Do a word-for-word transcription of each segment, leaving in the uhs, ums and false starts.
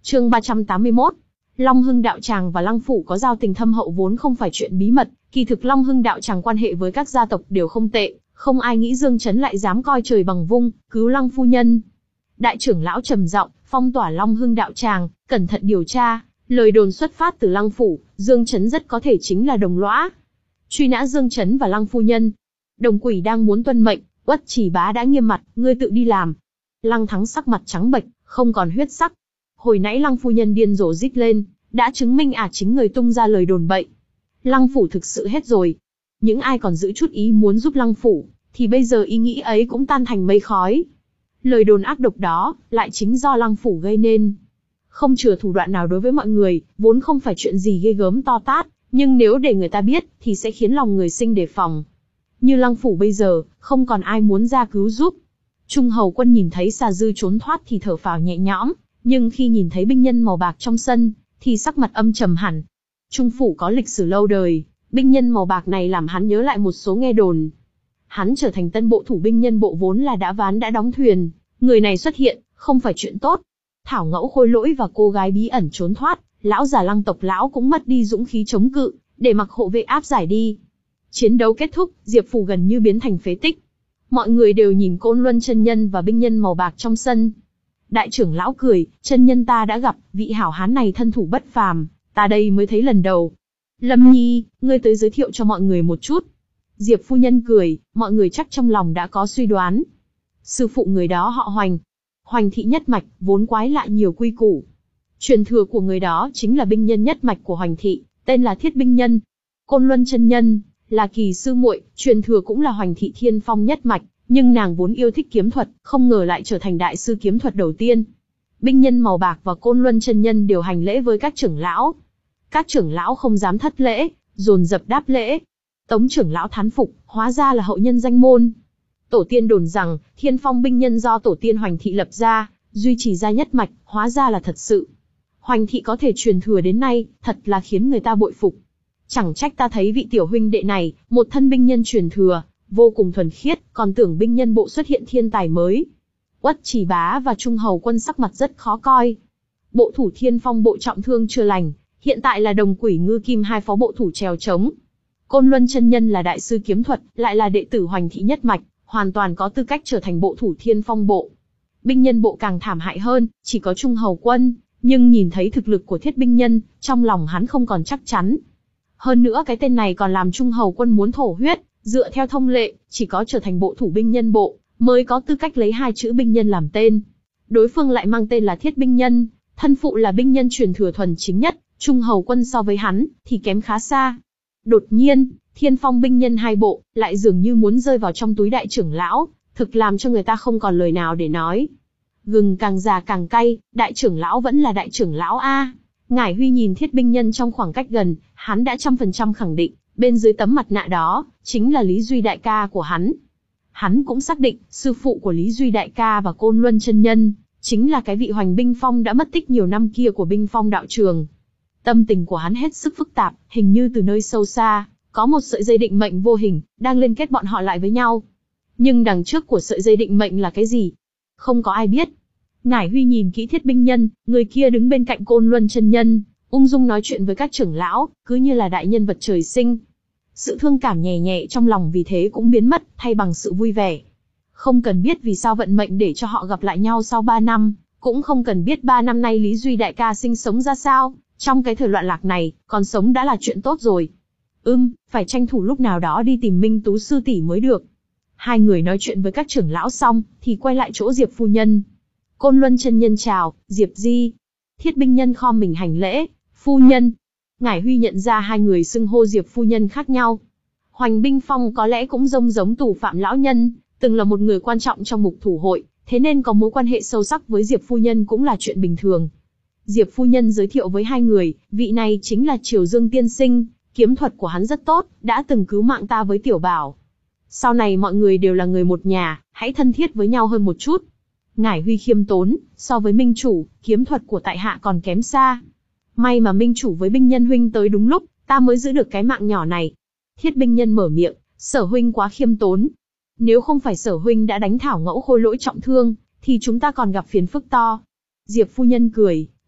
Chương ba trăm tám mươi mốt. Long Hưng đạo tràng và Lăng phủ có giao tình thâm hậu vốn không phải chuyện bí mật, kỳ thực Long Hưng đạo tràng quan hệ với các gia tộc đều không tệ, không ai nghĩ Dương Chấn lại dám coi trời bằng vung, cứu Lăng phu nhân. Đại trưởng lão trầm giọng, phong tỏa Long Hưng đạo tràng, cẩn thận điều tra, lời đồn xuất phát từ Lăng phủ, Dương Chấn rất có thể chính là đồng lõa. Truy nã Dương Chấn và Lăng phu nhân. Đồng Quỷ đang muốn tuân mệnh, Uất Chỉ Bá đã nghiêm mặt, ngươi tự đi làm. Lăng Thắng sắc mặt trắng bệch, không còn huyết sắc. Hồi nãy Lăng phu nhân điên rồ rít lên, đã chứng minh ả chính người tung ra lời đồn bậy. Lăng phủ thực sự hết rồi. Những ai còn giữ chút ý muốn giúp Lăng phủ, thì bây giờ ý nghĩ ấy cũng tan thành mây khói. Lời đồn ác độc đó, lại chính do Lăng phủ gây nên. Không chừa thủ đoạn nào đối với mọi người, vốn không phải chuyện gì ghê gớm to tát, nhưng nếu để người ta biết, thì sẽ khiến lòng người sinh đề phòng. Như Lăng phủ bây giờ, không còn ai muốn ra cứu giúp. Trung Hầu Quân nhìn thấy Xà Dư trốn thoát thì thở phào nhẹ nhõm, nhưng khi nhìn thấy binh nhân màu bạc trong sân, thì sắc mặt âm trầm hẳn. Trung phủ có lịch sử lâu đời, binh nhân màu bạc này làm hắn nhớ lại một số nghe đồn. Hắn trở thành tân bộ thủ binh nhân bộ vốn là đã ván đã đóng thuyền, người này xuất hiện, không phải chuyện tốt. Thảo Ngẫu Khôi Lỗi và cô gái bí ẩn trốn thoát, lão già Lăng tộc lão cũng mất đi dũng khí chống cự, để mặc hộ vệ áp giải đi. Chiến đấu kết thúc, Diệp phủ gần như biến thành phế tích. Mọi người đều nhìn Côn Luân chân nhân và binh nhân màu bạc trong sân. Đại trưởng lão cười, chân nhân ta đã gặp, vị hảo hán này thân thủ bất phàm, ta đây mới thấy lần đầu. Lâm Nhi, ngươi tới giới thiệu cho mọi người một chút. Diệp phu nhân cười, mọi người chắc trong lòng đã có suy đoán. Sư phụ người đó họ Hoành. Hoành thị nhất mạch, vốn quái lạ nhiều quy củ. Truyền thừa của người đó chính là binh nhân nhất mạch của Hoành thị, tên là Thiết Binh Nhân. Côn Luân chân nhân, là kỳ sư muội, truyền thừa cũng là Hoành thị Thiên Phong nhất mạch, nhưng nàng vốn yêu thích kiếm thuật, không ngờ lại trở thành đại sư kiếm thuật đầu tiên. Binh nhân màu bạc và Côn Luân chân nhân đều hành lễ với các trưởng lão. Các trưởng lão không dám thất lễ, dồn dập đáp lễ. Tống trưởng lão thán phục, hóa ra là hậu nhân danh môn. Tổ tiên đồn rằng, Thiên Phong binh nhân do tổ tiên Hoành thị lập ra, duy trì ra nhất mạch, hóa ra là thật sự. Hoành thị có thể truyền thừa đến nay, thật là khiến người ta bội phục. Chẳng trách ta thấy vị tiểu huynh đệ này, một thân binh nhân truyền thừa, vô cùng thuần khiết, còn tưởng binh nhân bộ xuất hiện thiên tài mới. Uất Chỉ Bá và Trung Hầu Quân sắc mặt rất khó coi. Bộ thủ Thiên Phong bộ trọng thương chưa lành, hiện tại là Đồng Quỷ Ngư Kim hai phó bộ thủ trèo trống. Côn Luân chân nhân là đại sư kiếm thuật, lại là đệ tử Hoành thị nhất mạch, hoàn toàn có tư cách trở thành bộ thủ Thiên Phong bộ. Binh nhân bộ càng thảm hại hơn, chỉ có Trung Hầu Quân, nhưng nhìn thấy thực lực của Thiết Binh Nhân, trong lòng hắn không còn chắc chắn. Hơn nữa cái tên này còn làm Trung Hầu Quân muốn thổ huyết, dựa theo thông lệ, chỉ có trở thành bộ thủ binh nhân bộ, mới có tư cách lấy hai chữ binh nhân làm tên. Đối phương lại mang tên là Thiết Binh Nhân, thân phụ là binh nhân truyền thừa thuần chính nhất, Trung Hầu Quân so với hắn, thì kém khá xa. Đột nhiên, Thiên Phong binh nhân hai bộ, lại dường như muốn rơi vào trong túi đại trưởng lão, thực làm cho người ta không còn lời nào để nói. Gừng càng già càng cay, đại trưởng lão vẫn là đại trưởng lão a. Ngải Huy nhìn Thiết Binh Nhân trong khoảng cách gần, hắn đã trăm phần trăm khẳng định, bên dưới tấm mặt nạ đó, chính là Lý Duy đại ca của hắn. Hắn cũng xác định, sư phụ của Lý Duy đại ca và Côn Luân chân nhân, chính là cái vị Hoành Binh Phong đã mất tích nhiều năm kia của Binh Phong đạo trường. Tâm tình của hắn hết sức phức tạp, hình như từ nơi sâu xa, có một sợi dây định mệnh vô hình, đang liên kết bọn họ lại với nhau. Nhưng đằng trước của sợi dây định mệnh là cái gì? Không có ai biết. Ngải Huy nhìn kỹ Thiết Binh Nhân, người kia đứng bên cạnh Côn Luân chân nhân, ung dung nói chuyện với các trưởng lão, cứ như là đại nhân vật trời sinh. Sự thương cảm nhẹ nhẹ trong lòng vì thế cũng biến mất, thay bằng sự vui vẻ. Không cần biết vì sao vận mệnh để cho họ gặp lại nhau sau ba năm, cũng không cần biết ba năm nay Lý Duy đại ca sinh sống ra sao, trong cái thời loạn lạc này, còn sống đã là chuyện tốt rồi. Ừm, phải tranh thủ lúc nào đó đi tìm Minh Tú sư tỷ mới được. Hai người nói chuyện với các trưởng lão xong, thì quay lại chỗ Diệp phu nhân. Côn Luân chân nhân chào, Diệp Di. Thiết Binh Nhân khom mình hành lễ, phu nhân. Ngải Huy nhận ra hai người xưng hô Diệp phu nhân khác nhau. Hoành Binh Phong có lẽ cũng giống giống tù phạm lão nhân, từng là một người quan trọng trong mục thủ hội, thế nên có mối quan hệ sâu sắc với Diệp phu nhân cũng là chuyện bình thường. Diệp phu nhân giới thiệu với hai người, vị này chính là Triều Dương tiên sinh, kiếm thuật của hắn rất tốt, đã từng cứu mạng ta với Tiểu Bảo. Sau này mọi người đều là người một nhà, hãy thân thiết với nhau hơn một chút. Ngải Huy khiêm tốn, so với Minh chủ, kiếm thuật của tại hạ còn kém xa. May mà Minh chủ với Binh Nhân huynh tới đúng lúc, ta mới giữ được cái mạng nhỏ này. Thiết Binh Nhân mở miệng, Sở huynh quá khiêm tốn. Nếu không phải Sở huynh đã đánh Thảo Ngẫu Khôi Lỗi trọng thương, thì chúng ta còn gặp phiền phức to. Diệp phu nhân cười,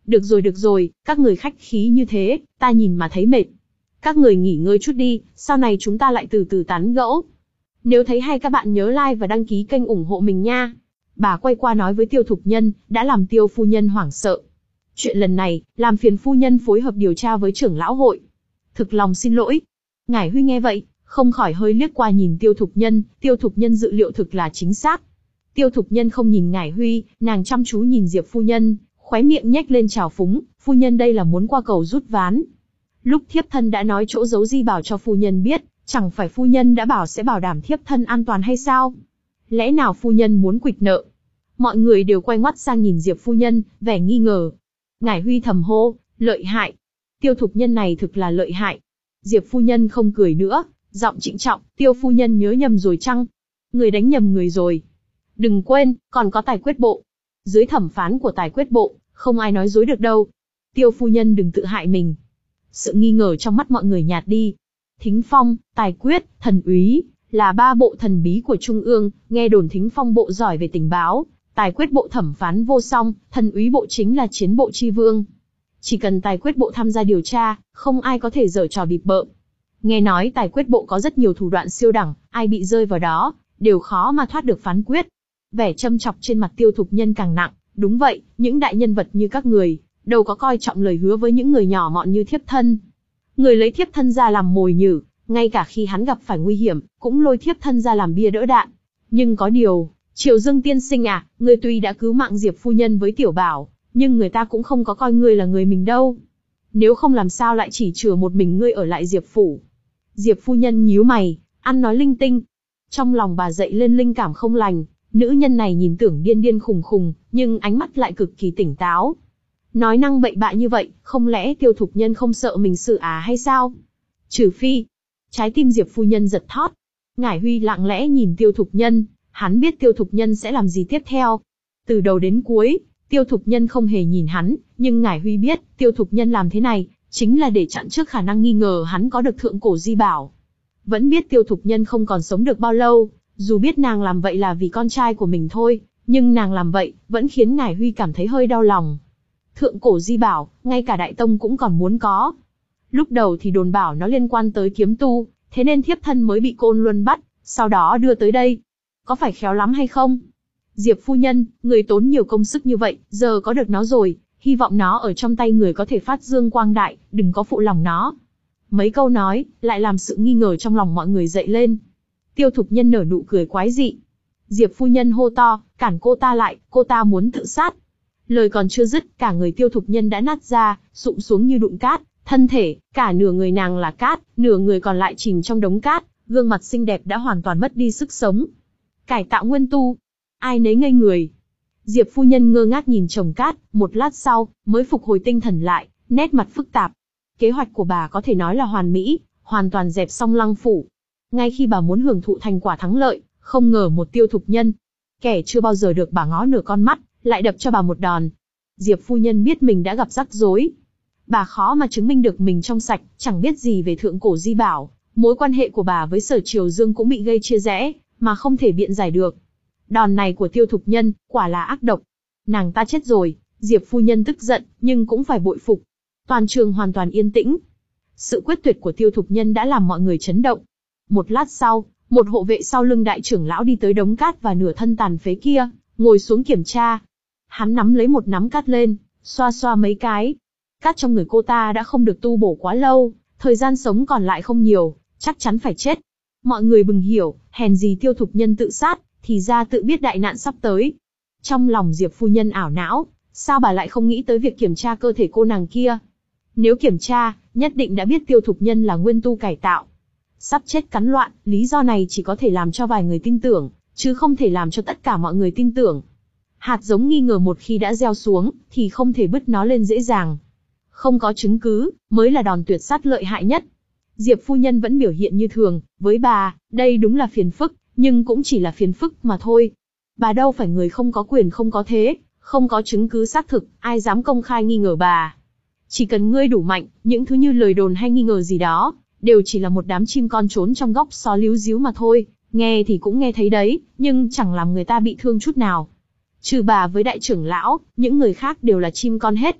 Được rồi được rồi, các người khách khí như thế, ta nhìn mà thấy mệt. Các người nghỉ ngơi chút đi, sau này chúng ta lại từ từ tán gẫu. Nếu thấy hay các bạn nhớ like và đăng ký kênh ủng hộ mình nha. Bà quay qua nói với Tiêu Thục Nhân, đã làm Tiêu phu nhân hoảng sợ. Chuyện lần này, làm phiền phu nhân phối hợp điều tra với trưởng lão hội. Thực lòng xin lỗi. Ngải Huy nghe vậy, không khỏi hơi liếc qua nhìn Tiêu Thục Nhân, Tiêu Thục Nhân dự liệu thực là chính xác. Tiêu Thục Nhân không nhìn Ngải Huy, nàng chăm chú nhìn Diệp phu nhân, khóe miệng nhếch lên trào phúng, phu nhân đây là muốn qua cầu rút ván. Lúc thiếp thân đã nói chỗ giấu di bảo cho phu nhân biết, chẳng phải phu nhân đã bảo sẽ bảo đảm thiếp thân an toàn hay sao? Lẽ nào phu nhân muốn quỵt nợ? Mọi người đều quay ngoắt sang nhìn Diệp phu nhân, vẻ nghi ngờ. Ngải Huy thầm hô, lợi hại. Tiêu Thục Nhân này thực là lợi hại. Diệp phu nhân không cười nữa, giọng trịnh trọng, Tiêu phu nhân nhớ nhầm rồi chăng? Người đánh nhầm người rồi. Đừng quên, còn có tài quyết bộ. Dưới thẩm phán của tài quyết bộ, không ai nói dối được đâu. Tiêu phu nhân đừng tự hại mình. Sự nghi ngờ trong mắt mọi người nhạt đi. Thính Phong, Tài Quyết, Thần Úy, là ba bộ thần bí của Trung ương, nghe đồn Thính Phong bộ giỏi về tình báo, Tài Quyết bộ thẩm phán vô song, Thần Úy bộ chính là chiến bộ chi vương. Chỉ cần Tài Quyết bộ tham gia điều tra, không ai có thể giở trò bịp bợm. Nghe nói Tài Quyết bộ có rất nhiều thủ đoạn siêu đẳng, ai bị rơi vào đó, đều khó mà thoát được phán quyết. Vẻ châm chọc trên mặt Tiêu Thục Nhân càng nặng, đúng vậy, những đại nhân vật như các người, đâu có coi trọng lời hứa với những người nhỏ mọn như thiếp thân. Người lấy thiếp thân ra làm mồi nhử, ngay cả khi hắn gặp phải nguy hiểm, cũng lôi thiếp thân ra làm bia đỡ đạn. Nhưng có điều, Triều Dương tiên sinh à, người tuy đã cứu mạng Diệp phu nhân với Tiểu Bảo, nhưng người ta cũng không có coi ngươi là người mình đâu. Nếu không làm sao lại chỉ chừa một mình ngươi ở lại Diệp phủ. Diệp phu nhân nhíu mày, ăn nói linh tinh. Trong lòng bà dậy lên linh cảm không lành, nữ nhân này nhìn tưởng điên điên khùng khùng, nhưng ánh mắt lại cực kỳ tỉnh táo. Nói năng bậy bạ như vậy, không lẽ Tiêu Thục Nhân không sợ mình xử à hay sao? Trừ phi. Trái tim Diệp phu nhân giật thót. Ngải Huy lặng lẽ nhìn Tiêu Thục Nhân, hắn biết Tiêu Thục Nhân sẽ làm gì tiếp theo. Từ đầu đến cuối, Tiêu Thục Nhân không hề nhìn hắn, nhưng Ngải Huy biết, Tiêu Thục Nhân làm thế này, chính là để chặn trước khả năng nghi ngờ hắn có được thượng cổ di bảo. Vẫn biết Tiêu Thục Nhân không còn sống được bao lâu, dù biết nàng làm vậy là vì con trai của mình thôi, nhưng nàng làm vậy, vẫn khiến Ngải Huy cảm thấy hơi đau lòng. Thượng cổ di bảo, ngay cả Đại Tông cũng còn muốn có. Lúc đầu thì đồn bảo nó liên quan tới kiếm tu, thế nên thiếp thân mới bị Côn Luân bắt, sau đó đưa tới đây. Có phải khéo lắm hay không? Diệp phu nhân, người tốn nhiều công sức như vậy, giờ có được nó rồi, hy vọng nó ở trong tay người có thể phát dương quang đại, đừng có phụ lòng nó. Mấy câu nói, lại làm sự nghi ngờ trong lòng mọi người dậy lên. Tiêu Thục Nhân nở nụ cười quái dị. Diệp phu nhân hô to, cản cô ta lại, cô ta muốn tự sát. Lời còn chưa dứt, cả người Tiêu Thục Nhân đã nát ra, sụm xuống như đụng cát, thân thể, cả nửa người nàng là cát, nửa người còn lại chìm trong đống cát, gương mặt xinh đẹp đã hoàn toàn mất đi sức sống. Cải tạo nguyên tu, ai nấy ngây người. Diệp phu nhân ngơ ngác nhìn chồng cát, một lát sau, mới phục hồi tinh thần lại, nét mặt phức tạp. Kế hoạch của bà có thể nói là hoàn mỹ, hoàn toàn dẹp xong Lăng phủ. Ngay khi bà muốn hưởng thụ thành quả thắng lợi, không ngờ một Tiêu Thục Nhân, kẻ chưa bao giờ được bà ngó nửa con mắt, lại đập cho bà một đòn. Diệp phu nhân biết mình đã gặp rắc rối. Bà khó mà chứng minh được mình trong sạch, chẳng biết gì về thượng cổ di bảo, mối quan hệ của bà với Sở Triều Dương cũng bị gây chia rẽ, mà không thể biện giải được. Đòn này của Tiêu Thục Nhân, quả là ác độc. Nàng ta chết rồi, Diệp phu nhân tức giận, nhưng cũng phải bội phục. Toàn trường hoàn toàn yên tĩnh. Sự quyết tuyệt của Tiêu Thục Nhân đã làm mọi người chấn động. Một lát sau, một hộ vệ sau lưng đại trưởng lão đi tới đống cát và nửa thân tàn phế kia, ngồi xuống kiểm tra. Hắn nắm lấy một nắm cát lên, xoa xoa mấy cái. Cát trong người cô ta đã không được tu bổ quá lâu, thời gian sống còn lại không nhiều, chắc chắn phải chết. Mọi người bừng hiểu, hèn gì Tiêu Thục Nhân tự sát, thì ra tự biết đại nạn sắp tới. Trong lòng Diệp phu nhân ảo não, sao bà lại không nghĩ tới việc kiểm tra cơ thể cô nàng kia? Nếu kiểm tra, nhất định đã biết Tiêu Thục Nhân là nguyên tu cải tạo. Sắp chết cắn loạn, lý do này chỉ có thể làm cho vài người tin tưởng, chứ không thể làm cho tất cả mọi người tin tưởng. Hạt giống nghi ngờ một khi đã gieo xuống, thì không thể bứt nó lên dễ dàng. Không có chứng cứ, mới là đòn tuyệt sát lợi hại nhất. Diệp phu nhân vẫn biểu hiện như thường, với bà, đây đúng là phiền phức, nhưng cũng chỉ là phiền phức mà thôi. Bà đâu phải người không có quyền không có thế, không có chứng cứ xác thực, ai dám công khai nghi ngờ bà. Chỉ cần ngươi đủ mạnh, những thứ như lời đồn hay nghi ngờ gì đó, đều chỉ là một đám chim con trốn trong góc xó líu díu mà thôi, nghe thì cũng nghe thấy đấy, nhưng chẳng làm người ta bị thương chút nào. Trừ bà với đại trưởng lão, những người khác đều là chim con hết.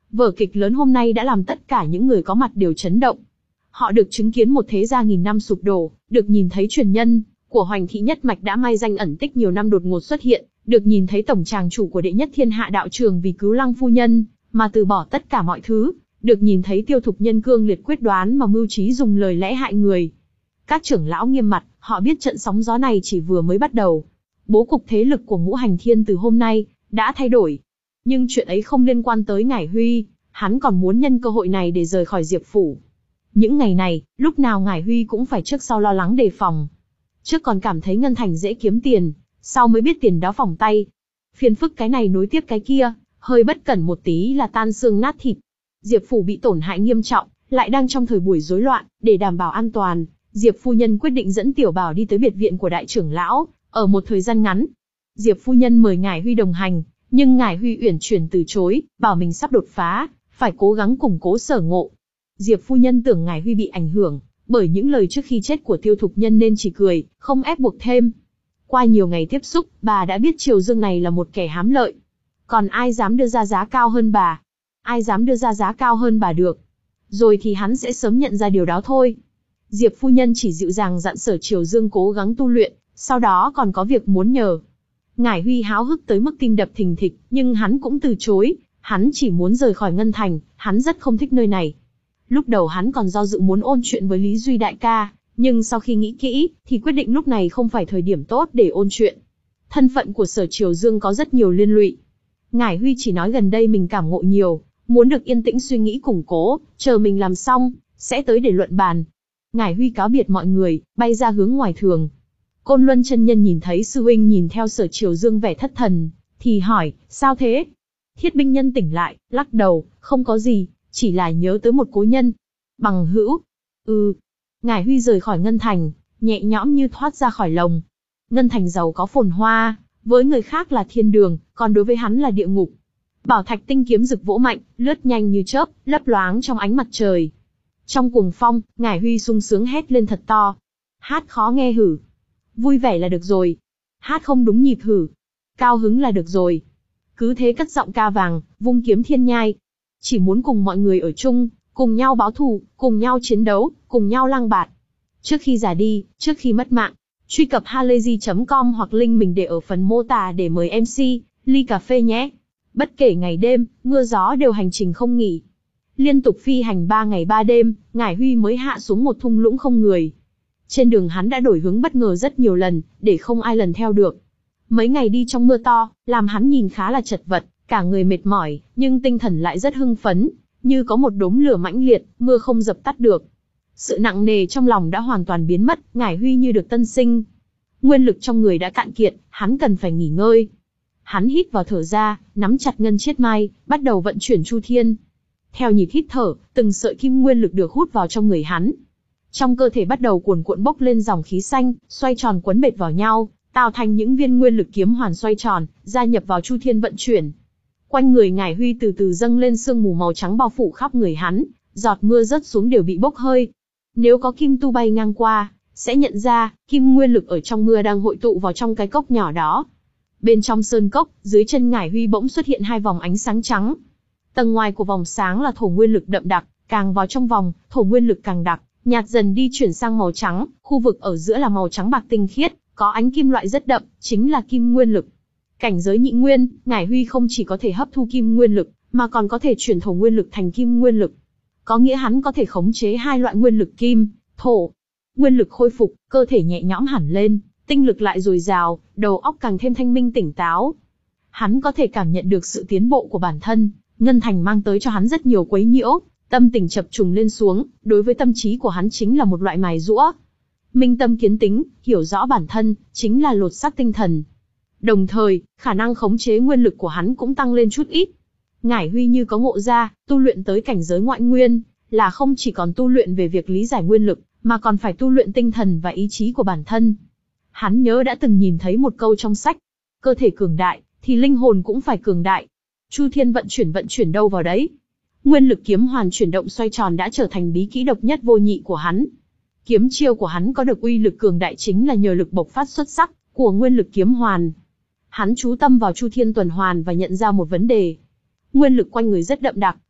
Vở kịch lớn hôm nay đã làm tất cả những người có mặt đều chấn động. Họ được chứng kiến một thế gia nghìn năm sụp đổ, được nhìn thấy truyền nhân của Hoành Thị nhất mạch đã mai danh ẩn tích nhiều năm đột ngột xuất hiện, được nhìn thấy tổng tràng chủ của đệ nhất thiên hạ đạo trường vì cứu Lăng phu nhân mà từ bỏ tất cả mọi thứ, được nhìn thấy Tiêu Thục Nhân cương liệt quyết đoán mà mưu trí dùng lời lẽ hại người. Các trưởng lão nghiêm mặt, họ biết trận sóng gió này chỉ vừa mới bắt đầu. Bố cục thế lực của Ngũ Hành Thiên từ hôm nay đã thay đổi. Nhưng chuyện ấy không liên quan tới Ngải Huy, hắn còn muốn nhân cơ hội này để rời khỏi Diệp phủ. Những ngày này, lúc nào Ngải Huy cũng phải trước sau lo lắng đề phòng. Trước còn cảm thấy Ngân Thành dễ kiếm tiền, sau mới biết tiền đó phỏng tay. Phiền phức cái này nối tiếp cái kia, hơi bất cẩn một tí là tan xương nát thịt. Diệp phủ bị tổn hại nghiêm trọng, lại đang trong thời buổi rối loạn, để đảm bảo an toàn, Diệp phu nhân quyết định dẫn Tiểu Bảo đi tới biệt viện của đại trưởng lão, ở một thời gian ngắn. Diệp phu nhân mời Ngải Huy đồng hành, nhưng Ngải Huy uyển chuyển từ chối, bảo mình sắp đột phá, phải cố gắng củng cố sở ngộ. Diệp phu nhân tưởng Ngải Huy bị ảnh hưởng bởi những lời trước khi chết của Tiêu Thục Nhân nên chỉ cười, không ép buộc thêm. Qua nhiều ngày tiếp xúc, bà đã biết Triều Dương này là một kẻ hám lợi. Còn ai dám đưa ra giá cao hơn bà? Ai dám đưa ra giá cao hơn bà được? Rồi thì hắn sẽ sớm nhận ra điều đó thôi. Diệp phu nhân chỉ dịu dàng dặn Sở Triều Dương cố gắng tu luyện, sau đó còn có việc muốn nhờ. Ngải Huy háo hức tới mức tim đập thình thịch, nhưng hắn cũng từ chối, hắn chỉ muốn rời khỏi Ngân Thành, hắn rất không thích nơi này. Lúc đầu hắn còn do dự muốn ôn chuyện với Lý Duy đại ca, nhưng sau khi nghĩ kỹ, thì quyết định lúc này không phải thời điểm tốt để ôn chuyện. Thân phận của Sở Triều Dương có rất nhiều liên lụy. Ngải Huy chỉ nói gần đây mình cảm ngộ nhiều, muốn được yên tĩnh suy nghĩ củng cố, chờ mình làm xong, sẽ tới để luận bàn. Ngải Huy cáo biệt mọi người, bay ra hướng ngoài thường. Côn Luân chân nhân nhìn thấy sư huynh nhìn theo Sở Triều Dương vẻ thất thần, thì hỏi, sao thế? Thiết Binh Nhân tỉnh lại, lắc đầu, không có gì, chỉ là nhớ tới một cố nhân. Bằng hữu? Ừ. Ngải Huy rời khỏi Ngân Thành, nhẹ nhõm như thoát ra khỏi lồng. Ngân Thành giàu có phồn hoa, với người khác là thiên đường, còn đối với hắn là địa ngục. Bảo thạch tinh kiếm rực vỗ mạnh, lướt nhanh như chớp, lấp loáng trong ánh mặt trời. Trong cuồng phong, Ngải Huy sung sướng hét lên thật to. Hát khó nghe hử. Vui vẻ là được rồi. Hát không đúng nhịp hử. Cao hứng là được rồi. Cứ thế cất giọng ca vàng, vung kiếm thiên nhai. Chỉ muốn cùng mọi người ở chung, cùng nhau báo thù, cùng nhau chiến đấu, cùng nhau lang bạt. Trước khi già đi, trước khi mất mạng, truy cập halayzi chấm com hoặc link mình để ở phần mô tả để mời em xê, ly cà phê nhé. Bất kể ngày đêm, mưa gió đều hành trình không nghỉ. Liên tục phi hành ba ngày ba đêm, Ngải Huy mới hạ xuống một thung lũng không người. Trên đường hắn đã đổi hướng bất ngờ rất nhiều lần, để không ai lần theo được. Mấy ngày đi trong mưa to, làm hắn nhìn khá là chật vật, cả người mệt mỏi, nhưng tinh thần lại rất hưng phấn, như có một đốm lửa mãnh liệt, mưa không dập tắt được. Sự nặng nề trong lòng đã hoàn toàn biến mất, Ngải Huy như được tân sinh. Nguyên lực trong người đã cạn kiệt, hắn cần phải nghỉ ngơi. Hắn hít vào thở ra, nắm chặt ngân chiết mai, bắt đầu vận chuyển Chu Thiên. Theo nhịp hít thở, từng sợi kim nguyên lực được hút vào trong người hắn. Trong cơ thể bắt đầu cuồn cuộn bốc lên dòng khí xanh, xoay tròn quấn bệt vào nhau, tạo thành những viên nguyên lực kiếm hoàn xoay tròn, gia nhập vào Chu Thiên vận chuyển. Quanh người Ngải Huy từ từ dâng lên sương mù màu trắng bao phủ khắp người hắn, giọt mưa rớt xuống đều bị bốc hơi. Nếu có kim tu bay ngang qua, sẽ nhận ra, kim nguyên lực ở trong mưa đang hội tụ vào trong cái cốc nhỏ đó. Bên trong sơn cốc, dưới chân Ngải Huy bỗng xuất hiện hai vòng ánh sáng trắng. Tầng ngoài của vòng sáng là thổ nguyên lực đậm đặc, càng vào trong vòng, thổ nguyên lực càng đặc, nhạt dần đi chuyển sang màu trắng, khu vực ở giữa là màu trắng bạc tinh khiết, có ánh kim loại rất đậm, chính là kim nguyên lực. Cảnh giới nhị nguyên, Ngải Huy không chỉ có thể hấp thu kim nguyên lực, mà còn có thể chuyển thổ nguyên lực thành kim nguyên lực. Có nghĩa hắn có thể khống chế hai loại nguyên lực kim, thổ. Nguyên lực khôi phục, cơ thể nhẹ nhõm hẳn lên, tinh lực lại dồi dào, đầu óc càng thêm thanh minh tỉnh táo. Hắn có thể cảm nhận được sự tiến bộ của bản thân, Ngân Thành mang tới cho hắn rất nhiều quấy nhiễu, tâm tình chập trùng lên xuống, đối với tâm trí của hắn chính là một loại mài giũa. Minh tâm kiến tính, hiểu rõ bản thân, chính là lột xác tinh thần. Đồng thời, khả năng khống chế nguyên lực của hắn cũng tăng lên chút ít. Ngải Huy như có ngộ ra, tu luyện tới cảnh giới ngoại nguyên, là không chỉ còn tu luyện về việc lý giải nguyên lực, mà còn phải tu luyện tinh thần và ý chí của bản thân. Hắn nhớ đã từng nhìn thấy một câu trong sách, cơ thể cường đại, thì linh hồn cũng phải cường đại. Chu Thiên vận chuyển vận chuyển đâu vào đấy. Nguyên lực kiếm hoàn chuyển động xoay tròn đã trở thành bí kỹ độc nhất vô nhị của hắn. Kiếm chiêu của hắn có được uy lực cường đại chính là nhờ lực bộc phát xuất sắc của nguyên lực kiếm hoàn. Hắn chú tâm vào Chu Thiên tuần hoàn và nhận ra một vấn đề. Nguyên lực quanh người rất đậm đặc,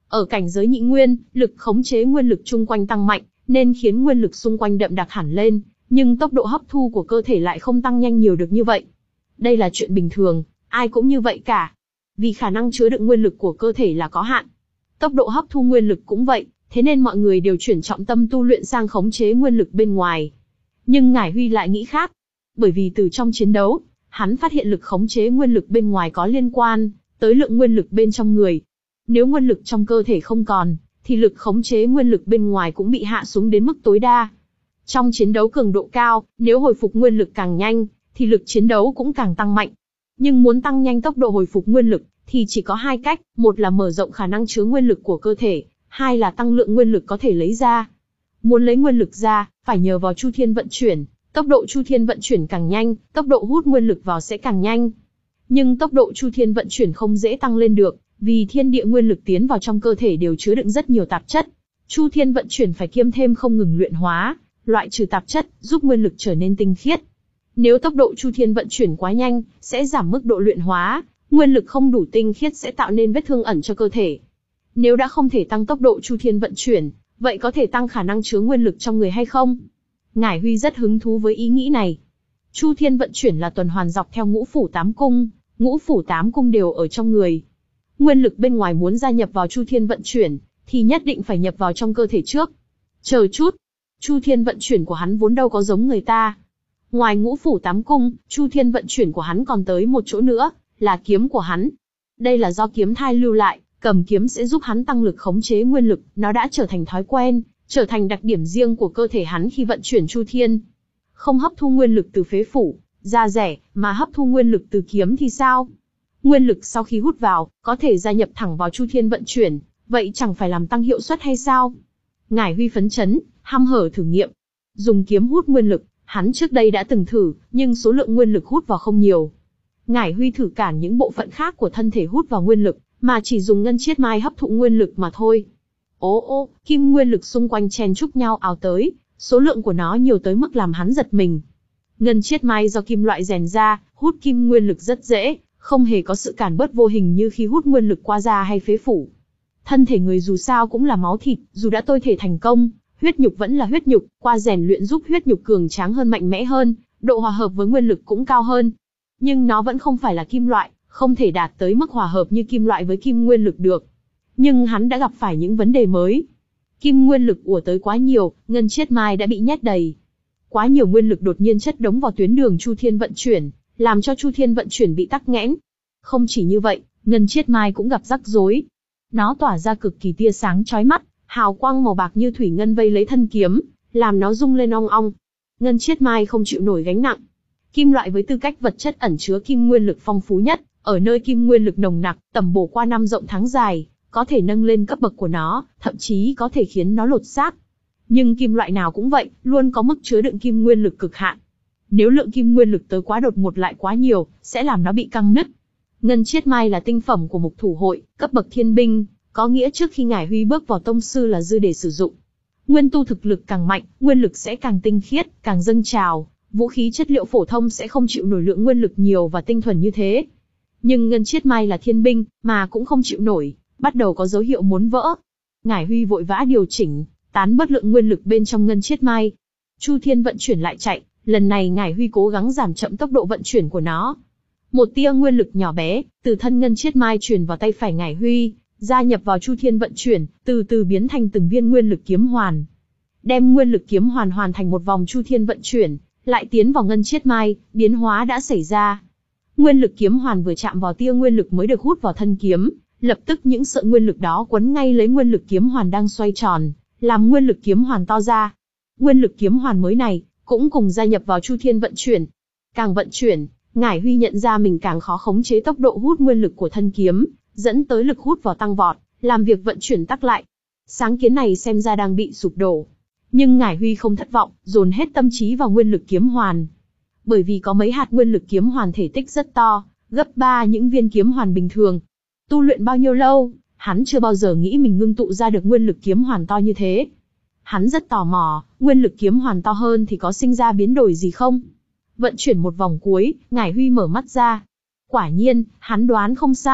Ở cảnh giới nhị nguyên, lực khống chế nguyên lực chung quanh tăng mạnh, nên khiến nguyên lực xung quanh đậm đặc hẳn lên, nhưng tốc độ hấp thu của cơ thể lại không tăng nhanh nhiều được như vậy. Đây là chuyện bình thường, ai cũng như vậy cả. Vì khả năng chứa đựng nguyên lực của cơ thể là có hạn. Tốc độ hấp thu nguyên lực cũng vậy, thế nên mọi người đều chuyển trọng tâm tu luyện sang khống chế nguyên lực bên ngoài. Nhưng Ngải Huy lại nghĩ khác. Bởi vì từ trong chiến đấu, hắn phát hiện lực khống chế nguyên lực bên ngoài có liên quan tới lượng nguyên lực bên trong người. Nếu nguyên lực trong cơ thể không còn, thì lực khống chế nguyên lực bên ngoài cũng bị hạ xuống đến mức tối đa. Trong chiến đấu cường độ cao, nếu hồi phục nguyên lực càng nhanh, thì lực chiến đấu cũng càng tăng mạnh. Nhưng muốn tăng nhanh tốc độ hồi phục nguyên lực, thì chỉ có hai cách, một là mở rộng khả năng chứa nguyên lực của cơ thể, hai là tăng lượng nguyên lực có thể lấy ra. Muốn lấy nguyên lực ra, phải nhờ vào Chu Thiên vận chuyển, tốc độ Chu Thiên vận chuyển càng nhanh, tốc độ hút nguyên lực vào sẽ càng nhanh. Nhưng tốc độ Chu Thiên vận chuyển không dễ tăng lên được, vì thiên địa nguyên lực tiến vào trong cơ thể đều chứa đựng rất nhiều tạp chất. Chu Thiên vận chuyển phải kiêm thêm không ngừng luyện hóa, loại trừ tạp chất, giúp nguyên lực trở nên tinh khiết. Nếu tốc độ Chu Thiên vận chuyển quá nhanh, sẽ giảm mức độ luyện hóa, nguyên lực không đủ tinh khiết sẽ tạo nên vết thương ẩn cho cơ thể. Nếu đã không thể tăng tốc độ Chu Thiên vận chuyển, vậy có thể tăng khả năng chứa nguyên lực trong người hay không? Ngải Huy rất hứng thú với ý nghĩ này. Chu Thiên vận chuyển là tuần hoàn dọc theo ngũ phủ tám cung, ngũ phủ tám cung đều ở trong người. Nguyên lực bên ngoài muốn gia nhập vào Chu Thiên vận chuyển, thì nhất định phải nhập vào trong cơ thể trước. Chờ chút, Chu Thiên vận chuyển của hắn vốn đâu có giống người ta. Ngoài ngũ phủ tám cung, Chu Thiên vận chuyển của hắn còn tới một chỗ nữa, là kiếm của hắn. Đây là do kiếm thai lưu lại, cầm kiếm sẽ giúp hắn tăng lực khống chế nguyên lực, nó đã trở thành thói quen, trở thành đặc điểm riêng của cơ thể hắn khi vận chuyển Chu Thiên. Không hấp thu nguyên lực từ phế phủ, da rẻ, mà hấp thu nguyên lực từ kiếm thì sao? Nguyên lực sau khi hút vào, có thể gia nhập thẳng vào Chu Thiên vận chuyển, vậy chẳng phải làm tăng hiệu suất hay sao? Ngải Huy phấn chấn, hăm hở thử nghiệm. Dùng kiếm hút nguyên lực, hắn trước đây đã từng thử, nhưng số lượng nguyên lực hút vào không nhiều. Ngải Huy thử cản những bộ phận khác của thân thể hút vào nguyên lực, mà chỉ dùng ngân chiết mai hấp thụ nguyên lực mà thôi. Ố ô, kim nguyên lực xung quanh chen chúc nhau ào tới, số lượng của nó nhiều tới mức làm hắn giật mình. Ngân chiết mai do kim loại rèn ra, hút kim nguyên lực rất dễ, không hề có sự cản bớt vô hình như khi hút nguyên lực qua da hay phế phủ. Thân thể người dù sao cũng là máu thịt, dù đã tôi thể thành công, huyết nhục vẫn là huyết nhục, qua rèn luyện giúp huyết nhục cường tráng hơn mạnh mẽ hơn, độ hòa hợp với nguyên lực cũng cao hơn. Nhưng nó vẫn không phải là kim loại, không thể đạt tới mức hòa hợp như kim loại với kim nguyên lực được. Nhưng hắn đã gặp phải những vấn đề mới. Kim nguyên lực ùa tới quá nhiều, ngân chiết mai đã bị nhét đầy. Quá nhiều nguyên lực đột nhiên chất đống vào tuyến đường Chu Thiên vận chuyển, làm cho Chu Thiên vận chuyển bị tắc nghẽn. Không chỉ như vậy, ngân chiết mai cũng gặp rắc rối. Nó tỏa ra cực kỳ tia sáng chói mắt, hào quang màu bạc như thủy ngân vây lấy thân kiếm, làm nó rung lên ong ong. Ngân chiết mai không chịu nổi gánh nặng. Kim loại với tư cách vật chất ẩn chứa kim nguyên lực phong phú nhất, ở nơi kim nguyên lực nồng nặc, tầm bổ qua năm rộng tháng dài, có thể nâng lên cấp bậc của nó, thậm chí có thể khiến nó lột xác. Nhưng kim loại nào cũng vậy, luôn có mức chứa đựng kim nguyên lực cực hạn. Nếu lượng kim nguyên lực tới quá đột ngột lại quá nhiều, sẽ làm nó bị căng nứt. Ngân chiết mai là tinh phẩm của mục thủ hội, cấp bậc thiên binh, có nghĩa trước khi Ngải Huy bước vào tông sư là dư để sử dụng. Nguyên tu thực lực càng mạnh, nguyên lực sẽ càng tinh khiết, càng dâng trào, vũ khí chất liệu phổ thông sẽ không chịu nổi lượng nguyên lực nhiều và tinh thuần như thế. Nhưng ngân chiết mai là thiên binh, mà cũng không chịu nổi, bắt đầu có dấu hiệu muốn vỡ. Ngải Huy vội vã điều chỉnh, tán bớt lượng nguyên lực bên trong ngân chiết mai. Chu Thiên vận chuyển lại chạy, lần này Ngải Huy cố gắng giảm chậm tốc độ vận chuyển của nó. Một tia nguyên lực nhỏ bé, từ thân ngân chiết mai truyền vào tay phải Ngải Huy, gia nhập vào Chu Thiên vận chuyển, từ từ biến thành từng viên nguyên lực kiếm hoàn. Đem nguyên lực kiếm hoàn hoàn thành một vòng Chu Thiên vận chuyển, lại tiến vào ngân chiết mai, biến hóa đã xảy ra. Nguyên lực kiếm hoàn vừa chạm vào tia nguyên lực mới được hút vào thân kiếm, lập tức những sợi nguyên lực đó quấn ngay lấy nguyên lực kiếm hoàn đang xoay tròn, làm nguyên lực kiếm hoàn to ra. Nguyên lực kiếm hoàn mới này cũng cùng gia nhập vào Chu Thiên vận chuyển. Càng vận chuyển, Ngải Huy nhận ra mình càng khó khống chế tốc độ hút nguyên lực của thân kiếm, dẫn tới lực hút vào tăng vọt, làm việc vận chuyển tắc lại. Sáng kiến này xem ra đang bị sụp đổ. Nhưng Ngải Huy không thất vọng, dồn hết tâm trí vào nguyên lực kiếm hoàn. Bởi vì có mấy hạt nguyên lực kiếm hoàn thể tích rất to, gấp ba những viên kiếm hoàn bình thường. Tu luyện bao nhiêu lâu, hắn chưa bao giờ nghĩ mình ngưng tụ ra được nguyên lực kiếm hoàn to như thế. Hắn rất tò mò, nguyên lực kiếm hoàn to hơn thì có sinh ra biến đổi gì không? Vận chuyển một vòng cuối, Ngải Huy mở mắt ra. Quả nhiên, hắn đoán không sai,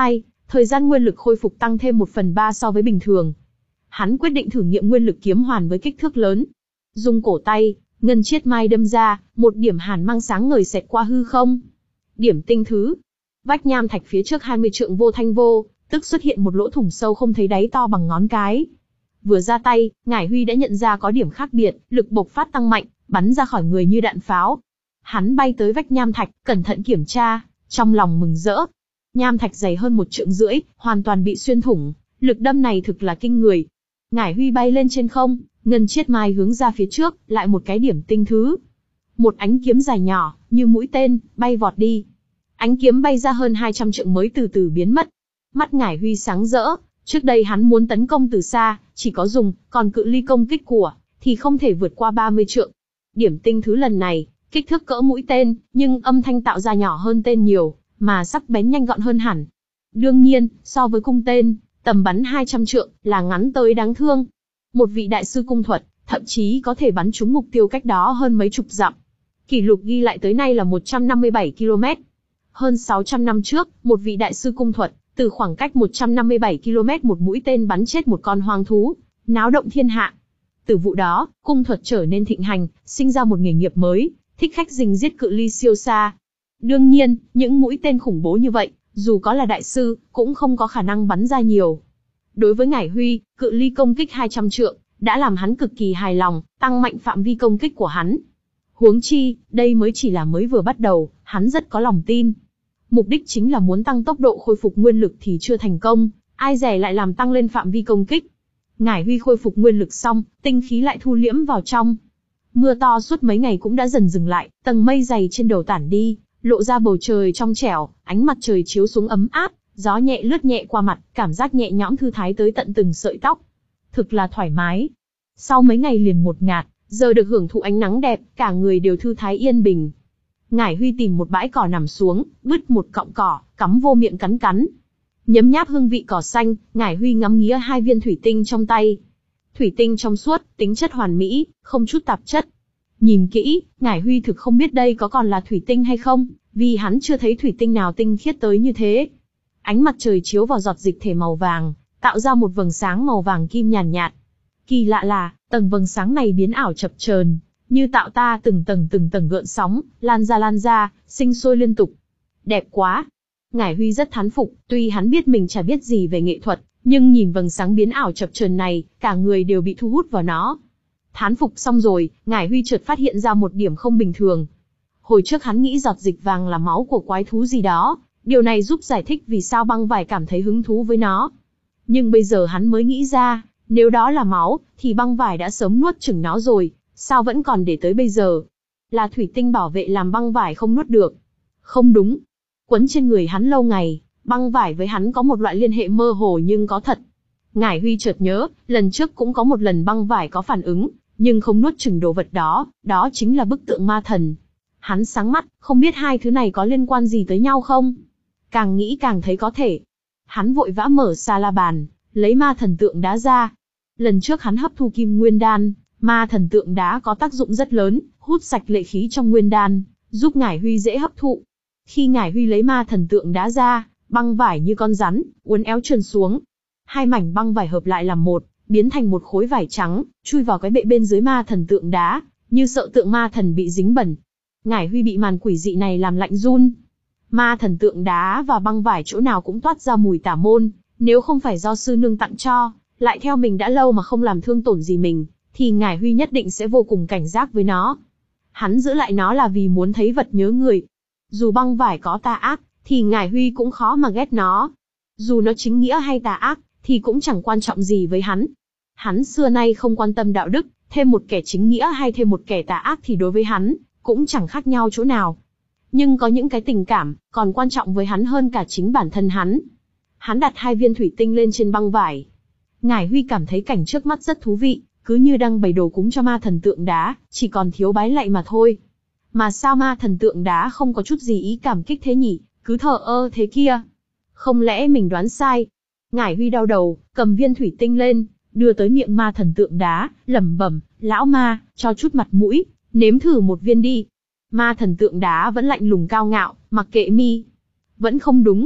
thời gian nguyên lực khôi phục tăng thêm một phần ba so với bình thường. Hắn quyết định thử nghiệm nguyên lực kiếm hoàn với kích thước lớn. Dùng cổ tay, ngân chiết mai đâm ra, một điểm hàn mang sáng ngời xẹt qua hư không. Điểm tinh thứ. Vách nham thạch phía trước hai mươi trượng vô thanh vô, tức xuất hiện một lỗ thủng sâu không thấy đáy to bằng ngón cái. Vừa ra tay, Ngải Huy đã nhận ra có điểm khác biệt, lực bộc phát tăng mạnh, bắn ra khỏi người như đạn pháo. Hắn bay tới vách nham thạch, cẩn thận kiểm tra, trong lòng mừng rỡ. Nham thạch dày hơn một trượng rưỡi, hoàn toàn bị xuyên thủng, lực đâm này thực là kinh người. Ngải Huy bay lên trên không, ngân chiết mai hướng ra phía trước, lại một cái điểm tinh thứ. Một ánh kiếm dài nhỏ, như mũi tên, bay vọt đi. Ánh kiếm bay ra hơn hai trăm trượng mới từ từ biến mất. Mắt Ngải Huy sáng rỡ, trước đây hắn muốn tấn công từ xa, chỉ có dùng, còn cự ly công kích của, thì không thể vượt qua ba mươi trượng. Điểm tinh thứ lần này, kích thước cỡ mũi tên, nhưng âm thanh tạo ra nhỏ hơn tên nhiều, mà sắc bén nhanh gọn hơn hẳn. Đương nhiên, so với cung tên, tầm bắn hai trăm trượng, là ngắn tới đáng thương. Một vị đại sư cung thuật, thậm chí có thể bắn trúng mục tiêu cách đó hơn mấy chục dặm. Kỷ lục ghi lại tới nay là một trăm năm mươi bảy ki lô mét. Hơn sáu trăm năm trước, một vị đại sư cung thuật, từ khoảng cách một trăm năm mươi bảy ki lô mét một mũi tên bắn chết một con hoang thú, náo động thiên hạ. Từ vụ đó, cung thuật trở nên thịnh hành, sinh ra một nghề nghiệp mới, thích khách rình giết cự ly siêu xa. Đương nhiên, những mũi tên khủng bố như vậy, dù có là đại sư, cũng không có khả năng bắn ra nhiều. Đối với Ngải Huy, cự ly công kích hai trăm trượng, đã làm hắn cực kỳ hài lòng, tăng mạnh phạm vi công kích của hắn. Huống chi, đây mới chỉ là mới vừa bắt đầu, hắn rất có lòng tin. Mục đích chính là muốn tăng tốc độ khôi phục nguyên lực thì chưa thành công, ai dè lại làm tăng lên phạm vi công kích. Ngải Huy khôi phục nguyên lực xong, tinh khí lại thu liễm vào trong. Mưa to suốt mấy ngày cũng đã dần dừng lại, tầng mây dày trên đầu tản đi, lộ ra bầu trời trong trẻo, ánh mặt trời chiếu xuống ấm áp, gió nhẹ lướt nhẹ qua mặt, cảm giác nhẹ nhõm thư thái tới tận từng sợi tóc. Thực là thoải mái. Sau mấy ngày liền ngột ngạt, giờ được hưởng thụ ánh nắng đẹp, cả người đều thư thái yên bình. Ngải Huy tìm một bãi cỏ nằm xuống, bứt một cọng cỏ, cắm vô miệng cắn cắn. Nhấm nháp hương vị cỏ xanh, Ngải Huy ngắm nghía hai viên thủy tinh trong tay. Thủy tinh trong suốt, tính chất hoàn mỹ, không chút tạp chất. Nhìn kỹ, Ngải Huy thực không biết đây có còn là thủy tinh hay không, vì hắn chưa thấy thủy tinh nào tinh khiết tới như thế. Ánh mặt trời chiếu vào giọt dịch thể màu vàng, tạo ra một vầng sáng màu vàng kim nhàn nhạt, nhạt. Kỳ lạ là, tầng vầng sáng này biến ảo chập chờn, như tạo ta từng tầng từng tầng gợn sóng, lan ra lan ra, sinh sôi liên tục. Đẹp quá! Ngải Huy rất thán phục, tuy hắn biết mình chả biết gì về nghệ thuật, nhưng nhìn vầng sáng biến ảo chập chờn này, cả người đều bị thu hút vào nó. Thán phục xong rồi, Ngải Huy chợt phát hiện ra một điểm không bình thường. Hồi trước hắn nghĩ giọt dịch vàng là máu của quái thú gì đó, điều này giúp giải thích vì sao băng vải cảm thấy hứng thú với nó. Nhưng bây giờ hắn mới nghĩ ra, nếu đó là máu, thì băng vải đã sớm nuốt chửng nó rồi, sao vẫn còn để tới bây giờ? Là thủy tinh bảo vệ làm băng vải không nuốt được? Không đúng. Quấn trên người hắn lâu ngày, băng vải với hắn có một loại liên hệ mơ hồ nhưng có thật. Ngải Huy chợt nhớ, lần trước cũng có một lần băng vải có phản ứng, nhưng không nuốt chửng đồ vật đó, đó chính là bức tượng ma thần. Hắn sáng mắt, không biết hai thứ này có liên quan gì tới nhau không? Càng nghĩ càng thấy có thể. Hắn vội vã mở sa la bàn, lấy ma thần tượng đá ra. Lần trước hắn hấp thu kim nguyên đan, ma thần tượng đá có tác dụng rất lớn, hút sạch lệ khí trong nguyên đan, giúp Ngải Huy dễ hấp thụ. Khi Ngải Huy lấy ma thần tượng đá ra, băng vải như con rắn, uốn éo trườn xuống. Hai mảnh băng vải hợp lại làm một, biến thành một khối vải trắng, chui vào cái bệ bên dưới ma thần tượng đá, như sợ tượng ma thần bị dính bẩn. Ngải Huy bị màn quỷ dị này làm lạnh run. Ma thần tượng đá và băng vải chỗ nào cũng toát ra mùi tà môn, nếu không phải do sư nương tặng cho, lại theo mình đã lâu mà không làm thương tổn gì mình, thì Ngải Huy nhất định sẽ vô cùng cảnh giác với nó. Hắn giữ lại nó là vì muốn thấy vật nhớ người. Dù băng vải có tà ác, thì Ngải Huy cũng khó mà ghét nó. Dù nó chính nghĩa hay tà ác, thì cũng chẳng quan trọng gì với hắn. Hắn xưa nay không quan tâm đạo đức, thêm một kẻ chính nghĩa hay thêm một kẻ tà ác thì đối với hắn, cũng chẳng khác nhau chỗ nào. Nhưng có những cái tình cảm, còn quan trọng với hắn hơn cả chính bản thân hắn. Hắn đặt hai viên thủy tinh lên trên băng vải. Ngải Huy cảm thấy cảnh trước mắt rất thú vị, cứ như đang bày đồ cúng cho ma thần tượng đá, chỉ còn thiếu bái lạy mà thôi. Mà sao ma thần tượng đá không có chút gì ý cảm kích thế nhỉ, cứ thờ ơ thế kia. Không lẽ mình đoán sai? Ngải Huy đau đầu, cầm viên thủy tinh lên, đưa tới miệng ma thần tượng đá, lẩm bẩm, lão ma, cho chút mặt mũi, nếm thử một viên đi. Ma thần tượng đá vẫn lạnh lùng cao ngạo, mặc kệ mi. Vẫn không đúng.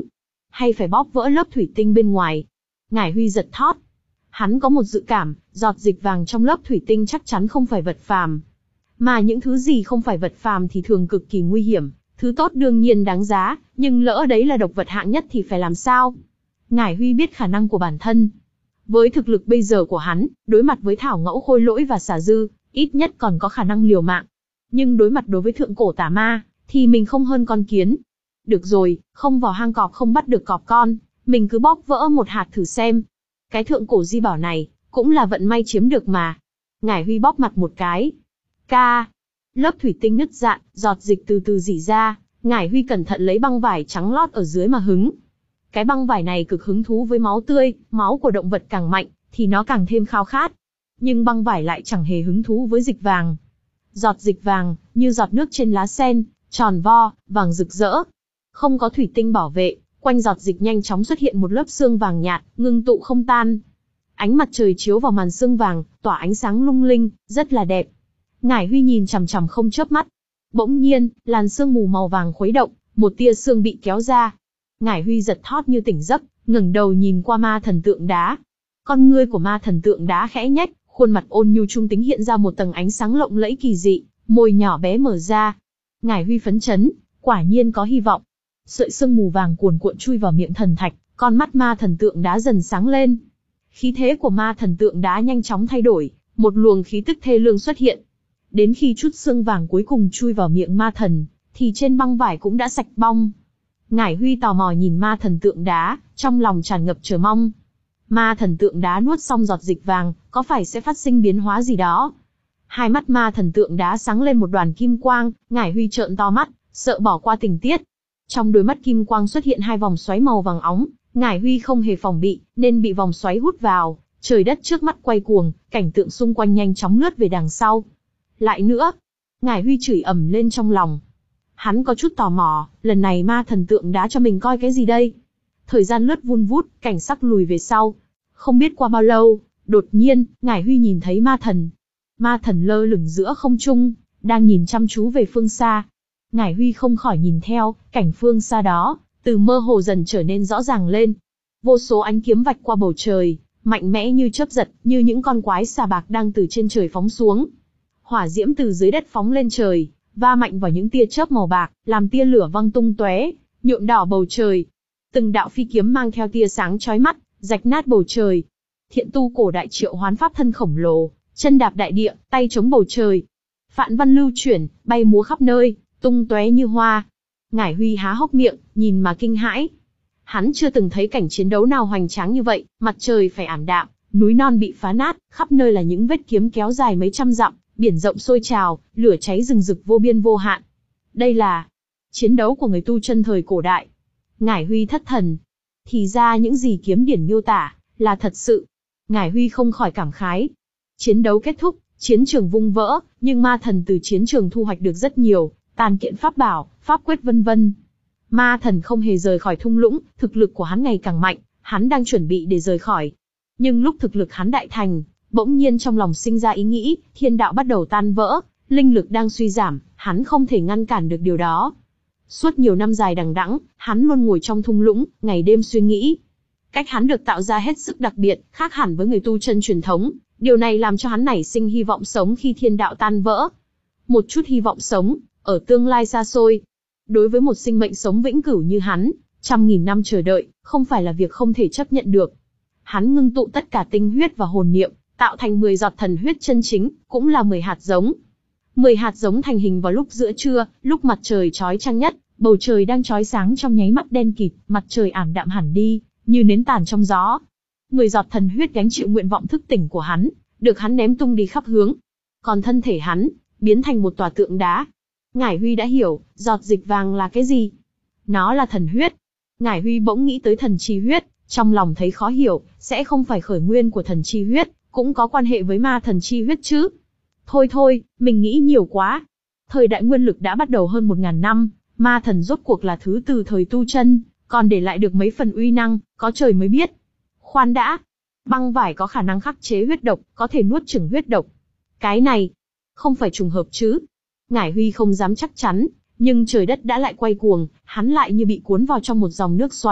hay phải bóp vỡ lớp thủy tinh bên ngoài. Ngải Huy giật thót. Hắn có một dự cảm, giọt dịch vàng trong lớp thủy tinh chắc chắn không phải vật phàm. Mà những thứ gì không phải vật phàm thì thường cực kỳ nguy hiểm, thứ tốt đương nhiên đáng giá, nhưng lỡ đấy là độc vật hạng nhất thì phải làm sao? Ngải Huy biết khả năng của bản thân. Với thực lực bây giờ của hắn, đối mặt với Thảo Ngẫu Khôi Lỗi và Xà Dư, ít nhất còn có khả năng liều mạng. Nhưng đối mặt đối với thượng cổ tà ma, thì mình không hơn con kiến. Được rồi, không vào hang cọp không bắt được cọp con, mình cứ bóp vỡ một hạt thử xem. Cái thượng cổ di bảo này, cũng là vận may chiếm được mà. Ngải Huy bóp mặt một cái. Ca. Lớp thủy tinh nứt rạn, giọt dịch từ từ rỉ ra, Ngải Huy cẩn thận lấy băng vải trắng lót ở dưới mà hứng. Cái băng vải này cực hứng thú với máu tươi, máu của động vật càng mạnh, thì nó càng thêm khao khát. Nhưng băng vải lại chẳng hề hứng thú với dịch vàng. Giọt dịch vàng, như giọt nước trên lá sen, tròn vo, vàng rực rỡ. Không có thủy tinh bảo vệ, quanh giọt dịch nhanh chóng xuất hiện một lớp sương vàng nhạt, ngưng tụ không tan. Ánh mặt trời chiếu vào màn sương vàng, tỏa ánh sáng lung linh, rất là đẹp. Ngải Huy nhìn chằm chằm không chớp mắt. Bỗng nhiên, làn sương mù màu vàng khuấy động, một tia sương bị kéo ra. Ngải Huy giật thót như tỉnh giấc, ngẩng đầu nhìn qua ma thần tượng đá. Con ngươi của ma thần tượng đá khẽ nhếch, khuôn mặt ôn nhu trung tính hiện ra một tầng ánh sáng lộng lẫy kỳ dị, môi nhỏ bé mở ra. Ngải Huy phấn chấn, quả nhiên có hy vọng. Sợi sương mù vàng cuồn cuộn chui vào miệng thần thạch, con mắt ma thần tượng đá dần sáng lên. Khí thế của ma thần tượng đá nhanh chóng thay đổi, một luồng khí tức thê lương xuất hiện. Đến khi chút sương vàng cuối cùng chui vào miệng ma thần, thì trên băng vải cũng đã sạch bong. Ngải Huy tò mò nhìn ma thần tượng đá, trong lòng tràn ngập chờ mong. Ma thần tượng đá nuốt xong giọt dịch vàng, có phải sẽ phát sinh biến hóa gì đó? Hai mắt ma thần tượng đá sáng lên một đoàn kim quang, Ngải Huy trợn to mắt, sợ bỏ qua tình tiết. Trong đôi mắt kim quang xuất hiện hai vòng xoáy màu vàng óng, Ngải Huy không hề phòng bị, nên bị vòng xoáy hút vào, trời đất trước mắt quay cuồng, cảnh tượng xung quanh nhanh chóng lướt về đằng sau. Lại nữa, Ngải Huy chửi ầm lên trong lòng. Hắn có chút tò mò, lần này ma thần tượng đá cho mình coi cái gì đây? Thời gian lướt vun vút, cảnh sắc lùi về sau. Không biết qua bao lâu, đột nhiên, Ngải Huy nhìn thấy ma thần. Ma thần lơ lửng giữa không trung, đang nhìn chăm chú về phương xa. Ngải Huy không khỏi nhìn theo, cảnh phương xa đó, từ mơ hồ dần trở nên rõ ràng lên. Vô số ánh kiếm vạch qua bầu trời, mạnh mẽ như chớp giật, như những con quái xà bạc đang từ trên trời phóng xuống. Hỏa diễm từ dưới đất phóng lên trời, va mạnh vào những tia chớp màu bạc, làm tia lửa văng tung tóe, nhuộm đỏ bầu trời. Từng đạo phi kiếm mang theo tia sáng chói mắt, rạch nát bầu trời. Thiện tu cổ đại triệu hoán pháp thân khổng lồ, chân đạp đại địa, tay chống bầu trời. Phạn văn lưu chuyển, bay múa khắp nơi, tung tóe như hoa. Ngải Huy há hốc miệng, nhìn mà kinh hãi. Hắn chưa từng thấy cảnh chiến đấu nào hoành tráng như vậy, mặt trời phải ảm đạm, núi non bị phá nát, khắp nơi là những vết kiếm kéo dài mấy trăm dặm, biển rộng sôi trào, lửa cháy rừng rực vô biên vô hạn. Đây là chiến đấu của người tu chân thời cổ đại. Ngải Huy thất thần. Thì ra những gì kiếm điển miêu tả là thật sự. Ngải Huy không khỏi cảm khái. Chiến đấu kết thúc, chiến trường vung vỡ, nhưng ma thần từ chiến trường thu hoạch được rất nhiều, tàn kiện pháp bảo, pháp quyết vân vân. Ma thần không hề rời khỏi thung lũng, thực lực của hắn ngày càng mạnh, hắn đang chuẩn bị để rời khỏi. Nhưng lúc thực lực hắn đại thành, bỗng nhiên trong lòng sinh ra ý nghĩ, thiên đạo bắt đầu tan vỡ, linh lực đang suy giảm, hắn không thể ngăn cản được điều đó. Suốt nhiều năm dài đằng đẵng, hắn luôn ngồi trong thung lũng, ngày đêm suy nghĩ. Cách hắn được tạo ra hết sức đặc biệt, khác hẳn với người tu chân truyền thống, điều này làm cho hắn nảy sinh hy vọng sống khi thiên đạo tan vỡ. Một chút hy vọng sống, ở tương lai xa xôi. Đối với một sinh mệnh sống vĩnh cửu như hắn, trăm nghìn năm chờ đợi, không phải là việc không thể chấp nhận được. Hắn ngưng tụ tất cả tinh huyết và hồn niệm, tạo thành mười giọt thần huyết chân chính, cũng là mười hạt giống. mười hạt giống thành hình vào lúc giữa trưa, lúc mặt trời chói chang nhất, bầu trời đang chói sáng trong nháy mắt đen kịt, mặt trời ảm đạm hẳn đi, như nến tàn trong gió. mười giọt thần huyết gánh chịu nguyện vọng thức tỉnh của hắn, được hắn ném tung đi khắp hướng. Còn thân thể hắn, biến thành một tòa tượng đá. Ngải Huy đã hiểu, giọt dịch vàng là cái gì? Nó là thần huyết. Ngải Huy bỗng nghĩ tới thần chi huyết, trong lòng thấy khó hiểu, sẽ không phải khởi nguyên của thần chi huyết, cũng có quan hệ với ma thần chi huyết chứ? Thôi thôi, mình nghĩ nhiều quá. Thời đại nguyên lực đã bắt đầu hơn một ngàn năm, ma thần rốt cuộc là thứ từ thời tu chân, còn để lại được mấy phần uy năng, có trời mới biết. Khoan đã, băng vải có khả năng khắc chế huyết độc, có thể nuốt chửng huyết độc. Cái này, không phải trùng hợp chứ? Ngải Huy không dám chắc chắn, nhưng trời đất đã lại quay cuồng, hắn lại như bị cuốn vào trong một dòng nước xoáy,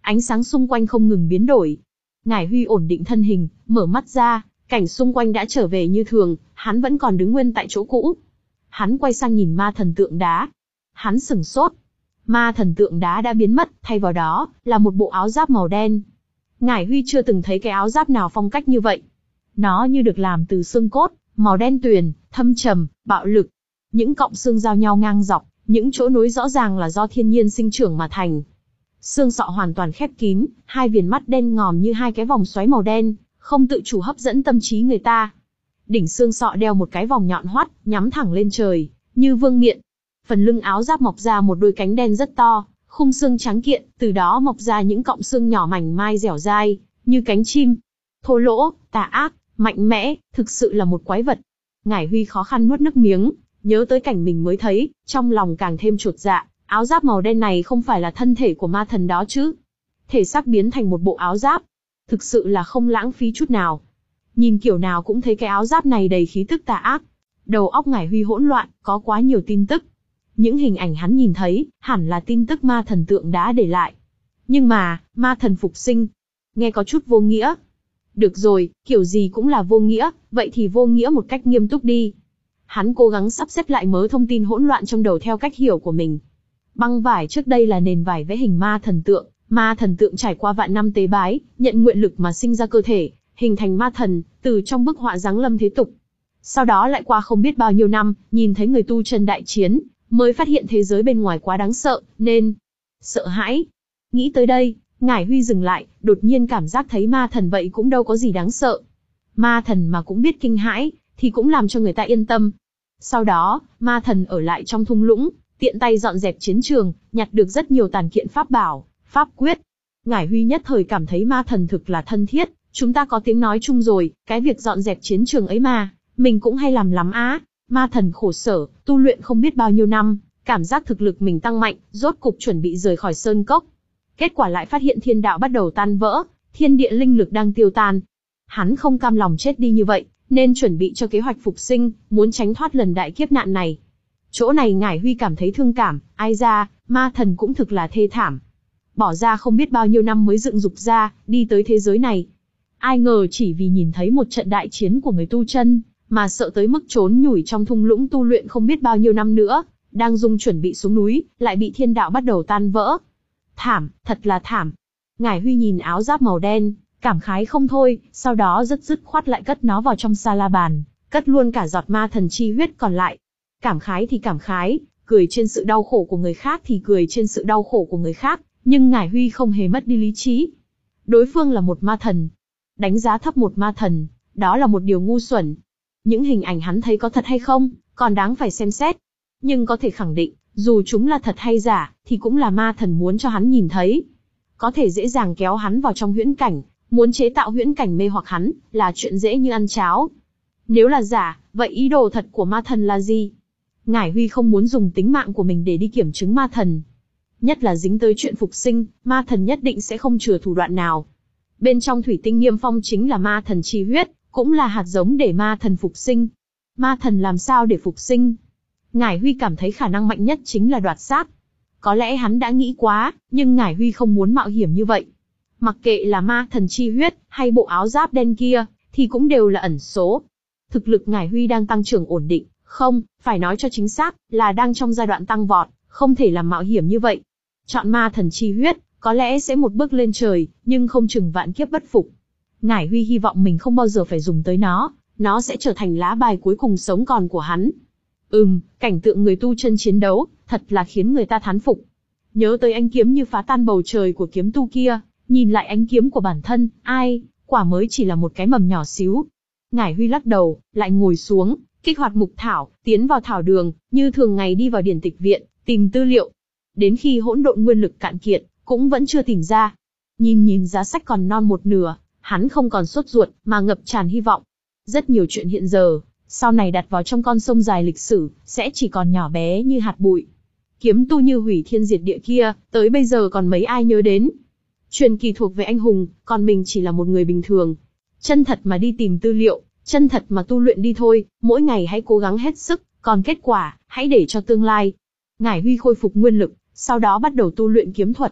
Ánh sáng xung quanh không ngừng biến đổi. Ngải Huy ổn định thân hình, mở mắt ra, cảnh xung quanh đã trở về như thường, hắn vẫn còn đứng nguyên tại chỗ cũ. Hắn quay sang nhìn ma thần tượng đá. Hắn sửng sốt. Ma thần tượng đá đã biến mất, thay vào đó là một bộ áo giáp màu đen. Ngải Huy chưa từng thấy cái áo giáp nào phong cách như vậy. Nó như được làm từ xương cốt, màu đen tuyền, thâm trầm, bạo lực. Những cọng xương giao nhau ngang dọc, những chỗ nối rõ ràng là do thiên nhiên sinh trưởng mà thành. Xương sọ hoàn toàn khép kín, hai viền mắt đen ngòm như hai cái vòng xoáy màu đen, không tự chủ hấp dẫn tâm trí người ta. Đỉnh xương sọ đeo một cái vòng nhọn hoắt, nhắm thẳng lên trời, như vương miện. Phần lưng áo giáp mọc ra một đôi cánh đen rất to, khung xương trắng kiện, từ đó mọc ra những cọng xương nhỏ mảnh mai dẻo dai, như cánh chim. Thô lỗ, tà ác, mạnh mẽ, thực sự là một quái vật. Ngải Huy khó khăn nuốt nước miếng, nhớ tới cảnh mình mới thấy, trong lòng càng thêm chột dạ. Áo giáp màu đen này không phải là thân thể của ma thần đó chứ? Thể xác biến thành một bộ áo giáp, thực sự là không lãng phí chút nào. Nhìn kiểu nào cũng thấy cái áo giáp này đầy khí tức tà ác. Đầu óc Ngải Huy hỗn loạn, có quá nhiều tin tức. Những hình ảnh hắn nhìn thấy, hẳn là tin tức ma thần tượng đã để lại. Nhưng mà, ma thần phục sinh, nghe có chút vô nghĩa. Được rồi, kiểu gì cũng là vô nghĩa, vậy thì vô nghĩa một cách nghiêm túc đi. Hắn cố gắng sắp xếp lại mớ thông tin hỗn loạn trong đầu theo cách hiểu của mình. Băng vải trước đây là nền vải vẽ hình ma thần tượng, ma thần tượng trải qua vạn năm tế bái, nhận nguyện lực mà sinh ra cơ thể, hình thành ma thần, từ trong bức họa giáng lâm thế tục. Sau đó lại qua không biết bao nhiêu năm, nhìn thấy người tu chân đại chiến, mới phát hiện thế giới bên ngoài quá đáng sợ, nên sợ hãi. Nghĩ tới đây, Ngải Huy dừng lại, đột nhiên cảm giác thấy ma thần vậy cũng đâu có gì đáng sợ. Ma thần mà cũng biết kinh hãi, thì cũng làm cho người ta yên tâm. Sau đó, ma thần ở lại trong thung lũng, tiện tay dọn dẹp chiến trường, nhặt được rất nhiều tàn kiện pháp bảo, pháp quyết. Ngải Huy nhất thời cảm thấy ma thần thực là thân thiết, chúng ta có tiếng nói chung rồi, cái việc dọn dẹp chiến trường ấy mà, mình cũng hay làm lắm á. Ma thần khổ sở, tu luyện không biết bao nhiêu năm, cảm giác thực lực mình tăng mạnh, rốt cục chuẩn bị rời khỏi sơn cốc. Kết quả lại phát hiện thiên đạo bắt đầu tan vỡ, thiên địa linh lực đang tiêu tan. Hắn không cam lòng chết đi như vậy, nên chuẩn bị cho kế hoạch phục sinh, muốn tránh thoát lần đại kiếp nạn này. Chỗ này Ngải Huy cảm thấy thương cảm, ai ra, ma thần cũng thực là thê thảm. Bỏ ra không biết bao nhiêu năm mới dựng dục ra, đi tới thế giới này. Ai ngờ chỉ vì nhìn thấy một trận đại chiến của người tu chân, mà sợ tới mức trốn nhủi trong thung lũng tu luyện không biết bao nhiêu năm nữa, đang dung chuẩn bị xuống núi, lại bị thiên đạo bắt đầu tan vỡ. Thảm, thật là thảm. Ngải Huy nhìn áo giáp màu đen, cảm khái không thôi, sau đó rất dứt khoát lại cất nó vào trong sa la bàn, cất luôn cả giọt ma thần chi huyết còn lại. Cảm khái thì cảm khái, cười trên sự đau khổ của người khác thì cười trên sự đau khổ của người khác, nhưng Ngải Huy không hề mất đi lý trí. Đối phương là một ma thần. Đánh giá thấp một ma thần, đó là một điều ngu xuẩn. Những hình ảnh hắn thấy có thật hay không, còn đáng phải xem xét. Nhưng có thể khẳng định, dù chúng là thật hay giả, thì cũng là ma thần muốn cho hắn nhìn thấy. Có thể dễ dàng kéo hắn vào trong huyễn cảnh, muốn chế tạo huyễn cảnh mê hoặc hắn, là chuyện dễ như ăn cháo. Nếu là giả, vậy ý đồ thật của ma thần là gì? Ngải Huy không muốn dùng tính mạng của mình để đi kiểm chứng ma thần. Nhất là dính tới chuyện phục sinh, ma thần nhất định sẽ không chừa thủ đoạn nào. Bên trong thủy tinh niêm phong chính là ma thần chi huyết, cũng là hạt giống để ma thần phục sinh. Ma thần làm sao để phục sinh? Ngải Huy cảm thấy khả năng mạnh nhất chính là đoạt xác. Có lẽ hắn đã nghĩ quá, nhưng Ngải Huy không muốn mạo hiểm như vậy. Mặc kệ là ma thần chi huyết, hay bộ áo giáp đen kia, thì cũng đều là ẩn số. Thực lực Ngải Huy đang tăng trưởng ổn định, không, phải nói cho chính xác, là đang trong giai đoạn tăng vọt, không thể làm mạo hiểm như vậy. Chọn ma thần chi huyết, có lẽ sẽ một bước lên trời, nhưng không chừng vạn kiếp bất phục. Ngải Huy hy vọng mình không bao giờ phải dùng tới nó, nó sẽ trở thành lá bài cuối cùng sống còn của hắn. Ừm, cảnh tượng người tu chân chiến đấu, thật là khiến người ta thán phục. Nhớ tới ánh kiếm như phá tan bầu trời của kiếm tu kia, nhìn lại ánh kiếm của bản thân, ai, quả mới chỉ là một cái mầm nhỏ xíu. Ngải Huy lắc đầu, lại ngồi xuống, kích hoạt mục thảo, tiến vào thảo đường, như thường ngày đi vào điển tịch viện, tìm tư liệu. Đến khi hỗn độn nguyên lực cạn kiệt, cũng vẫn chưa tìm ra. Nhìn nhìn giá sách còn non một nửa, hắn không còn sốt ruột, mà ngập tràn hy vọng. Rất nhiều chuyện hiện giờ, sau này đặt vào trong con sông dài lịch sử, sẽ chỉ còn nhỏ bé như hạt bụi. Kiếm tu như hủy thiên diệt địa kia, tới bây giờ còn mấy ai nhớ đến. Truyền kỳ thuộc về anh hùng, còn mình chỉ là một người bình thường. Chân thật mà đi tìm tư liệu, chân thật mà tu luyện đi thôi, mỗi ngày hãy cố gắng hết sức, còn kết quả, hãy để cho tương lai. Ngải Huy khôi phục nguyên lực, sau đó bắt đầu tu luyện kiếm thuật.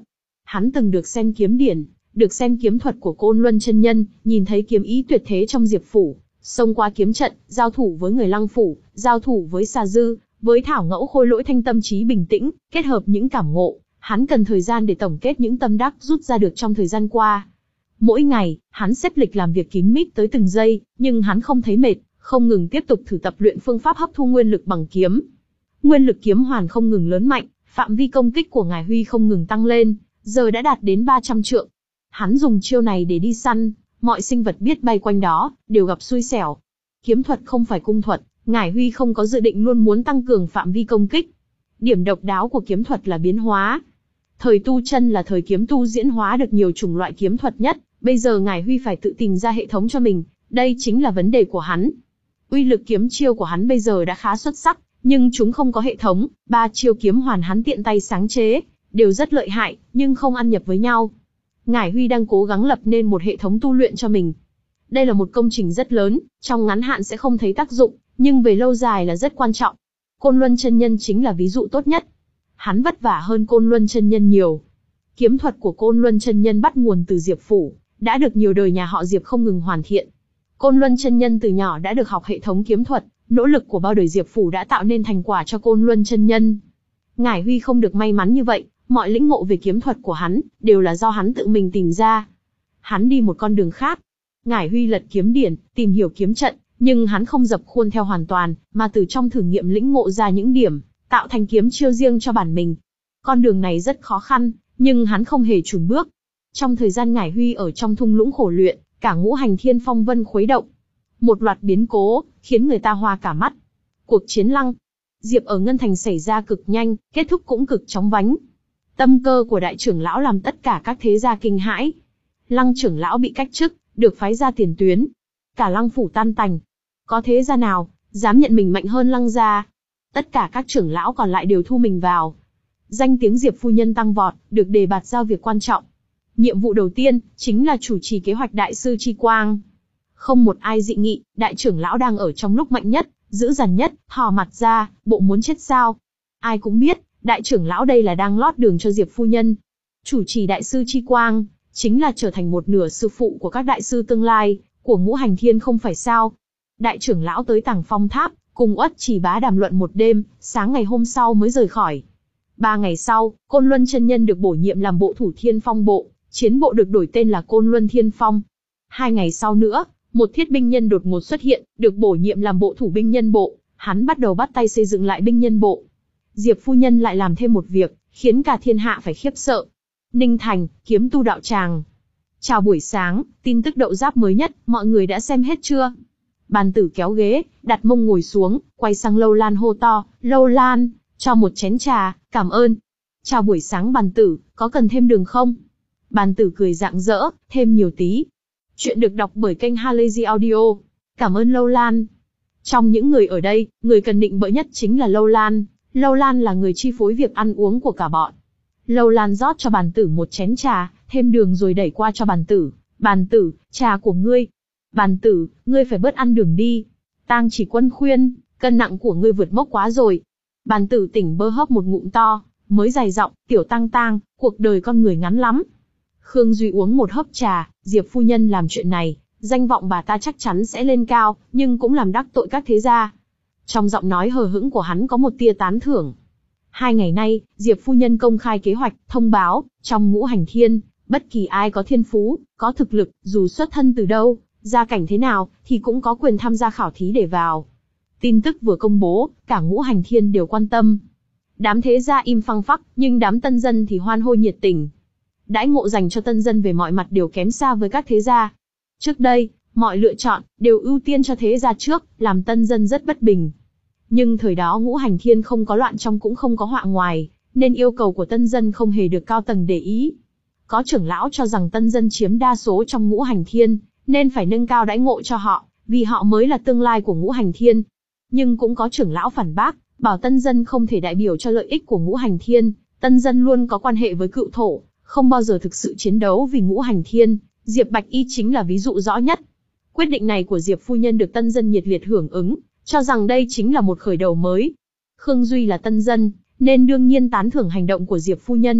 Hắn từng được xem kiếm điển, được xem kiếm thuật của Côn Luân chân nhân, nhìn thấy kiếm ý tuyệt thế trong Diệp phủ, xông qua kiếm trận, giao thủ với người Lăng phủ, giao thủ với Sa Dư, với Thảo Ngẫu Khôi Lỗi thanh tâm trí bình tĩnh, kết hợp những cảm ngộ, hắn cần thời gian để tổng kết những tâm đắc rút ra được trong thời gian qua. Mỗi ngày, hắn xếp lịch làm việc kín mít tới từng giây, nhưng hắn không thấy mệt, không ngừng tiếp tục thử tập luyện phương pháp hấp thu nguyên lực bằng kiếm. Nguyên lực kiếm hoàn không ngừng lớn mạnh, phạm vi công kích của Ngải Huy không ngừng tăng lên, giờ đã đạt đến ba trăm trượng. Hắn dùng chiêu này để đi săn, mọi sinh vật biết bay quanh đó, đều gặp xui xẻo. Kiếm thuật không phải cung thuật, Ngải Huy không có dự định luôn muốn tăng cường phạm vi công kích. Điểm độc đáo của kiếm thuật là biến hóa. Thời tu chân là thời kiếm tu diễn hóa được nhiều chủng loại kiếm thuật nhất, bây giờ Ngải Huy phải tự tìm ra hệ thống cho mình, đây chính là vấn đề của hắn. Uy lực kiếm chiêu của hắn bây giờ đã khá xuất sắc, nhưng chúng không có hệ thống, ba chiêu kiếm hoàn hắn tiện tay sáng chế, đều rất lợi hại, nhưng không ăn nhập với nhau. Ngải Huy đang cố gắng lập nên một hệ thống tu luyện cho mình. Đây là một công trình rất lớn, trong ngắn hạn sẽ không thấy tác dụng, nhưng về lâu dài là rất quan trọng. Côn Luân chân nhân chính là ví dụ tốt nhất. Hắn vất vả hơn Côn Luân chân nhân nhiều. Kiếm thuật của Côn Luân chân nhân bắt nguồn từ Diệp phủ, đã được nhiều đời nhà họ Diệp không ngừng hoàn thiện. Côn Luân chân nhân từ nhỏ đã được học hệ thống kiếm thuật, nỗ lực của bao đời Diệp phủ đã tạo nên thành quả cho Côn Luân chân nhân. Ngải Huy không được may mắn như vậy, mọi lĩnh ngộ về kiếm thuật của hắn đều là do hắn tự mình tìm ra. Hắn đi một con đường khác. Ngải Huy lật kiếm điển, tìm hiểu kiếm trận, nhưng hắn không dập khuôn theo hoàn toàn, mà từ trong thử nghiệm lĩnh ngộ ra những điểm, tạo thành kiếm chiêu riêng cho bản mình. Con đường này rất khó khăn, nhưng hắn không hề chùn bước. Trong thời gian Ngải Huy ở trong thung lũng khổ luyện, cả ngũ hành thiên phong vân khuấy động. Một loạt biến cố, khiến người ta hoa cả mắt. Cuộc chiến Lăng Diệp ở Ngân Thành xảy ra cực nhanh, kết thúc cũng cực chóng vánh. Tâm cơ của đại trưởng lão làm tất cả các thế gia kinh hãi. Lăng trưởng lão bị cách chức, được phái ra tiền tuyến. Cả Lăng phủ tan tành. Có thế gia nào dám nhận mình mạnh hơn Lăng gia? Tất cả các trưởng lão còn lại đều thu mình vào. Danh tiếng Diệp phu nhân tăng vọt, được đề bạt giao việc quan trọng. Nhiệm vụ đầu tiên chính là chủ trì kế hoạch đại sư Chi Quang. Không một ai dị nghị, đại trưởng lão đang ở trong lúc mạnh nhất, dữ dằn nhất, thò mặt ra, bộ muốn chết sao? Ai cũng biết, đại trưởng lão đây là đang lót đường cho Diệp phu nhân. Chủ trì đại sư Chi Quang, chính là trở thành một nửa sư phụ của các đại sư tương lai, của ngũ hành thiên không phải sao? Đại trưởng lão tới Tàng Phong Tháp, cùng Uất Trì Bá đàm luận một đêm, sáng ngày hôm sau mới rời khỏi. Ba ngày sau, Côn Luân chân nhân được bổ nhiệm làm bộ thủ Thiên Phong bộ, chiến bộ được đổi tên là Côn Luân Thiên Phong. Hai ngày sau nữa, một thiết binh nhân đột ngột xuất hiện, được bổ nhiệm làm bộ thủ binh nhân bộ, hắn bắt đầu bắt tay xây dựng lại binh nhân bộ. Diệp phu nhân lại làm thêm một việc, khiến cả thiên hạ phải khiếp sợ. Ninh Thành, kiếm tu đạo tràng. Chào buổi sáng, tin tức đậu giáp mới nhất, mọi người đã xem hết chưa? Bàn tử kéo ghế, đặt mông ngồi xuống, quay sang Lâu Lan hô to, Lâu Lan, cho một chén trà, cảm ơn. Chào buổi sáng bàn tử, có cần thêm đường không? Bàn tử cười rạng rỡ, thêm nhiều tí. Chuyện được đọc bởi kênh Halazy Audio. Cảm ơn Lâu Lan. Trong những người ở đây, người cần nịnh bợ nhất chính là Lâu Lan. Lâu Lan là người chi phối việc ăn uống của cả bọn. Lâu Lan rót cho bàn tử một chén trà, thêm đường rồi đẩy qua cho bàn tử. Bàn tử, trà của ngươi. Bàn tử, ngươi phải bớt ăn đường đi. Tang Chỉ Quân khuyên, cân nặng của ngươi vượt mốc quá rồi. Bàn tử tỉnh bơ hớp một ngụm to, mới dài giọng, tiểu Tang Tang, cuộc đời con người ngắn lắm. Khương Duy uống một hớp trà, Diệp phu nhân làm chuyện này, danh vọng bà ta chắc chắn sẽ lên cao, nhưng cũng làm đắc tội các thế gia. Trong giọng nói hờ hững của hắn có một tia tán thưởng. Hai ngày nay, Diệp phu nhân công khai kế hoạch, thông báo, trong ngũ hành thiên, bất kỳ ai có thiên phú, có thực lực, dù xuất thân từ đâu, gia cảnh thế nào, thì cũng có quyền tham gia khảo thí để vào. Tin tức vừa công bố, cả ngũ hành thiên đều quan tâm. Đám thế gia im phăng phắc, nhưng đám tân dân thì hoan hô nhiệt tình. Đãi ngộ dành cho tân dân về mọi mặt đều kém xa với các thế gia. Trước đây, mọi lựa chọn đều ưu tiên cho thế gia trước, làm tân dân rất bất bình. Nhưng thời đó ngũ hành thiên không có loạn trong cũng không có họa ngoài, nên yêu cầu của tân dân không hề được cao tầng để ý. Có trưởng lão cho rằng tân dân chiếm đa số trong ngũ hành thiên, nên phải nâng cao đãi ngộ cho họ, vì họ mới là tương lai của ngũ hành thiên. Nhưng cũng có trưởng lão phản bác, bảo tân dân không thể đại biểu cho lợi ích của ngũ hành thiên, tân dân luôn có quan hệ với cựu thổ, không bao giờ thực sự chiến đấu vì ngũ hành thiên. Diệp Bạch Y chính là ví dụ rõ nhất. Quyết định này của Diệp phu nhân được tân dân nhiệt liệt hưởng ứng, cho rằng đây chính là một khởi đầu mới. Khương Duy là tân dân, nên đương nhiên tán thưởng hành động của Diệp phu nhân.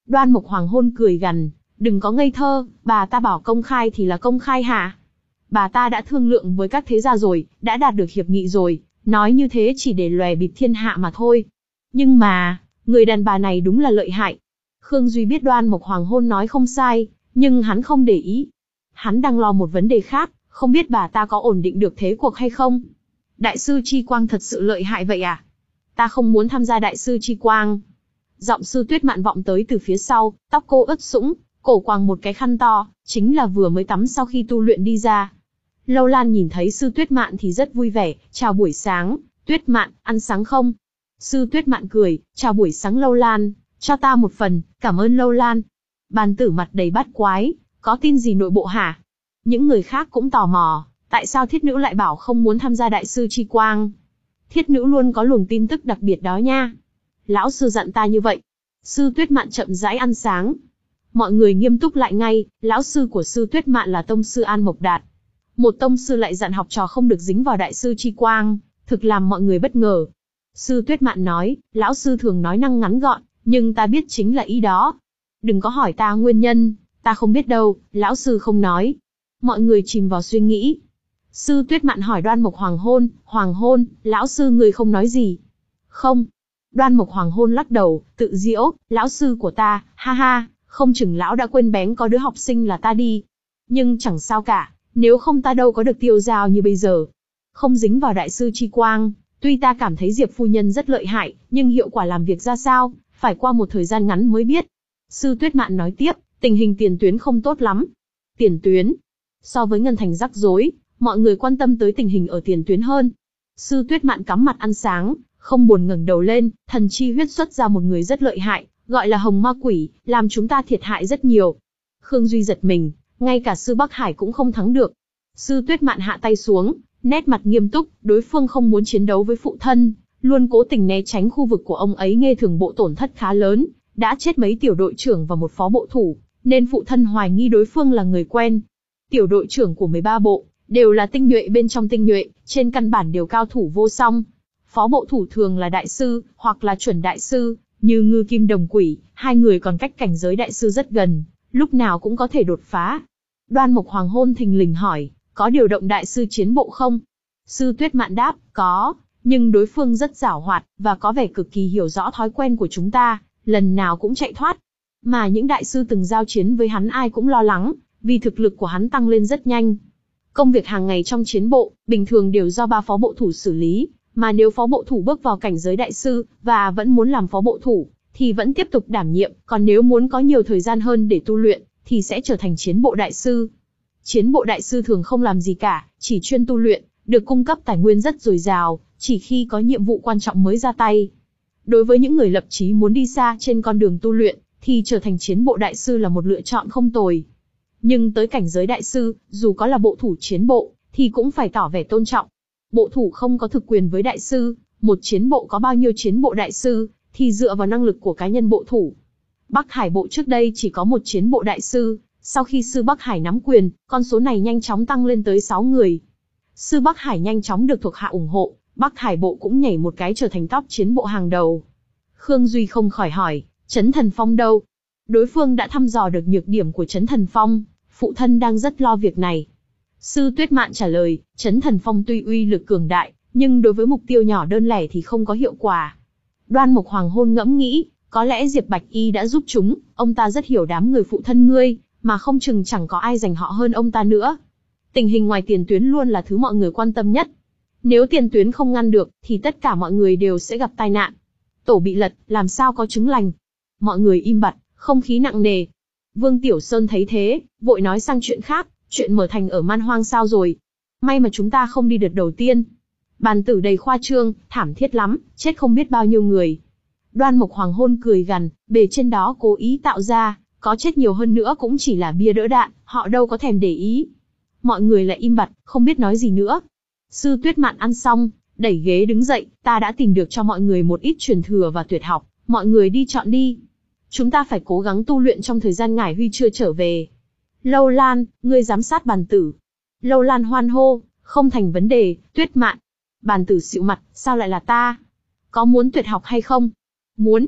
Đoan Mộc Hoàng Hôn cười gằn, đừng có ngây thơ, bà ta bảo công khai thì là công khai hả? Bà ta đã thương lượng với các thế gia rồi, đã đạt được hiệp nghị rồi, nói như thế chỉ để lòe bịp thiên hạ mà thôi. Nhưng mà, người đàn bà này đúng là lợi hại. Khương Duy biết Đoan Mộc Hoàng Hôn nói không sai, nhưng hắn không để ý. Hắn đang lo một vấn đề khác, không biết bà ta có ổn định được thế cuộc hay không. Đại sư Chi Quang thật sự lợi hại vậy à? Ta không muốn tham gia đại sư Chi Quang. Giọng Sư Tuyết Mạn vọng tới từ phía sau, tóc cô ướt sũng, cổ quàng một cái khăn to, chính là vừa mới tắm sau khi tu luyện đi ra. Lâu Lan nhìn thấy Sư Tuyết Mạn thì rất vui vẻ, chào buổi sáng, Tuyết Mạn, ăn sáng không? Sư Tuyết Mạn cười, chào buổi sáng Lâu Lan, cho ta một phần, cảm ơn Lâu Lan. Bàn Tử mặt đầy bát quái, có tin gì nội bộ hả? Những người khác cũng tò mò, tại sao Thiết Nữ lại bảo không muốn tham gia đại sư Chi Quang? Thiết Nữ luôn có luồng tin tức đặc biệt đó nha. Lão sư dặn ta như vậy. Sư Tuyết Mạn chậm rãi ăn sáng. Mọi người nghiêm túc lại ngay, lão sư của Sư Tuyết Mạn là tông sư An Mộc Đạt. Một tông sư lại dặn học trò không được dính vào đại sư Chi Quang, thực làm mọi người bất ngờ. Sư Tuyết Mạn nói, lão sư thường nói năng ngắn gọn, nhưng ta biết chính là ý đó. Đừng có hỏi ta nguyên nhân, ta không biết đâu, lão sư không nói. Mọi người chìm vào suy nghĩ. Sư Tuyết Mạn hỏi Đoan Mộc Hoàng Hôn, Hoàng Hôn, lão sư người không nói gì. Không. Đoan Mộc Hoàng Hôn lắc đầu, tự giễu, lão sư của ta, ha ha, không chừng lão đã quên bén có đứa học sinh là ta đi. Nhưng chẳng sao cả, nếu không ta đâu có được tiêu dao như bây giờ. Không dính vào đại sư Chi Quang, tuy ta cảm thấy Diệp phu nhân rất lợi hại, nhưng hiệu quả làm việc ra sao, phải qua một thời gian ngắn mới biết. Sư Tuyết Mạn nói tiếp, tình hình tiền tuyến không tốt lắm. Tiền tuyến? So với Ngân Thành rắc rối, mọi người quan tâm tới tình hình ở tiền tuyến hơn. Sư Tuyết Mạn cắm mặt ăn sáng, không buồn ngẩng đầu lên, thần chi huyết xuất ra một người rất lợi hại, gọi là Hồng Ma Quỷ, làm chúng ta thiệt hại rất nhiều. Khương Duy giật mình, ngay cả Sư Bắc Hải cũng không thắng được. Sư Tuyết Mạn hạ tay xuống, nét mặt nghiêm túc, đối phương không muốn chiến đấu với phụ thân, luôn cố tình né tránh khu vực của ông ấy, nghe thường bộ tổn thất khá lớn, đã chết mấy tiểu đội trưởng và một phó bộ thủ, nên phụ thân hoài nghi đối phương là người quen. Tiểu đội trưởng của mười ba bộ, đều là tinh nhuệ bên trong tinh nhuệ, trên căn bản đều cao thủ vô song. Phó bộ thủ thường là đại sư, hoặc là chuẩn đại sư, như Ngư Kim Đồng Quỷ, hai người còn cách cảnh giới đại sư rất gần, lúc nào cũng có thể đột phá. Đoan Mộc Hoàng Hôn thình lình hỏi, có điều động đại sư chiến bộ không? Sư Tuyết Mạn đáp, có, nhưng đối phương rất giảo hoạt, và có vẻ cực kỳ hiểu rõ thói quen của chúng ta, lần nào cũng chạy thoát. Mà những đại sư từng giao chiến với hắn ai cũng lo lắng, vì thực lực của hắn tăng lên rất nhanh. Công việc hàng ngày trong chiến bộ, bình thường đều do ba phó bộ thủ xử lý, mà nếu phó bộ thủ bước vào cảnh giới đại sư, và vẫn muốn làm phó bộ thủ, thì vẫn tiếp tục đảm nhiệm, còn nếu muốn có nhiều thời gian hơn để tu luyện, thì sẽ trở thành chiến bộ đại sư. Chiến bộ đại sư thường không làm gì cả, chỉ chuyên tu luyện, được cung cấp tài nguyên rất dồi dào, chỉ khi có nhiệm vụ quan trọng mới ra tay. Đối với những người lập chí muốn đi xa trên con đường tu luyện, thì trở thành chiến bộ đại sư là một lựa chọn không tồi. Nhưng tới cảnh giới đại sư, dù có là bộ thủ chiến bộ, thì cũng phải tỏ vẻ tôn trọng. Bộ thủ không có thực quyền với đại sư, một chiến bộ có bao nhiêu chiến bộ đại sư, thì dựa vào năng lực của cá nhân bộ thủ. Bắc Hải bộ trước đây chỉ có một chiến bộ đại sư, sau khi Sư Bắc Hải nắm quyền, con số này nhanh chóng tăng lên tới sáu người. Sư Bắc Hải nhanh chóng được thuộc hạ ủng hộ, Bắc Hải bộ cũng nhảy một cái trở thành top chiến bộ hàng đầu. Khương Duy không khỏi hỏi, Trấn Thần Phong đâu? Đối phương đã thăm dò được nhược điểm của Trấn Thần Phong, phụ thân đang rất lo việc này. Sư Tuyết Mạn trả lời, Trấn Thần Phong tuy uy lực cường đại, nhưng đối với mục tiêu nhỏ đơn lẻ thì không có hiệu quả. Đoan Mộc Hoàng Hôn ngẫm nghĩ, có lẽ Diệp Bạch Y đã giúp chúng, ông ta rất hiểu đám người phụ thân ngươi, mà không chừng chẳng có ai giành họ hơn ông ta nữa. Tình hình ngoài tiền tuyến luôn là thứ mọi người quan tâm nhất. Nếu tiền tuyến không ngăn được, thì tất cả mọi người đều sẽ gặp tai nạn. Tổ bị lật, làm sao có trứng lành? Mọi người im bặt, không khí nặng nề. Vương Tiểu Sơn thấy thế, vội nói sang chuyện khác, chuyện mở thành ở Man Hoang sao rồi? May mà chúng ta không đi đợt đầu tiên. Bàn Tử đầy khoa trương, thảm thiết lắm, chết không biết bao nhiêu người. Đoan Mộc Hoàng Hôn cười gằn, bề trên đó cố ý tạo ra, có chết nhiều hơn nữa cũng chỉ là bia đỡ đạn, họ đâu có thèm để ý. Mọi người lại im bặt, không biết nói gì nữa. Sư Tuyết Mạn ăn xong, đẩy ghế đứng dậy, ta đã tìm được cho mọi người một ít truyền thừa và tuyệt học, mọi người đi chọn đi. Chúng ta phải cố gắng tu luyện trong thời gian Ngải Huy chưa trở về. Lâu Lan, ngươi giám sát Bàn Tử. Lâu Lan hoan hô, không thành vấn đề, Tuyết Mạn. Bàn Tử xịu mặt, sao lại là ta? Có muốn tuyệt học hay không? Muốn.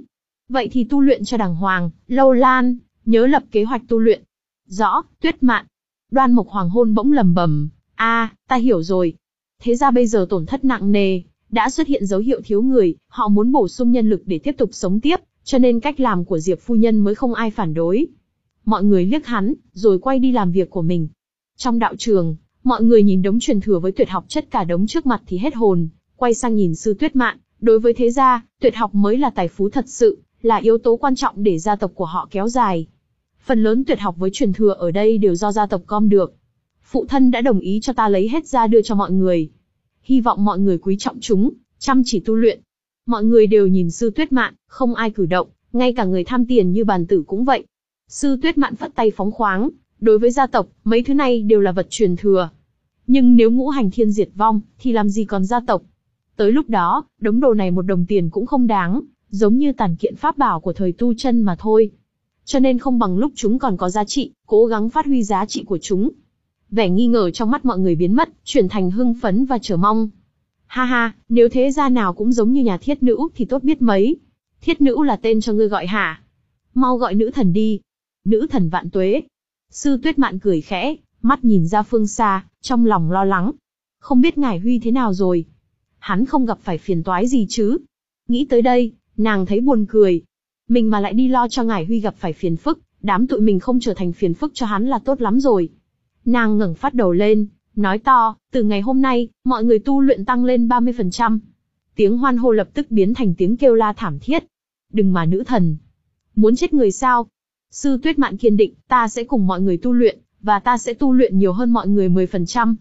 Vậy thì tu luyện cho đàng hoàng, Lâu Lan, nhớ lập kế hoạch tu luyện. Rõ, Tuyết Mạn. Đoan Mộc Hoàng Hôn bỗng lầm bầm, a, ta hiểu rồi. Thế ra bây giờ tổn thất nặng nề, đã xuất hiện dấu hiệu thiếu người, họ muốn bổ sung nhân lực để tiếp tục sống tiếp, cho nên cách làm của Diệp phu nhân mới không ai phản đối. Mọi người liếc hắn, rồi quay đi làm việc của mình. Trong đạo trường, mọi người nhìn đống truyền thừa với tuyệt học chất cả đống trước mặt thì hết hồn, quay sang nhìn sư Tuyết Mạn, đối với thế gia, tuyệt học mới là tài phú thật sự, là yếu tố quan trọng để gia tộc của họ kéo dài. Phần lớn tuyệt học với truyền thừa ở đây đều do gia tộc gom được. Phụ thân đã đồng ý cho ta lấy hết ra đưa cho mọi người. Hy vọng mọi người quý trọng chúng, chăm chỉ tu luyện. Mọi người đều nhìn sư Tuyết Mạn, không ai cử động, ngay cả người tham tiền như bàn tử cũng vậy. Sư Tuyết Mạn phất tay phóng khoáng, đối với gia tộc, mấy thứ này đều là vật truyền thừa. Nhưng nếu ngũ hành thiên diệt vong, thì làm gì còn gia tộc? Tới lúc đó, đống đồ này một đồng tiền cũng không đáng, giống như tàn kiện pháp bảo của thời tu chân mà thôi. Cho nên không bằng lúc chúng còn có giá trị, cố gắng phát huy giá trị của chúng. Vẻ nghi ngờ trong mắt mọi người biến mất, chuyển thành hưng phấn và chờ mong. Ha ha, nếu thế gia nào cũng giống như nhà thiết nữ thì tốt biết mấy. Thiết nữ là tên cho ngươi gọi hả? Mau gọi nữ thần đi. Nữ thần vạn tuế. Sư Tuyết Mạn cười khẽ, mắt nhìn ra phương xa, trong lòng lo lắng. Không biết ngải Huy thế nào rồi? Hắn không gặp phải phiền toái gì chứ? Nghĩ tới đây, nàng thấy buồn cười. Mình mà lại đi lo cho ngải Huy gặp phải phiền phức, đám tụi mình không trở thành phiền phức cho hắn là tốt lắm rồi. Nàng ngẩng phát đầu lên, nói to, từ ngày hôm nay, mọi người tu luyện tăng lên ba mươi phần trăm. Tiếng hoan hô lập tức biến thành tiếng kêu la thảm thiết. Đừng mà nữ thần. Muốn chết người sao? Sư Tuyết Mạn kiên định, ta sẽ cùng mọi người tu luyện, và ta sẽ tu luyện nhiều hơn mọi người mười phần trăm.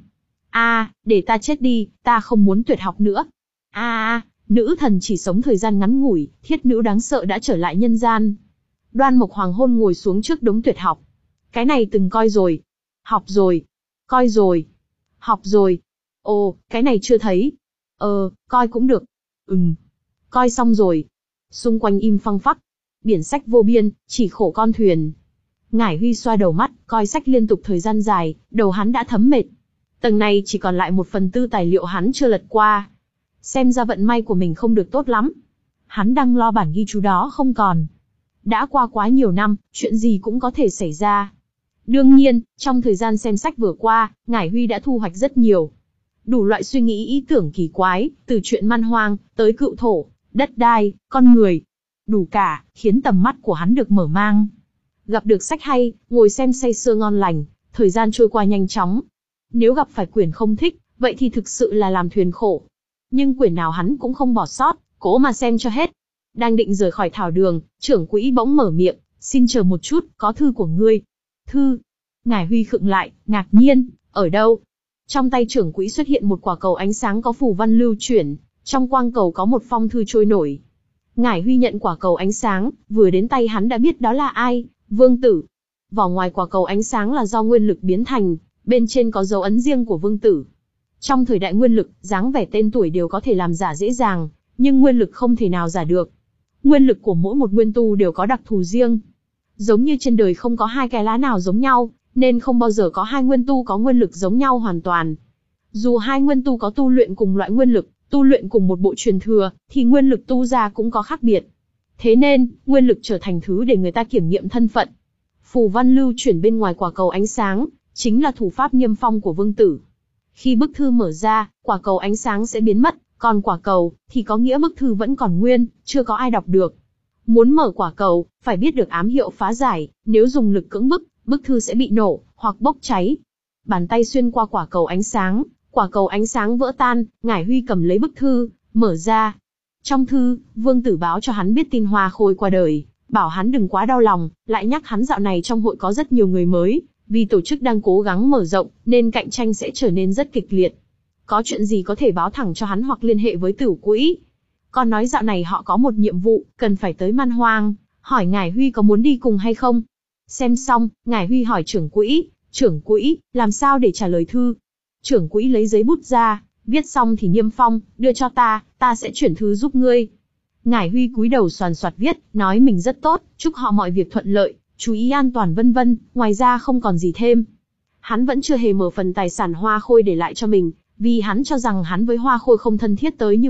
A, để ta chết đi, ta không muốn tuyệt học nữa. A a, nữ thần chỉ sống thời gian ngắn ngủi, thiết nữ đáng sợ đã trở lại nhân gian. Đoan Mộc Hoàng Hôn ngồi xuống trước đống tuyệt học. Cái này từng coi rồi. Học rồi. Coi rồi. Học rồi. Ồ, cái này chưa thấy. Ờ, coi cũng được. Ừm. Coi xong rồi. Xung quanh im phăng phắc. Biển sách vô biên, chỉ khổ con thuyền. Ngải Huy xoa đầu mắt, coi sách liên tục thời gian dài, đầu hắn đã thấm mệt. Tầng này chỉ còn lại một phần tư tài liệu hắn chưa lật qua. Xem ra vận may của mình không được tốt lắm. Hắn đang lo bản ghi chú đó không còn. Đã qua quá nhiều năm, chuyện gì cũng có thể xảy ra. Đương nhiên, trong thời gian xem sách vừa qua, Ngải Huy đã thu hoạch rất nhiều. Đủ loại suy nghĩ ý tưởng kỳ quái, từ chuyện man hoang, tới cựu thổ, đất đai, con người. Đủ cả, khiến tầm mắt của hắn được mở mang. Gặp được sách hay, ngồi xem say sưa ngon lành, thời gian trôi qua nhanh chóng. Nếu gặp phải quyển không thích, vậy thì thực sự là làm thuyền khổ. Nhưng quyển nào hắn cũng không bỏ sót, cố mà xem cho hết. Đang định rời khỏi thảo đường, trưởng quỹ bỗng mở miệng, xin chờ một chút, có thư của ngươi. Thư? Ngải Huy khựng lại, ngạc nhiên, ở đâu? Trong tay trưởng quỹ xuất hiện một quả cầu ánh sáng có phù văn lưu chuyển, trong quang cầu có một phong thư trôi nổi. Ngải Huy nhận quả cầu ánh sáng, vừa đến tay hắn đã biết đó là ai, Vương Tử. Vỏ ngoài quả cầu ánh sáng là do nguyên lực biến thành, bên trên có dấu ấn riêng của Vương Tử. Trong thời đại nguyên lực, dáng vẻ tên tuổi đều có thể làm giả dễ dàng, nhưng nguyên lực không thể nào giả được. Nguyên lực của mỗi một nguyên tu đều có đặc thù riêng. Giống như trên đời không có hai cái lá nào giống nhau, nên không bao giờ có hai nguyên tu có nguyên lực giống nhau hoàn toàn. Dù hai nguyên tu có tu luyện cùng loại nguyên lực, tu luyện cùng một bộ truyền thừa, thì nguyên lực tu ra cũng có khác biệt. Thế nên, nguyên lực trở thành thứ để người ta kiểm nghiệm thân phận. Phù văn lưu chuyển bên ngoài quả cầu ánh sáng, chính là thủ pháp niêm phong của Vương Tử. Khi bức thư mở ra, quả cầu ánh sáng sẽ biến mất, còn quả cầu, thì có nghĩa bức thư vẫn còn nguyên, chưa có ai đọc được. Muốn mở quả cầu, phải biết được ám hiệu phá giải, nếu dùng lực cưỡng bức, bức thư sẽ bị nổ, hoặc bốc cháy. Bàn tay xuyên qua quả cầu ánh sáng, quả cầu ánh sáng vỡ tan, Ngải Huy cầm lấy bức thư, mở ra. Trong thư, Vương Tử báo cho hắn biết tin Hoa Khôi qua đời, bảo hắn đừng quá đau lòng, lại nhắc hắn dạo này trong hội có rất nhiều người mới, vì tổ chức đang cố gắng mở rộng, nên cạnh tranh sẽ trở nên rất kịch liệt. Có chuyện gì có thể báo thẳng cho hắn hoặc liên hệ với Tử Quỹ. Còn nói dạo này họ có một nhiệm vụ, cần phải tới Man Hoang, hỏi Ngải Huy có muốn đi cùng hay không. Xem xong, Ngải Huy hỏi trưởng quỹ, trưởng quỹ, làm sao để trả lời thư? Trưởng quỹ lấy giấy bút ra, viết xong thì niêm phong, đưa cho ta, ta sẽ chuyển thư giúp ngươi. Ngải Huy cúi đầu soàn soạt viết, nói mình rất tốt, chúc họ mọi việc thuận lợi, chú ý an toàn vân vân, ngoài ra không còn gì thêm. Hắn vẫn chưa hề mở phần tài sản Hoa Khôi để lại cho mình, vì hắn cho rằng hắn với Hoa Khôi không thân thiết tới như vậy,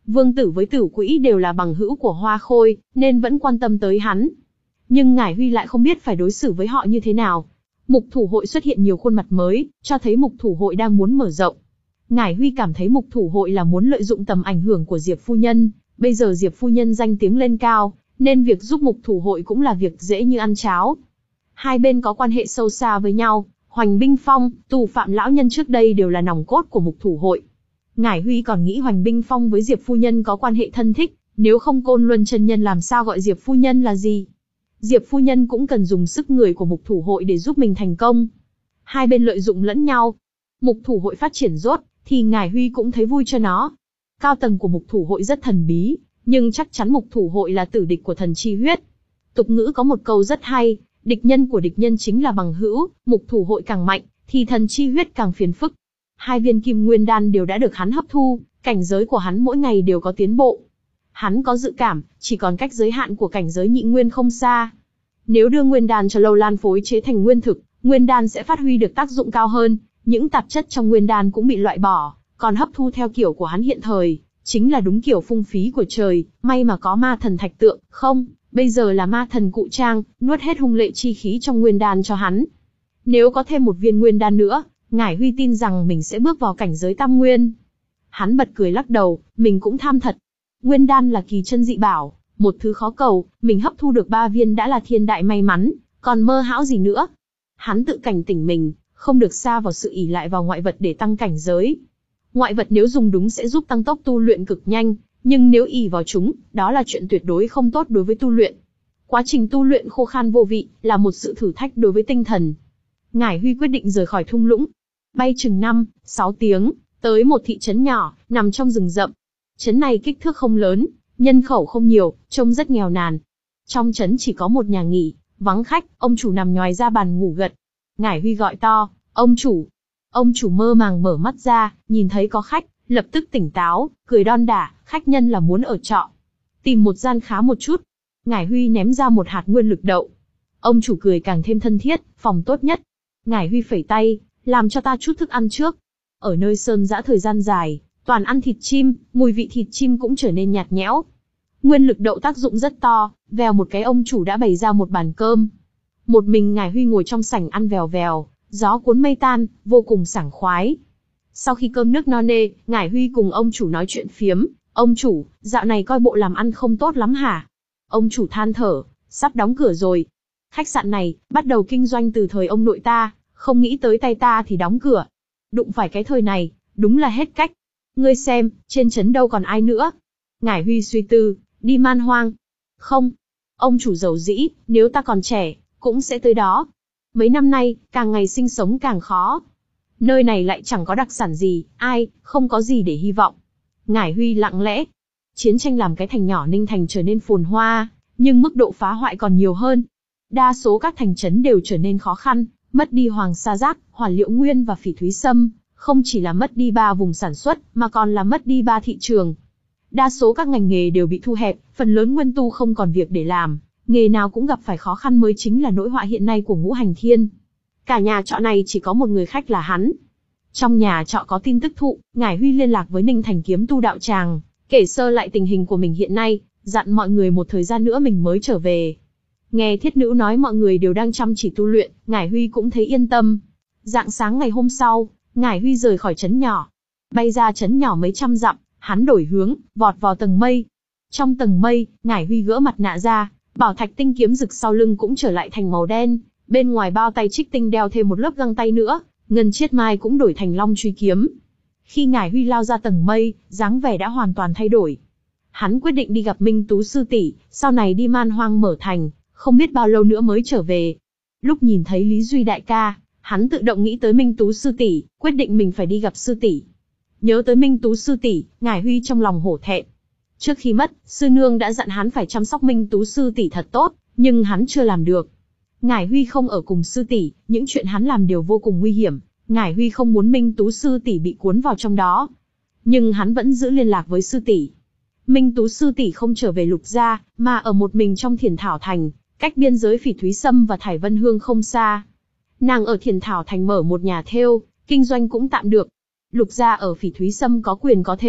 Vương Tử với Tử Quỹ đều là bằng hữu của Hoa Khôi, nên vẫn quan tâm tới hắn. Nhưng Ngải Huy lại không biết phải đối xử với họ như thế nào. Mục Thủ hội xuất hiện nhiều khuôn mặt mới, cho thấy Mục Thủ hội đang muốn mở rộng. Ngải Huy cảm thấy Mục Thủ hội là muốn lợi dụng tầm ảnh hưởng của Diệp phu nhân, bây giờ Diệp phu nhân danh tiếng lên cao, nên việc giúp Mục Thủ hội cũng là việc dễ như ăn cháo. Hai bên có quan hệ sâu xa với nhau, Hoành Binh Phong, tù phạm lão nhân trước đây đều là nòng cốt của Mục Thủ hội. Ngải Huy còn nghĩ Hoành Binh Phong với Diệp phu nhân có quan hệ thân thích, nếu không Côn Luân chân nhân làm sao gọi Diệp phu nhân là gì? Diệp phu nhân cũng cần dùng sức người của Mục Thủ hội để giúp mình thành công. Hai bên lợi dụng lẫn nhau. Mục Thủ hội phát triển rốt, thì Ngải Huy cũng thấy vui cho nó. Cao tầng của Mục Thủ hội rất thần bí, nhưng chắc chắn Mục Thủ hội là tử địch của thần chi huyết. Tục ngữ có một câu rất hay, địch nhân của địch nhân chính là bằng hữu, Mục Thủ hội càng mạnh, thì thần chi huyết càng phiền phức. Hai viên kim nguyên đan đều đã được hắn hấp thu, cảnh giới của hắn mỗi ngày đều có tiến bộ. Hắn có dự cảm, chỉ còn cách giới hạn của cảnh giới nhị nguyên không xa. Nếu đưa nguyên đan cho Lâu Lan phối chế thành nguyên thực, nguyên đan sẽ phát huy được tác dụng cao hơn, những tạp chất trong nguyên đan cũng bị loại bỏ, còn hấp thu theo kiểu của hắn hiện thời, chính là đúng kiểu phung phí của trời, may mà có ma thần thạch tượng, không, bây giờ là ma thần cụ trang, nuốt hết hung lệ chi khí trong nguyên đan cho hắn. Nếu có thêm một viên nguyên đan nữa, Ngải Huy tin rằng mình sẽ bước vào cảnh giới tam nguyên. Hắn bật cười lắc đầu, mình cũng tham thật. Nguyên đan là kỳ chân dị bảo, một thứ khó cầu, mình hấp thu được ba viên đã là thiên đại may mắn, còn mơ hão gì nữa. Hắn tự cảnh tỉnh mình, không được sa vào sự ỷ lại vào ngoại vật để tăng cảnh giới. Ngoại vật nếu dùng đúng sẽ giúp tăng tốc tu luyện cực nhanh, nhưng nếu ỷ vào chúng, đó là chuyện tuyệt đối không tốt đối với tu luyện. Quá trình tu luyện khô khan vô vị, là một sự thử thách đối với tinh thần. Ngải Huy quyết định rời khỏi thung lũng. Bay chừng năm, sáu tiếng, tới một thị trấn nhỏ, nằm trong rừng rậm. Trấn này kích thước không lớn, nhân khẩu không nhiều, trông rất nghèo nàn. Trong trấn chỉ có một nhà nghỉ, vắng khách, ông chủ nằm nhoài ra bàn ngủ gật. Ngải Huy gọi to, ông chủ. Ông chủ mơ màng mở mắt ra, nhìn thấy có khách, lập tức tỉnh táo, cười đon đả, khách nhân là muốn ở trọ. Tìm một gian khá một chút. Ngải Huy ném ra một hạt nguyên lực đậu. Ông chủ cười càng thêm thân thiết, phòng tốt nhất. Ngải Huy phẩy tay, làm cho ta chút thức ăn trước. Ở nơi sơn dã thời gian dài, toàn ăn thịt chim, mùi vị thịt chim cũng trở nên nhạt nhẽo. Nguyên lực đậu tác dụng rất to, vèo một cái ông chủ đã bày ra một bàn cơm. Một mình Ngải Huy ngồi trong sảnh ăn vèo vèo, gió cuốn mây tan, vô cùng sảng khoái. Sau khi cơm nước no nê, Ngải Huy cùng ông chủ nói chuyện phiếm. Ông chủ, dạo này coi bộ làm ăn không tốt lắm hả? Ông chủ than thở, sắp đóng cửa rồi. Khách sạn này, bắt đầu kinh doanh từ thời ông nội ta, không nghĩ tới tay ta thì đóng cửa. Đụng phải cái thời này, đúng là hết cách. Ngươi xem, trên trấn đâu còn ai nữa. Ngải Huy suy tư, đi Man Hoang. Không. Ông chủ giàu dĩ, nếu ta còn trẻ, cũng sẽ tới đó. Mấy năm nay, càng ngày sinh sống càng khó. Nơi này lại chẳng có đặc sản gì, ai, không có gì để hy vọng. Ngải Huy lặng lẽ. Chiến tranh làm cái thành nhỏ Ninh Thành trở nên phồn hoa, nhưng mức độ phá hoại còn nhiều hơn. Đa số các thành trấn đều trở nên khó khăn, mất đi Hoàng Sa Giác, Hỏa Liệu Nguyên và Phỉ Thúy Sâm, không chỉ là mất đi ba vùng sản xuất, mà còn là mất đi ba thị trường. Đa số các ngành nghề đều bị thu hẹp, phần lớn nguyên tu không còn việc để làm, nghề nào cũng gặp phải khó khăn mới chính là nỗi họa hiện nay của Ngũ Hành Thiên. Cả nhà trọ này chỉ có một người khách là hắn. Trong nhà trọ có tin tức thụ, Ngải Huy liên lạc với Ninh Thành Kiếm Tu đạo tràng, kể sơ lại tình hình của mình hiện nay, dặn mọi người một thời gian nữa mình mới trở về. Nghe thiết nữ nói mọi người đều đang chăm chỉ tu luyện, Ngải Huy cũng thấy yên tâm. Rạng sáng ngày hôm sau, Ngải Huy rời khỏi trấn nhỏ, bay ra trấn nhỏ mấy trăm dặm, hắn đổi hướng, vọt vào tầng mây. Trong tầng mây, Ngải Huy gỡ mặt nạ ra, bảo thạch tinh kiếm rực sau lưng cũng trở lại thành màu đen, bên ngoài bao tay trích tinh đeo thêm một lớp găng tay nữa, ngân chiết mai cũng đổi thành long truy kiếm. Khi Ngải Huy lao ra tầng mây, dáng vẻ đã hoàn toàn thay đổi. Hắn quyết định đi gặp Minh Tú sư tỷ, sau này đi Man Hoang mở thành, không biết bao lâu nữa mới trở về. Lúc nhìn thấy Lý Duy đại ca, hắn tự động nghĩ tới Minh Tú sư tỷ, quyết định mình phải đi gặp sư tỷ. Nhớ tới Minh Tú sư tỷ, Ngải Huy trong lòng hổ thẹn. Trước khi mất, sư nương đã dặn hắn phải chăm sóc Minh Tú sư tỷ thật tốt, nhưng hắn chưa làm được. Ngải Huy không ở cùng sư tỷ, những chuyện hắn làm đều vô cùng nguy hiểm. Ngải Huy không muốn Minh Tú sư tỷ bị cuốn vào trong đó, nhưng hắn vẫn giữ liên lạc với sư tỷ. Minh Tú sư tỷ không trở về Lục gia, mà ở một mình trong Thiền Thảo Thành, cách biên giới Phỉ Thúy Sâm và Thải Vân Hương không xa. Nàng ở Thiền Thảo Thành mở một nhà thêu, kinh doanh cũng tạm được. Lục gia ở Phỉ Thúy Sâm có quyền có thế,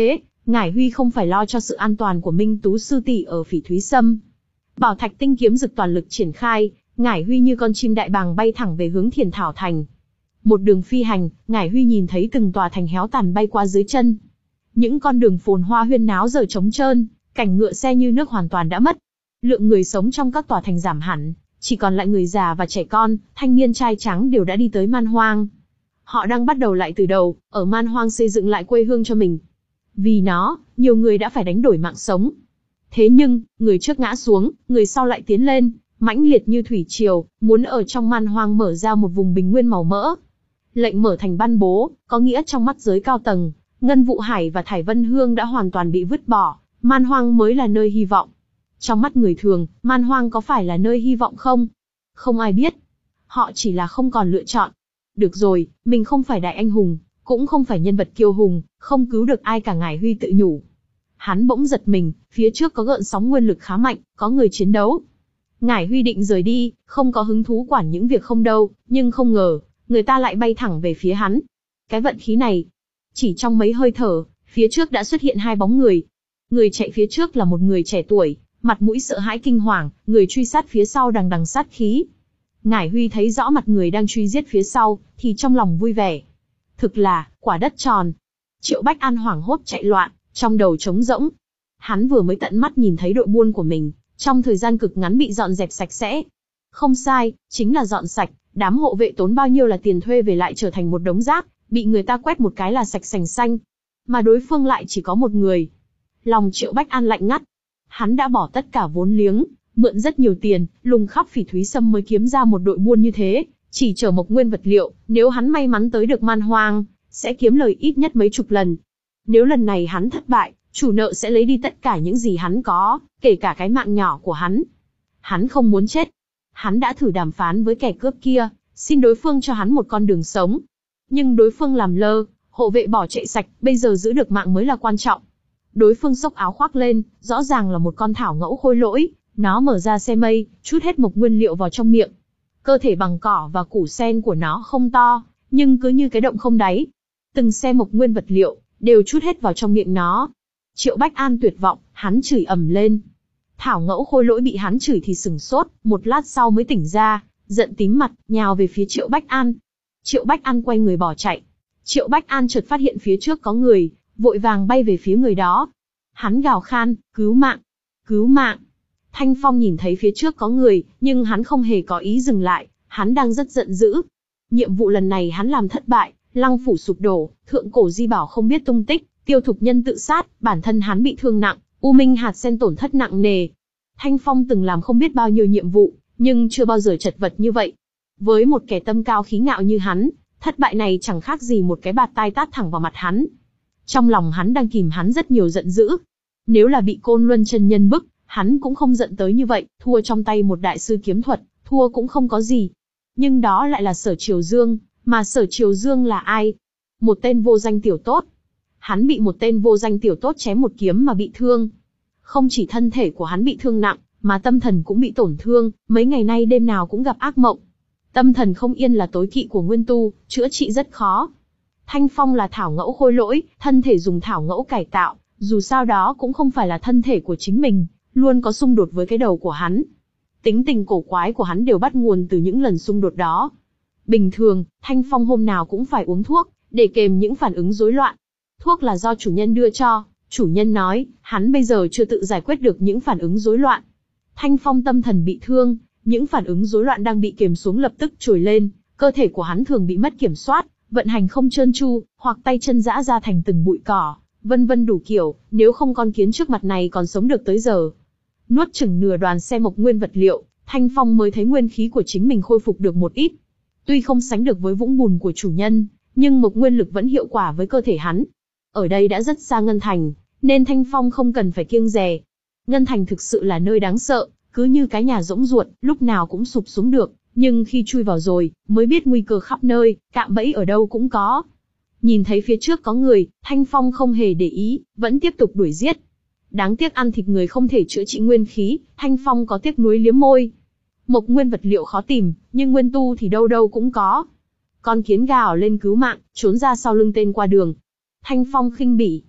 Ngải Huy không phải lo cho sự an toàn của Minh Tú sư tỷ ở Phỉ Thúy Sâm. Bảo Thạch tinh kiếm dực toàn lực triển khai, Ngải Huy như con chim đại bàng bay thẳng về hướng Thiền Thảo Thành. Một đường phi hành, Ngải Huy nhìn thấy từng tòa thành héo tàn bay qua dưới chân. Những con đường phồn hoa huyên náo giờ trống trơn, cảnh ngựa xe như nước hoàn toàn đã mất. Lượng người sống trong các tòa thành giảm hẳn, chỉ còn lại người già và trẻ con, thanh niên trai trắng đều đã đi tới Man Hoang. Họ đang bắt đầu lại từ đầu, ở Man Hoang xây dựng lại quê hương cho mình. Vì nó, nhiều người đã phải đánh đổi mạng sống. Thế nhưng, người trước ngã xuống, người sau lại tiến lên, mãnh liệt như thủy triều, muốn ở trong Man Hoang mở ra một vùng bình nguyên màu mỡ. Lệnh mở thành ban bố, có nghĩa trong mắt giới cao tầng, Ngân Vụ Hải và Thải Vân Hương đã hoàn toàn bị vứt bỏ, Man Hoang mới là nơi hy vọng. Trong mắt người thường, Man Hoang có phải là nơi hy vọng không? Không ai biết. Họ chỉ là không còn lựa chọn. Được rồi, mình không phải đại anh hùng, cũng không phải nhân vật kiêu hùng, không cứu được ai cả, Ngải Huy tự nhủ. Hắn bỗng giật mình, phía trước có gợn sóng nguyên lực khá mạnh, có người chiến đấu. Ngải Huy định rời đi, không có hứng thú quản những việc không đâu, nhưng không ngờ, người ta lại bay thẳng về phía hắn. Cái vận khí này. Chỉ trong mấy hơi thở, phía trước đã xuất hiện hai bóng người. Người chạy phía trước là một người trẻ tuổi, mặt mũi sợ hãi kinh hoàng, người truy sát phía sau đằng đằng sát khí. Ngải Huy thấy rõ mặt người đang truy giết phía sau, thì trong lòng vui vẻ. Thực là, quả đất tròn. Triệu Bách An hoảng hốt chạy loạn, trong đầu trống rỗng. Hắn vừa mới tận mắt nhìn thấy đội buôn của mình, trong thời gian cực ngắn bị dọn dẹp sạch sẽ. Không sai, chính là dọn sạch, đám hộ vệ tốn bao nhiêu là tiền thuê về lại trở thành một đống rác, bị người ta quét một cái là sạch sành xanh. Mà đối phương lại chỉ có một người. Lòng Triệu Bách An lạnh ngắt. Hắn đã bỏ tất cả vốn liếng, mượn rất nhiều tiền, lùng khắp Phỉ Thúy Sâm mới kiếm ra một đội buôn như thế, chỉ chở mộc nguyên vật liệu, nếu hắn may mắn tới được Man Hoang, sẽ kiếm lời ít nhất mấy chục lần. Nếu lần này hắn thất bại, chủ nợ sẽ lấy đi tất cả những gì hắn có, kể cả cái mạng nhỏ của hắn. Hắn không muốn chết. Hắn đã thử đàm phán với kẻ cướp kia, xin đối phương cho hắn một con đường sống. Nhưng đối phương làm lơ, hộ vệ bỏ chạy sạch, bây giờ giữ được mạng mới là quan trọng. Đối phương xốc áo khoác lên, rõ ràng là một con thảo ngẫu khôi lỗi, nó mở ra xe mây, chút hết mộc nguyên liệu vào trong miệng. Cơ thể bằng cỏ và củ sen của nó không to, nhưng cứ như cái động không đáy. Từng xe mộc nguyên vật liệu, đều chút hết vào trong miệng nó. Triệu Bách An tuyệt vọng, hắn chửi ầm lên. Thảo ngẫu khôi lỗi bị hắn chửi thì sửng sốt, một lát sau mới tỉnh ra, giận tím mặt, nhào về phía Triệu Bách An. Triệu Bách An quay người bỏ chạy. Triệu Bách An chợt phát hiện phía trước có người, vội vàng bay về phía người đó. Hắn gào khan, cứu mạng, cứu mạng. Thanh Phong nhìn thấy phía trước có người, nhưng hắn không hề có ý dừng lại, hắn đang rất giận dữ. Nhiệm vụ lần này hắn làm thất bại, Lăng phủ sụp đổ, thượng cổ di bảo không biết tung tích, Tiêu Thục Nhân tự sát, bản thân hắn bị thương nặng, U Minh hạt sen tổn thất nặng nề. Thanh Phong từng làm không biết bao nhiêu nhiệm vụ, nhưng chưa bao giờ chật vật như vậy. Với một kẻ tâm cao khí ngạo như hắn, thất bại này chẳng khác gì một cái bạt tai tát thẳng vào mặt hắn. Trong lòng hắn đang kìm hắn rất nhiều giận dữ. Nếu là bị Côn Luân chân nhân bức, hắn cũng không giận tới như vậy, thua trong tay một đại sư kiếm thuật, thua cũng không có gì. Nhưng đó lại là Sở Triều Dương, mà Sở Triều Dương là ai? Một tên vô danh tiểu tốt. Hắn bị một tên vô danh tiểu tốt chém một kiếm mà bị thương. Không chỉ thân thể của hắn bị thương nặng, mà tâm thần cũng bị tổn thương, mấy ngày nay đêm nào cũng gặp ác mộng. Tâm thần không yên là tối kỵ của nguyên tu, chữa trị rất khó. Thanh Phong là thảo ngẫu khôi lỗi, thân thể dùng thảo ngẫu cải tạo, dù sao đó cũng không phải là thân thể của chính mình, luôn có xung đột với cái đầu của hắn. Tính tình cổ quái của hắn đều bắt nguồn từ những lần xung đột đó. Bình thường, Thanh Phong hôm nào cũng phải uống thuốc, để kềm những phản ứng rối loạn. Thuốc là do chủ nhân đưa cho, chủ nhân nói, hắn bây giờ chưa tự giải quyết được những phản ứng rối loạn. Thanh Phong tâm thần bị thương, những phản ứng rối loạn đang bị kiềm xuống lập tức trồi lên, cơ thể của hắn thường bị mất kiểm soát, vận hành không trơn tru, hoặc tay chân rã ra thành từng bụi cỏ, vân vân đủ kiểu, nếu không con kiến trước mặt này còn sống được tới giờ. Nuốt chừng nửa đoàn xe mộc nguyên vật liệu, Thanh Phong mới thấy nguyên khí của chính mình khôi phục được một ít. Tuy không sánh được với vũng bùn của chủ nhân, nhưng mộc nguyên lực vẫn hiệu quả với cơ thể hắn. Ở đây đã rất xa Ngân Thành, nên Thanh Phong không cần phải kiêng dè. Ngân Thành thực sự là nơi đáng sợ, cứ như cái nhà rỗng ruột, lúc nào cũng sụp xuống được, nhưng khi chui vào rồi, mới biết nguy cơ khắp nơi, cạm bẫy ở đâu cũng có. Nhìn thấy phía trước có người, Thanh Phong không hề để ý, vẫn tiếp tục đuổi giết. Đáng tiếc ăn thịt người không thể chữa trị nguyên khí, Thanh Phong có tiếc nuối liếm môi. Mộc nguyên vật liệu khó tìm, nhưng nguyên tu thì đâu đâu cũng có. Con kiến gào lên cứu mạng, trốn ra sau lưng tên qua đường. Thanh Phong khinh bỉ.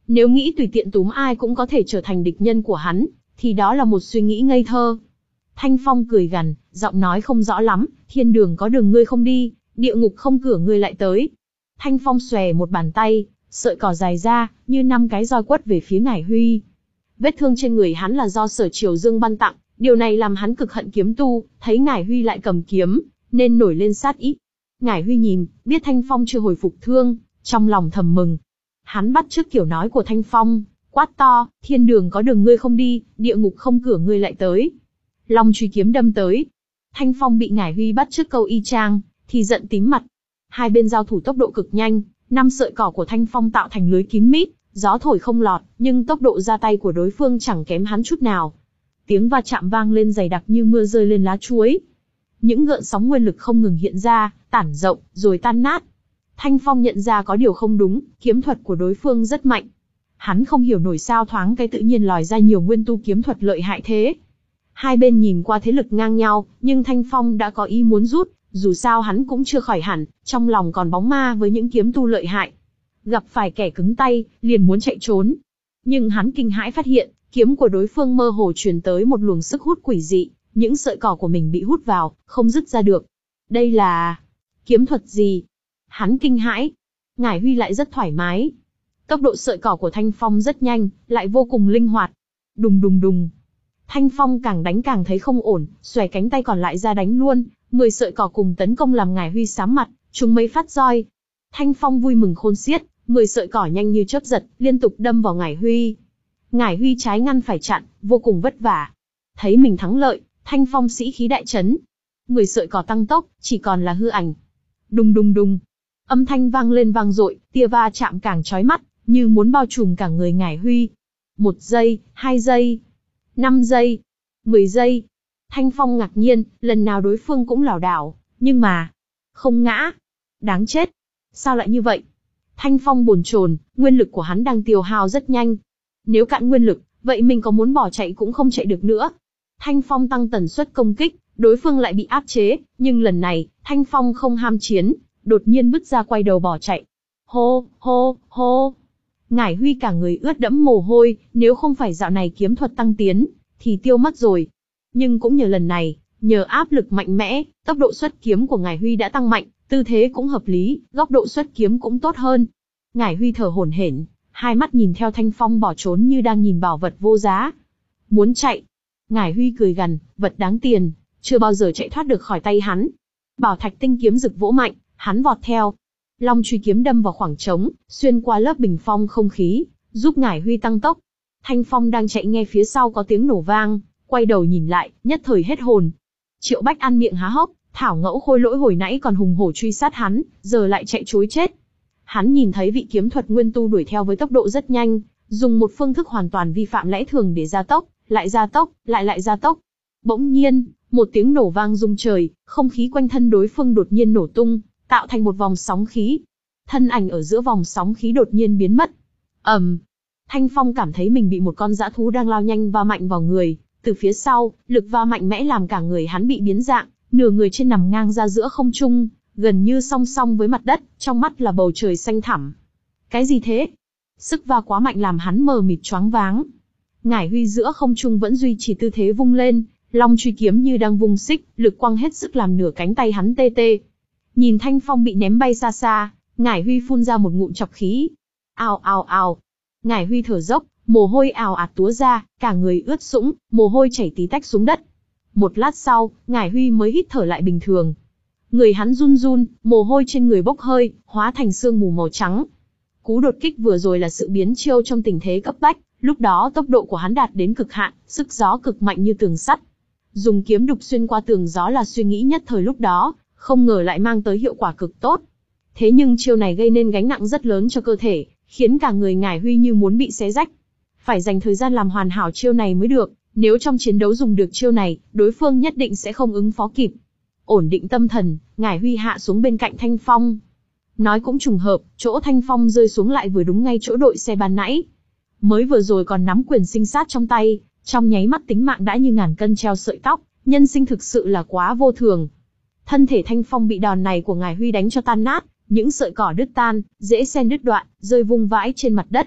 Nếu nghĩ tùy tiện túm ai cũng có thể trở thành địch nhân của hắn, thì đó là một suy nghĩ ngây thơ. Thanh Phong cười gằn, giọng nói không rõ lắm, thiên đường có đường ngươi không đi, địa ngục không cửa ngươi lại tới. Thanh Phong xòe một bàn tay, sợi cỏ dài ra, như năm cái roi quất về phía Ngải Huy. Vết thương trên người hắn là do Sở Triều Dương ban tặng, điều này làm hắn cực hận kiếm tu, thấy Ngải Huy lại cầm kiếm, nên nổi lên sát ý. Ngải Huy nhìn, biết Thanh Phong chưa hồi phục thương, trong lòng thầm mừng. Hắn bắt chước kiểu nói của Thanh Phong, quát to, thiên đường có đường ngươi không đi, địa ngục không cửa ngươi lại tới. Long truy kiếm đâm tới. Thanh Phong bị Ngải Huy bắt chước câu y chang, thì giận tím mặt. Hai bên giao thủ tốc độ cực nhanh, năm sợi cỏ của Thanh Phong tạo thành lưới kín mít, gió thổi không lọt, nhưng tốc độ ra tay của đối phương chẳng kém hắn chút nào. Tiếng va chạm vang lên dày đặc như mưa rơi lên lá chuối. Những gợn sóng nguyên lực không ngừng hiện ra, tản rộng, rồi tan nát. Thanh Phong nhận ra có điều không đúng, kiếm thuật của đối phương rất mạnh. Hắn không hiểu nổi sao thoáng cái tự nhiên lòi ra nhiều nguyên tu kiếm thuật lợi hại thế. Hai bên nhìn qua thế lực ngang nhau, nhưng Thanh Phong đã có ý muốn rút, dù sao hắn cũng chưa khỏi hẳn, trong lòng còn bóng ma với những kiếm tu lợi hại. Gặp phải kẻ cứng tay, liền muốn chạy trốn. Nhưng hắn kinh hãi phát hiện, kiếm của đối phương mơ hồ truyền tới một luồng sức hút quỷ dị, những sợi cỏ của mình bị hút vào, không dứt ra được. Đây là kiếm thuật gì? Hắn kinh hãi. Ngải Huy lại rất thoải mái. Tốc độ sợi cỏ của Thanh Phong rất nhanh, lại vô cùng linh hoạt. Đùng đùng đùng. Thanh Phong càng đánh càng thấy không ổn, xòe cánh tay còn lại ra đánh luôn, mười sợi cỏ cùng tấn công làm Ngải Huy sám mặt, trúng mấy phát roi. Thanh Phong vui mừng khôn xiết, mười sợi cỏ nhanh như chớp giật, liên tục đâm vào Ngải Huy. Ngải Huy trái ngăn phải chặn, vô cùng vất vả. Thấy mình thắng lợi, Thanh Phong sĩ khí đại chấn. mười sợi cỏ tăng tốc, chỉ còn là hư ảnh. Đùng đùng đùng. Âm thanh vang lên vang dội, tia va chạm càng chói mắt, như muốn bao trùm cả người Ngải Huy. Một giây, hai giây, năm giây, mười giây. Thanh Phong ngạc nhiên, lần nào đối phương cũng lảo đảo, nhưng mà không ngã. Đáng chết. Sao lại như vậy? Thanh Phong bồn chồn, nguyên lực của hắn đang tiêu hao rất nhanh. Nếu cạn nguyên lực, vậy mình có muốn bỏ chạy cũng không chạy được nữa. Thanh Phong tăng tần suất công kích, đối phương lại bị áp chế, nhưng lần này, Thanh Phong không ham chiến, đột nhiên bứt ra quay đầu bỏ chạy. Hô, hô, hô. Ngải Huy cả người ướt đẫm mồ hôi, nếu không phải dạo này kiếm thuật tăng tiến, thì tiêu mất rồi. Nhưng cũng nhờ lần này, nhờ áp lực mạnh mẽ, tốc độ xuất kiếm của Ngải Huy đã tăng mạnh, tư thế cũng hợp lý, góc độ xuất kiếm cũng tốt hơn. Ngải Huy thở hổn hển, hai mắt nhìn theo Thanh Phong bỏ trốn như đang nhìn bảo vật vô giá. Muốn chạy. Ngải Huy cười gằn, vật đáng tiền, chưa bao giờ chạy thoát được khỏi tay hắn. Bảo thạch tinh kiếm rực vỗ mạnh, hắn vọt theo. Long truy kiếm đâm vào khoảng trống, xuyên qua lớp bình phong không khí, giúp Ngải Huy tăng tốc. Thanh Phong đang chạy nghe phía sau có tiếng nổ vang, quay đầu nhìn lại, nhất thời hết hồn. Triệu Bách ăn miệng há hốc, Thảo Ngẫu Khôi Lỗi hồi nãy còn hùng hổ truy sát hắn, giờ lại chạy trối chết. Hắn nhìn thấy vị kiếm thuật nguyên tu đuổi theo với tốc độ rất nhanh, dùng một phương thức hoàn toàn vi phạm lẽ thường để gia tốc, lại gia tốc, lại lại gia tốc. Bỗng nhiên, một tiếng nổ vang rung trời, không khí quanh thân đối phương đột nhiên nổ tung, tạo thành một vòng sóng khí. Thân ảnh ở giữa vòng sóng khí đột nhiên biến mất. ầm, um, Thanh Phong cảm thấy mình bị một con dã thú đang lao nhanh va mạnh vào người, từ phía sau, lực va mạnh mẽ làm cả người hắn bị biến dạng, nửa người trên nằm ngang ra giữa không trung, gần như song song với mặt đất, trong mắt là bầu trời xanh thẳm. Cái gì thế? Sức va quá mạnh làm hắn mờ mịt choáng váng. Ngải Huy giữa không trung vẫn duy trì tư thế vung lên, long truy kiếm như đang vung xích, lực quăng hết sức làm nửa cánh tay hắn tê tê. Nhìn Thanh Phong bị ném bay xa xa, Ngải Huy phun ra một ngụm chọc khí. Ào ào ào. Ngải Huy thở dốc, mồ hôi ào ạt túa ra, cả người ướt sũng, mồ hôi chảy tí tách xuống đất. Một lát sau, Ngải Huy mới hít thở lại bình thường. Người hắn run run, mồ hôi trên người bốc hơi, hóa thành sương mù màu trắng. Cú đột kích vừa rồi là sự biến chiêu trong tình thế cấp bách, lúc đó tốc độ của hắn đạt đến cực hạn, sức gió cực mạnh như tường sắt. Dùng kiếm đục xuyên qua tường gió là suy nghĩ nhất thời lúc đó, không ngờ lại mang tới hiệu quả cực tốt. Thế nhưng chiêu này gây nên gánh nặng rất lớn cho cơ thể, khiến cả người Ngải Huy như muốn bị xé rách. Phải dành thời gian làm hoàn hảo chiêu này mới được, nếu trong chiến đấu dùng được chiêu này, đối phương nhất định sẽ không ứng phó kịp. Ổn định tâm thần, Ngải Huy hạ xuống bên cạnh Thanh Phong. Nói cũng trùng hợp, chỗ Thanh Phong rơi xuống lại vừa đúng ngay chỗ đội xe ban nãy. Mới vừa rồi còn nắm quyền sinh sát trong tay, trong nháy mắt tính mạng đã như ngàn cân treo sợi tóc, nhân sinh thực sự là quá vô thường. Thân thể Thanh Phong bị đòn này của Ngải Huy đánh cho tan nát, những sợi cỏ đứt tan, rễ sen đứt đoạn, rơi vung vãi trên mặt đất.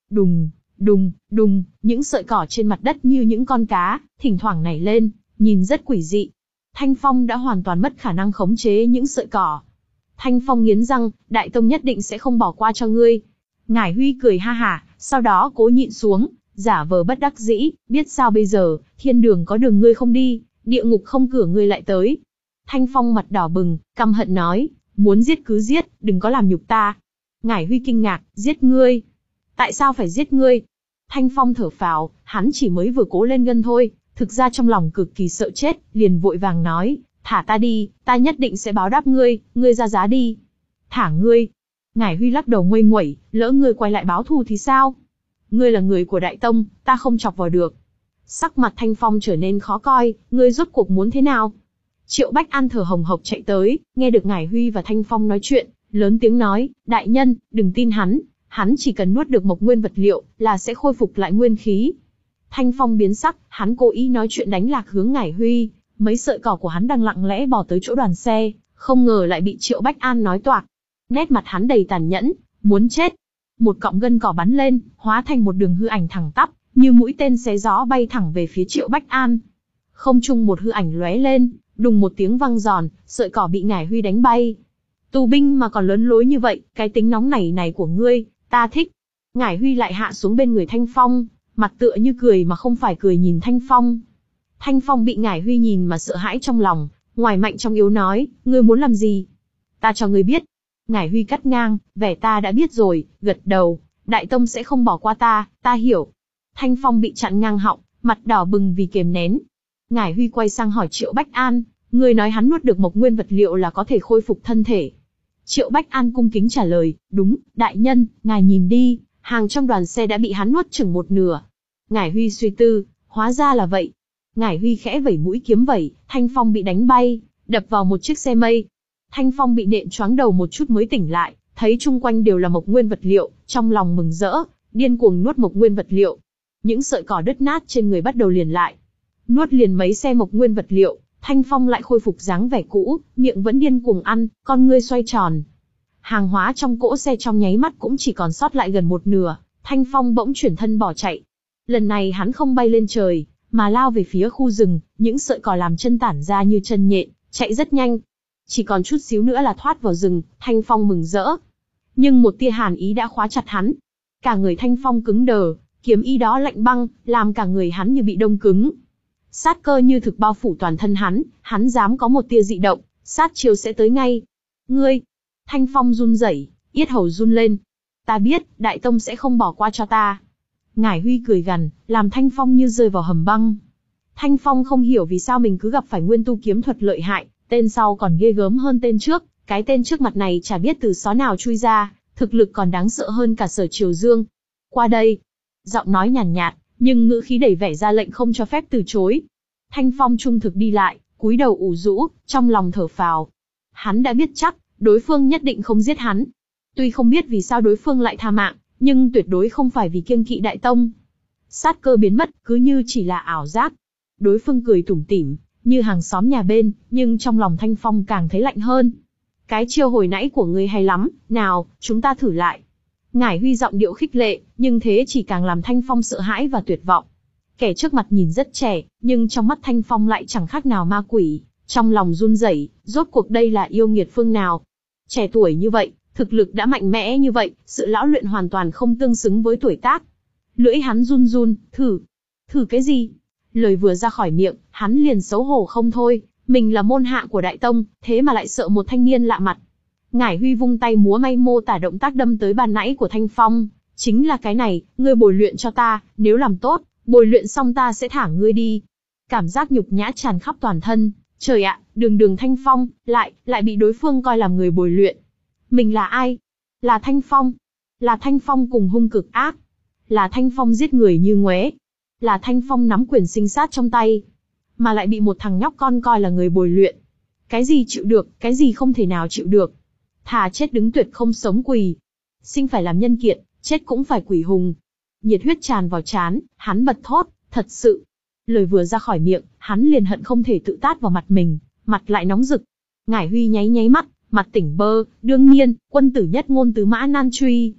Đùng, đùng, đùng, những sợi cỏ trên mặt đất như những con cá, thỉnh thoảng nảy lên, nhìn rất quỷ dị. Thanh Phong đã hoàn toàn mất khả năng khống chế những sợi cỏ. Thanh Phong nghiến răng, Đại Tông nhất định sẽ không bỏ qua cho ngươi. Ngải Huy cười ha hả, sau đó cố nhịn xuống, giả vờ bất đắc dĩ, biết sao bây giờ, thiên đường có đường ngươi không đi, địa ngục không cửa ngươi lại tới. Thanh Phong mặt đỏ bừng, căm hận nói, muốn giết cứ giết, đừng có làm nhục ta. Ngải Huy kinh ngạc, giết ngươi? Tại sao phải giết ngươi? Thanh Phong thở phào, hắn chỉ mới vừa cố lên gân thôi, thực ra trong lòng cực kỳ sợ chết, liền vội vàng nói, thả ta đi, ta nhất định sẽ báo đáp ngươi, ngươi ra giá đi. Thả ngươi? Ngải Huy lắc đầu nguây nguẩy, lỡ ngươi quay lại báo thù thì sao? Ngươi là người của Đại Tông, ta không chọc vào được. Sắc mặt Thanh Phong trở nên khó coi, ngươi rốt cuộc muốn thế nào? Triệu Bách An thở hồng hộc chạy tới, nghe được Ngải Huy và Thanh Phong nói chuyện, lớn tiếng nói, đại nhân, đừng tin hắn, hắn chỉ cần nuốt được mộc nguyên vật liệu, là sẽ khôi phục lại nguyên khí. Thanh Phong biến sắc, hắn cố ý nói chuyện đánh lạc hướng Ngải Huy, mấy sợi cỏ của hắn đang lặng lẽ bỏ tới chỗ đoàn xe, không ngờ lại bị Triệu Bách An nói toạc. Nét mặt hắn đầy tàn nhẫn, muốn chết. Một cọng gân cỏ bắn lên, hóa thành một đường hư ảnh thẳng tắp, như mũi tên xé gió bay thẳng về phía Triệu Bách An. Không trung một hư ảnh lóe lên, đùng một tiếng vang giòn, sợi cỏ bị Ngải Huy đánh bay. Tù binh mà còn lớn lối như vậy, cái tính nóng nảy này của ngươi, ta thích. Ngải Huy lại hạ xuống bên người Thanh Phong, mặt tựa như cười mà không phải cười nhìn Thanh Phong. Thanh Phong bị Ngải Huy nhìn mà sợ hãi trong lòng, ngoài mạnh trong yếu nói, ngươi muốn làm gì? Ta cho ngươi biết. Ngải Huy cắt ngang, vẻ ta đã biết rồi, gật đầu, Đại Tông sẽ không bỏ qua ta, ta hiểu. Thanh Phong bị chặn ngang họng, mặt đỏ bừng vì kiềm nén. Ngải Huy quay sang hỏi Triệu Bách An, ngươi nói hắn nuốt được mộc nguyên vật liệu là có thể khôi phục thân thể. Triệu Bách An cung kính trả lời, đúng, đại nhân, ngài nhìn đi, hàng trong đoàn xe đã bị hắn nuốt chừng một nửa. Ngải Huy suy tư, hóa ra là vậy. Ngải Huy khẽ vẩy mũi kiếm vẩy, Thanh Phong bị đánh bay, đập vào một chiếc xe mây. Thanh Phong bị nện choáng đầu một chút mới tỉnh lại, thấy chung quanh đều là mộc nguyên vật liệu, trong lòng mừng rỡ, điên cuồng nuốt mộc nguyên vật liệu. Những sợi cỏ đứt nát trên người bắt đầu liền lại. Nuốt liền mấy xe mộc nguyên vật liệu, Thanh Phong lại khôi phục dáng vẻ cũ, miệng vẫn điên cuồng ăn, con ngươi xoay tròn. Hàng hóa trong cỗ xe trong nháy mắt cũng chỉ còn sót lại gần một nửa, Thanh Phong bỗng chuyển thân bỏ chạy. Lần này hắn không bay lên trời, mà lao về phía khu rừng, những sợi cỏ làm chân tản ra như chân nhện, chạy rất nhanh. Chỉ còn chút xíu nữa là thoát vào rừng, Thanh Phong mừng rỡ. Nhưng một tia hàn ý đã khóa chặt hắn. Cả người Thanh Phong cứng đờ, kiếm ý đó lạnh băng, làm cả người hắn như bị đông cứng. Sát cơ như thực bao phủ toàn thân hắn, hắn dám có một tia dị động, sát chiêu sẽ tới ngay. Ngươi! Thanh Phong run rẩy, yết hầu run lên. Ta biết, Đại Tông sẽ không bỏ qua cho ta. Ngải Huy cười gằn, làm Thanh Phong như rơi vào hầm băng. Thanh Phong không hiểu vì sao mình cứ gặp phải nguyên tu kiếm thuật lợi hại, tên sau còn ghê gớm hơn tên trước, cái tên trước mặt này chả biết từ xó nào chui ra, thực lực còn đáng sợ hơn cả Sở Triều Dương. Qua đây. Giọng nói nhàn nhạt, nhạt, nhưng ngữ khí đẩy vẻ ra lệnh không cho phép từ chối. Thanh Phong trung thực đi lại, cúi đầu ủ rũ, trong lòng thở phào. Hắn đã biết chắc, đối phương nhất định không giết hắn. Tuy không biết vì sao đối phương lại tha mạng, nhưng tuyệt đối không phải vì kiêng kỵ Đại Tông. Sát cơ biến mất, cứ như chỉ là ảo giác. Đối phương cười tủm tỉm, như hàng xóm nhà bên, nhưng trong lòng Thanh Phong càng thấy lạnh hơn. Cái chiêu hồi nãy của ngươi hay lắm, nào, chúng ta thử lại. Ngải Huy giọng điệu khích lệ, nhưng thế chỉ càng làm Thanh Phong sợ hãi và tuyệt vọng. Kẻ trước mặt nhìn rất trẻ, nhưng trong mắt Thanh Phong lại chẳng khác nào ma quỷ, trong lòng run rẩy, rốt cuộc đây là yêu nghiệt phương nào. Trẻ tuổi như vậy, thực lực đã mạnh mẽ như vậy, sự lão luyện hoàn toàn không tương xứng với tuổi tác. Lưỡi hắn run run, thử. Thử cái gì? Lời vừa ra khỏi miệng, hắn liền xấu hổ không thôi, mình là môn hạ của Đại Tông, thế mà lại sợ một thanh niên lạ mặt. Ngải Huy vung tay múa may mô tả động tác đâm tới ban nãy của Thanh Phong, chính là cái này, ngươi bồi luyện cho ta, nếu làm tốt, bồi luyện xong ta sẽ thả ngươi đi. Cảm giác nhục nhã tràn khắp toàn thân, trời ạ, đường đường Thanh Phong, lại, lại bị đối phương coi làm người bồi luyện. Mình là ai? Là Thanh Phong. Là Thanh Phong cùng hung cực ác. Là Thanh Phong giết người như ngoé. Là Thanh Phong nắm quyền sinh sát trong tay. Mà lại bị một thằng nhóc con coi là người bồi luyện. Cái gì chịu được, cái gì không thể nào chịu được. Thà chết đứng tuyệt không sống quỳ. Sinh phải làm nhân kiệt, chết cũng phải quỷ hùng. Nhiệt huyết tràn vào trán, hắn bật thốt, thật sự. Lời vừa ra khỏi miệng, hắn liền hận không thể tự tát vào mặt mình, mặt lại nóng rực. Ngải Huy nháy nháy mắt, mặt tỉnh bơ, đương nhiên, quân tử nhất ngôn tứ mã nan truy.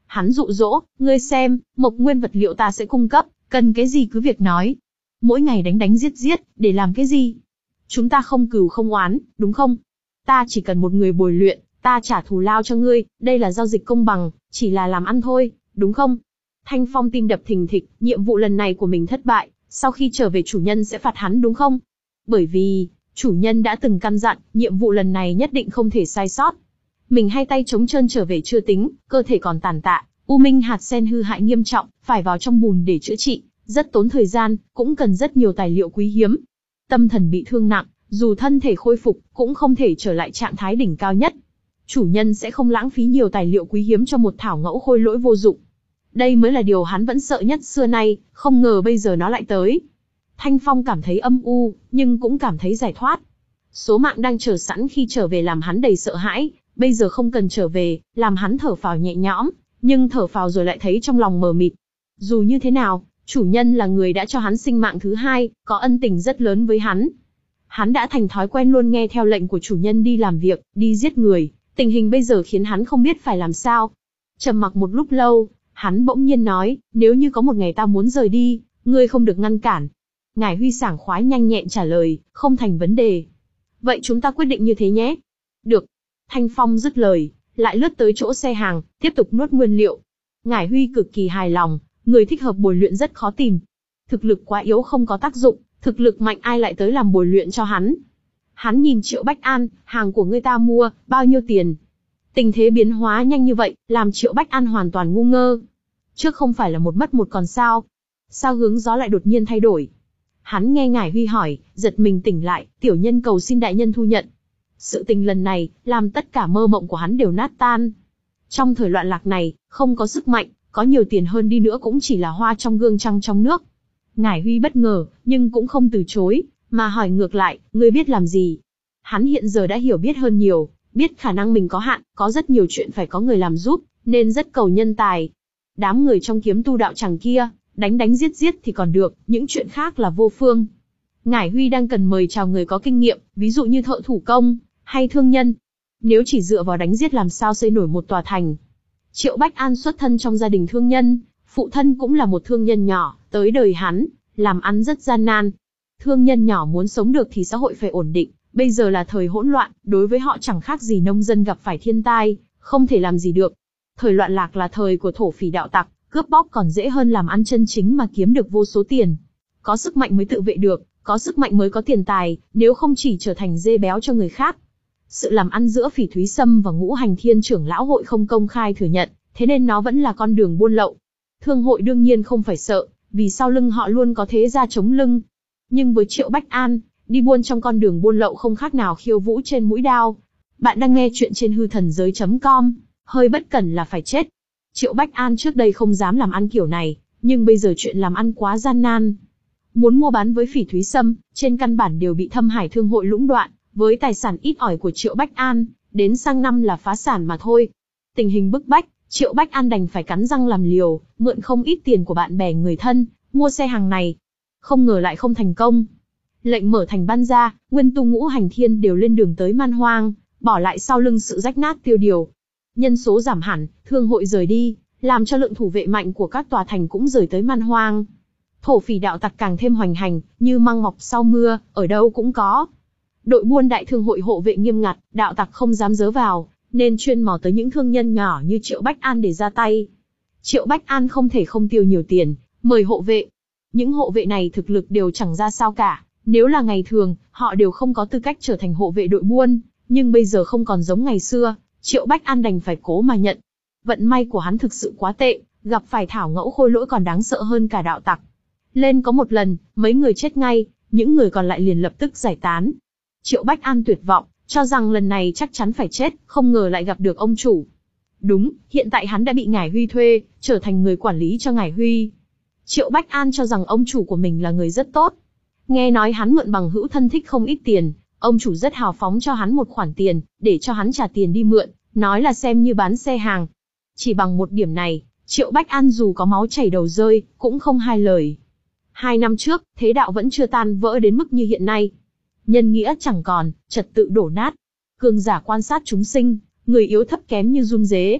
Hắn dụ dỗ, ngươi xem, mộc nguyên vật liệu ta sẽ cung cấp, cần cái gì cứ việc nói. Mỗi ngày đánh đánh giết giết, để làm cái gì? Chúng ta không cừu không oán, đúng không? Ta chỉ cần một người bồi luyện, ta trả thù lao cho ngươi, đây là giao dịch công bằng, chỉ là làm ăn thôi, đúng không? Thanh Phong tim đập thình thịch, nhiệm vụ lần này của mình thất bại, sau khi trở về chủ nhân sẽ phạt hắn đúng không? Bởi vì, chủ nhân đã từng căn dặn, nhiệm vụ lần này nhất định không thể sai sót. Mình hai tay trống trơn trở về chưa tính, cơ thể còn tàn tạ, U Minh hạt sen hư hại nghiêm trọng, phải vào trong bùn để chữa trị, rất tốn thời gian, cũng cần rất nhiều tài liệu quý hiếm. Tâm thần bị thương nặng, dù thân thể khôi phục, cũng không thể trở lại trạng thái đỉnh cao nhất. Chủ nhân sẽ không lãng phí nhiều tài liệu quý hiếm cho một thảo ngẫu khôi lỗi vô dụng. Đây mới là điều hắn vẫn sợ nhất xưa nay, không ngờ bây giờ nó lại tới. Thanh Phong cảm thấy âm u, nhưng cũng cảm thấy giải thoát. Số mạng đang chờ sẵn khi trở về làm hắn đầy sợ hãi, bây giờ không cần trở về, làm hắn thở phào nhẹ nhõm, nhưng thở phào rồi lại thấy trong lòng mờ mịt. Dù như thế nào, chủ nhân là người đã cho hắn sinh mạng thứ hai, có ân tình rất lớn với hắn. Hắn đã thành thói quen luôn nghe theo lệnh của chủ nhân đi làm việc, đi giết người, tình hình bây giờ khiến hắn không biết phải làm sao. Trầm mặc một lúc lâu, hắn bỗng nhiên nói, nếu như có một ngày ta muốn rời đi, ngươi không được ngăn cản. Ngải Huy sảng khoái nhanh nhẹn trả lời, không thành vấn đề. Vậy chúng ta quyết định như thế nhé. Được. Thanh Phong dứt lời, lại lướt tới chỗ xe hàng, tiếp tục nuốt nguyên liệu. Ngải Huy cực kỳ hài lòng, người thích hợp bồi luyện rất khó tìm. Thực lực quá yếu không có tác dụng, thực lực mạnh ai lại tới làm bồi luyện cho hắn. Hắn nhìn Triệu Bách An, hàng của người ta mua, bao nhiêu tiền? Tình thế biến hóa nhanh như vậy, làm Triệu Bách An hoàn toàn ngu ngơ. Trước không phải là một mất một còn sao? Sao hướng gió lại đột nhiên thay đổi? Hắn nghe Ngải Huy hỏi, giật mình tỉnh lại, tiểu nhân cầu xin đại nhân thu nhận. Sự tình lần này, làm tất cả mơ mộng của hắn đều nát tan. Trong thời loạn lạc này, không có sức mạnh, có nhiều tiền hơn đi nữa cũng chỉ là hoa trong gương trăng trong nước. Ngải Huy bất ngờ, nhưng cũng không từ chối, mà hỏi ngược lại, ngươi biết làm gì? Hắn hiện giờ đã hiểu biết hơn nhiều, biết khả năng mình có hạn, có rất nhiều chuyện phải có người làm giúp, nên rất cầu nhân tài. Đám người trong kiếm tu đạo tràng kia, đánh đánh giết giết thì còn được, những chuyện khác là vô phương. Ngải Huy đang cần mời chào người có kinh nghiệm, ví dụ như thợ thủ công, hay thương nhân. Nếu chỉ dựa vào đánh giết làm sao xây nổi một tòa thành. Triệu Bách An xuất thân trong gia đình thương nhân, phụ thân cũng là một thương nhân nhỏ, tới đời hắn, làm ăn rất gian nan. Thương nhân nhỏ muốn sống được thì xã hội phải ổn định, bây giờ là thời hỗn loạn, đối với họ chẳng khác gì nông dân gặp phải thiên tai, không thể làm gì được. Thời loạn lạc là thời của thổ phỉ đạo tặc, cướp bóc còn dễ hơn làm ăn chân chính mà kiếm được vô số tiền. Có sức mạnh mới tự vệ được, có sức mạnh mới có tiền tài, nếu không chỉ trở thành dê béo cho người khác. Sự làm ăn giữa Phỉ Thúy Sâm và Ngũ Hành Thiên Trưởng Lão hội không công khai thừa nhận, thế nên nó vẫn là con đường buôn lậu. Thương hội đương nhiên không phải sợ, vì sau lưng họ luôn có thế gia chống lưng. Nhưng với Triệu Bách An, đi buôn trong con đường buôn lậu không khác nào khiêu vũ trên mũi đao. Bạn đang nghe chuyện trên hư thần giới chấm com, hơi bất cẩn là phải chết. Triệu Bách An trước đây không dám làm ăn kiểu này, nhưng bây giờ chuyện làm ăn quá gian nan. Muốn mua bán với Phỉ Thúy Sâm, trên căn bản đều bị Thâm Hải Thương hội lũng đoạn, với tài sản ít ỏi của Triệu Bách An, đến sang năm là phá sản mà thôi. Tình hình bức bách, Triệu Bách An đành phải cắn răng làm liều, mượn không ít tiền của bạn bè người thân, mua xe hàng này. Không ngờ lại không thành công. Lệnh mở thành ban ra, Nguyên Tu Ngũ Hành Thiên đều lên đường tới Man Hoang, bỏ lại sau lưng sự rách nát tiêu điều. Nhân số giảm hẳn, thương hội rời đi, làm cho lượng thủ vệ mạnh của các tòa thành cũng rời tới Man Hoang. Thổ phỉ đạo tặc càng thêm hoành hành, như măng mọc sau mưa, ở đâu cũng có. Đội buôn đại thương hội hộ vệ nghiêm ngặt, đạo tặc không dám dớ vào, nên chuyên mò tới những thương nhân nhỏ như Triệu Bách An để ra tay. Triệu Bách An không thể không tiêu nhiều tiền, mời hộ vệ. Những hộ vệ này thực lực đều chẳng ra sao cả, nếu là ngày thường, họ đều không có tư cách trở thành hộ vệ đội buôn, nhưng bây giờ không còn giống ngày xưa, Triệu Bách An đành phải cố mà nhận. Vận may của hắn thực sự quá tệ, gặp phải thảo ngẫu khôi lỗi còn đáng sợ hơn cả đạo tặc. Lên có một lần, mấy người chết ngay, những người còn lại liền lập tức giải tán. Triệu Bách An tuyệt vọng, cho rằng lần này chắc chắn phải chết, không ngờ lại gặp được ông chủ. Đúng, hiện tại hắn đã bị Ngải Huy thuê, trở thành người quản lý cho Ngải Huy. Triệu Bách An cho rằng ông chủ của mình là người rất tốt. Nghe nói hắn mượn bằng hữu thân thích không ít tiền, ông chủ rất hào phóng cho hắn một khoản tiền, để cho hắn trả tiền đi mượn, nói là xem như bán xe hàng. Chỉ bằng một điểm này, Triệu Bách An dù có máu chảy đầu rơi, cũng không hai lời. Hai năm trước, thế đạo vẫn chưa tan vỡ đến mức như hiện nay. Nhân nghĩa chẳng còn, trật tự đổ nát. Cường giả quan sát chúng sinh, người yếu thấp kém như run rế.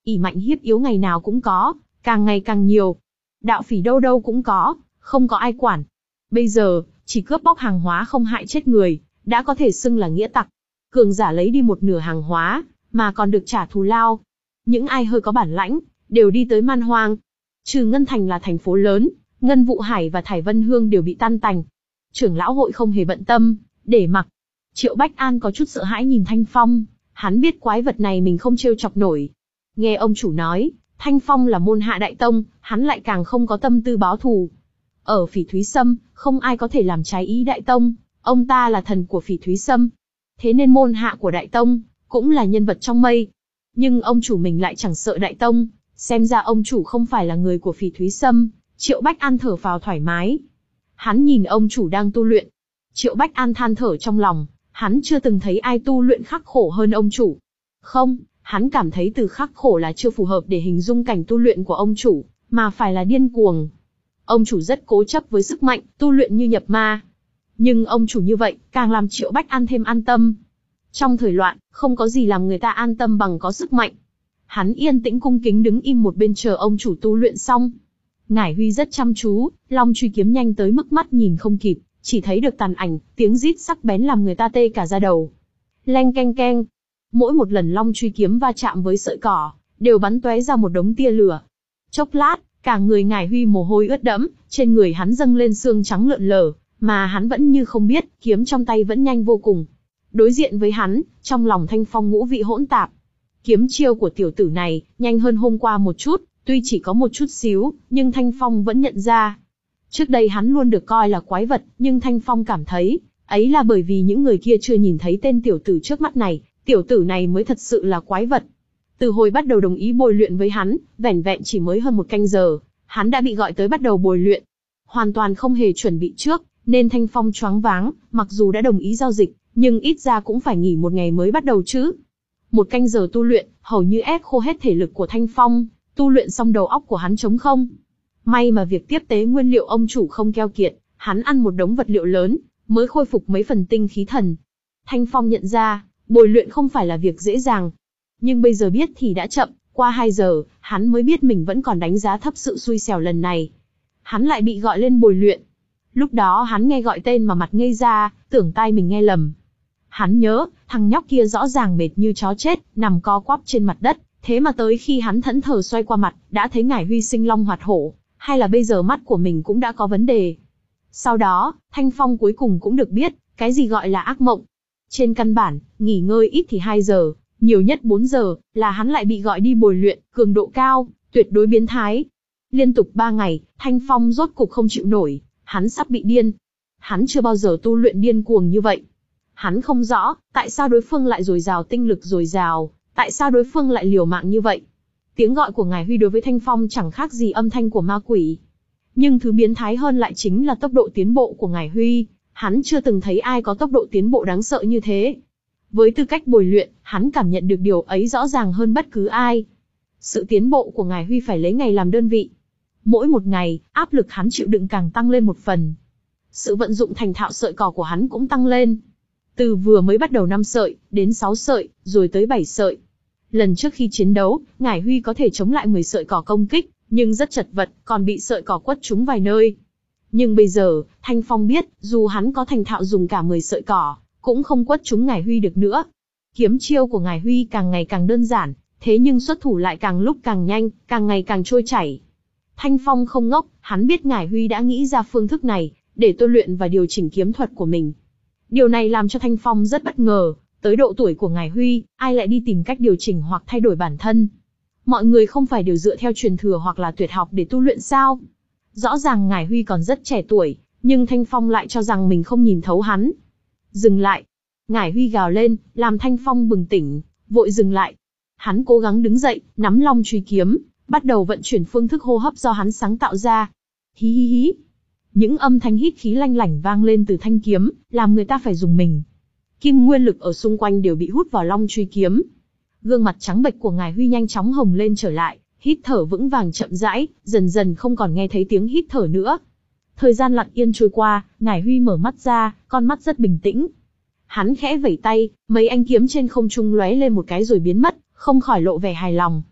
ỷ mạnh hiếp yếu ngày nào cũng có, càng ngày càng nhiều. Đạo phỉ đâu đâu cũng có, không có ai quản. Bây giờ, chỉ cướp bóc hàng hóa không hại chết người, đã có thể xưng là nghĩa tặc. Cường giả lấy đi một nửa hàng hóa, mà còn được trả thù lao. Những ai hơi có bản lãnh, đều đi tới man hoang. Trừ Ngân Thành là thành phố lớn, Ngân Vụ Hải và Thải Vân Hương đều bị tan tành. Trưởng lão hội không hề bận tâm, để mặc. Triệu Bách An có chút sợ hãi nhìn Thanh Phong, hắn biết quái vật này mình không trêu chọc nổi. Nghe ông chủ nói, Thanh Phong là môn hạ đại tông, hắn lại càng không có tâm tư báo thù. Ở Phỉ Thúy Sâm, không ai có thể làm trái ý đại tông, ông ta là thần của Phỉ Thúy Sâm. Thế nên môn hạ của đại tông, cũng là nhân vật trong mây. Nhưng ông chủ mình lại chẳng sợ đại tông, xem ra ông chủ không phải là người của Phỉ Thúy Sâm. Triệu Bách An thở phào thoải mái. Hắn nhìn ông chủ đang tu luyện. Triệu Bách An than thở trong lòng, hắn chưa từng thấy ai tu luyện khắc khổ hơn ông chủ. Không, hắn cảm thấy từ khắc khổ là chưa phù hợp để hình dung cảnh tu luyện của ông chủ, mà phải là điên cuồng. Ông chủ rất cố chấp với sức mạnh, tu luyện như nhập ma. Nhưng ông chủ như vậy, càng làm Triệu Bách An thêm an tâm. Trong thời loạn, không có gì làm người ta an tâm bằng có sức mạnh. Hắn yên tĩnh cung kính đứng im một bên chờ ông chủ tu luyện xong. Ngải Huy rất chăm chú, long truy kiếm nhanh tới mức mắt nhìn không kịp, chỉ thấy được tàn ảnh, tiếng rít sắc bén làm người ta tê cả da đầu. Leng keng keng. Mỗi một lần long truy kiếm va chạm với sợi cỏ, đều bắn tóe ra một đống tia lửa. Chốc lát, cả người Ngải Huy mồ hôi ướt đẫm, trên người hắn dâng lên xương trắng lượn lờ, mà hắn vẫn như không biết, kiếm trong tay vẫn nhanh vô cùng. Đối diện với hắn, trong lòng Thanh Phong ngũ vị hỗn tạp. Kiếm chiêu của tiểu tử này, nhanh hơn hôm qua một chút, tuy chỉ có một chút xíu, nhưng Thanh Phong vẫn nhận ra. Trước đây hắn luôn được coi là quái vật, nhưng Thanh Phong cảm thấy, ấy là bởi vì những người kia chưa nhìn thấy tên tiểu tử trước mắt này, tiểu tử này mới thật sự là quái vật. Từ hồi bắt đầu đồng ý bồi luyện với hắn, vẻn vẹn chỉ mới hơn một canh giờ, hắn đã bị gọi tới bắt đầu bồi luyện. Hoàn toàn không hề chuẩn bị trước, nên Thanh Phong choáng váng, mặc dù đã đồng ý giao dịch, nhưng ít ra cũng phải nghỉ một ngày mới bắt đầu chứ. Một canh giờ tu luyện, hầu như ép khô hết thể lực của Thanh Phong, tu luyện xong đầu óc của hắn trống không. May mà việc tiếp tế nguyên liệu ông chủ không keo kiệt, hắn ăn một đống vật liệu lớn, mới khôi phục mấy phần tinh khí thần. Thanh Phong nhận ra, bồi luyện không phải là việc dễ dàng. Nhưng bây giờ biết thì đã chậm, qua hai giờ, hắn mới biết mình vẫn còn đánh giá thấp sự xui xẻo lần này. Hắn lại bị gọi lên bồi luyện. Lúc đó hắn nghe gọi tên mà mặt ngây ra, tưởng tai mình nghe lầm. Hắn nhớ, thằng nhóc kia rõ ràng mệt như chó chết, nằm co quắp trên mặt đất, thế mà tới khi hắn thẫn thờ xoay qua mặt, đã thấy Ngải Huy sinh long hoạt hổ, hay là bây giờ mắt của mình cũng đã có vấn đề. Sau đó, Thanh Phong cuối cùng cũng được biết, cái gì gọi là ác mộng. Trên căn bản, nghỉ ngơi ít thì hai giờ, nhiều nhất bốn giờ, là hắn lại bị gọi đi bồi luyện, cường độ cao, tuyệt đối biến thái. Liên tục ba ngày, Thanh Phong rốt cục không chịu nổi, hắn sắp bị điên. Hắn chưa bao giờ tu luyện điên cuồng như vậy. Hắn không rõ, tại sao đối phương lại dồi dào tinh lực dồi dào, tại sao đối phương lại liều mạng như vậy. Tiếng gọi của Ngải Huy đối với Thanh Phong chẳng khác gì âm thanh của ma quỷ. Nhưng thứ biến thái hơn lại chính là tốc độ tiến bộ của Ngải Huy, hắn chưa từng thấy ai có tốc độ tiến bộ đáng sợ như thế. Với tư cách bồi luyện, hắn cảm nhận được điều ấy rõ ràng hơn bất cứ ai. Sự tiến bộ của Ngải Huy phải lấy ngày làm đơn vị. Mỗi một ngày, áp lực hắn chịu đựng càng tăng lên một phần. Sự vận dụng thành thạo sợi cỏ của hắn cũng tăng lên. Từ vừa mới bắt đầu năm sợi, đến sáu sợi, rồi tới bảy sợi. Lần trước khi chiến đấu, Ngải Huy có thể chống lại mười sợi cỏ công kích, nhưng rất chật vật, còn bị sợi cỏ quất trúng vài nơi. Nhưng bây giờ, Thanh Phong biết, dù hắn có thành thạo dùng cả mười sợi cỏ, cũng không quất trúng Ngải Huy được nữa. Kiếm chiêu của Ngải Huy càng ngày càng đơn giản, thế nhưng xuất thủ lại càng lúc càng nhanh, càng ngày càng trôi chảy. Thanh Phong không ngốc, hắn biết Ngải Huy đã nghĩ ra phương thức này, để tôi luyện và điều chỉnh kiếm thuật của mình. Điều này làm cho Thanh Phong rất bất ngờ, tới độ tuổi của Ngải Huy, ai lại đi tìm cách điều chỉnh hoặc thay đổi bản thân. Mọi người không phải đều dựa theo truyền thừa hoặc là tuyệt học để tu luyện sao? Rõ ràng Ngải Huy còn rất trẻ tuổi, nhưng Thanh Phong lại cho rằng mình không nhìn thấu hắn. Dừng lại. Ngải Huy gào lên, làm Thanh Phong bừng tỉnh, vội dừng lại. Hắn cố gắng đứng dậy, nắm long truy kiếm, bắt đầu vận chuyển phương thức hô hấp do hắn sáng tạo ra. Hí hí hí. Những âm thanh hít khí lanh lảnh vang lên từ thanh kiếm, làm người ta phải dùng mình. Kim nguyên lực ở xung quanh đều bị hút vào long truy kiếm. Gương mặt trắng bệch của Ngải Huy nhanh chóng hồng lên trở lại, hít thở vững vàng chậm rãi, dần dần không còn nghe thấy tiếng hít thở nữa. Thời gian lặng yên trôi qua, Ngải Huy mở mắt ra, con mắt rất bình tĩnh. Hắn khẽ vẩy tay, mấy ánh kiếm trên không trung lóe lên một cái rồi biến mất, không khỏi lộ vẻ hài lòng.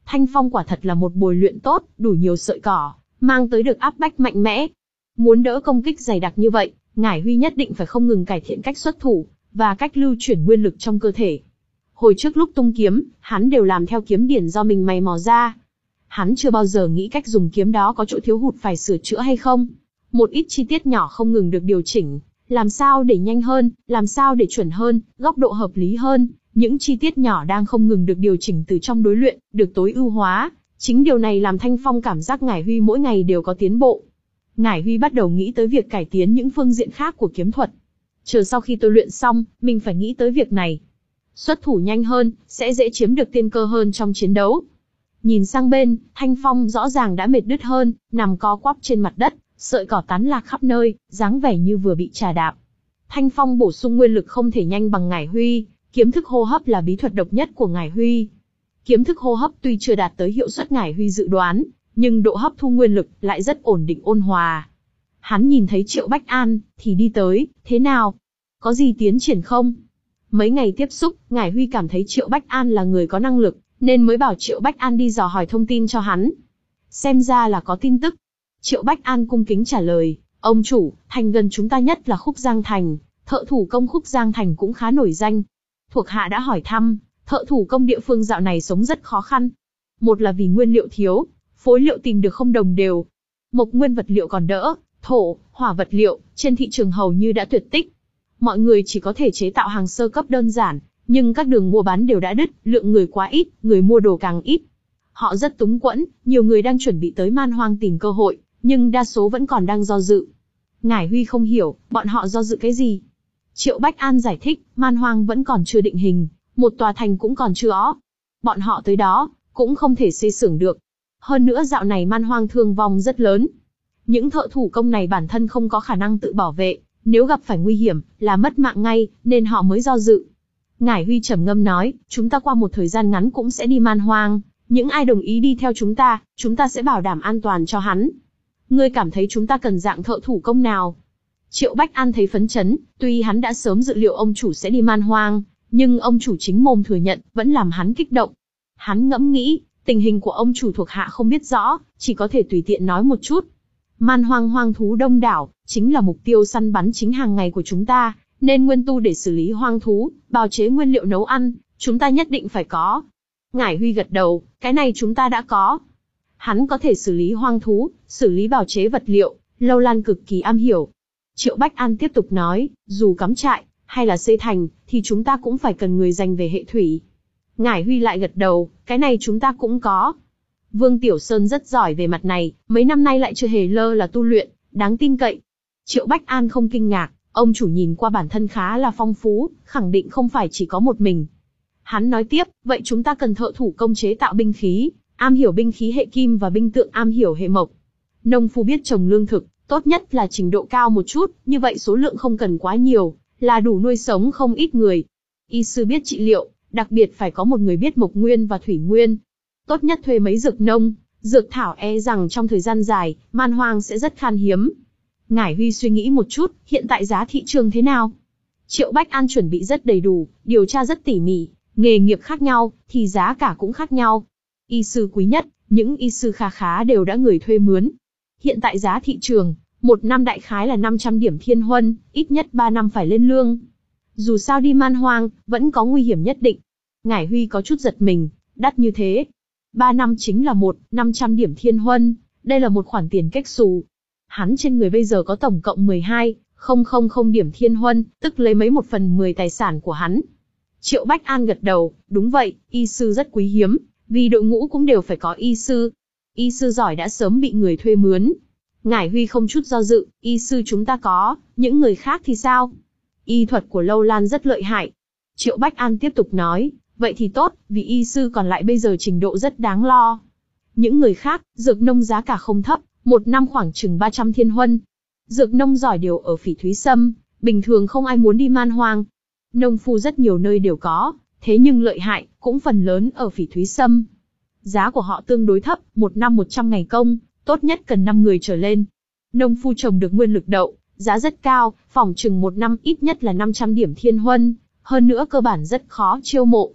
Thanh phong quả thật là một bồi luyện tốt, đủ nhiều sợi cỏ, mang tới được áp bách mạnh mẽ. Muốn đỡ công kích dày đặc như vậy, Ngải Huy nhất định phải không ngừng cải thiện cách xuất thủ, và cách lưu chuyển nguyên lực trong cơ thể. Hồi trước lúc tung kiếm, hắn đều làm theo kiếm điển do mình mày mò ra. Hắn chưa bao giờ nghĩ cách dùng kiếm đó có chỗ thiếu hụt phải sửa chữa hay không. Một ít chi tiết nhỏ không ngừng được điều chỉnh, làm sao để nhanh hơn, làm sao để chuẩn hơn, góc độ hợp lý hơn, những chi tiết nhỏ đang không ngừng được điều chỉnh từ trong đối luyện, được tối ưu hóa. Chính điều này làm Thanh Phong cảm giác Ngải Huy mỗi ngày đều có tiến bộ. Ngải Huy bắt đầu nghĩ tới việc cải tiến những phương diện khác của kiếm thuật. Chờ sau khi tôi luyện xong, mình phải nghĩ tới việc này. Xuất thủ nhanh hơn, sẽ dễ chiếm được tiên cơ hơn trong chiến đấu. Nhìn sang bên, Thanh Phong rõ ràng đã mệt đứt hơn, nằm co quắp trên mặt đất, sợi cỏ tán lạc khắp nơi, dáng vẻ như vừa bị trà đạp. Thanh Phong bổ sung nguyên lực không thể nhanh bằng Ngải Huy, kiếm thức hô hấp là bí thuật độc nhất của Ngải Huy. Kiếm thức hô hấp tuy chưa đạt tới hiệu suất Ngải Huy dự đoán, nhưng độ hấp thu nguyên lực lại rất ổn định ôn hòa. Hắn nhìn thấy Triệu Bách An, thì đi tới, thế nào? Có gì tiến triển không? Mấy ngày tiếp xúc, Ngải Huy cảm thấy Triệu Bách An là người có năng lực, nên mới bảo Triệu Bách An đi dò hỏi thông tin cho hắn. Xem ra là có tin tức. Triệu Bách An cung kính trả lời, ông chủ, thành gần chúng ta nhất là Khúc Giang Thành, thợ thủ công Khúc Giang Thành cũng khá nổi danh. Thuộc hạ đã hỏi thăm, thợ thủ công địa phương dạo này sống rất khó khăn. Một là vì nguyên liệu thiếu, phối liệu tìm được không đồng đều. Mộc nguyên vật liệu còn đỡ, thổ, hỏa vật liệu, trên thị trường hầu như đã tuyệt tích. Mọi người chỉ có thể chế tạo hàng sơ cấp đơn giản, nhưng các đường mua bán đều đã đứt, lượng người quá ít, người mua đồ càng ít. Họ rất túng quẫn, nhiều người đang chuẩn bị tới Man Hoang tìm cơ hội, nhưng đa số vẫn còn đang do dự. Ngải Huy không hiểu, bọn họ do dự cái gì? Triệu Bách An giải thích, Man Hoang vẫn còn chưa định hình, một tòa thành cũng còn chưa có. Bọn họ tới đó, cũng không thể xây xưởng được. Hơn nữa dạo này Man Hoang thương vong rất lớn. Những thợ thủ công này bản thân không có khả năng tự bảo vệ, nếu gặp phải nguy hiểm, là mất mạng ngay, nên họ mới do dự. Ngải Huy trầm ngâm nói, chúng ta qua một thời gian ngắn cũng sẽ đi Man Hoang, những ai đồng ý đi theo chúng ta, chúng ta sẽ bảo đảm an toàn cho hắn. Ngươi cảm thấy chúng ta cần dạng thợ thủ công nào? Triệu Bách An thấy phấn chấn, tuy hắn đã sớm dự liệu ông chủ sẽ đi Man Hoang, nhưng ông chủ chính mồm thừa nhận, vẫn làm hắn kích động. Hắn ngẫm nghĩ, tình hình của ông chủ thuộc hạ không biết rõ, chỉ có thể tùy tiện nói một chút. Man Hoang hoang thú đông đảo, chính là mục tiêu săn bắn chính hàng ngày của chúng ta, nên nguyên tu để xử lý hoang thú, bào chế nguyên liệu nấu ăn, chúng ta nhất định phải có. Ngải Huy gật đầu, cái này chúng ta đã có. Hắn có thể xử lý hoang thú, xử lý bào chế vật liệu, Lâu Lan cực kỳ am hiểu. Triệu Bách An tiếp tục nói, dù cắm trại, hay là xây thành, thì chúng ta cũng phải cần người dành về hệ thủy. Ngải Huy lại gật đầu, cái này chúng ta cũng có. Vương Tiểu Sơn rất giỏi về mặt này, mấy năm nay lại chưa hề lơ là tu luyện, đáng tin cậy. Triệu Bách An không kinh ngạc, ông chủ nhìn qua bản thân khá là phong phú, khẳng định không phải chỉ có một mình. Hắn nói tiếp, vậy chúng ta cần thợ thủ công chế tạo binh khí, am hiểu binh khí hệ kim và binh tượng am hiểu hệ mộc. Nông phu biết trồng lương thực, tốt nhất là trình độ cao một chút, như vậy số lượng không cần quá nhiều, là đủ nuôi sống không ít người. Y sư biết trị liệu, đặc biệt phải có một người biết mộc nguyên và thủy nguyên. Tốt nhất thuê mấy dược nông, dược thảo e rằng trong thời gian dài, Man Hoang sẽ rất khan hiếm. Ngải Huy suy nghĩ một chút, hiện tại giá thị trường thế nào? Triệu Bách An chuẩn bị rất đầy đủ, điều tra rất tỉ mỉ, nghề nghiệp khác nhau, thì giá cả cũng khác nhau. Y sư quý nhất, những y sư khá khá đều đã người thuê mướn. Hiện tại giá thị trường, một năm đại khái là năm trăm điểm thiên huân, ít nhất ba năm phải lên lương. Dù sao đi Man Hoang, vẫn có nguy hiểm nhất định. Ngải Huy có chút giật mình, đắt như thế. ba năm chính là một, năm trăm điểm thiên huân, đây là một khoản tiền cách xù. Hắn trên người bây giờ có tổng cộng mười hai nghìn điểm thiên huân, tức lấy mấy một phần mười tài sản của hắn. Triệu Bách An gật đầu, đúng vậy, y sư rất quý hiếm, vì đội ngũ cũng đều phải có y sư. Y sư giỏi đã sớm bị người thuê mướn. Ngải Huy không chút do dự, y sư chúng ta có, những người khác thì sao? Y thuật của Lâu Lan rất lợi hại. Triệu Bách An tiếp tục nói, vậy thì tốt, vì y sư còn lại bây giờ trình độ rất đáng lo. Những người khác, dược nông giá cả không thấp, một năm khoảng chừng ba trăm thiên huân. Dược nông giỏi đều ở Phỉ Thúy Sâm, bình thường không ai muốn đi Man Hoang. Nông phu rất nhiều nơi đều có, thế nhưng lợi hại, cũng phần lớn ở Phỉ Thúy Sâm. Giá của họ tương đối thấp, một năm một trăm ngày công, tốt nhất cần năm người trở lên. Nông phu trồng được nguyên lực đậu, giá rất cao, phỏng chừng một năm ít nhất là năm trăm điểm thiên huân, hơn nữa cơ bản rất khó chiêu mộ.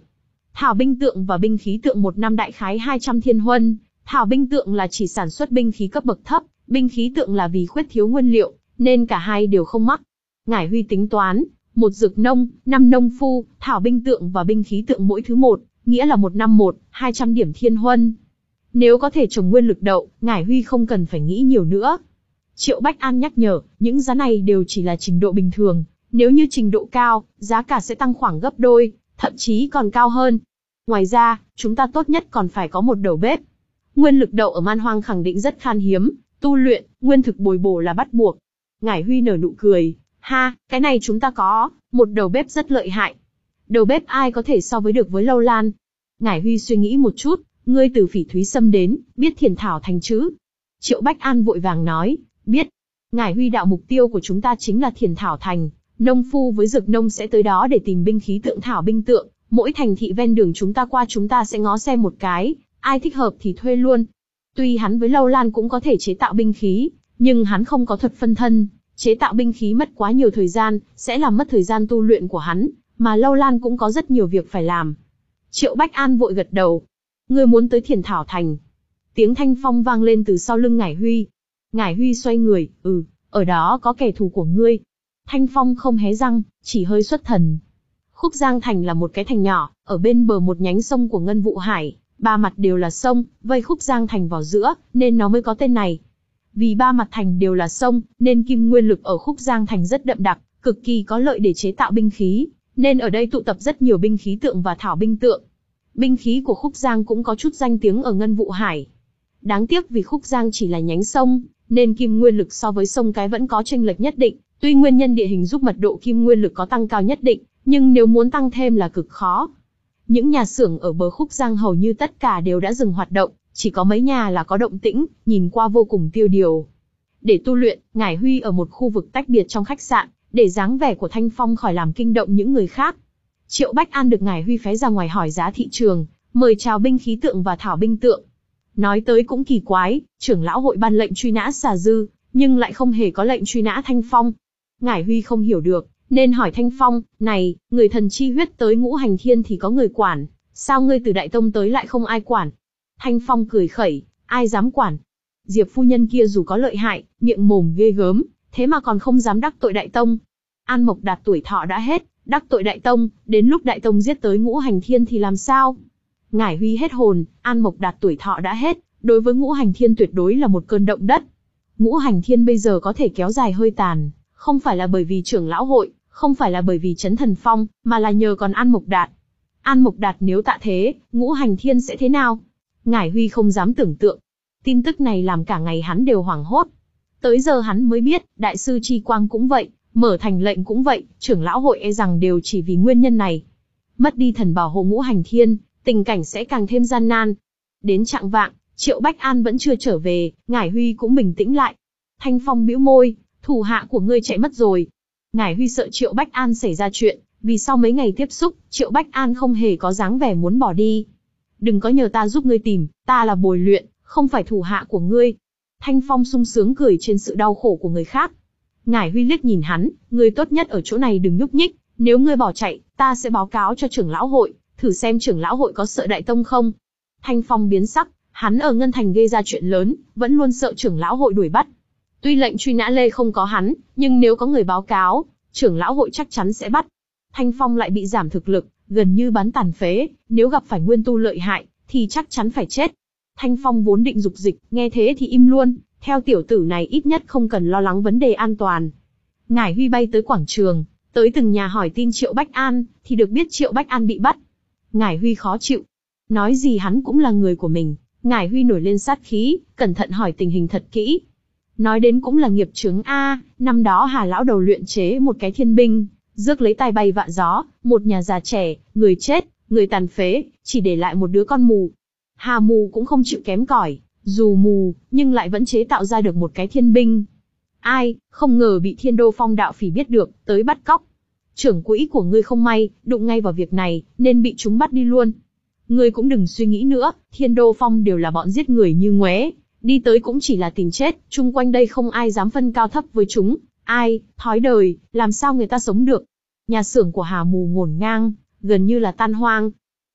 Thảo binh tượng và binh khí tượng một năm đại khái hai trăm thiên huân. Thảo binh tượng là chỉ sản xuất binh khí cấp bậc thấp, binh khí tượng là vì khuyết thiếu nguyên liệu, nên cả hai đều không mắc. Ngải Huy tính toán, một dược nông, năm nông phu, thảo binh tượng và binh khí tượng mỗi thứ một, nghĩa là một năm một, hai trăm điểm thiên huân. Nếu có thể trồng nguyên lực đậu, Ngải Huy không cần phải nghĩ nhiều nữa. Triệu Bách An nhắc nhở, những giá này đều chỉ là trình độ bình thường, nếu như trình độ cao, giá cả sẽ tăng khoảng gấp đôi, thậm chí còn cao hơn. Ngoài ra, chúng ta tốt nhất còn phải có một đầu bếp. Nguyên lực đậu ở man hoang khẳng định rất khan hiếm, tu luyện, nguyên thực bồi bổ là bắt buộc. Ngải Huy nở nụ cười, ha, cái này chúng ta có, một đầu bếp rất lợi hại. Đầu bếp ai có thể so với được với Lâu Lan? Ngải Huy suy nghĩ một chút, ngươi từ Phỉ Thúy Sâm đến, biết Thiền Thảo Thành chứ? Triệu Bách An vội vàng nói, biết. Ngải Huy đạo mục tiêu của chúng ta chính là Thiền Thảo Thành, nông phu với dược nông sẽ tới đó để tìm binh khí tượng thảo binh tượng, mỗi thành thị ven đường chúng ta qua chúng ta sẽ ngó xem một cái, ai thích hợp thì thuê luôn. Tuy hắn với Lâu Lan cũng có thể chế tạo binh khí, nhưng hắn không có thuật phân thân, chế tạo binh khí mất quá nhiều thời gian, sẽ làm mất thời gian tu luyện của hắn, mà Lâu Lan cũng có rất nhiều việc phải làm. Triệu Bách An vội gật đầu. Ngươi muốn tới Thiền Thảo Thành? Tiếng thanh phong vang lên từ sau lưng Ngải Huy. Ngải Huy xoay người, ừ, ở đó có kẻ thù của ngươi. Thanh phong không hé răng, chỉ hơi xuất thần. Khúc Giang Thành là một cái thành nhỏ, ở bên bờ một nhánh sông của Ngân Vụ Hải, ba mặt đều là sông, vây Khúc Giang Thành vào giữa, nên nó mới có tên này. Vì ba mặt thành đều là sông, nên kim nguyên lực ở Khúc Giang Thành rất đậm đặc, cực kỳ có lợi để chế tạo binh khí, nên ở đây tụ tập rất nhiều binh khí tượng và thảo binh tượng. Binh khí của Khúc Giang cũng có chút danh tiếng ở Ngân Vụ Hải. Đáng tiếc vì Khúc Giang chỉ là nhánh sông, nên kim nguyên lực so với sông cái vẫn có chênh lệch nhất định, tuy nguyên nhân địa hình giúp mật độ kim nguyên lực có tăng cao nhất định, nhưng nếu muốn tăng thêm là cực khó. Những nhà xưởng ở bờ Khúc Giang hầu như tất cả đều đã dừng hoạt động, chỉ có mấy nhà là có động tĩnh, nhìn qua vô cùng tiêu điều. Để tu luyện, Ngải Huy ở một khu vực tách biệt trong khách sạn, để dáng vẻ của Thanh Phong khỏi làm kinh động những người khác. Triệu Bách An được Ngải Huy phái ra ngoài hỏi giá thị trường, mời chào binh khí tượng và thảo binh tượng. Nói tới cũng kỳ quái, trưởng lão hội ban lệnh truy nã Xà Dư, nhưng lại không hề có lệnh truy nã Thanh Phong. Ngải Huy không hiểu được, nên hỏi Thanh Phong, này, người thần chi huyết tới Ngũ Hành Thiên thì có người quản, sao ngươi từ Đại Tông tới lại không ai quản? Thanh Phong cười khẩy, ai dám quản? Diệp phu nhân kia dù có lợi hại, miệng mồm ghê gớm, thế mà còn không dám đắc tội Đại Tông. An Mộc Đạt tuổi thọ đã hết, đắc tội Đại Tông, đến lúc Đại Tông giết tới Ngũ Hành Thiên thì làm sao? Ngải Huy hết hồn, An Mộc Đạt tuổi thọ đã hết, đối với Ngũ Hành Thiên tuyệt đối là một cơn động đất. Ngũ Hành Thiên bây giờ có thể kéo dài hơi tàn, không phải là bởi vì trưởng lão hội, không phải là bởi vì Chấn Thần Phong, mà là nhờ còn An Mộc Đạt. An Mộc Đạt nếu tạ thế, Ngũ Hành Thiên sẽ thế nào? Ngải Huy không dám tưởng tượng. Tin tức này làm cả ngày hắn đều hoảng hốt. Tới giờ hắn mới biết, Đại sư Chi Quang cũng vậy, mở thành lệnh cũng vậy, trưởng lão hội e rằng đều chỉ vì nguyên nhân này. Mất đi thần bảo hộ Ngũ Hành Thiên, tình cảnh sẽ càng thêm gian nan. Đến chạng vạng, Triệu Bách An vẫn chưa trở về, Ngải Huy cũng bình tĩnh lại. Thanh Phong bĩu môi, thủ hạ của ngươi chạy mất rồi. Ngải Huy sợ Triệu Bách An xảy ra chuyện, vì sau mấy ngày tiếp xúc, Triệu Bách An không hề có dáng vẻ muốn bỏ đi. Đừng có nhờ ta giúp ngươi tìm, ta là bồi luyện, không phải thủ hạ của ngươi. Thanh Phong sung sướng cười trên sự đau khổ của người khác. Ngải Huy liếc nhìn hắn, ngươi tốt nhất ở chỗ này đừng nhúc nhích, nếu ngươi bỏ chạy, ta sẽ báo cáo cho trưởng lão hội, thử xem trưởng lão hội có sợ Đại Tông không. Thanh Phong biến sắc, hắn ở Ngân Thành gây ra chuyện lớn, vẫn luôn sợ trưởng lão hội đuổi bắt. Tuy lệnh truy nã Lê không có hắn, nhưng nếu có người báo cáo, trưởng lão hội chắc chắn sẽ bắt. Thanh Phong lại bị giảm thực lực, gần như bắn tàn phế, nếu gặp phải nguyên tu lợi hại, thì chắc chắn phải chết. Thanh Phong vốn định dục dịch, nghe thế thì im luôn, theo tiểu tử này ít nhất không cần lo lắng vấn đề an toàn. Ngải Huy bay tới quảng trường, tới từng nhà hỏi tin Triệu Bách An, thì được biết Triệu Bách An bị bắt. Ngải Huy khó chịu, nói gì hắn cũng là người của mình. Ngải Huy nổi lên sát khí, cẩn thận hỏi tình hình thật kỹ. Nói đến cũng là nghiệp chướng a, năm đó Hà lão đầu luyện chế một cái thiên binh, rước lấy tai bay vạ gió, một nhà già trẻ, người chết, người tàn phế, chỉ để lại một đứa con mù. Hà mù cũng không chịu kém cỏi, dù mù, nhưng lại vẫn chế tạo ra được một cái thiên binh. Ai, không ngờ bị Thiên Đô Phong đạo phỉ biết được, tới bắt cóc. Trưởng quỹ của ngươi không may, đụng ngay vào việc này, nên bị chúng bắt đi luôn. Ngươi cũng đừng suy nghĩ nữa, Thiên Đô Phong đều là bọn giết người như ngoé, đi tới cũng chỉ là tìm chết, chung quanh đây không ai dám phân cao thấp với chúng. Ai, thói đời, làm sao người ta sống được? Nhà xưởng của Hà mù ngổn ngang, gần như là tan hoang.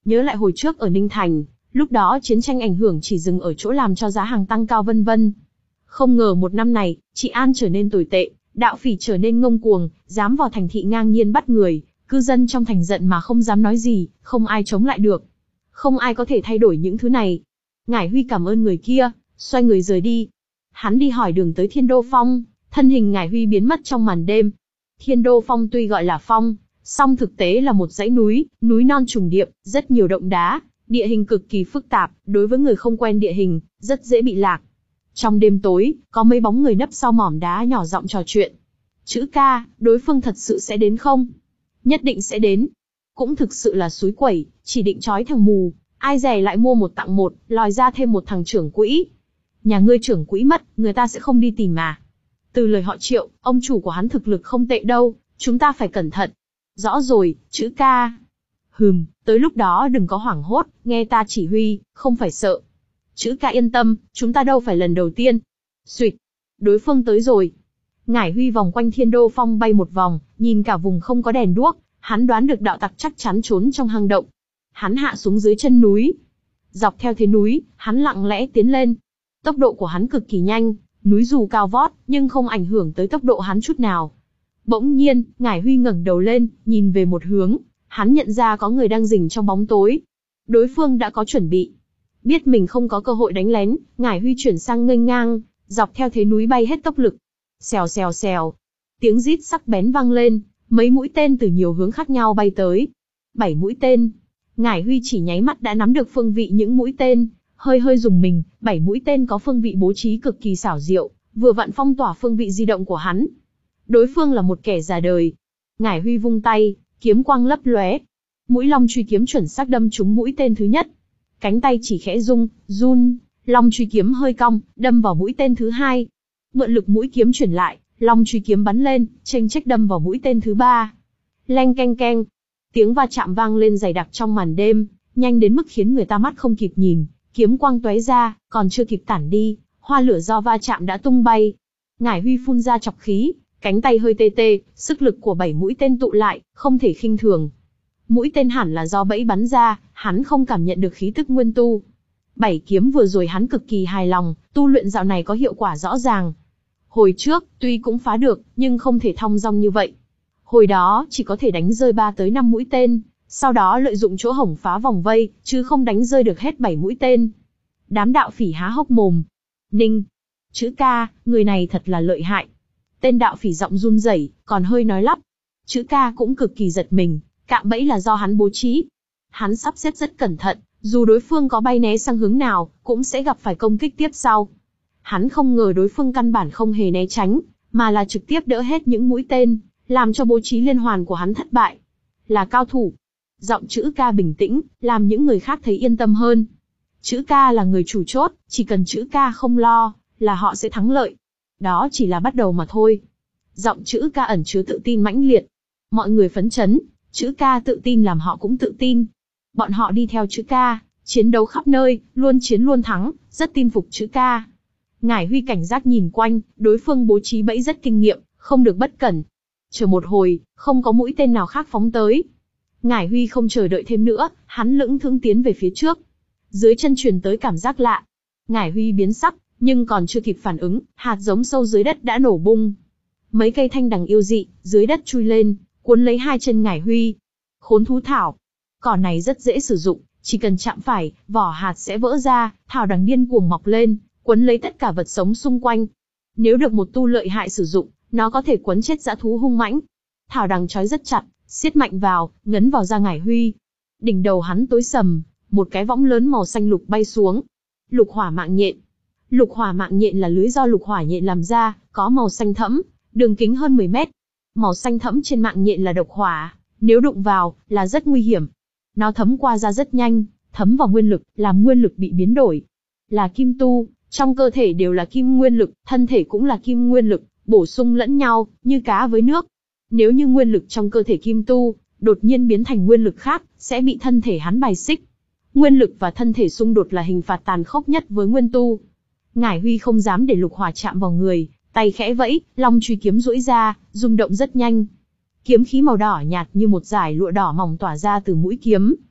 Nhớ lại hồi trước ở Ninh Thành, lúc đó chiến tranh ảnh hưởng chỉ dừng ở chỗ làm cho giá hàng tăng cao vân vân. Không ngờ một năm này, trị an trở nên tồi tệ, đạo phỉ trở nên ngông cuồng, dám vào thành thị ngang nhiên bắt người, cư dân trong thành giận mà không dám nói gì, không ai chống lại được. Không ai có thể thay đổi những thứ này. Ngải Huy cảm ơn người kia, xoay người rời đi. Hắn đi hỏi đường tới Thiên Đô Phong, thân hình Ngải Huy biến mất trong màn đêm. Thiên Đô Phong tuy gọi là phong, song thực tế là một dãy núi, núi non trùng điệp, rất nhiều động đá, địa hình cực kỳ phức tạp, đối với người không quen địa hình, rất dễ bị lạc. Trong đêm tối, có mấy bóng người nấp sau mỏm đá nhỏ giọng trò chuyện. Chữ ca, đối phương thật sự sẽ đến không? Nhất định sẽ đến. Cũng thực sự là xúi quẩy, chỉ định trói thằng mù, ai dè lại mua một tặng một, lòi ra thêm một thằng trưởng quỹ. Nhà ngươi trưởng quỹ mất, người ta sẽ không đi tìm mà. Từ lời họ Triệu, ông chủ của hắn thực lực không tệ đâu, chúng ta phải cẩn thận. Rõ rồi, chữ ca. Hừm, tới lúc đó đừng có hoảng hốt, nghe ta chỉ huy, không phải sợ. Chữ ca yên tâm, chúng ta đâu phải lần đầu tiên. Xuỵt, đối phương tới rồi. Ngải Huy vòng quanh Thiên Đô Phong bay một vòng, nhìn cả vùng không có đèn đuốc, hắn đoán được đạo tặc chắc chắn trốn trong hang động. Hắn hạ xuống dưới chân núi. Dọc theo thế núi, hắn lặng lẽ tiến lên. Tốc độ của hắn cực kỳ nhanh, núi dù cao vót, nhưng không ảnh hưởng tới tốc độ hắn chút nào. Bỗng nhiên, Ngải Huy ngẩng đầu lên, nhìn về một hướng, hắn nhận ra có người đang rình trong bóng tối. Đối phương đã có chuẩn bị. Biết mình không có cơ hội đánh lén, Ngải Huy chuyển sang nghênh ngang, dọc theo thế núi bay hết tốc lực. Xèo xèo xèo. Tiếng rít sắc bén vang lên, mấy mũi tên từ nhiều hướng khác nhau bay tới. Bảy mũi tên. Ngải Huy chỉ nháy mắt đã nắm được phương vị những mũi tên, hơi hơi dùng mình, bảy mũi tên có phương vị bố trí cực kỳ xảo diệu, vừa vặn phong tỏa phương vị di động của hắn. Đối phương là một kẻ già đời. Ngải Huy vung tay, kiếm quang lấp lóe. Mũi long truy kiếm chuẩn xác đâm trúng mũi tên thứ nhất. Cánh tay chỉ khẽ rung, run, long truy kiếm hơi cong, đâm vào mũi tên thứ hai. Mượn lực mũi kiếm chuyển lại, long truy kiếm bắn lên, chênh chếch đâm vào mũi tên thứ ba. Leng keng keng. Tiếng va chạm vang lên dày đặc trong màn đêm, nhanh đến mức khiến người ta mắt không kịp nhìn, kiếm quang tóe ra, còn chưa kịp tản đi, hoa lửa do va chạm đã tung bay. Ngải Huy phun ra chọc khí, cánh tay hơi tê tê, sức lực của bảy mũi tên tụ lại, không thể khinh thường. Mũi tên hẳn là do bẫy bắn ra, hắn không cảm nhận được khí tức nguyên tu. Bảy kiếm vừa rồi hắn cực kỳ hài lòng, tu luyện dạo này có hiệu quả rõ ràng. Hồi trước, tuy cũng phá được, nhưng không thể thong dong như vậy. Hồi đó, chỉ có thể đánh rơi ba tới năm mũi tên, sau đó lợi dụng chỗ hổng phá vòng vây, chứ không đánh rơi được hết bảy mũi tên. Đám đạo phỉ há hốc mồm. Ninh! Chữ ca, người này thật là lợi hại. Tên đạo phỉ giọng run rẩy, còn hơi nói lắp. Chữ ca cũng cực kỳ giật mình, cạm bẫy là do hắn bố trí. Hắn sắp xếp rất cẩn thận, dù đối phương có bay né sang hướng nào, cũng sẽ gặp phải công kích tiếp sau. Hắn không ngờ đối phương căn bản không hề né tránh, mà là trực tiếp đỡ hết những mũi tên, làm cho bố trí liên hoàn của hắn thất bại. Là cao thủ. Giọng chữ ca bình tĩnh, làm những người khác thấy yên tâm hơn. Chữ ca là người chủ chốt, chỉ cần chữ ca không lo, là họ sẽ thắng lợi. Đó chỉ là bắt đầu mà thôi. Giọng chữ ca ẩn chứa tự tin mãnh liệt. Mọi người phấn chấn, chữ ca tự tin làm họ cũng tự tin. Bọn họ đi theo chữ ca, chiến đấu khắp nơi, luôn chiến luôn thắng, rất tin phục chữ ca. Ngải Huy cảnh giác nhìn quanh, đối phương bố trí bẫy rất kinh nghiệm, không được bất cẩn. Chờ một hồi, không có mũi tên nào khác phóng tới. Ngải Huy không chờ đợi thêm nữa, hắn lững thững tiến về phía trước. Dưới chân truyền tới cảm giác lạ. Ngải Huy biến sắc, nhưng còn chưa kịp phản ứng, hạt giống sâu dưới đất đã nổ bung. Mấy cây thanh đằng yêu dị, dưới đất chui lên, cuốn lấy hai chân Ngải Huy. Khốn thú thảo. Cỏ này rất dễ sử dụng, chỉ cần chạm phải, vỏ hạt sẽ vỡ ra, thảo đằng điên cuồng mọc lên, quấn lấy tất cả vật sống xung quanh. Nếu được một tu lợi hại sử dụng, nó có thể quấn chết dã thú hung mãnh. Thảo đằng trói rất chặt, siết mạnh vào, ngấn vào da Ngải Huy. Đỉnh đầu hắn tối sầm, một cái võng lớn màu xanh lục bay xuống. Lục hỏa mạng nhện. Lục hỏa mạng nhện là lưới do lục hỏa nhện làm ra, có màu xanh thẫm, đường kính hơn mười mét. Màu xanh thẫm trên mạng nhện là độc hỏa, nếu đụng vào, là rất nguy hiểm. Nó thấm qua da rất nhanh, thấm vào nguyên lực, làm nguyên lực bị biến đổi. Là kim tu, trong cơ thể đều là kim nguyên lực, thân thể cũng là kim nguyên lực, bổ sung lẫn nhau, như cá với nước. Nếu như nguyên lực trong cơ thể kim tu, đột nhiên biến thành nguyên lực khác, sẽ bị thân thể hắn bài xích. Nguyên lực và thân thể xung đột là hình phạt tàn khốc nhất với nguyên tu. Ngải Huy không dám để lục hỏa chạm vào người, tay khẽ vẫy, long truy kiếm duỗi ra, rung động rất nhanh. Kiếm khí màu đỏ nhạt như một dải lụa đỏ mỏng tỏa ra từ mũi kiếm.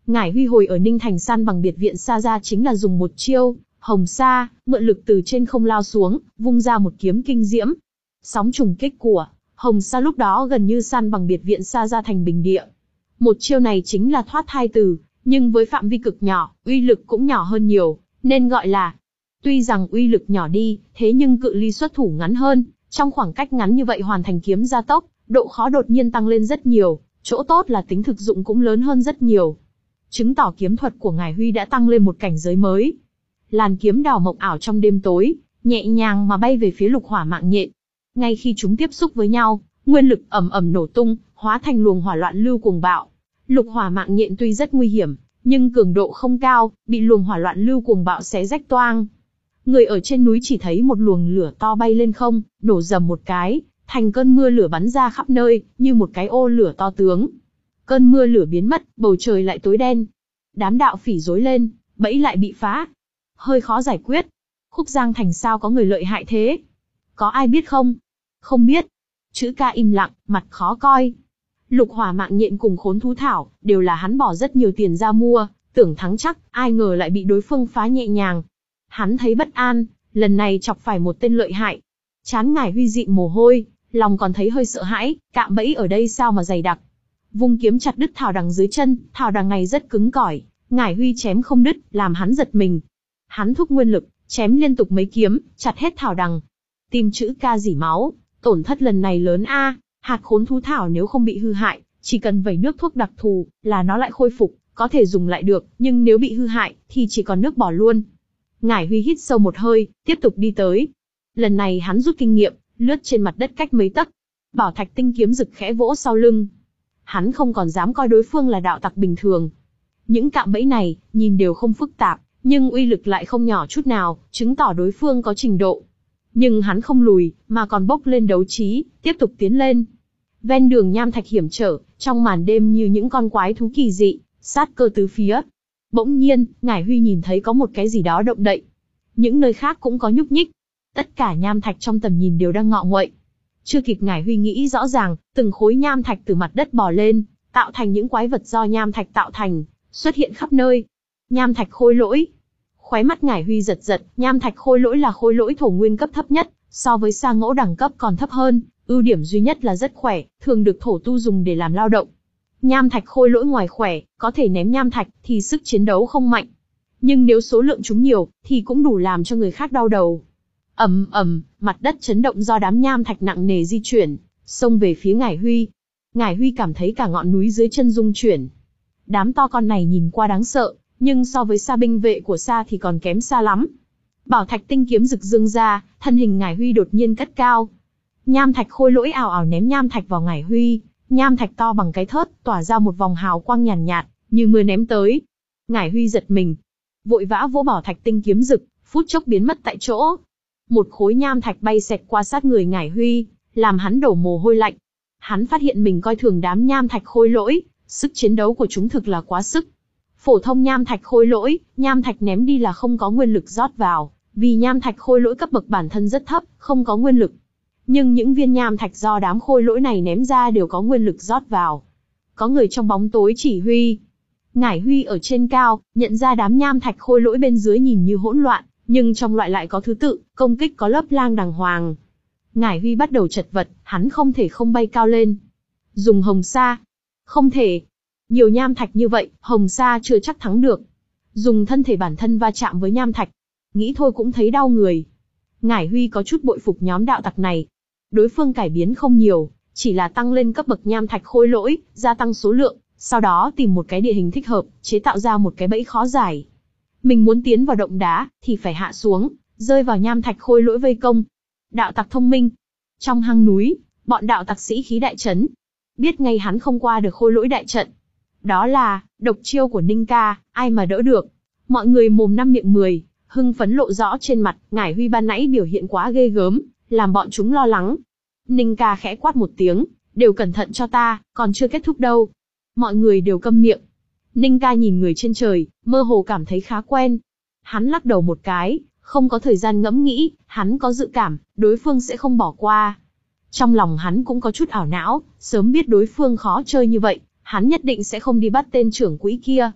Ngải Huy hồi ở Ninh Thành san bằng biệt viện Sa ra chính là dùng một chiêu, Hồng Sa, mượn lực từ trên không lao xuống, vung ra một kiếm kinh diễm. Sóng trùng kích của Hồng Sa lúc đó gần như san bằng biệt viện Sa ra thành bình địa. Một chiêu này chính là thoát thai từ, nhưng với phạm vi cực nhỏ, uy lực cũng nhỏ hơn nhiều, nên gọi là. Tuy rằng uy lực nhỏ đi, thế nhưng cự ly xuất thủ ngắn hơn, trong khoảng cách ngắn như vậy hoàn thành kiếm gia tốc, độ khó đột nhiên tăng lên rất nhiều, chỗ tốt là tính thực dụng cũng lớn hơn rất nhiều. Chứng tỏ kiếm thuật của Ngải Huy đã tăng lên một cảnh giới mới. Làn kiếm đào mộng ảo trong đêm tối, nhẹ nhàng mà bay về phía lục hỏa mạng nhện. Ngay khi chúng tiếp xúc với nhau, nguyên lực ầm ầm nổ tung, hóa thành luồng hỏa loạn lưu cuồng bạo. Lục hỏa mạng nhện tuy rất nguy hiểm, nhưng cường độ không cao, bị luồng hỏa loạn lưu cuồng bạo xé rách toang. Người ở trên núi chỉ thấy một luồng lửa to bay lên không, nổ rầm một cái, thành cơn mưa lửa bắn ra khắp nơi, như một cái ô lửa to tướng. Cơn mưa lửa biến mất, bầu trời lại tối đen. Đám đạo phỉ rối lên, bẫy lại bị phá. Hơi khó giải quyết. Khúc Giang Thành sao có người lợi hại thế? Có ai biết không? Không biết. Chữ Ca im lặng, mặt khó coi. Lục hỏa mạng nhện cùng khốn thú thảo, đều là hắn bỏ rất nhiều tiền ra mua, tưởng thắng chắc, ai ngờ lại bị đối phương phá nhẹ nhàng. Hắn thấy bất an, lần này chọc phải một tên lợi hại. Chán Ngải Huy dịn mồ hôi, lòng còn thấy hơi sợ hãi, cạm bẫy ở đây sao mà dày đặc. Vung kiếm chặt đứt thảo đằng dưới chân, thảo đằng này rất cứng cỏi, Ngải Huy chém không đứt, làm hắn giật mình. Hắn thúc nguyên lực, chém liên tục mấy kiếm, chặt hết thảo đằng. Tim Chữ Ca rỉ máu, tổn thất lần này lớn a, hạt khốn thú thảo nếu không bị hư hại, chỉ cần vẩy nước thuốc đặc thù, là nó lại khôi phục, có thể dùng lại được, nhưng nếu bị hư hại, thì chỉ còn nước bỏ luôn. Ngải Huy hít sâu một hơi, tiếp tục đi tới. Lần này hắn rút kinh nghiệm, lướt trên mặt đất cách mấy tấc. Bảo thạch tinh kiếm rực khẽ vỗ sau lưng. Hắn không còn dám coi đối phương là đạo tặc bình thường. Những cạm bẫy này, nhìn đều không phức tạp, nhưng uy lực lại không nhỏ chút nào, chứng tỏ đối phương có trình độ. Nhưng hắn không lùi, mà còn bốc lên đấu trí, tiếp tục tiến lên. Ven đường nham thạch hiểm trở, trong màn đêm như những con quái thú kỳ dị, sát cơ tứ phía. Bỗng nhiên, Ngải Huy nhìn thấy có một cái gì đó động đậy. Những nơi khác cũng có nhúc nhích. Tất cả nham thạch trong tầm nhìn đều đang ngọ nguậy. Chưa kịp Ngải Huy nghĩ rõ ràng, từng khối nham thạch từ mặt đất bò lên, tạo thành những quái vật do nham thạch tạo thành, xuất hiện khắp nơi. Nham thạch khôi lỗi. Khóe mắt Ngải Huy giật giật, nham thạch khôi lỗi là khôi lỗi thổ nguyên cấp thấp nhất, so với sa ngỗ đẳng cấp còn thấp hơn, ưu điểm duy nhất là rất khỏe, thường được thổ tu dùng để làm lao động. Nham thạch khôi lỗi ngoài khỏe, có thể ném nham thạch, thì sức chiến đấu không mạnh. Nhưng nếu số lượng chúng nhiều, thì cũng đủ làm cho người khác đau đầu. Ầm ầm, mặt đất chấn động do đám nham thạch nặng nề di chuyển, xông về phía Ngải Huy. Ngải Huy cảm thấy cả ngọn núi dưới chân rung chuyển. Đám to con này nhìn qua đáng sợ, nhưng so với sa binh vệ của Sa thì còn kém xa lắm. Bảo thạch tinh kiếm rực dương ra, thân hình Ngải Huy đột nhiên cất cao. Nham thạch khôi lỗi ảo ảo ném nham thạch vào Ngải Huy, nham thạch to bằng cái thớt, tỏa ra một vòng hào quang nhàn nhạt, nhạt, như mưa ném tới. Ngải Huy giật mình, vội vã vỗ bảo thạch tinh kiếm rực, phút chốc biến mất tại chỗ. Một khối nham thạch bay xẹt qua sát người Ngải Huy, làm hắn đổ mồ hôi lạnh. Hắn phát hiện mình coi thường đám nham thạch khôi lỗi, sức chiến đấu của chúng thực là quá sức. Phổ thông nham thạch khôi lỗi, nham thạch ném đi là không có nguyên lực rót vào, vì nham thạch khôi lỗi cấp bậc bản thân rất thấp, không có nguyên lực. Nhưng những viên nham thạch do đám khôi lỗi này ném ra đều có nguyên lực rót vào. Có người trong bóng tối chỉ huy. Ngải Huy ở trên cao, nhận ra đám nham thạch khôi lỗi bên dưới nhìn như hỗn loạn, nhưng trong loại lại có thứ tự, công kích có lớp lang đàng hoàng. Ngải Huy bắt đầu chật vật, hắn không thể không bay cao lên. Dùng Hồng Sa. Không thể. Nhiều nham thạch như vậy, Hồng Sa chưa chắc thắng được. Dùng thân thể bản thân va chạm với nham thạch. Nghĩ thôi cũng thấy đau người. Ngải Huy có chút bội phục nhóm đạo tặc này. Đối phương cải biến không nhiều, chỉ là tăng lên cấp bậc nham thạch khôi lỗi, gia tăng số lượng, sau đó tìm một cái địa hình thích hợp, chế tạo ra một cái bẫy khó giải. Mình muốn tiến vào động đá, thì phải hạ xuống, rơi vào nham thạch khôi lỗi vây công. Đạo tặc thông minh. Trong hang núi, bọn đạo tặc sĩ khí đại trấn. Biết ngay hắn không qua được khôi lỗi đại trận. Đó là, độc chiêu của Ninh Ca, ai mà đỡ được. Mọi người mồm năm miệng mười, hưng phấn lộ rõ trên mặt, Ngải Huy ban nãy biểu hiện quá ghê gớm, làm bọn chúng lo lắng. Ninh Ca khẽ quát một tiếng, đều cẩn thận cho ta, còn chưa kết thúc đâu. Mọi người đều câm miệng. Ninh Ca nhìn người trên trời, mơ hồ cảm thấy khá quen. Hắn lắc đầu một cái, không có thời gian ngẫm nghĩ, hắn có dự cảm, đối phương sẽ không bỏ qua. Trong lòng hắn cũng có chút ảo não, sớm biết đối phương khó chơi như vậy, hắn nhất định sẽ không đi bắt tên trưởng quỹ kia.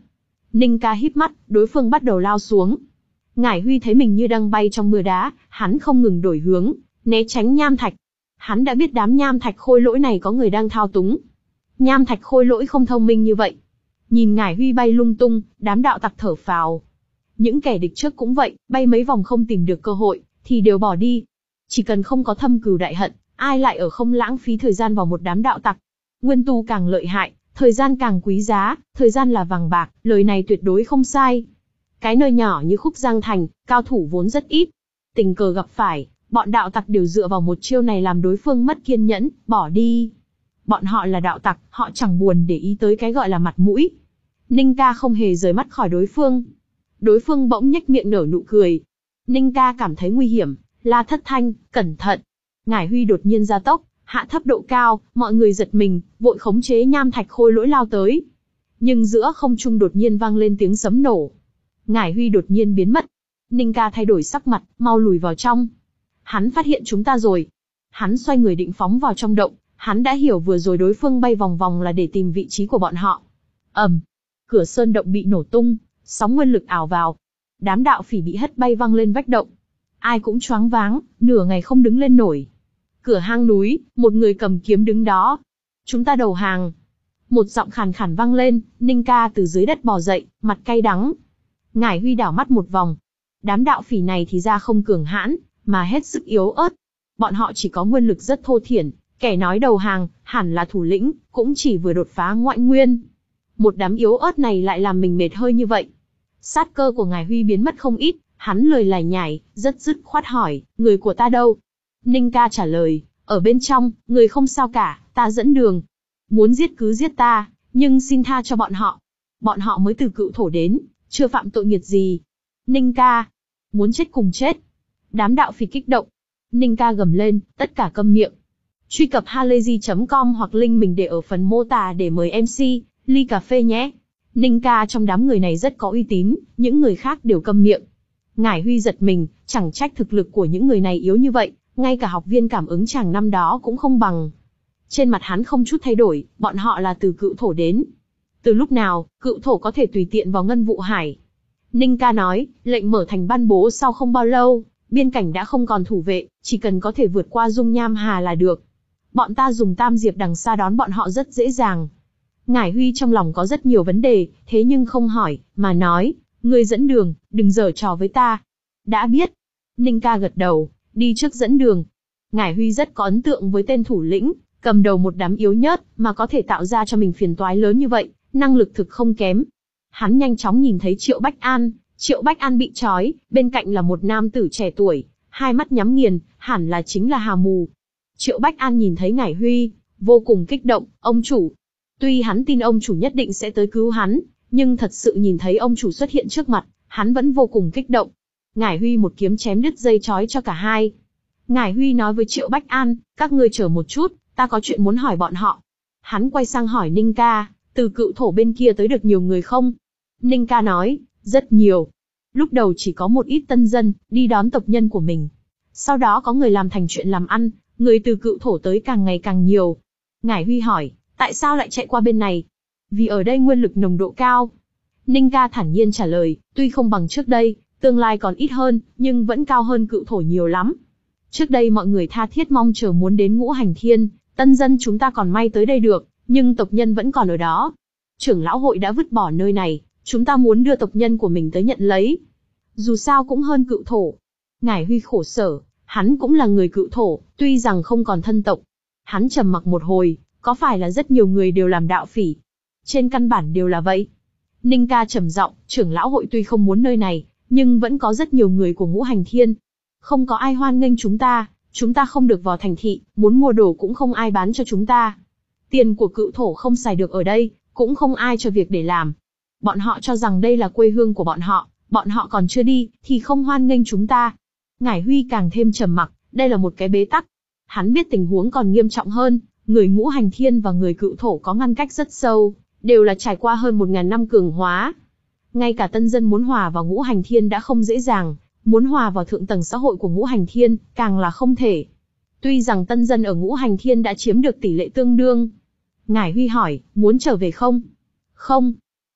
Ninh Ca híp mắt, đối phương bắt đầu lao xuống. Ngải Huy thấy mình như đang bay trong mưa đá, hắn không ngừng đổi hướng, né tránh nham thạch. Hắn đã biết đám nham thạch khôi lỗi này có người đang thao túng. Nham thạch khôi lỗi không thông minh như vậy. Nhìn Ngải Huy bay lung tung, đám đạo tặc thở phào. Những kẻ địch trước cũng vậy, bay mấy vòng không tìm được cơ hội, thì đều bỏ đi. Chỉ cần không có thâm cừu đại hận, ai lại ở không lãng phí thời gian vào một đám đạo tặc. Nguyên tu càng lợi hại, thời gian càng quý giá, thời gian là vàng bạc, lời này tuyệt đối không sai. Cái nơi nhỏ như Khúc Giang Thành, cao thủ vốn rất ít. Tình cờ gặp phải, bọn đạo tặc đều dựa vào một chiêu này làm đối phương mất kiên nhẫn, bỏ đi. Bọn họ là đạo tặc, họ chẳng buồn để ý tới cái gọi là mặt mũi. Ninh Ca không hề rời mắt khỏi đối phương. Đối phương bỗng nhếch miệng nở nụ cười. Ninh Ca cảm thấy nguy hiểm, la thất thanh, cẩn thận. Ngải Huy đột nhiên gia tốc, hạ thấp độ cao, mọi người giật mình, vội khống chế nham thạch khôi lỗi lao tới. Nhưng giữa không trung đột nhiên vang lên tiếng sấm nổ. Ngải Huy đột nhiên biến mất. Ninh Ca thay đổi sắc mặt, mau lùi vào trong. Hắn phát hiện chúng ta rồi. Hắn xoay người định phóng vào trong động, hắn đã hiểu vừa rồi đối phương bay vòng vòng là để tìm vị trí của bọn họ. Ầm, cửa sơn động bị nổ tung, sóng nguyên lực ảo vào. Đám đạo phỉ bị hất bay văng lên vách động. Ai cũng choáng váng, nửa ngày không đứng lên nổi. Cửa hang núi, một người cầm kiếm đứng đó. Chúng ta đầu hàng. Một giọng khàn khàn vang lên, Ninh Ca từ dưới đất bò dậy, mặt cay đắng. Ngải Huy đảo mắt một vòng. Đám đạo phỉ này thì ra không cường hãn, mà hết sức yếu ớt. Bọn họ chỉ có nguyên lực rất thô thiển, kẻ nói đầu hàng, hẳn là thủ lĩnh, cũng chỉ vừa đột phá ngoại nguyên. Một đám yếu ớt này lại làm mình mệt hơi như vậy. Sát cơ của Ngải Huy biến mất không ít, hắn lời lải nhải, rất dứt khoát hỏi, người của ta đâu? Ninh Ca trả lời, ở bên trong, người không sao cả, ta dẫn đường. Muốn giết cứ giết ta, nhưng xin tha cho bọn họ. Bọn họ mới từ Cựu Thổ đến, chưa phạm tội nghiệt gì. Ninh Ca, muốn chết cùng chết. Đám đạo phỉ kích động. Ninh Ca gầm lên, tất cả câm miệng. Truy cập halayzi chấm com hoặc link mình để ở phần mô tả để mời em xê, ly cà phê nhé. Ninh Ca trong đám người này rất có uy tín, những người khác đều câm miệng. Ngải Huy giật mình, chẳng trách thực lực của những người này yếu như vậy, ngay cả học viên cảm ứng chàng năm đó cũng không bằng. Trên mặt hắn không chút thay đổi, bọn họ là từ Cựu Thổ đến. Từ lúc nào, Cựu Thổ có thể tùy tiện vào Ngân Vụ Hải? Ninh Ca nói, lệnh mở thành ban bố sau không bao lâu, biên cảnh đã không còn thủ vệ, chỉ cần có thể vượt qua Dung Nham Hà là được. Bọn ta dùng Tam Diệp đằng xa đón bọn họ rất dễ dàng. Ngải Huy trong lòng có rất nhiều vấn đề, thế nhưng không hỏi, mà nói, ngươi dẫn đường, đừng giở trò với ta. Đã biết. Ninh Ca gật đầu, đi trước dẫn đường. Ngải Huy rất có ấn tượng với tên thủ lĩnh, cầm đầu một đám yếu nhớt, mà có thể tạo ra cho mình phiền toái lớn như vậy, năng lực thực không kém. Hắn nhanh chóng nhìn thấy Triệu Bách An, Triệu Bách An bị trói, bên cạnh là một nam tử trẻ tuổi, hai mắt nhắm nghiền, hẳn là chính là Hà Mù. Triệu Bách An nhìn thấy Ngải Huy, vô cùng kích động, ông chủ. Tuy hắn tin ông chủ nhất định sẽ tới cứu hắn, nhưng thật sự nhìn thấy ông chủ xuất hiện trước mặt, hắn vẫn vô cùng kích động. Ngải Huy một kiếm chém đứt dây trói cho cả hai. Ngải Huy nói với Triệu Bách An, các ngươi chờ một chút, ta có chuyện muốn hỏi bọn họ. Hắn quay sang hỏi Ninh Ca, từ Cựu Thổ bên kia tới được nhiều người không? Ninh Ca nói, rất nhiều. Lúc đầu chỉ có một ít tân dân, đi đón tộc nhân của mình. Sau đó có người làm thành chuyện làm ăn, người từ Cựu Thổ tới càng ngày càng nhiều. Ngải Huy hỏi, tại sao lại chạy qua bên này? Vì ở đây nguyên lực nồng độ cao. Ninh Ca thản nhiên trả lời, tuy không bằng trước đây, tương lai còn ít hơn, nhưng vẫn cao hơn Cựu Thổ nhiều lắm. Trước đây mọi người tha thiết mong chờ muốn đến Ngũ Hành Thiên, tân dân chúng ta còn may tới đây được, nhưng tộc nhân vẫn còn ở đó. Trưởng lão hội đã vứt bỏ nơi này, chúng ta muốn đưa tộc nhân của mình tới nhận lấy. Dù sao cũng hơn Cựu Thổ. Ngải Huy khổ sở, hắn cũng là người Cựu Thổ, tuy rằng không còn thân tộc. Hắn trầm mặc một hồi, có phải là rất nhiều người đều làm đạo phỉ? Trên căn bản đều là vậy. Ninh Ca trầm giọng, trưởng lão hội tuy không muốn nơi này, nhưng vẫn có rất nhiều người của Ngũ Hành Thiên. Không có ai hoan nghênh chúng ta, chúng ta không được vào thành thị, muốn mua đồ cũng không ai bán cho chúng ta. Tiền của Cựu Thổ không xài được ở đây, cũng không ai cho việc để làm. Bọn họ cho rằng đây là quê hương của bọn họ, bọn họ còn chưa đi, thì không hoan nghênh chúng ta. Ngải Huy càng thêm trầm mặc, đây là một cái bế tắc. Hắn biết tình huống còn nghiêm trọng hơn, người Ngũ Hành Thiên và người Cựu Thổ có ngăn cách rất sâu, đều là trải qua hơn một ngàn năm cường hóa. Ngay cả tân dân muốn hòa vào Ngũ Hành Thiên đã không dễ dàng, muốn hòa vào thượng tầng xã hội của Ngũ Hành Thiên, càng là không thể. Tuy rằng tân dân ở Ngũ Hành Thiên đã chiếm được tỷ lệ tương đương. Ngải Huy hỏi, muốn trở về không? Không.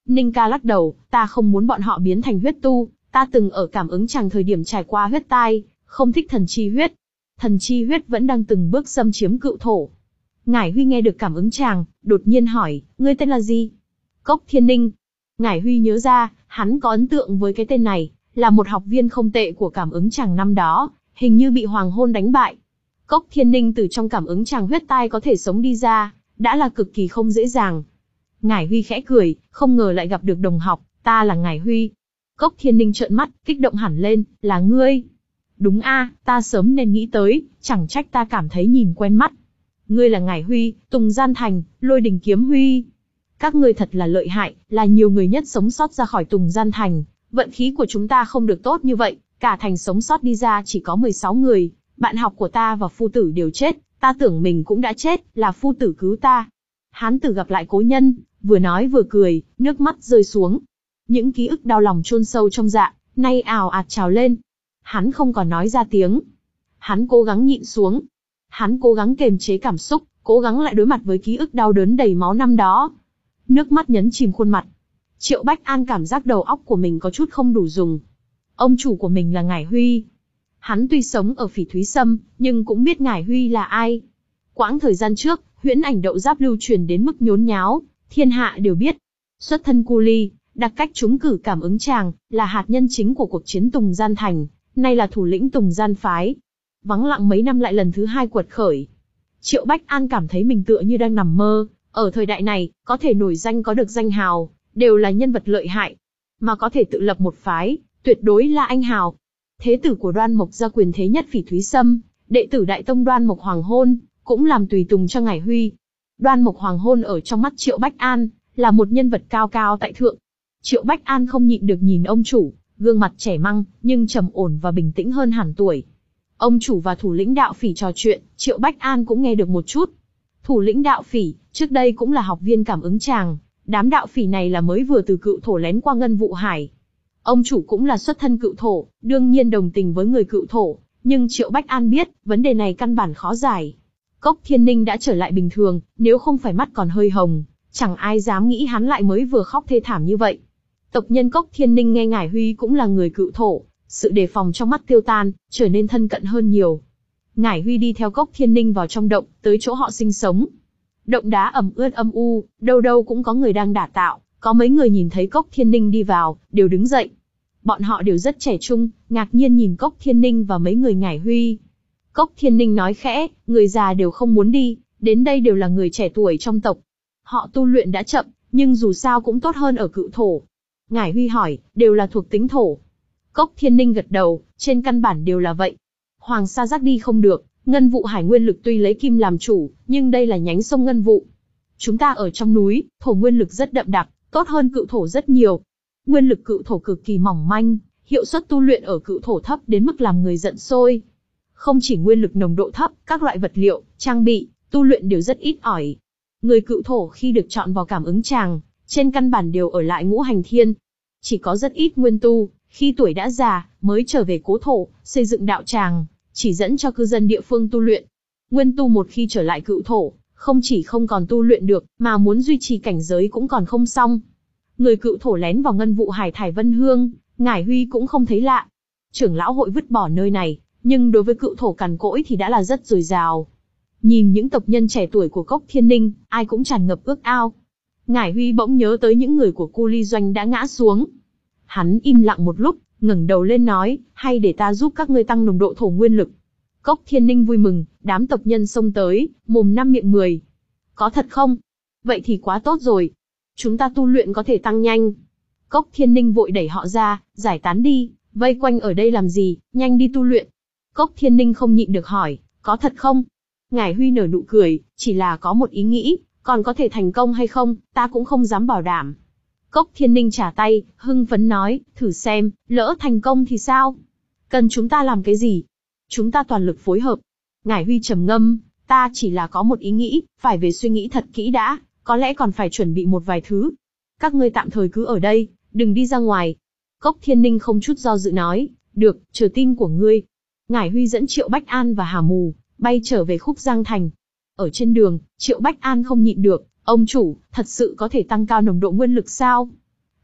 Ninh ca lắc đầu, ta không muốn bọn họ biến thành huyết tu, ta từng ở cảm ứng tràng thời điểm trải qua huyết tai, không thích thần chi huyết. Thần chi huyết vẫn đang từng bước xâm chiếm cựu thổ. Ngải Huy nghe được cảm ứng tràng, đột nhiên hỏi, ngươi tên là gì? Cốc Thiên Ninh. Ngải Huy nhớ ra, hắn có ấn tượng với cái tên này, là một học viên không tệ của cảm ứng tràng năm đó, hình như bị hoàng hôn đánh bại. Cốc Thiên Ninh từ trong cảm ứng tràng huyết tai có thể sống đi ra, đã là cực kỳ không dễ dàng. Ngải Huy khẽ cười, không ngờ lại gặp được đồng học, ta là Ngải Huy. Cốc Thiên Ninh trợn mắt, kích động hẳn lên, là ngươi. Đúng a, ta sớm nên nghĩ tới, chẳng trách ta cảm thấy nhìn quen mắt. Ngươi là Ngải Huy, Tùng Gian Thành, Lôi Đình Kiếm Huy. Các ngươi thật là lợi hại, là nhiều người nhất sống sót ra khỏi Tùng Gian Thành. Vận khí của chúng ta không được tốt như vậy, cả thành sống sót đi ra chỉ có mười sáu người. Bạn học của ta và phu tử đều chết, ta tưởng mình cũng đã chết, là phu tử cứu ta. Hán tử gặp lại cố nhân, vừa nói vừa cười, nước mắt rơi xuống. Những ký ức đau lòng chôn sâu trong dạ, nay ào ạt trào lên. Hắn không còn nói ra tiếng. Hắn cố gắng nhịn xuống. Hắn cố gắng kềm chế cảm xúc, cố gắng lại đối mặt với ký ức đau đớn đầy máu năm đó. Nước mắt nhấn chìm khuôn mặt. Triệu Bách An cảm giác đầu óc của mình có chút không đủ dùng. Ông chủ của mình là Ngải Huy. Hắn tuy sống ở Phỉ Thúy Sâm, nhưng cũng biết Ngải Huy là ai. Quãng thời gian trước, huyễn ảnh đậu giáp lưu truyền đến mức nhốn nháo, thiên hạ đều biết. Xuất thân cu ly, đặc cách trúng cử cảm ứng tràng, là hạt nhân chính của cuộc chiến Tùng Gian Thành, nay là thủ lĩnh Tùng Gian phái. Vắng lặng mấy năm lại lần thứ hai quật khởi. Triệu Bách An cảm thấy mình tựa như đang nằm mơ, ở thời đại này, có thể nổi danh có được danh hào, đều là nhân vật lợi hại. Mà có thể tự lập một phái, tuyệt đối là anh hào. Thế tử của Đoan Mộc gia quyền thế nhất Phỉ Thúy Sâm, đệ tử Đại Tông Đoan Mộc Hoàng Hôn, cũng làm tùy tùng cho Ngải Huy. Đoan Mộc Hoàng Hôn ở trong mắt Triệu Bách An, là một nhân vật cao cao tại thượng. Triệu Bách An không nhịn được nhìn ông chủ, gương mặt trẻ măng, nhưng trầm ổn và bình tĩnh hơn hẳn tuổi. Ông chủ và thủ lĩnh đạo phỉ trò chuyện, Triệu Bách An cũng nghe được một chút. Thủ lĩnh đạo phỉ, trước đây cũng là học viên cảm ứng tràng, đám đạo phỉ này là mới vừa từ cựu thổ lén qua ngân vụ hải. Ông chủ cũng là xuất thân cựu thổ, đương nhiên đồng tình với người cựu thổ, nhưng Triệu Bách An biết, vấn đề này căn bản khó giải. Cốc Thiên Ninh đã trở lại bình thường, nếu không phải mắt còn hơi hồng, chẳng ai dám nghĩ hắn lại mới vừa khóc thê thảm như vậy. Tộc nhân Cốc Thiên Ninh nghe Ngải Huy cũng là người cựu thổ, sự đề phòng trong mắt tiêu tan, trở nên thân cận hơn nhiều. Ngải Huy đi theo Cốc Thiên Ninh vào trong động, tới chỗ họ sinh sống. Động đá ẩm ướt âm u, đâu đâu cũng có người đang đả tạo, có mấy người nhìn thấy Cốc Thiên Ninh đi vào, đều đứng dậy. Bọn họ đều rất trẻ trung, ngạc nhiên nhìn Cốc Thiên Ninh và mấy người Ngải Huy. Cốc Thiên Ninh nói khẽ, người già đều không muốn đi, đến đây đều là người trẻ tuổi trong tộc. Họ tu luyện đã chậm, nhưng dù sao cũng tốt hơn ở cựu thổ. Ngải Huy hỏi, đều là thuộc tính thổ. Cốc Thiên Ninh gật đầu, trên căn bản đều là vậy. Hoàng Sa Giác đi không được, ngân vụ hải nguyên lực tuy lấy kim làm chủ, nhưng đây là nhánh sông ngân vụ. Chúng ta ở trong núi, thổ nguyên lực rất đậm đặc, tốt hơn cựu thổ rất nhiều. Nguyên lực cựu thổ cực kỳ mỏng manh, hiệu suất tu luyện ở cựu thổ thấp đến mức làm người giận sôi. Không chỉ nguyên lực nồng độ thấp, các loại vật liệu, trang bị, tu luyện đều rất ít ỏi. Người cựu thổ khi được chọn vào cảm ứng tràng, trên căn bản đều ở lại ngũ hành thiên. Chỉ có rất ít nguyên tu, khi tuổi đã già, mới trở về cố thổ, xây dựng đạo tràng, chỉ dẫn cho cư dân địa phương tu luyện. Nguyên tu một khi trở lại cựu thổ, không chỉ không còn tu luyện được, mà muốn duy trì cảnh giới cũng còn không xong. Người cựu thổ lén vào ngân vụ hải thải Vân Hương, Ngải Huy cũng không thấy lạ. Trưởng lão hội vứt bỏ nơi này, nhưng đối với cựu thổ cằn cỗi thì đã là rất dồi dào. Nhìn những tộc nhân trẻ tuổi của Cốc Thiên Ninh, ai cũng tràn ngập ước ao. Ngải Huy bỗng nhớ tới những người của Cu Ly Doanh đã ngã xuống. Hắn im lặng một lúc, ngẩng đầu lên nói, hay để ta giúp các ngươi tăng nồng độ thổ nguyên lực. Cốc Thiên Ninh vui mừng, đám tộc nhân xông tới, mồm năm miệng mười. Có thật không? Vậy thì quá tốt rồi. Chúng ta tu luyện có thể tăng nhanh. Cốc Thiên Ninh vội đẩy họ ra, giải tán đi, vây quanh ở đây làm gì, nhanh đi tu luyện. Cốc Thiên Ninh không nhịn được hỏi, có thật không? Ngải Huy nở nụ cười, chỉ là có một ý nghĩ, còn có thể thành công hay không, ta cũng không dám bảo đảm. Cốc Thiên Ninh trả tay, hưng phấn nói, thử xem, lỡ thành công thì sao? Cần chúng ta làm cái gì? Chúng ta toàn lực phối hợp. Ngải Huy trầm ngâm, ta chỉ là có một ý nghĩ, phải về suy nghĩ thật kỹ đã, có lẽ còn phải chuẩn bị một vài thứ. Các ngươi tạm thời cứ ở đây, đừng đi ra ngoài. Cốc Thiên Ninh không chút do dự nói, được, chờ tin của ngươi. Ngải Huy dẫn Triệu Bách An và Hà Mù, bay trở về Khúc Giang Thành. Ở trên đường, Triệu Bách An không nhịn được, ông chủ, thật sự có thể tăng cao nồng độ nguyên lực sao?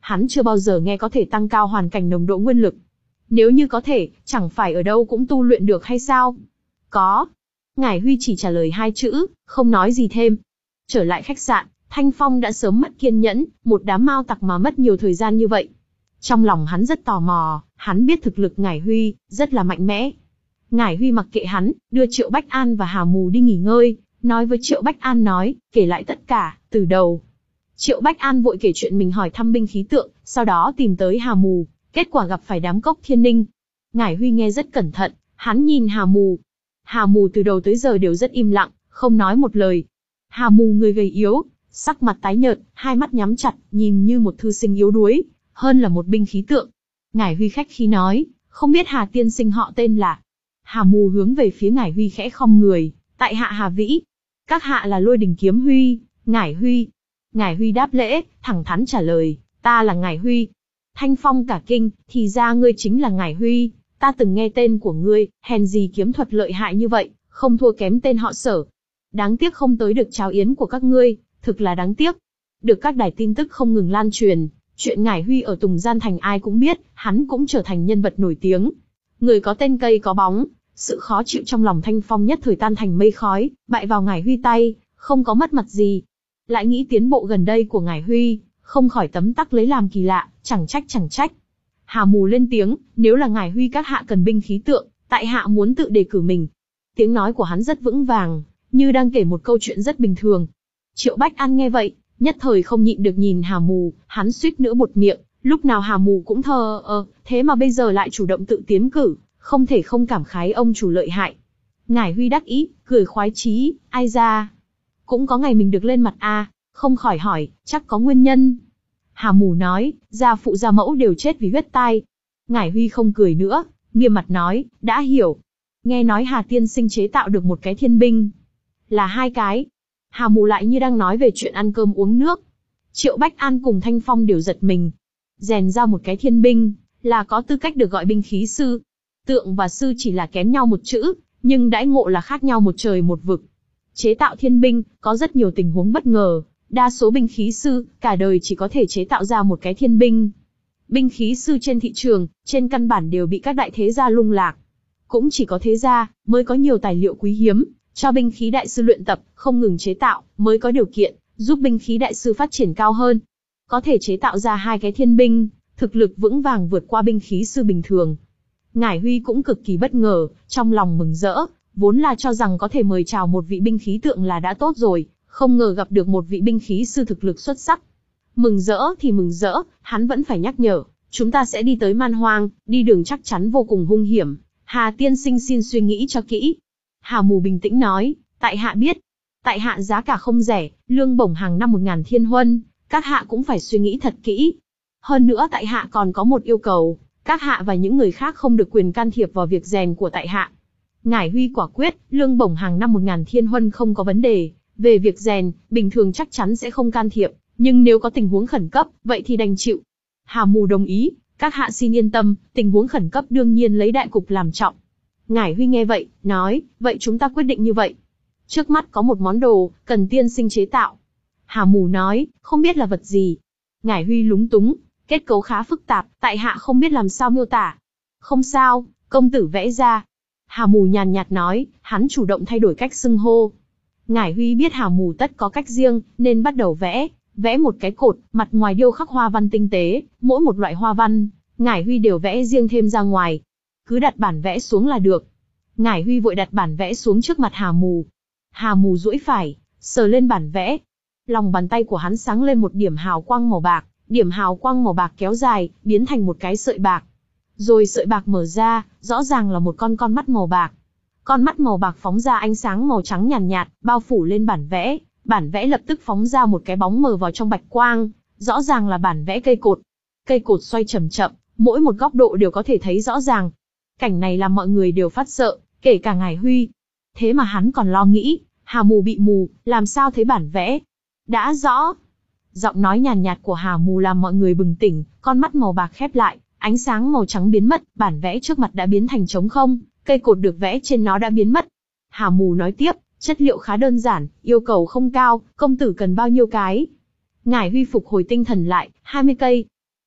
Hắn chưa bao giờ nghe có thể tăng cao hoàn cảnh nồng độ nguyên lực. Nếu như có thể, chẳng phải ở đâu cũng tu luyện được hay sao? Có. Ngải Huy chỉ trả lời hai chữ, không nói gì thêm. Trở lại khách sạn, Thanh Phong đã sớm mất kiên nhẫn, một đám mao tặc mà mất nhiều thời gian như vậy. Trong lòng hắn rất tò mò, hắn biết thực lực Ngải Huy, rất là mạnh mẽ. Ngải Huy mặc kệ hắn, đưa Triệu Bách An và Hà Mù đi nghỉ ngơi, nói với Triệu Bách An nói, kể lại tất cả, từ đầu. Triệu Bách An vội kể chuyện mình hỏi thăm binh khí tượng, sau đó tìm tới Hà Mù, kết quả gặp phải đám cốc thiên ninh. Ngải Huy nghe rất cẩn thận, hắn nhìn Hà Mù. Hà Mù từ đầu tới giờ đều rất im lặng, không nói một lời. Hà Mù người gầy yếu, sắc mặt tái nhợt, hai mắt nhắm chặt, nhìn như một thư sinh yếu đuối, hơn là một binh khí tượng. Ngải Huy khách khí nói, không biết Hà tiên sinh họ tên là. Hà Mù hướng về phía Ngải Huy khẽ khom người, tại hạ Hà Vĩ. Các hạ là Lôi Đình Kiếm Huy, Ngải Huy. Ngải Huy đáp lễ, thẳng thắn trả lời, ta là Ngải Huy. Thanh Phong cả kinh, thì ra ngươi chính là Ngải Huy, ta từng nghe tên của ngươi, hèn gì kiếm thuật lợi hại như vậy, không thua kém tên họ Sở. Đáng tiếc không tới được cháo yến của các ngươi, thực là đáng tiếc. Được các đài tin tức không ngừng lan truyền, chuyện Ngải Huy ở Tùng Gian Thành ai cũng biết, hắn cũng trở thành nhân vật nổi tiếng. Người có tên cây có bóng, sự khó chịu trong lòng Thanh Phong nhất thời tan thành mây khói, bại vào Ngải Huy tay, không có mất mặt gì. Lại nghĩ tiến bộ gần đây của Ngải Huy, không khỏi tấm tắc lấy làm kỳ lạ, chẳng trách chẳng trách. Hà Mù lên tiếng, nếu là Ngải Huy các hạ cần binh khí tượng, tại hạ muốn tự đề cử mình. Tiếng nói của hắn rất vững vàng, như đang kể một câu chuyện rất bình thường. Triệu Bách An nghe vậy, nhất thời không nhịn được nhìn Hà Mù, hắn suýt nữa buột miệng, lúc nào Hà Mù cũng thờ ơ, thế mà bây giờ lại chủ động tự tiến cử, không thể không cảm khái ông chủ lợi hại. Ngải Huy đắc ý, cười khoái chí, ai ra, cũng có ngày mình được lên mặt a, không khỏi hỏi, chắc có nguyên nhân. Hà Mù nói, gia phụ gia mẫu đều chết vì huyết tai. Ngải Huy không cười nữa, nghiêm mặt nói, đã hiểu. Nghe nói Hà tiên sinh chế tạo được một cái thiên binh. Là hai cái. Hà Mù lại như đang nói về chuyện ăn cơm uống nước. Triệu Bách An cùng Thanh Phong đều giật mình. Rèn ra một cái thiên binh, là có tư cách được gọi binh khí sư. Tượng và sư chỉ là kém nhau một chữ, nhưng đãi ngộ là khác nhau một trời một vực. Chế tạo thiên binh, có rất nhiều tình huống bất ngờ. Đa số binh khí sư, cả đời chỉ có thể chế tạo ra một cái thiên binh. Binh khí sư trên thị trường, trên căn bản đều bị các đại thế gia lung lạc. Cũng chỉ có thế gia, mới có nhiều tài liệu quý hiếm, cho binh khí đại sư luyện tập, không ngừng chế tạo, mới có điều kiện, giúp binh khí đại sư phát triển cao hơn. Có thể chế tạo ra hai cái thiên binh, thực lực vững vàng vượt qua binh khí sư bình thường. Ngải Huy cũng cực kỳ bất ngờ, trong lòng mừng rỡ, vốn là cho rằng có thể mời chào một vị binh khí tượng là đã tốt rồi, không ngờ gặp được một vị binh khí sư thực lực xuất sắc. Mừng rỡ thì mừng rỡ, hắn vẫn phải nhắc nhở, chúng ta sẽ đi tới Man Hoang, đi đường chắc chắn vô cùng hung hiểm. Hà tiên sinh xin suy nghĩ cho kỹ. Hà Mù bình tĩnh nói, tại hạ biết. Tại hạ giá cả không rẻ, lương bổng hàng năm một ngàn thiên huân, các hạ cũng phải suy nghĩ thật kỹ. Hơn nữa tại hạ còn có một yêu cầu, các hạ và những người khác không được quyền can thiệp vào việc rèn của tại hạ. Ngải Huy quả quyết, lương bổng hàng năm một ngàn thiên huân không có vấn đề. Về việc rèn, bình thường chắc chắn sẽ không can thiệp, nhưng nếu có tình huống khẩn cấp, vậy thì đành chịu. Hà Mù đồng ý, các hạ xin yên tâm, tình huống khẩn cấp đương nhiên lấy đại cục làm trọng. Ngải Huy nghe vậy, nói, vậy chúng ta quyết định như vậy. Trước mắt có một món đồ, cần tiên sinh chế tạo. Hà Mù nói, không biết là vật gì. Ngải Huy lúng túng, kết cấu khá phức tạp, tại hạ không biết làm sao miêu tả. Không sao, công tử vẽ ra. Hà Mù nhàn nhạt nói, hắn chủ động thay đổi cách xưng hô. Ngải Huy biết Hà Mù tất có cách riêng, nên bắt đầu vẽ, vẽ một cái cột, mặt ngoài điêu khắc hoa văn tinh tế, mỗi một loại hoa văn, Ngải Huy đều vẽ riêng thêm ra ngoài. Cứ đặt bản vẽ xuống là được. Ngải Huy vội đặt bản vẽ xuống trước mặt Hà Mù. Hà Mù duỗi phải, sờ lên bản vẽ. Lòng bàn tay của hắn sáng lên một điểm hào quang màu bạc, điểm hào quang màu bạc kéo dài, biến thành một cái sợi bạc. Rồi sợi bạc mở ra, rõ ràng là một con con mắt màu bạc. Con mắt màu bạc phóng ra ánh sáng màu trắng nhàn nhạt, nhạt, bao phủ lên bản vẽ. Bản vẽ lập tức phóng ra một cái bóng mờ vào trong bạch quang, rõ ràng là bản vẽ cây cột. Cây cột xoay chậm chậm, mỗi một góc độ đều có thể thấy rõ ràng. Cảnh này làm mọi người đều phát sợ, kể cả Ngải Huy. Thế mà hắn còn lo nghĩ, Hà Mù bị mù, làm sao thấy bản vẽ? Đã rõ. Giọng nói nhàn nhạt của Hà Mù làm mọi người bừng tỉnh, con mắt màu bạc khép lại, ánh sáng màu trắng biến mất, bản vẽ trước mặt đã biến thành trống không, cây cột được vẽ trên nó đã biến mất. Hà Mù nói tiếp, chất liệu khá đơn giản, yêu cầu không cao, công tử cần bao nhiêu cái? Ngải Huy phục hồi tinh thần lại, hai mươi cây.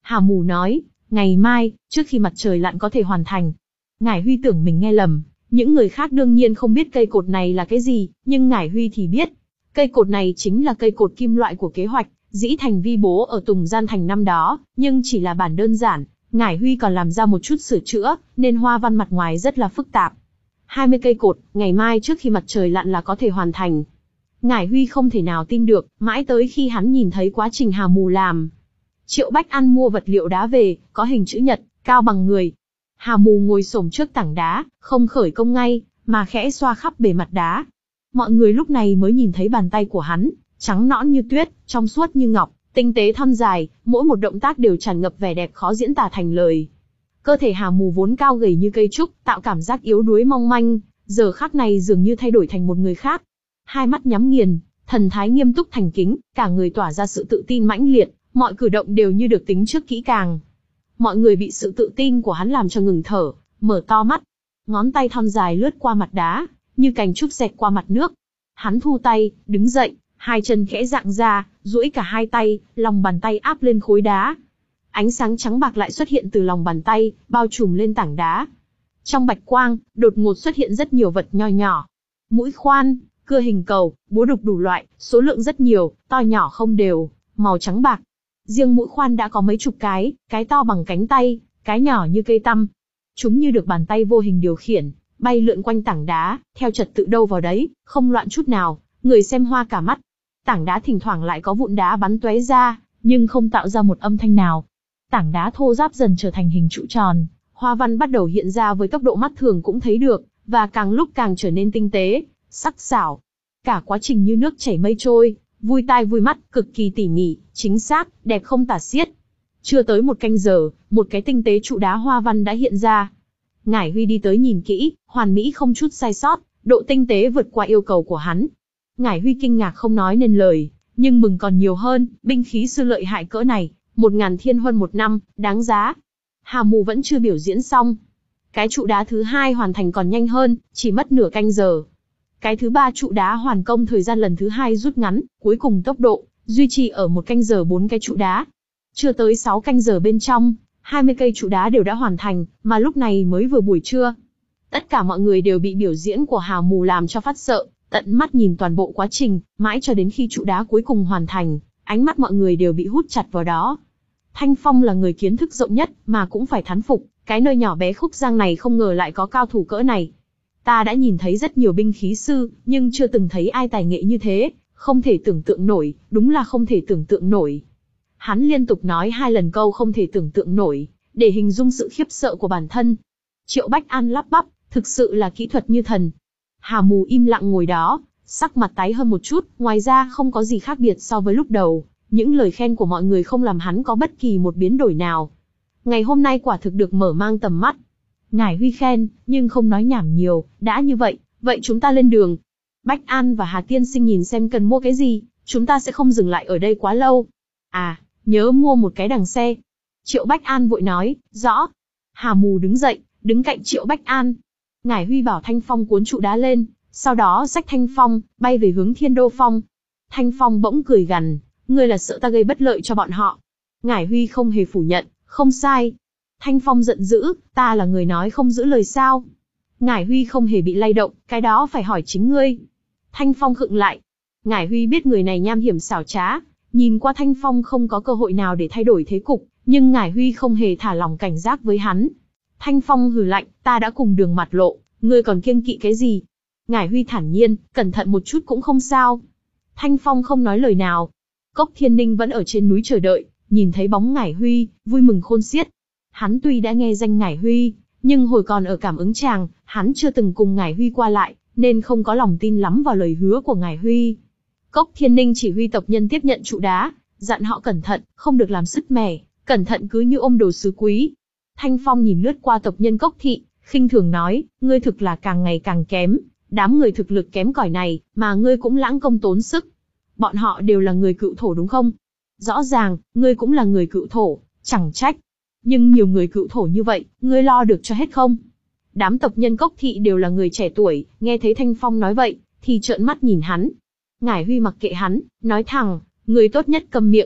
Hà Mù nói, ngày mai, trước khi mặt trời lặn có thể hoàn thành. Ngải Huy tưởng mình nghe lầm, những người khác đương nhiên không biết cây cột này là cái gì, nhưng Ngải Huy thì biết. Cây cột này chính là cây cột kim loại của kế hoạch, Dĩ Thành Vi Bố ở Tùng Gian Thành năm đó, nhưng chỉ là bản đơn giản. Ngải Huy còn làm ra một chút sửa chữa, nên hoa văn mặt ngoài rất là phức tạp. hai mươi cây cột, ngày mai trước khi mặt trời lặn là có thể hoàn thành. Ngải Huy không thể nào tin được, mãi tới khi hắn nhìn thấy quá trình Hà Mù làm. Triệu Bách An mua vật liệu đá về, có hình chữ nhật, cao bằng người. Hà Mù ngồi xổm trước tảng đá, không khởi công ngay, mà khẽ xoa khắp bề mặt đá. Mọi người lúc này mới nhìn thấy bàn tay của hắn, trắng nõn như tuyết, trong suốt như ngọc, tinh tế thon dài, mỗi một động tác đều tràn ngập vẻ đẹp khó diễn tả thành lời. Cơ thể Hà Mù vốn cao gầy như cây trúc, tạo cảm giác yếu đuối mong manh, giờ khắc này dường như thay đổi thành một người khác. Hai mắt nhắm nghiền, thần thái nghiêm túc thành kính, cả người tỏa ra sự tự tin mãnh liệt, mọi cử động đều như được tính trước kỹ càng. Mọi người bị sự tự tin của hắn làm cho ngừng thở, mở to mắt. Ngón tay thon dài lướt qua mặt đá, như cành trúc xẹt qua mặt nước. Hắn thu tay, đứng dậy, hai chân khẽ dạng ra, duỗi cả hai tay, lòng bàn tay áp lên khối đá. Ánh sáng trắng bạc lại xuất hiện từ lòng bàn tay, bao trùm lên tảng đá. Trong bạch quang, đột ngột xuất hiện rất nhiều vật nho nhỏ. Mũi khoan, cưa hình cầu, búa đục đủ loại, số lượng rất nhiều, to nhỏ không đều, màu trắng bạc. Riêng mũi khoan đã có mấy chục cái, cái to bằng cánh tay, cái nhỏ như cây tăm. Chúng như được bàn tay vô hình điều khiển, bay lượn quanh tảng đá, theo trật tự đâu vào đấy, không loạn chút nào, người xem hoa cả mắt. Tảng đá thỉnh thoảng lại có vụn đá bắn tóe ra, nhưng không tạo ra một âm thanh nào. Tảng đá thô ráp dần trở thành hình trụ tròn, hoa văn bắt đầu hiện ra với tốc độ mắt thường cũng thấy được, và càng lúc càng trở nên tinh tế, sắc sảo. Cả quá trình như nước chảy mây trôi, vui tai vui mắt, cực kỳ tỉ mỉ, chính xác, đẹp không tả xiết. Chưa tới một canh giờ, một cái tinh tế trụ đá hoa văn đã hiện ra. Ngải Huy đi tới nhìn kỹ, hoàn mỹ không chút sai sót, độ tinh tế vượt qua yêu cầu của hắn. Ngải Huy kinh ngạc không nói nên lời, nhưng mừng còn nhiều hơn, binh khí sư lợi hại cỡ này, một ngàn thiên huân một năm, đáng giá. Hà Mù vẫn chưa biểu diễn xong. Cái trụ đá thứ hai hoàn thành còn nhanh hơn, chỉ mất nửa canh giờ. Cái thứ ba trụ đá hoàn công thời gian lần thứ hai rút ngắn, cuối cùng tốc độ, duy trì ở một canh giờ bốn cái trụ đá. Chưa tới sáu canh giờ bên trong, hai mươi cây trụ đá đều đã hoàn thành, mà lúc này mới vừa buổi trưa. Tất cả mọi người đều bị biểu diễn của Hà Mù làm cho phát sợ, tận mắt nhìn toàn bộ quá trình, mãi cho đến khi trụ đá cuối cùng hoàn thành, ánh mắt mọi người đều bị hút chặt vào đó. Thanh Phong là người kiến thức rộng nhất, mà cũng phải thán phục, cái nơi nhỏ bé Khúc Giang này không ngờ lại có cao thủ cỡ này. Ta đã nhìn thấy rất nhiều binh khí sư, nhưng chưa từng thấy ai tài nghệ như thế, không thể tưởng tượng nổi, đúng là không thể tưởng tượng nổi. Hắn liên tục nói hai lần câu không thể tưởng tượng nổi, để hình dung sự khiếp sợ của bản thân. Triệu Bách An lắp bắp, thực sự là kỹ thuật như thần. Hà Mù im lặng ngồi đó, sắc mặt tái hơn một chút, ngoài ra không có gì khác biệt so với lúc đầu. Những lời khen của mọi người không làm hắn có bất kỳ một biến đổi nào. Ngày hôm nay quả thực được mở mang tầm mắt. Ngải Huy khen, nhưng không nói nhảm nhiều, đã như vậy, vậy chúng ta lên đường. Bách An và Hà Tiên Sinh nhìn xem cần mua cái gì, chúng ta sẽ không dừng lại ở đây quá lâu. À, nhớ mua một cái đằng xe. Triệu Bách An vội nói, rõ. Hà Mù đứng dậy, đứng cạnh Triệu Bách An. Ngải Huy bảo Thanh Phong cuốn trụ đá lên, sau đó xách Thanh Phong, bay về hướng Thiên Đô Phong. Thanh Phong bỗng cười gằn, ngươi là sợ ta gây bất lợi cho bọn họ. Ngải Huy không hề phủ nhận, không sai. Thanh Phong giận dữ, ta là người nói không giữ lời sao? Ngải Huy không hề bị lay động, cái đó phải hỏi chính ngươi. Thanh Phong khựng lại. Ngải Huy biết người này nham hiểm xảo trá, nhìn qua Thanh Phong không có cơ hội nào để thay đổi thế cục, nhưng Ngải Huy không hề thả lỏng cảnh giác với hắn. Thanh Phong hừ lạnh, ta đã cùng đường mặt lộ, ngươi còn kiêng kỵ cái gì? Ngải Huy thản nhiên, cẩn thận một chút cũng không sao. Thanh Phong không nói lời nào. Cốc Thiên Ninh vẫn ở trên núi chờ đợi, nhìn thấy bóng Ngải Huy, vui mừng khôn xiết. Hắn tuy đã nghe danh Ngải Huy, nhưng hồi còn ở Cảm Ứng Tràng, hắn chưa từng cùng Ngải Huy qua lại, nên không có lòng tin lắm vào lời hứa của Ngải Huy. Cốc Thiên Ninh chỉ huy tộc nhân tiếp nhận trụ đá, dặn họ cẩn thận, không được làm sứt mẻ, cẩn thận cứ như ôm đồ sứ quý. Thanh Phong nhìn lướt qua tộc nhân Cốc thị, khinh thường nói, ngươi thực là càng ngày càng kém, đám người thực lực kém cỏi này, mà ngươi cũng lãng công tốn sức. Bọn họ đều là người cựu thổ đúng không? Rõ ràng, ngươi cũng là người cựu thổ, chẳng trách. Nhưng nhiều người cựu thổ như vậy, ngươi lo được cho hết không? Đám tộc nhân Cốc thị đều là người trẻ tuổi, nghe thấy Thanh Phong nói vậy, thì trợn mắt nhìn hắn. Ngải Huy mặc kệ hắn, nói thẳng, ngươi tốt nhất câm miệng.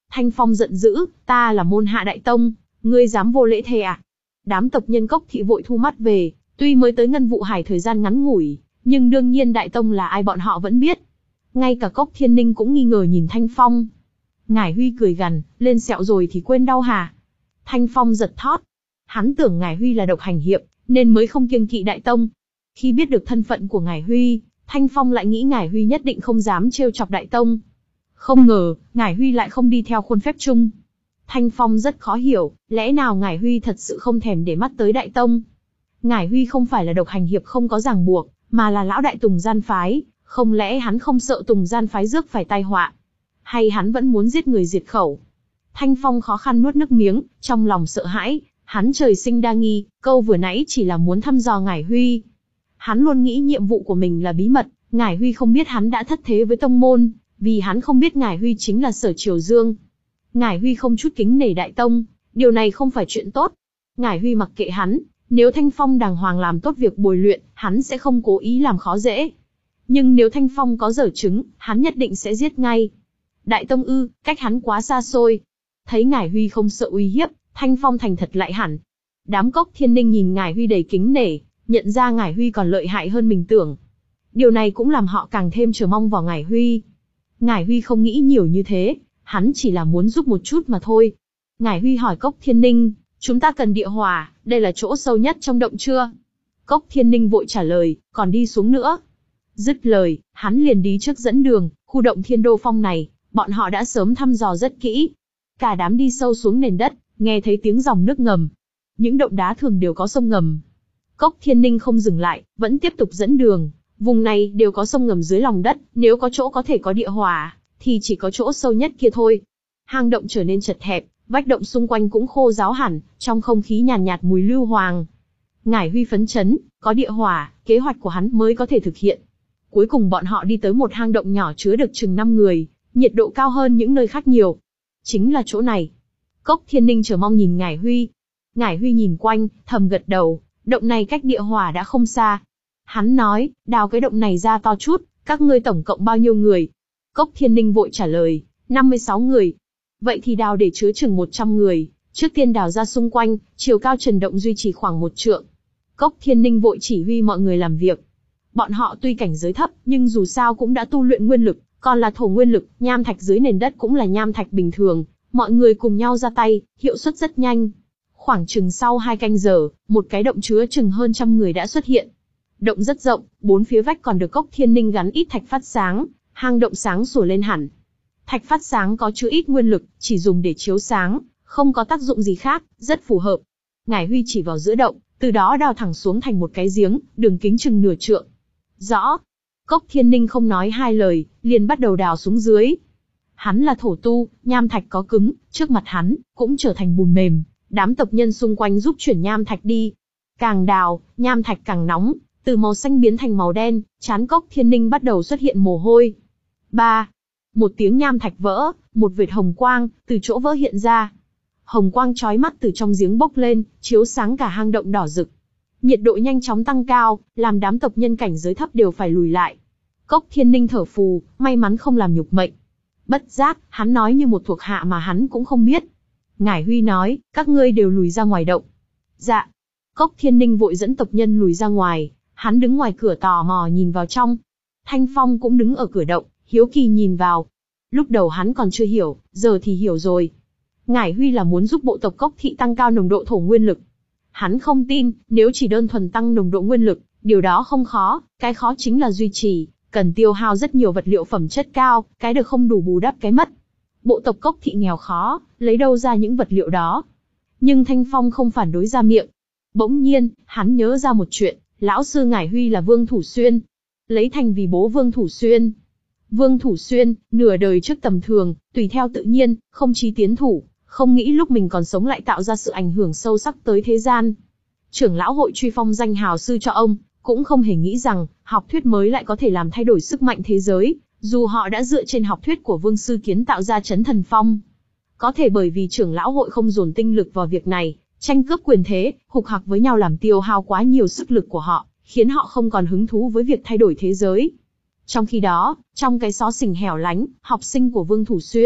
Thanh Phong giận dữ, ta là môn hạ đại tông, ngươi dám vô lễ thề à? Đám tộc nhân Cốc thị vội thu mắt về, tuy mới tới Ngân Vụ Hải thời gian ngắn ngủi, nhưng đương nhiên đại tông là ai bọn họ vẫn biết. Ngay cả Cốc Thiên Ninh cũng nghi ngờ nhìn Thanh Phong. Ngải Huy cười gằn, lên sẹo rồi thì quên đau hả? Thanh Phong giật thót. Hắn tưởng Ngải Huy là độc hành hiệp, nên mới không kiêng kỵ đại tông. Khi biết được thân phận của Ngải Huy, Thanh Phong lại nghĩ Ngải Huy nhất định không dám trêu chọc đại tông. Không ngờ, Ngải Huy lại không đi theo khuôn phép chung. Thanh Phong rất khó hiểu, lẽ nào Ngải Huy thật sự không thèm để mắt tới đại tông? Ngải Huy không phải là độc hành hiệp không có ràng buộc, mà là lão đại Tùng Gian Phái, không lẽ hắn không sợ Tùng Gian Phái rước phải tai họa? Hay hắn vẫn muốn giết người diệt khẩu? Thanh Phong khó khăn nuốt nước miếng, trong lòng sợ hãi, hắn trời sinh đa nghi, câu vừa nãy chỉ là muốn thăm dò Ngải Huy. Hắn luôn nghĩ nhiệm vụ của mình là bí mật, Ngải Huy không biết hắn đã thất thế với tông môn, vì hắn không biết Ngải Huy chính là Sở Triều Dương. Ngải Huy không chút kính nể đại tông, điều này không phải chuyện tốt. Ngải Huy mặc kệ hắn, nếu Thanh Phong đàng hoàng làm tốt việc bồi luyện, hắn sẽ không cố ý làm khó dễ. Nhưng nếu Thanh Phong có dở chứng, hắn nhất định sẽ giết ngay. Đại tông ư, cách hắn quá xa xôi. Thấy Ngải Huy không sợ uy hiếp, Thanh Phong thành thật lại hẳn. Đám Cốc Thiên Ninh nhìn Ngải Huy đầy kính nể, nhận ra Ngải Huy còn lợi hại hơn mình tưởng. Điều này cũng làm họ càng thêm chờ mong vào Ngải Huy. Ngải Huy không nghĩ nhiều như thế, hắn chỉ là muốn giúp một chút mà thôi. Ngải Huy hỏi Cốc Thiên Ninh, chúng ta cần địa hỏa, đây là chỗ sâu nhất trong động chưa? Cốc Thiên Ninh vội trả lời, còn đi xuống nữa. Dứt lời, hắn liền đi trước dẫn đường, khu động Thiên Đô Phong này, bọn họ đã sớm thăm dò rất kỹ. Cả đám đi sâu xuống nền đất, nghe thấy tiếng dòng nước ngầm. Những động đá thường đều có sông ngầm. Cốc Thiên Ninh không dừng lại, vẫn tiếp tục dẫn đường. Vùng này đều có sông ngầm dưới lòng đất, nếu có chỗ có thể có địa hỏa, thì chỉ có chỗ sâu nhất kia thôi. Hang động trở nên chật hẹp, vách động xung quanh cũng khô ráo hẳn, trong không khí nhàn nhạt, nhạt mùi lưu hoàng. Ngải Huy phấn chấn, có địa hỏa, kế hoạch của hắn mới có thể thực hiện. Cuối cùng bọn họ đi tới một hang động nhỏ chứa được chừng năm người, nhiệt độ cao hơn những nơi khác nhiều. Chính là chỗ này. Cốc Thiên Ninh chờ mong nhìn Ngải Huy. Ngải Huy nhìn quanh, thầm gật đầu, động này cách địa hỏa đã không xa. Hắn nói, đào cái động này ra to chút, các ngươi tổng cộng bao nhiêu người? Cốc Thiên Ninh vội trả lời, năm mươi sáu người. Vậy thì đào để chứa chừng một trăm người, trước tiên đào ra xung quanh, chiều cao trần động duy trì khoảng một trượng. Cốc Thiên Ninh vội chỉ huy mọi người làm việc. Bọn họ tuy cảnh giới thấp, nhưng dù sao cũng đã tu luyện nguyên lực, còn là thổ nguyên lực, nham thạch dưới nền đất cũng là nham thạch bình thường, mọi người cùng nhau ra tay, hiệu suất rất nhanh. Khoảng chừng sau hai canh giờ, một cái động chứa chừng hơn trăm người đã xuất hiện. Động rất rộng, bốn phía vách còn được Cốc Thiên Ninh gắn ít thạch phát sáng, hang động sáng sủa lên hẳn. Thạch phát sáng có chứa ít nguyên lực, chỉ dùng để chiếu sáng, không có tác dụng gì khác, rất phù hợp. Ngải Huy chỉ vào giữa động, từ đó đào thẳng xuống thành một cái giếng, đường kính chừng nửa trượng. Rõ. Cốc Thiên Ninh không nói hai lời, liền bắt đầu đào xuống dưới. Hắn là thổ tu, nham thạch có cứng, trước mặt hắn, cũng trở thành bùn mềm, đám tộc nhân xung quanh giúp chuyển nham thạch đi. Càng đào, nham thạch càng nóng, từ màu xanh biến thành màu đen, trán Cốc Thiên Ninh bắt đầu xuất hiện mồ hôi. Ba. Một tiếng nham thạch vỡ, một vệt hồng quang, từ chỗ vỡ hiện ra. Hồng quang chói mắt từ trong giếng bốc lên, chiếu sáng cả hang động đỏ rực. Nhiệt độ nhanh chóng tăng cao, làm đám tộc nhân cảnh giới thấp đều phải lùi lại. Cốc Thiên Ninh thở phù, may mắn không làm nhục mệnh. Bất giác, hắn nói như một thuộc hạ mà hắn cũng không biết. Ngải Huy nói, các ngươi đều lùi ra ngoài động. Dạ. Cốc Thiên Ninh vội dẫn tộc nhân lùi ra ngoài, hắn đứng ngoài cửa tò mò nhìn vào trong. Thanh Phong cũng đứng ở cửa động, hiếu kỳ nhìn vào. Lúc đầu hắn còn chưa hiểu, giờ thì hiểu rồi. Ngải Huy là muốn giúp bộ tộc Cốc Thị tăng cao nồng độ thổ nguyên lực. Hắn không tin, nếu chỉ đơn thuần tăng nồng độ nguyên lực, điều đó không khó, cái khó chính là duy trì, cần tiêu hao rất nhiều vật liệu phẩm chất cao, cái được không đủ bù đắp cái mất. Bộ tộc Cốc Thị nghèo khó, lấy đâu ra những vật liệu đó. Nhưng Thanh Phong không phản đối ra miệng. Bỗng nhiên, hắn nhớ ra một chuyện, lão sư Ngải Huy là Vương Thủ Xuyên. Lấy thành vì bố Vương Thủ Xuyên. Vương Thủ Xuyên, nửa đời trước tầm thường, tùy theo tự nhiên, không chí tiến thủ, không nghĩ lúc mình còn sống lại tạo ra sự ảnh hưởng sâu sắc tới thế gian. Trưởng lão hội truy phong danh hào sư cho ông, cũng không hề nghĩ rằng, học thuyết mới lại có thể làm thay đổi sức mạnh thế giới, dù họ đã dựa trên học thuyết của Vương Sư Kiến tạo ra Chấn Thần Phong. Có thể bởi vì trưởng lão hội không dồn tinh lực vào việc này, tranh cướp quyền thế, hục hặc với nhau làm tiêu hao quá nhiều sức lực của họ, khiến họ không còn hứng thú với việc thay đổi thế giới. Trong khi đó, trong cái xó xỉnh hẻo lánh, học sinh của Vương Thủ Xuyên,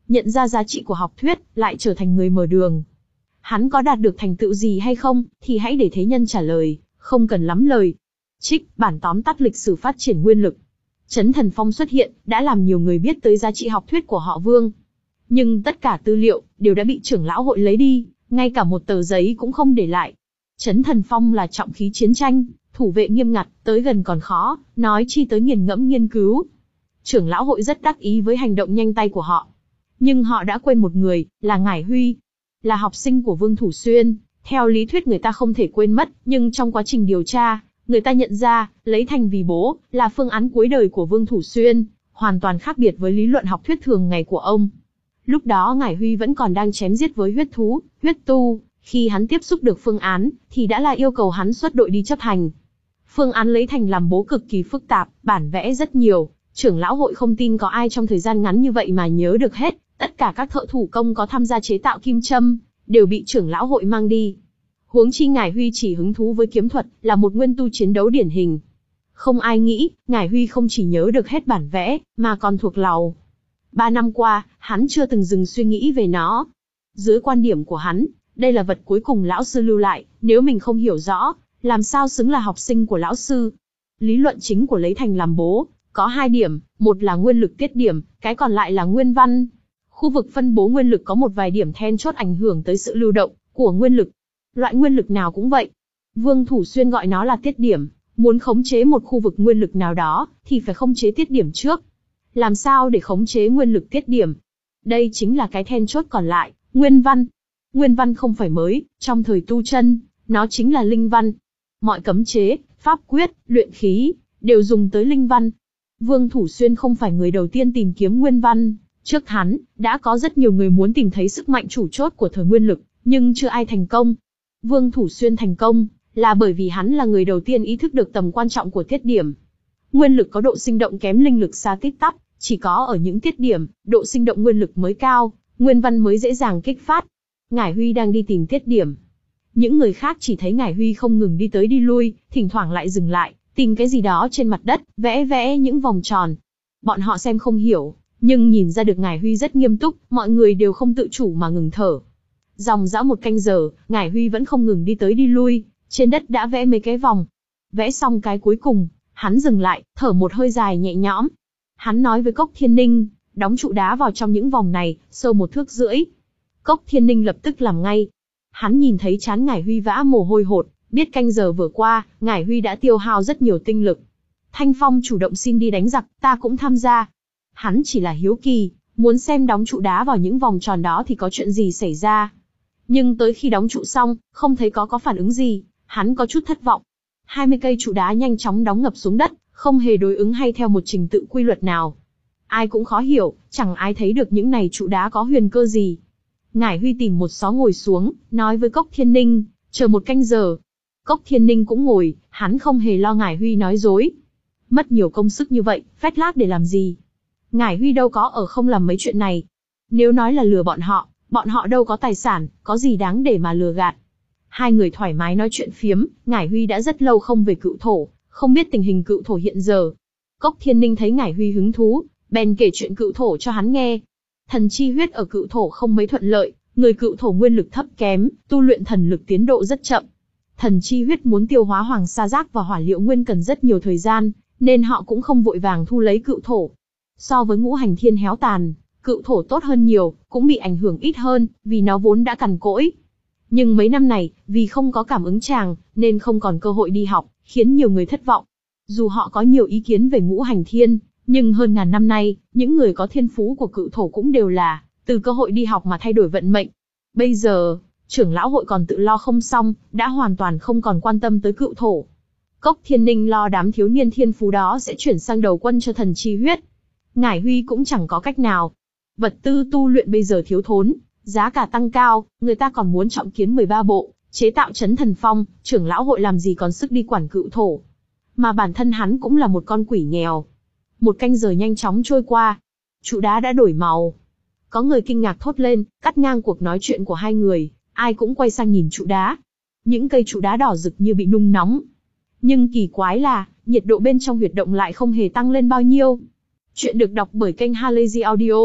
nhận ra giá trị của học thuyết, lại trở thành người mở đường. Hắn có đạt được thành tựu gì hay không, thì hãy để thế nhân trả lời, không cần lắm lời. Trích, bản tóm tắt lịch sử phát triển nguyên lực. Chấn Thần Phong xuất hiện, đã làm nhiều người biết tới giá trị học thuyết của họ Vương. Nhưng tất cả tư liệu, đều đã bị trưởng lão hội lấy đi, ngay cả một tờ giấy cũng không để lại. Chấn Thần Phong là trọng khí chiến tranh, thủ vệ nghiêm ngặt, tới gần còn khó, nói chi tới nghiền ngẫm nghiên cứu. Trưởng lão hội rất đắc ý với hành động nhanh tay của họ. Nhưng họ đã quên một người, là Ngải Huy. Là học sinh của Vương Thủ Xuyên, theo lý thuyết người ta không thể quên mất, nhưng trong quá trình điều tra, người ta nhận ra, lấy Thành vì bố, là phương án cuối đời của Vương Thủ Xuyên, hoàn toàn khác biệt với lý luận học thuyết thường ngày của ông. Lúc đó Ngải Huy vẫn còn đang chém giết với huyết thú, huyết tu, khi hắn tiếp xúc được phương án, thì đã là yêu cầu hắn xuất đội đi chấp hành. Phương án lấy Thành làm bố cực kỳ phức tạp, bản vẽ rất nhiều, trưởng lão hội không tin có ai trong thời gian ngắn như vậy mà nhớ được hết, tất cả các thợ thủ công có tham gia chế tạo kim châm, đều bị trưởng lão hội mang đi. Huống chi Ngải Huy chỉ hứng thú với kiếm thuật, là một nguyên tu chiến đấu điển hình. Không ai nghĩ, Ngải Huy không chỉ nhớ được hết bản vẽ, mà còn thuộc lầu. Ba năm qua, hắn chưa từng dừng suy nghĩ về nó. Dưới quan điểm của hắn, đây là vật cuối cùng lão sư lưu lại, nếu mình không hiểu rõ, làm sao xứng là học sinh của lão sư. Lý luận chính của lấy Thành làm bố, có hai điểm, một là nguyên lực tiết điểm, cái còn lại là nguyên văn. Khu vực phân bố nguyên lực có một vài điểm then chốt ảnh hưởng tới sự lưu động của nguyên lực. Loại nguyên lực nào cũng vậy. Vương Thủ Xuyên gọi nó là tiết điểm, muốn khống chế một khu vực nguyên lực nào đó, thì phải khống chế tiết điểm trước. Làm sao để khống chế nguyên lực tiết điểm? Đây chính là cái then chốt còn lại, nguyên văn. Nguyên văn không phải mới, trong thời tu chân, nó chính là linh văn. Mọi cấm chế, pháp quyết, luyện khí, đều dùng tới linh văn. Vương Thủ Xuyên không phải người đầu tiên tìm kiếm nguyên văn, trước hắn, đã có rất nhiều người muốn tìm thấy sức mạnh chủ chốt của thời nguyên lực, nhưng chưa ai thành công. Vương Thủ Xuyên thành công, là bởi vì hắn là người đầu tiên ý thức được tầm quan trọng của tiết điểm. Nguyên lực có độ sinh động kém linh lực xa tít tắp, chỉ có ở những tiết điểm, độ sinh động nguyên lực mới cao, nguyên văn mới dễ dàng kích phát. Ngải Huy đang đi tìm tiết điểm. Những người khác chỉ thấy Ngải Huy không ngừng đi tới đi lui, thỉnh thoảng lại dừng lại, tìm cái gì đó trên mặt đất, vẽ vẽ những vòng tròn. Bọn họ xem không hiểu, nhưng nhìn ra được Ngải Huy rất nghiêm túc, mọi người đều không tự chủ mà ngừng thở. Dòng dã một canh giờ, Ngải Huy vẫn không ngừng đi tới đi lui, trên đất đã vẽ mấy cái vòng. Vẽ xong cái cuối cùng, hắn dừng lại, thở một hơi dài nhẹ nhõm. Hắn nói với Cốc Thiên Ninh, đóng trụ đá vào trong những vòng này, sâu một thước rưỡi. Cốc Thiên Ninh lập tức làm ngay. Hắn nhìn thấy trán Ngải Huy vã mồ hôi hột, biết canh giờ vừa qua, Ngải Huy đã tiêu hao rất nhiều tinh lực. Thanh Phong chủ động xin đi đánh giặc, ta cũng tham gia. Hắn chỉ là hiếu kỳ, muốn xem đóng trụ đá vào những vòng tròn đó thì có chuyện gì xảy ra. Nhưng tới khi đóng trụ xong, không thấy có có phản ứng gì, hắn có chút thất vọng. hai mươi cây trụ đá nhanh chóng đóng ngập xuống đất, không hề đối ứng hay theo một trình tự quy luật nào. Ai cũng khó hiểu, chẳng ai thấy được những này trụ đá có huyền cơ gì. Ngải Huy tìm một xó ngồi xuống, nói với Cốc Thiên Ninh, chờ một canh giờ. Cốc Thiên Ninh cũng ngồi, hắn không hề lo Ngải Huy nói dối. Mất nhiều công sức như vậy, phét lác để làm gì? Ngải Huy đâu có ở không làm mấy chuyện này. Nếu nói là lừa bọn họ, bọn họ đâu có tài sản, có gì đáng để mà lừa gạt. Hai người thoải mái nói chuyện phiếm, Ngải Huy đã rất lâu không về Cựu Thổ, không biết tình hình Cựu Thổ hiện giờ. Cốc Thiên Ninh thấy Ngải Huy hứng thú, bèn kể chuyện Cựu Thổ cho hắn nghe. Thần chi huyết ở Cựu Thổ không mấy thuận lợi, người Cựu Thổ nguyên lực thấp kém, tu luyện thần lực tiến độ rất chậm. Thần chi huyết muốn tiêu hóa hoàng sa giác và hỏa liệu nguyên cần rất nhiều thời gian, nên họ cũng không vội vàng thu lấy Cựu Thổ. So với ngũ hành thiên héo tàn, Cựu Thổ tốt hơn nhiều, cũng bị ảnh hưởng ít hơn, vì nó vốn đã cằn cỗi. Nhưng mấy năm này, vì không có cảm ứng tràng, nên không còn cơ hội đi học, khiến nhiều người thất vọng. Dù họ có nhiều ý kiến về ngũ hành thiên, nhưng hơn ngàn năm nay, những người có thiên phú của Cựu Thổ cũng đều là từ cơ hội đi học mà thay đổi vận mệnh. Bây giờ, trưởng lão hội còn tự lo không xong, đã hoàn toàn không còn quan tâm tới Cựu Thổ. Cốc Thiên Ninh lo đám thiếu niên thiên phú đó sẽ chuyển sang đầu quân cho thần chi huyết. Ngải Huy cũng chẳng có cách nào. Vật tư tu luyện bây giờ thiếu thốn, giá cả tăng cao, người ta còn muốn trọng kiến mười ba bộ, chế tạo Chấn Thần Phong, trưởng lão hội làm gì còn sức đi quản Cựu Thổ. Mà bản thân hắn cũng là một con quỷ nghèo. Một canh giờ nhanh chóng trôi qua. Trụ đá đã đổi màu. Có người kinh ngạc thốt lên, cắt ngang cuộc nói chuyện của hai người, ai cũng quay sang nhìn trụ đá. Những cây trụ đá đỏ rực như bị nung nóng. Nhưng kỳ quái là, nhiệt độ bên trong huyệt động lại không hề tăng lên bao nhiêu. Chuyện được đọc bởi kênh Halazy Audio.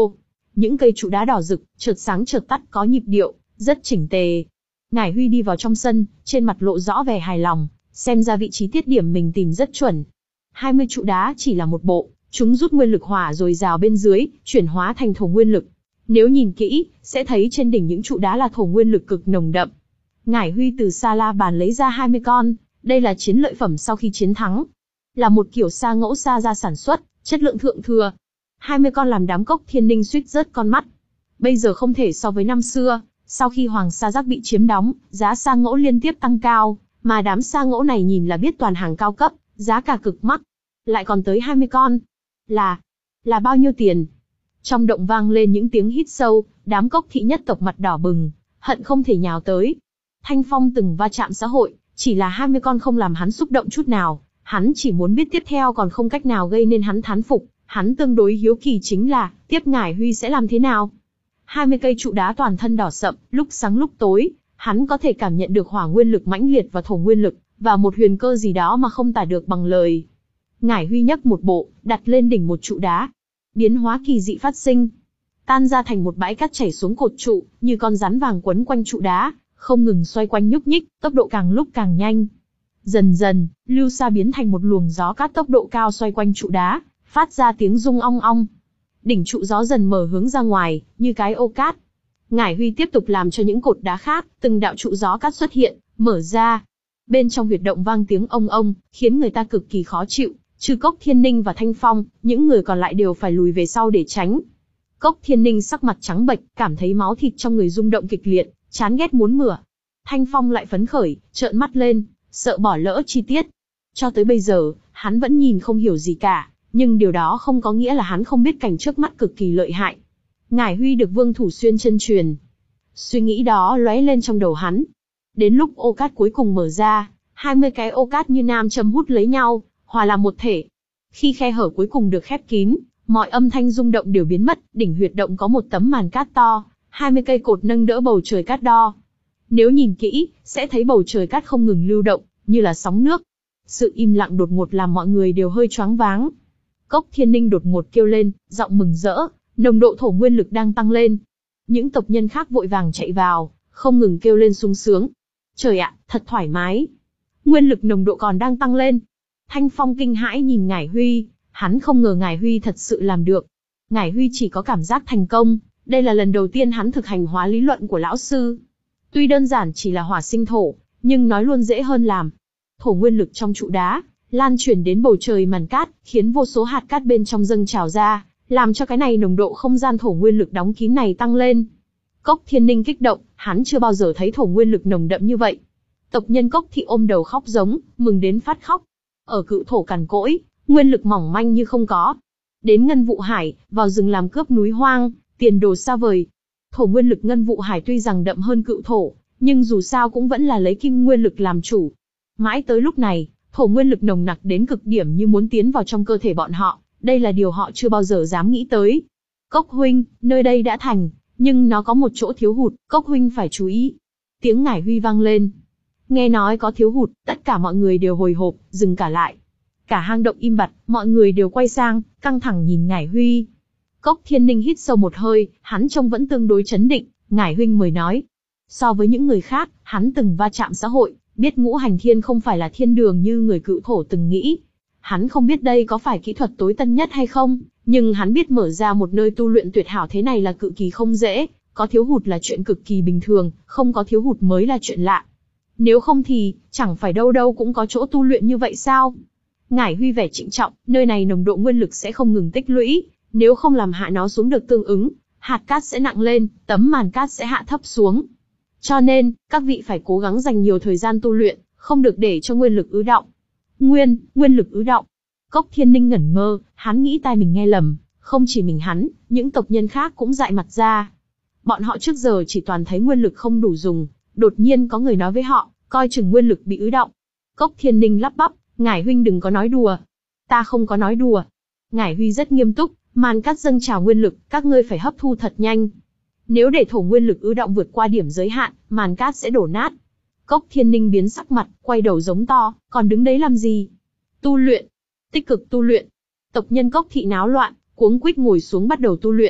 Những cây trụ đá đỏ rực, chợt sáng chợt tắt có nhịp điệu, rất chỉnh tề. Ngải Huy đi vào trong sân, trên mặt lộ rõ vẻ hài lòng, xem ra vị trí tiết điểm mình tìm rất chuẩn. hai mươi trụ đá chỉ là một bộ, chúng rút nguyên lực hỏa dồi dào bên dưới, chuyển hóa thành thổ nguyên lực. Nếu nhìn kỹ, sẽ thấy trên đỉnh những trụ đá là thổ nguyên lực cực nồng đậm. Ngải Huy từ sa la bàn lấy ra hai mươi con, đây là chiến lợi phẩm sau khi chiến thắng. Là một kiểu sa ngẫu sa ra sản xuất, chất lượng thượng thừa. hai mươi con làm đám Cốc Thiên Ninh suýt rớt con mắt. Bây giờ không thể so với năm xưa, sau khi Hoàng Sa Giác bị chiếm đóng, giá sa ngẫu liên tiếp tăng cao, mà đám sa ngẫu này nhìn là biết toàn hàng cao cấp, giá cả cực mắc. Lại còn tới hai mươi con. Là, là bao nhiêu tiền? Trong động vang lên những tiếng hít sâu, đám Cốc thị nhất tộc mặt đỏ bừng, hận không thể nhào tới. Thanh Phong từng va chạm xã hội, chỉ là hai mươi con không làm hắn xúc động chút nào, hắn chỉ muốn biết tiếp theo còn không cách nào gây nên hắn thán phục, hắn tương đối hiếu kỳ chính là, tiếp Ngải Huy sẽ làm thế nào? hai mươi cây trụ đá toàn thân đỏ sậm, lúc sáng lúc tối, hắn có thể cảm nhận được hỏa nguyên lực mãnh liệt và thổ nguyên lực, và một huyền cơ gì đó mà không tả được bằng lời. Ngải Huy nhấc một bộ, đặt lên đỉnh một trụ đá. Biến hóa kỳ dị phát sinh, tan ra thành một bãi cát chảy xuống cột trụ, như con rắn vàng quấn quanh trụ đá, không ngừng xoay quanh nhúc nhích, tốc độ càng lúc càng nhanh. Dần dần, lưu sa biến thành một luồng gió cát tốc độ cao xoay quanh trụ đá, phát ra tiếng rung ong ong. Đỉnh trụ gió dần mở hướng ra ngoài, như cái ô cát. Ngải Huy tiếp tục làm cho những cột đá khác, từng đạo trụ gió cát xuất hiện, mở ra. Bên trong huyệt động vang tiếng ông ông, khiến người ta cực kỳ khó chịu. Trừ Cốc Thiên Ninh và Thanh Phong, những người còn lại đều phải lùi về sau để tránh. Cốc Thiên Ninh sắc mặt trắng bệch, cảm thấy máu thịt trong người rung động kịch liệt, chán ghét muốn mửa. Thanh Phong lại phấn khởi, trợn mắt lên, sợ bỏ lỡ chi tiết. Cho tới bây giờ, hắn vẫn nhìn không hiểu gì cả, nhưng điều đó không có nghĩa là hắn không biết cảnh trước mắt cực kỳ lợi hại. Ngải Huy được Vương Thủ Xuyên chân truyền. Suy nghĩ đó lóe lên trong đầu hắn. Đến lúc ô cát cuối cùng mở ra, hai mươi cái ô cát như nam châm hút lấy nhau, hòa làm một thể. Khi khe hở cuối cùng được khép kín, mọi âm thanh rung động đều biến mất, đỉnh huyệt động có một tấm màn cát to, hai mươi cây cột nâng đỡ bầu trời cát đo. Nếu nhìn kỹ, sẽ thấy bầu trời cát không ngừng lưu động, như là sóng nước. Sự im lặng đột ngột làm mọi người đều hơi choáng váng. Cốc Thiên Ninh đột ngột kêu lên, giọng mừng rỡ, nồng độ thổ nguyên lực đang tăng lên. Những tộc nhân khác vội vàng chạy vào, không ngừng kêu lên sung sướng. Trời ạ, thật thoải mái. Nguyên lực nồng độ còn đang tăng lên. Thanh Phong kinh hãi nhìn Ngải Huy, hắn không ngờ Ngải Huy thật sự làm được. Ngải Huy chỉ có cảm giác thành công, đây là lần đầu tiên hắn thực hành hóa lý luận của lão sư. Tuy đơn giản chỉ là hỏa sinh thổ, nhưng nói luôn dễ hơn làm. Thổ nguyên lực trong trụ đá, lan truyền đến bầu trời màn cát, khiến vô số hạt cát bên trong dâng trào ra, làm cho cái này nồng độ không gian thổ nguyên lực đóng kín này tăng lên. Cốc Thiên Ninh kích động, hắn chưa bao giờ thấy thổ nguyên lực nồng đậm như vậy. Tộc nhân Cốc thị ôm đầu khóc giống, mừng đến phát khóc. Ở cự thổ cằn cỗi, nguyên lực mỏng manh như không có. Đến Ngân Vụ Hải, vào rừng làm cướp núi hoang, tiền đồ xa vời. Thổ nguyên lực Ngân Vụ Hải tuy rằng đậm hơn cự thổ, nhưng dù sao cũng vẫn là lấy kim nguyên lực làm chủ. Mãi tới lúc này, thổ nguyên lực nồng nặc đến cực điểm như muốn tiến vào trong cơ thể bọn họ, đây là điều họ chưa bao giờ dám nghĩ tới. Cốc huynh, nơi đây đã thành, nhưng nó có một chỗ thiếu hụt, Cốc huynh phải chú ý. Tiếng Ngải Huy vang lên. Nghe nói có thiếu hụt, tất cả mọi người đều hồi hộp, dừng cả lại. Cả hang động im bặt, mọi người đều quay sang, căng thẳng nhìn Ngải Huy. Cốc Thiên Ninh hít sâu một hơi, hắn trông vẫn tương đối chấn định, Ngải huynh mới nói. So với những người khác, hắn từng va chạm xã hội, biết ngũ hành thiên không phải là thiên đường như người cự thổ từng nghĩ. Hắn không biết đây có phải kỹ thuật tối tân nhất hay không, nhưng hắn biết mở ra một nơi tu luyện tuyệt hảo thế này là cực kỳ không dễ, có thiếu hụt là chuyện cực kỳ bình thường, không có thiếu hụt mới là chuyện lạ. Nếu không thì, chẳng phải đâu đâu cũng có chỗ tu luyện như vậy sao? Ngải Huy vẻ trịnh trọng, nơi này nồng độ nguyên lực sẽ không ngừng tích lũy, nếu không làm hạ nó xuống được tương ứng, hạt cát sẽ nặng lên, tấm màn cát sẽ hạ thấp xuống. Cho nên, các vị phải cố gắng dành nhiều thời gian tu luyện, không được để cho nguyên lực ứ đọng. Nguyên, nguyên lực ứ đọng. Cốc Thiên Ninh ngẩn ngơ, hắn nghĩ tai mình nghe lầm, không chỉ mình hắn, những tộc nhân khác cũng dại mặt ra. Bọn họ trước giờ chỉ toàn thấy nguyên lực không đủ dùng, đột nhiên có người nói với họ, coi chừng nguyên lực bị ứ đọng. Cốc Thiên Ninh lắp bắp, Ngải huynh đừng có nói đùa. Ta không có nói đùa. Ngải Huy rất nghiêm túc, màn cát dâng trào nguyên lực, các ngươi phải hấp thu thật nhanh. Nếu để thổ nguyên lực ứ đọng vượt qua điểm giới hạn, màn cát sẽ đổ nát. Cốc Thiên Ninh biến sắc mặt, quay đầu giống to, còn đứng đấy làm gì? Tu luyện, tích cực tu luyện. Tộc nhân Cốc thị náo loạn, cuống quýt ngồi xuống bắt đầu tu luyện.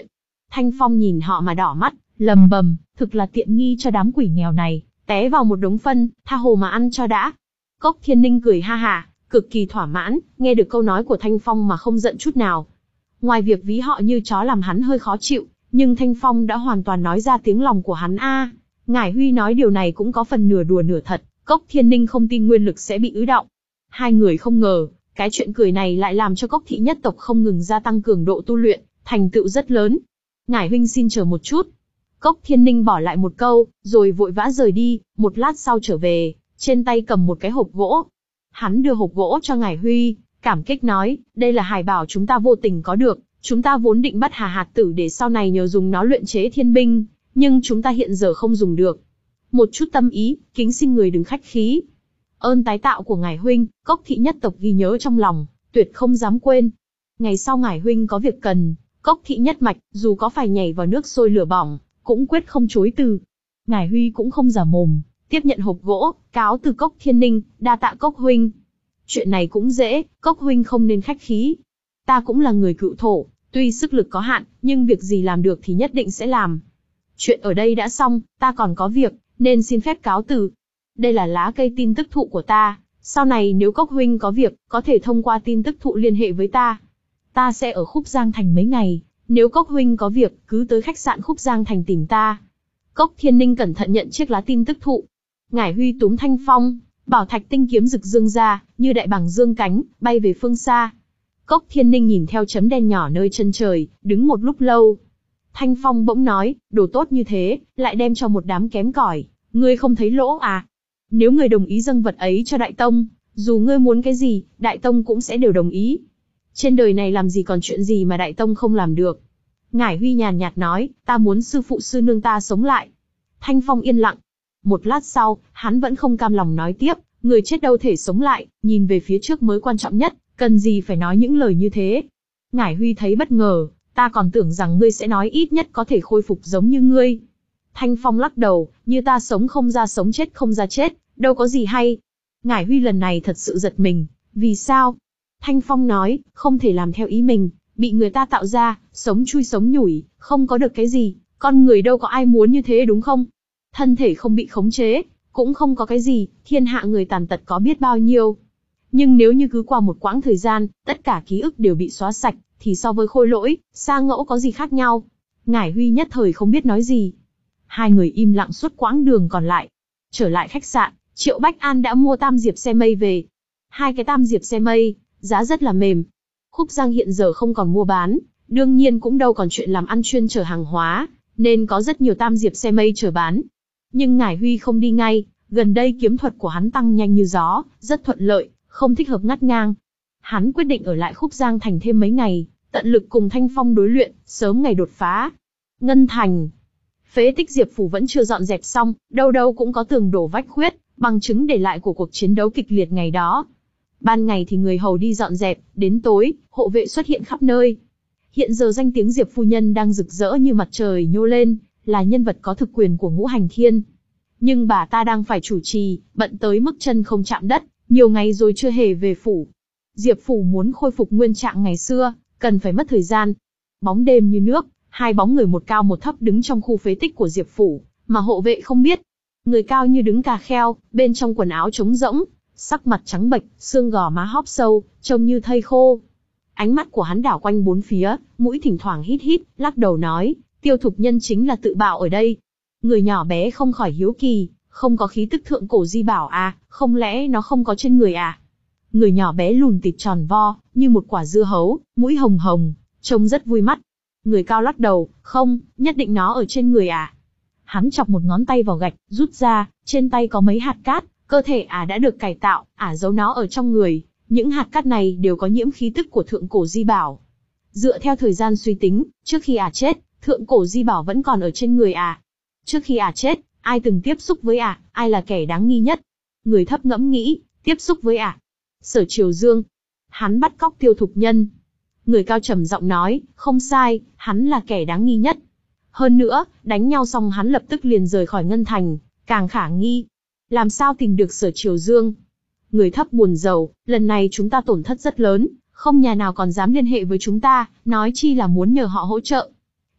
Thanh Phong nhìn họ mà đỏ mắt, lầm bầm, thực là tiện nghi cho đám quỷ nghèo này, té vào một đống phân, tha hồ mà ăn cho đã. Cốc Thiên Ninh cười ha hả, cực kỳ thỏa mãn, nghe được câu nói của Thanh Phong mà không giận chút nào. Ngoài việc ví họ như chó làm hắn hơi khó chịu, nhưng Thanh Phong đã hoàn toàn nói ra tiếng lòng của hắn a. À, Ngải Huy nói điều này cũng có phần nửa đùa nửa thật, Cốc Thiên Ninh không tin nguyên lực sẽ bị ứ đọng. Hai người không ngờ, cái chuyện cười này lại làm cho Cốc thị nhất tộc không ngừng gia tăng cường độ tu luyện, thành tựu rất lớn. Ngải huynh xin chờ một chút. Cốc Thiên Ninh bỏ lại một câu, rồi vội vã rời đi, một lát sau trở về, trên tay cầm một cái hộp gỗ. Hắn đưa hộp gỗ cho Ngải Huy, cảm kích nói, đây là hải bảo chúng ta vô tình có được, chúng ta vốn định bắt Hà Hạt Tử để sau này nhờ dùng nó luyện chế thiên binh, nhưng chúng ta hiện giờ không dùng được. Một chút tâm ý, kính xin người đừng khách khí. Ơn tái tạo của Ngải huynh, Cốc thị nhất tộc ghi nhớ trong lòng, tuyệt không dám quên. Ngày sau Ngải huynh có việc cần, Cốc thị nhất mạch, dù có phải nhảy vào nước sôi lửa bỏng, cũng quyết không chối từ. Ngải Huy cũng không giả mồm, tiếp nhận hộp gỗ, cáo từ Cốc Thiên Ninh, đa tạ Cốc huynh. Chuyện này cũng dễ, Cốc huynh không nên khách khí. Ta cũng là người cựu thổ, tuy sức lực có hạn, nhưng việc gì làm được thì nhất định sẽ làm. Chuyện ở đây đã xong, ta còn có việc, nên xin phép cáo từ. Đây là lá cây tin tức thụ của ta, sau này nếu Cốc huynh có việc, có thể thông qua tin tức thụ liên hệ với ta. Ta sẽ ở Khúc Giang Thành mấy ngày, nếu Cốc huynh có việc, cứ tới khách sạn Khúc Giang Thành tìm ta. Cốc Thiên Ninh cẩn thận nhận chiếc lá tin tức thụ. Ngải Huy túm Thanh Phong, bảo thạch tinh kiếm rực dương ra, như đại bàng dương cánh, bay về phương xa. Cốc Thiên Ninh nhìn theo chấm đen nhỏ nơi chân trời, đứng một lúc lâu. Thanh Phong bỗng nói, đồ tốt như thế, lại đem cho một đám kém cỏi, ngươi không thấy lỗ à? Nếu ngươi đồng ý dâng vật ấy cho Đại Tông, dù ngươi muốn cái gì, Đại Tông cũng sẽ đều đồng ý. Trên đời này làm gì còn chuyện gì mà Đại Tông không làm được. Ngải Huy nhàn nhạt nói, ta muốn sư phụ sư nương ta sống lại. Thanh Phong yên lặng. Một lát sau, hắn vẫn không cam lòng nói tiếp, người chết đâu thể sống lại, nhìn về phía trước mới quan trọng nhất, cần gì phải nói những lời như thế. Ngải Huy thấy bất ngờ, ta còn tưởng rằng ngươi sẽ nói ít nhất có thể khôi phục giống như ngươi. Thanh Phong lắc đầu, như ta sống không ra sống chết không ra chết, đâu có gì hay. Ngải Huy lần này thật sự giật mình, vì sao? Thanh Phong nói, không thể làm theo ý mình, bị người ta tạo ra, sống chui sống nhủi, không có được cái gì, con người đâu có ai muốn như thế đúng không? Thân thể không bị khống chế, cũng không có cái gì, thiên hạ người tàn tật có biết bao nhiêu. Nhưng nếu như cứ qua một quãng thời gian, tất cả ký ức đều bị xóa sạch, thì so với khôi lỗi, sa ngẫu có gì khác nhau? Ngải Huy nhất thời không biết nói gì. Hai người im lặng suốt quãng đường còn lại. Trở lại khách sạn, Triệu Bách An đã mua tam diệp xe mây về. Hai cái tam diệp xe mây, giá rất là mềm. Khúc Giang hiện giờ không còn mua bán, đương nhiên cũng đâu còn chuyện làm ăn chuyên chở hàng hóa, nên có rất nhiều tam diệp xe mây chở bán. Nhưng Ngải Huy không đi ngay, gần đây kiếm thuật của hắn tăng nhanh như gió, rất thuận lợi, không thích hợp ngắt ngang. Hắn quyết định ở lại Khúc Giang Thành thêm mấy ngày, tận lực cùng Thanh Phong đối luyện, sớm ngày đột phá. Ngân Thành. Phế tích Diệp Phủ vẫn chưa dọn dẹp xong, đâu đâu cũng có tường đổ vách khuyết, bằng chứng để lại của cuộc chiến đấu kịch liệt ngày đó. Ban ngày thì người hầu đi dọn dẹp, đến tối, hộ vệ xuất hiện khắp nơi. Hiện giờ danh tiếng Diệp phu nhân đang rực rỡ như mặt trời nhô lên, là nhân vật có thực quyền của Ngũ Hành Thiên. Nhưng bà ta đang phải chủ trì, bận tới mức chân không chạm đất, nhiều ngày rồi chưa hề về phủ. Diệp Phủ muốn khôi phục nguyên trạng ngày xưa, cần phải mất thời gian. Bóng đêm như nước, hai bóng người một cao một thấp đứng trong khu phế tích của Diệp Phủ, mà hộ vệ không biết. Người cao như đứng cà kheo, bên trong quần áo trống rỗng, sắc mặt trắng bệch, xương gò má hóp sâu, trông như thây khô. Ánh mắt của hắn đảo quanh bốn phía, mũi thỉnh thoảng hít hít, lắc đầu nói, Tiêu Thục Nhân chính là tự bạo ở đây. Người nhỏ bé không khỏi hiếu kỳ, không có khí tức thượng cổ di bảo à, không lẽ nó không có trên người à? Người nhỏ bé lùn tịt tròn vo, như một quả dưa hấu, mũi hồng hồng, trông rất vui mắt. Người cao lắc đầu, không, nhất định nó ở trên người à? Hắn chọc một ngón tay vào gạch, rút ra, trên tay có mấy hạt cát, cơ thể ả à đã được cải tạo, ả à giấu nó ở trong người. Những hạt cát này đều có nhiễm khí tức của thượng cổ di bảo. Dựa theo thời gian suy tính, trước khi ả à chết, thượng cổ di bảo vẫn còn ở trên người ả. À. Trước khi ả à chết, ai từng tiếp xúc với ả, à, ai là kẻ đáng nghi nhất? Người thấp ngẫm nghĩ, tiếp xúc với ả. À. Sở Triều Dương. Hắn bắt cóc Tiêu Thục Nhân. Người cao trầm giọng nói, không sai, hắn là kẻ đáng nghi nhất. Hơn nữa, đánh nhau xong hắn lập tức liền rời khỏi Ngân Thành, càng khả nghi. Làm sao tìm được Sở Triều Dương? Người thấp buồn rầu, lần này chúng ta tổn thất rất lớn, không nhà nào còn dám liên hệ với chúng ta, nói chi là muốn nhờ họ hỗ trợ.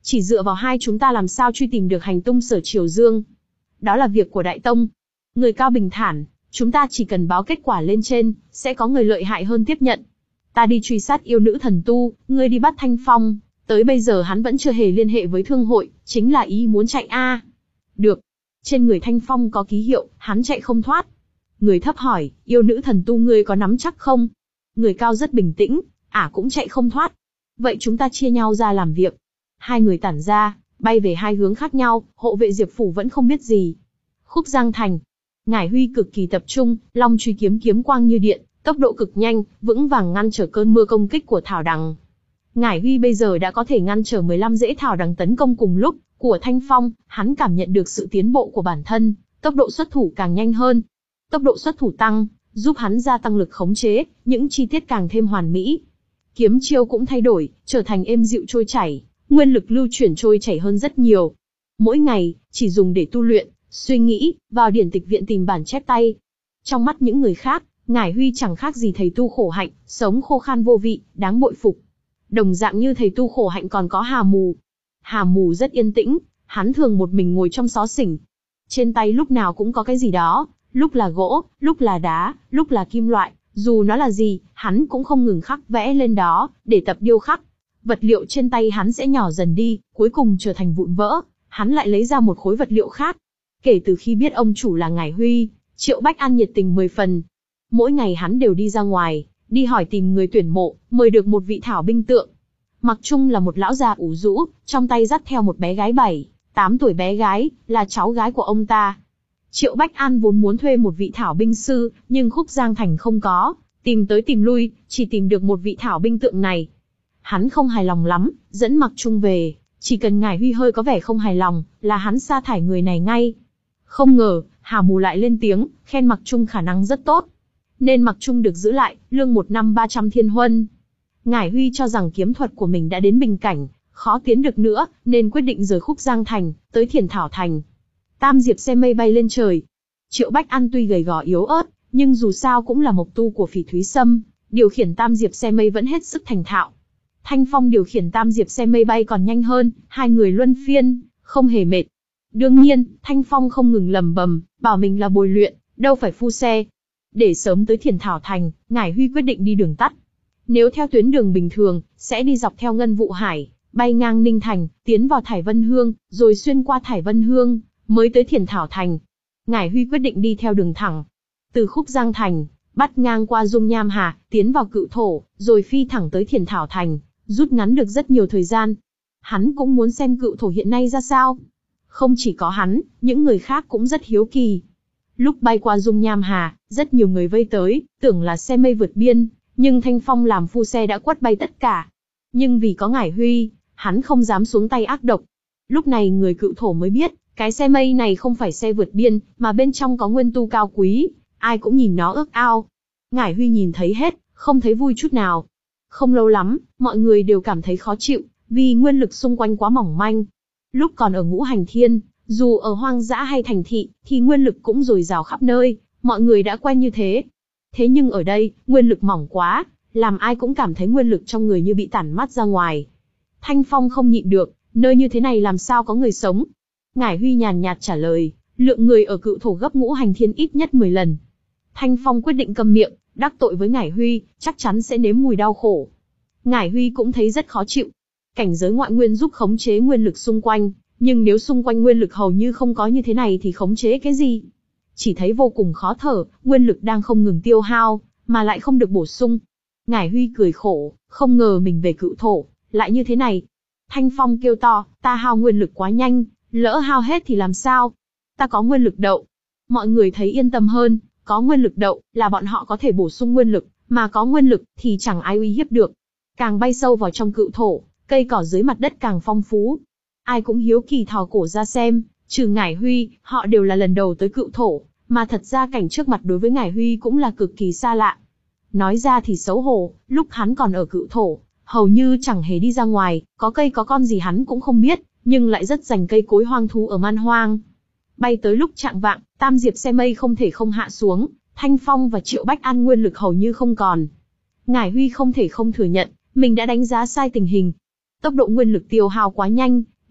Chỉ dựa vào hai chúng ta làm sao truy tìm được hành tung Sở Triều Dương. Đó là việc của Đại Tông. Người Cao bình thản, chúng ta chỉ cần báo kết quả lên trên, sẽ có người lợi hại hơn tiếp nhận. Ta đi truy sát yêu nữ thần tu, ngươi đi bắt Thanh Phong, tới bây giờ hắn vẫn chưa hề liên hệ với thương hội, chính là ý muốn chạy a. À. Được. Trên người Thanh Phong có ký hiệu, hắn chạy không thoát. Người thấp hỏi, yêu nữ thần tu ngươi có nắm chắc không? Người Cao rất bình tĩnh, ả à, cũng chạy không thoát. Vậy chúng ta chia nhau ra làm việc. Hai người tản ra, bay về hai hướng khác nhau, hộ vệ Diệp Phủ vẫn không biết gì. Khúc Giang Thành. Ngải Huy cực kỳ tập trung, long truy kiếm kiếm quang như điện, tốc độ cực nhanh, vững vàng ngăn trở cơn mưa công kích của thảo đằng. Ngải Huy bây giờ đã có thể ngăn trở mười lăm rễ thảo đằng tấn công cùng lúc của Thanh Phong, hắn cảm nhận được sự tiến bộ của bản thân, tốc độ xuất thủ càng nhanh hơn. Tốc độ xuất thủ tăng, giúp hắn gia tăng lực khống chế, những chi tiết càng thêm hoàn mỹ. Kiếm chiêu cũng thay đổi, trở thành êm dịu trôi chảy, nguyên lực lưu chuyển trôi chảy hơn rất nhiều. Mỗi ngày, chỉ dùng để tu luyện, suy nghĩ, vào điển tịch viện tìm bản chép tay. Trong mắt những người khác, Ngải Huy chẳng khác gì thầy tu khổ hạnh, sống khô khan vô vị, đáng bội phục. Đồng dạng như thầy tu khổ hạnh còn có Hà Mù. Hà Mù rất yên tĩnh, hắn thường một mình ngồi trong xó xỉnh. Trên tay lúc nào cũng có cái gì đó, lúc là gỗ, lúc là đá, lúc là kim loại, dù nó là gì, hắn cũng không ngừng khắc vẽ lên đó, để tập điêu khắc. Vật liệu trên tay hắn sẽ nhỏ dần đi, cuối cùng trở thành vụn vỡ, hắn lại lấy ra một khối vật liệu khác. Kể từ khi biết ông chủ là Ngải Huy, Triệu Bách An nhiệt tình mười phần. Mỗi ngày hắn đều đi ra ngoài, đi hỏi tìm người tuyển mộ, mời được một vị thảo binh tượng. Mặc Trung là một lão già ủ rũ, trong tay dắt theo một bé gái bảy, tám tuổi bé gái, là cháu gái của ông ta. Triệu Bách An vốn muốn thuê một vị thảo binh sư, nhưng Khúc Giang Thành không có, tìm tới tìm lui, chỉ tìm được một vị thảo binh tượng này. Hắn không hài lòng lắm, dẫn Mặc Trung về, chỉ cần Ngải Huy hơi có vẻ không hài lòng, là hắn sa thải người này ngay. Không ngờ, Hà Mù lại lên tiếng, khen Mặc Trung khả năng rất tốt. Nên Mặc Trung được giữ lại, lương một năm ba trăm thiên huân. Ngải Huy cho rằng kiếm thuật của mình đã đến bình cảnh, khó tiến được nữa, nên quyết định rời Khúc Giang Thành, tới Thiền Thảo Thành. Tam diệp xe mây bay lên trời. Triệu Bách An tuy gầy gò yếu ớt, nhưng dù sao cũng là mộc tu của Phỉ Thúy Sâm, điều khiển tam diệp xe mây vẫn hết sức thành thạo. Thanh Phong điều khiển tam diệp xe mây bay còn nhanh hơn, hai người luân phiên, không hề mệt. Đương nhiên, Thanh Phong không ngừng lầm bầm, bảo mình là bồi luyện, đâu phải phu xe. Để sớm tới Thiền Thảo Thành, Ngải Huy quyết định đi đường tắt. Nếu theo tuyến đường bình thường, sẽ đi dọc theo Ngân Vụ Hải, bay ngang Ninh Thành, tiến vào Thải Vân Hương, rồi xuyên qua Thải Vân Hương, mới tới Thiền Thảo Thành. Ngải Huy quyết định đi theo đường thẳng. Từ Khúc Giang Thành, bắt ngang qua Dung Nham Hà, tiến vào Cự Thổ, rồi phi thẳng tới Thiền Thảo Thành, rút ngắn được rất nhiều thời gian. Hắn cũng muốn xem Cự Thổ hiện nay ra sao. Không chỉ có hắn, những người khác cũng rất hiếu kỳ. Lúc bay qua Dung Nham Hà, rất nhiều người vây tới, tưởng là xe mây vượt biên, nhưng Thanh Phong làm phu xe đã quất bay tất cả. Nhưng vì có Ngải Huy, hắn không dám xuống tay ác độc. Lúc này người Cự Thổ mới biết, cái xe mây này không phải xe vượt biên, mà bên trong có nguyên tu cao quý, ai cũng nhìn nó ước ao. Ngải Huy nhìn thấy hết, không thấy vui chút nào. Không lâu lắm, mọi người đều cảm thấy khó chịu, vì nguyên lực xung quanh quá mỏng manh. Lúc còn ở Ngũ Hành Thiên, dù ở hoang dã hay thành thị, thì nguyên lực cũng dồi dào khắp nơi, mọi người đã quen như thế. Thế nhưng ở đây, nguyên lực mỏng quá, làm ai cũng cảm thấy nguyên lực trong người như bị tản mát ra ngoài. Thanh Phong không nhịn được, nơi như thế này làm sao có người sống. Ngải Huy nhàn nhạt trả lời, lượng người ở Cự Thổ gấp Ngũ Hành Thiên ít nhất mười lần. Thanh Phong quyết định câm miệng, đắc tội với Ngải Huy, chắc chắn sẽ nếm mùi đau khổ. Ngải Huy cũng thấy rất khó chịu. Cảnh giới ngoại nguyên giúp khống chế nguyên lực xung quanh, nhưng nếu xung quanh nguyên lực hầu như không có như thế này thì khống chế cái gì? Chỉ thấy vô cùng khó thở, nguyên lực đang không ngừng tiêu hao, mà lại không được bổ sung. Ngải Huy cười khổ, không ngờ mình về Cự Thổ, lại như thế này. Thanh Phong kêu to, ta hao nguyên lực quá nhanh, lỡ hao hết thì làm sao? Ta có nguyên lực đậu. Mọi người thấy yên tâm hơn, có nguyên lực đậu, là bọn họ có thể bổ sung nguyên lực, mà có nguyên lực, thì chẳng ai uy hiếp được. Càng bay sâu vào trong Cự Thổ, cây cỏ dưới mặt đất càng phong phú. Ai cũng hiếu kỳ thò cổ ra xem, trừ Ngải Huy, họ đều là lần đầu tới Cự Thổ, mà thật ra cảnh trước mặt đối với Ngải Huy cũng là cực kỳ xa lạ. Nói ra thì xấu hổ, lúc hắn còn ở Cự Thổ, hầu như chẳng hề đi ra ngoài, có cây có con gì hắn cũng không biết, nhưng lại rất dành cây cối hoang thú ở man hoang. Bay tới lúc chạng vạng, tam diệp xe mây không thể không hạ xuống, Thanh Phong và Triệu Bách An nguyên lực hầu như không còn. Ngải Huy không thể không thừa nhận, mình đã đánh giá sai tình hình. Tốc độ nguyên lực tiêu hao quá nhanh,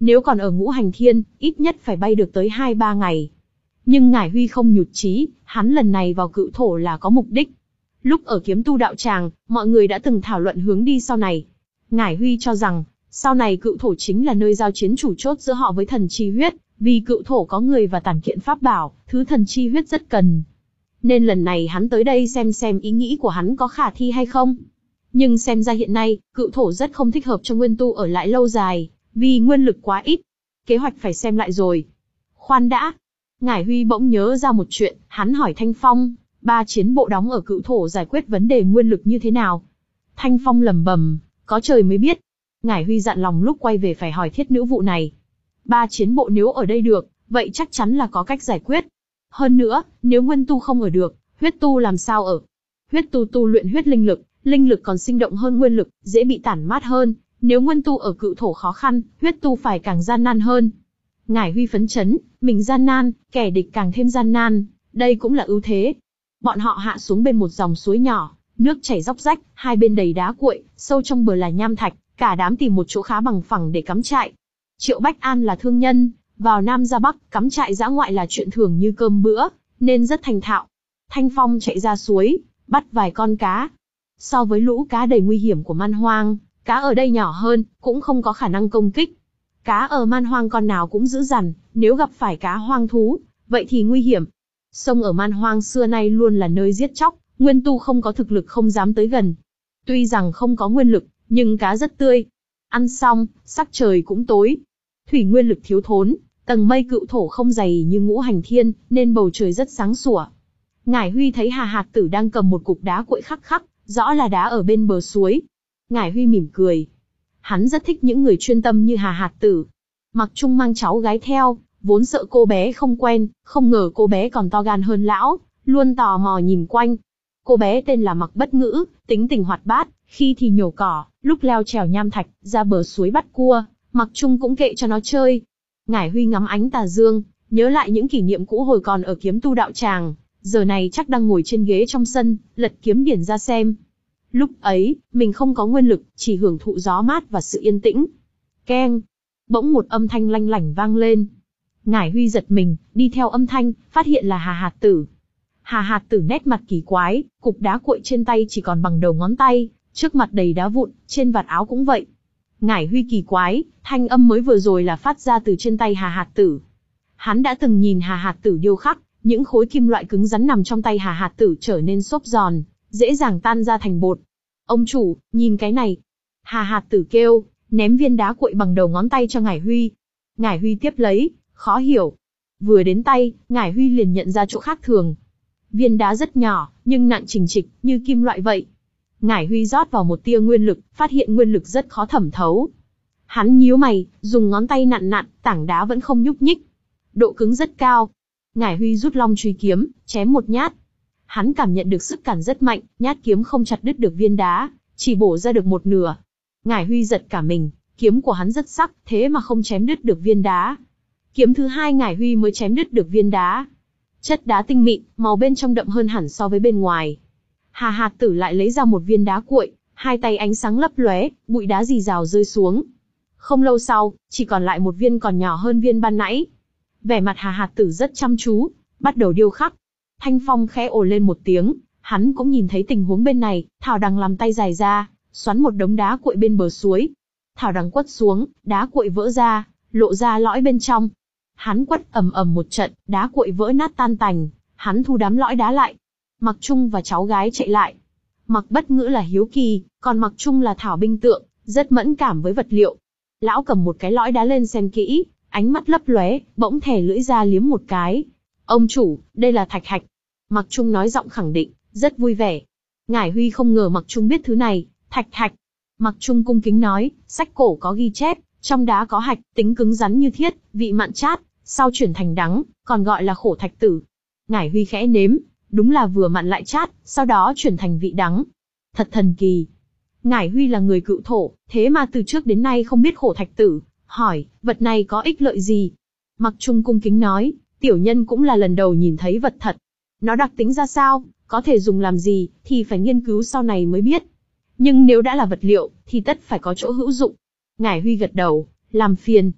Nếu còn ở ngũ hành thiên, ít nhất phải bay được tới hai ba ngày. Nhưng Ngải Huy không nhụt chí, hắn lần này vào Cự Thổ là có mục đích. Lúc ở Kiếm Tu đạo tràng, mọi người đã từng thảo luận hướng đi sau này. Ngải Huy cho rằng, sau này Cự Thổ chính là nơi giao chiến chủ chốt giữa họ với thần chi huyết, vì Cự Thổ có người và tản kiện pháp bảo, thứ thần chi huyết rất cần. Nên lần này hắn tới đây xem xem ý nghĩ của hắn có khả thi hay không. Nhưng xem ra hiện nay, Cự Thổ rất không thích hợp cho Nguyên Tu ở lại lâu dài, vì nguyên lực quá ít. Kế hoạch phải xem lại rồi. Khoan đã. Ngải Huy bỗng nhớ ra một chuyện, hắn hỏi Thanh Phong, ba chiến bộ đóng ở Cự Thổ giải quyết vấn đề nguyên lực như thế nào? Thanh Phong lẩm bẩm, có trời mới biết. Ngải Huy dặn lòng lúc quay về phải hỏi thiết nữ vụ này. Ba chiến bộ nếu ở đây được, vậy chắc chắn là có cách giải quyết. Hơn nữa, nếu Nguyên Tu không ở được, huyết tu làm sao ở? Huyết tu tu luyện huyết linh lực, linh lực còn sinh động hơn nguyên lực, dễ bị tản mát hơn. Nếu Nguyên Tu ở Cự Thổ khó khăn, huyết tu phải càng gian nan hơn. Ngải Huy phấn chấn, mình gian nan, kẻ địch càng thêm gian nan, đây cũng là ưu thế. Bọn họ hạ xuống bên một dòng suối nhỏ, nước chảy róc rách, hai bên đầy đá cuội, sâu trong bờ là nham thạch, cả đám tìm một chỗ khá bằng phẳng để cắm trại. Triệu Bách An là thương nhân, vào Nam ra Bắc, cắm trại dã ngoại là chuyện thường như cơm bữa, nên rất thành thạo. Thanh Phong chạy ra suối, bắt vài con cá. So với lũ cá đầy nguy hiểm của man hoang, cá ở đây nhỏ hơn, cũng không có khả năng công kích. Cá ở man hoang con nào cũng dữ dằn, nếu gặp phải cá hoang thú, vậy thì nguy hiểm. Sông ở man hoang xưa nay luôn là nơi giết chóc, Nguyên Tu không có thực lực không dám tới gần. Tuy rằng không có nguyên lực, nhưng cá rất tươi. Ăn xong, sắc trời cũng tối. Thủy nguyên lực thiếu thốn, tầng mây Cự Thổ không dày như ngũ hành thiên, nên bầu trời rất sáng sủa. Ngải Huy thấy Hà Hạt Tử đang cầm một cục đá cuội khắc khắc, rõ là đá ở bên bờ suối. Ngải Huy mỉm cười. Hắn rất thích những người chuyên tâm như Hà Hạt Tử. Mặc Trung mang cháu gái theo, vốn sợ cô bé không quen, không ngờ cô bé còn to gan hơn lão, luôn tò mò nhìn quanh. Cô bé tên là Mặc Bất Ngữ, tính tình hoạt bát, khi thì nhổ cỏ, lúc leo trèo nham thạch, ra bờ suối bắt cua, Mặc Trung cũng kệ cho nó chơi. Ngải Huy ngắm ánh tà dương, nhớ lại những kỷ niệm cũ hồi còn ở Kiếm Tu đạo tràng, giờ này chắc đang ngồi trên ghế trong sân, lật kiếm điển ra xem. Lúc ấy, mình không có nguyên lực, chỉ hưởng thụ gió mát và sự yên tĩnh. Keng! Bỗng một âm thanh lanh lảnh vang lên. Ngải Huy giật mình, đi theo âm thanh, phát hiện là Hà Hạt Tử. Hà Hạt Tử nét mặt kỳ quái, cục đá cuội trên tay chỉ còn bằng đầu ngón tay, trước mặt đầy đá vụn, trên vạt áo cũng vậy. Ngải Huy kỳ quái, thanh âm mới vừa rồi là phát ra từ trên tay Hà Hạt Tử. Hắn đã từng nhìn Hà Hạt Tử điêu khắc, những khối kim loại cứng rắn nằm trong tay Hà Hạt Tử trở nên xốp giòn, dễ dàng tan ra thành bột. Ông chủ, nhìn cái này. Hà Hạt Tử kêu, ném viên đá cuội bằng đầu ngón tay cho Ngải Huy. Ngải Huy tiếp lấy, khó hiểu. Vừa đến tay, Ngải Huy liền nhận ra chỗ khác thường. Viên đá rất nhỏ, nhưng nặng chình chịch, như kim loại vậy. Ngải Huy rót vào một tia nguyên lực, phát hiện nguyên lực rất khó thẩm thấu. Hắn nhíu mày, dùng ngón tay nặn nặn, tảng đá vẫn không nhúc nhích. Độ cứng rất cao. Ngải Huy rút long truy kiếm, chém một nhát. Hắn cảm nhận được sức cản rất mạnh, nhát kiếm không chặt đứt được viên đá, chỉ bổ ra được một nửa. Ngải Huy giật cả mình, kiếm của hắn rất sắc, thế mà không chém đứt được viên đá. Kiếm thứ hai Ngải Huy mới chém đứt được viên đá. Chất đá tinh mịn, màu bên trong đậm hơn hẳn so với bên ngoài. Hà Hạt Tử lại lấy ra một viên đá cuội, hai tay ánh sáng lấp lóe, bụi đá rì rào rơi xuống. Không lâu sau, chỉ còn lại một viên còn nhỏ hơn viên ban nãy. Vẻ mặt Hà Hạt Tử rất chăm chú, bắt đầu điêu khắc. Thanh Phong khẽ ồ lên một tiếng, hắn cũng nhìn thấy tình huống bên này, Thảo Đằng làm tay dài ra, xoắn một đống đá cuội bên bờ suối. Thảo Đằng quất xuống, đá cuội vỡ ra, lộ ra lõi bên trong. Hắn quất ầm ầm một trận, đá cuội vỡ nát tan tành, hắn thu đám lõi đá lại. Mặc Trung và cháu gái chạy lại. Mặc Bất Ngữ là hiếu kỳ, còn Mặc Trung là thảo binh tượng, rất mẫn cảm với vật liệu. Lão cầm một cái lõi đá lên xem kỹ, ánh mắt lấp lóe, bỗng thè lưỡi ra liếm một cái. Ông chủ, đây là thạch hạch. Mặc Trung nói giọng khẳng định, rất vui vẻ. Ngải Huy không ngờ Mặc Trung biết thứ này, thạch hạch. Mặc Trung cung kính nói, sách cổ có ghi chép, trong đá có hạch, tính cứng rắn như thiết, vị mặn chát, sau chuyển thành đắng, còn gọi là khổ thạch tử. Ngải Huy khẽ nếm, đúng là vừa mặn lại chát, sau đó chuyển thành vị đắng. Thật thần kỳ. Ngải Huy là người Cự Thổ, thế mà từ trước đến nay không biết khổ thạch tử, hỏi, vật này có ích lợi gì? Mặc Trung cung kính nói, tiểu nhân cũng là lần đầu nhìn thấy vật thật. Nó đặc tính ra sao, có thể dùng làm gì, thì phải nghiên cứu sau này mới biết. Nhưng nếu đã là vật liệu, thì tất phải có chỗ hữu dụng. Ngải Huy gật đầu, làm phiền.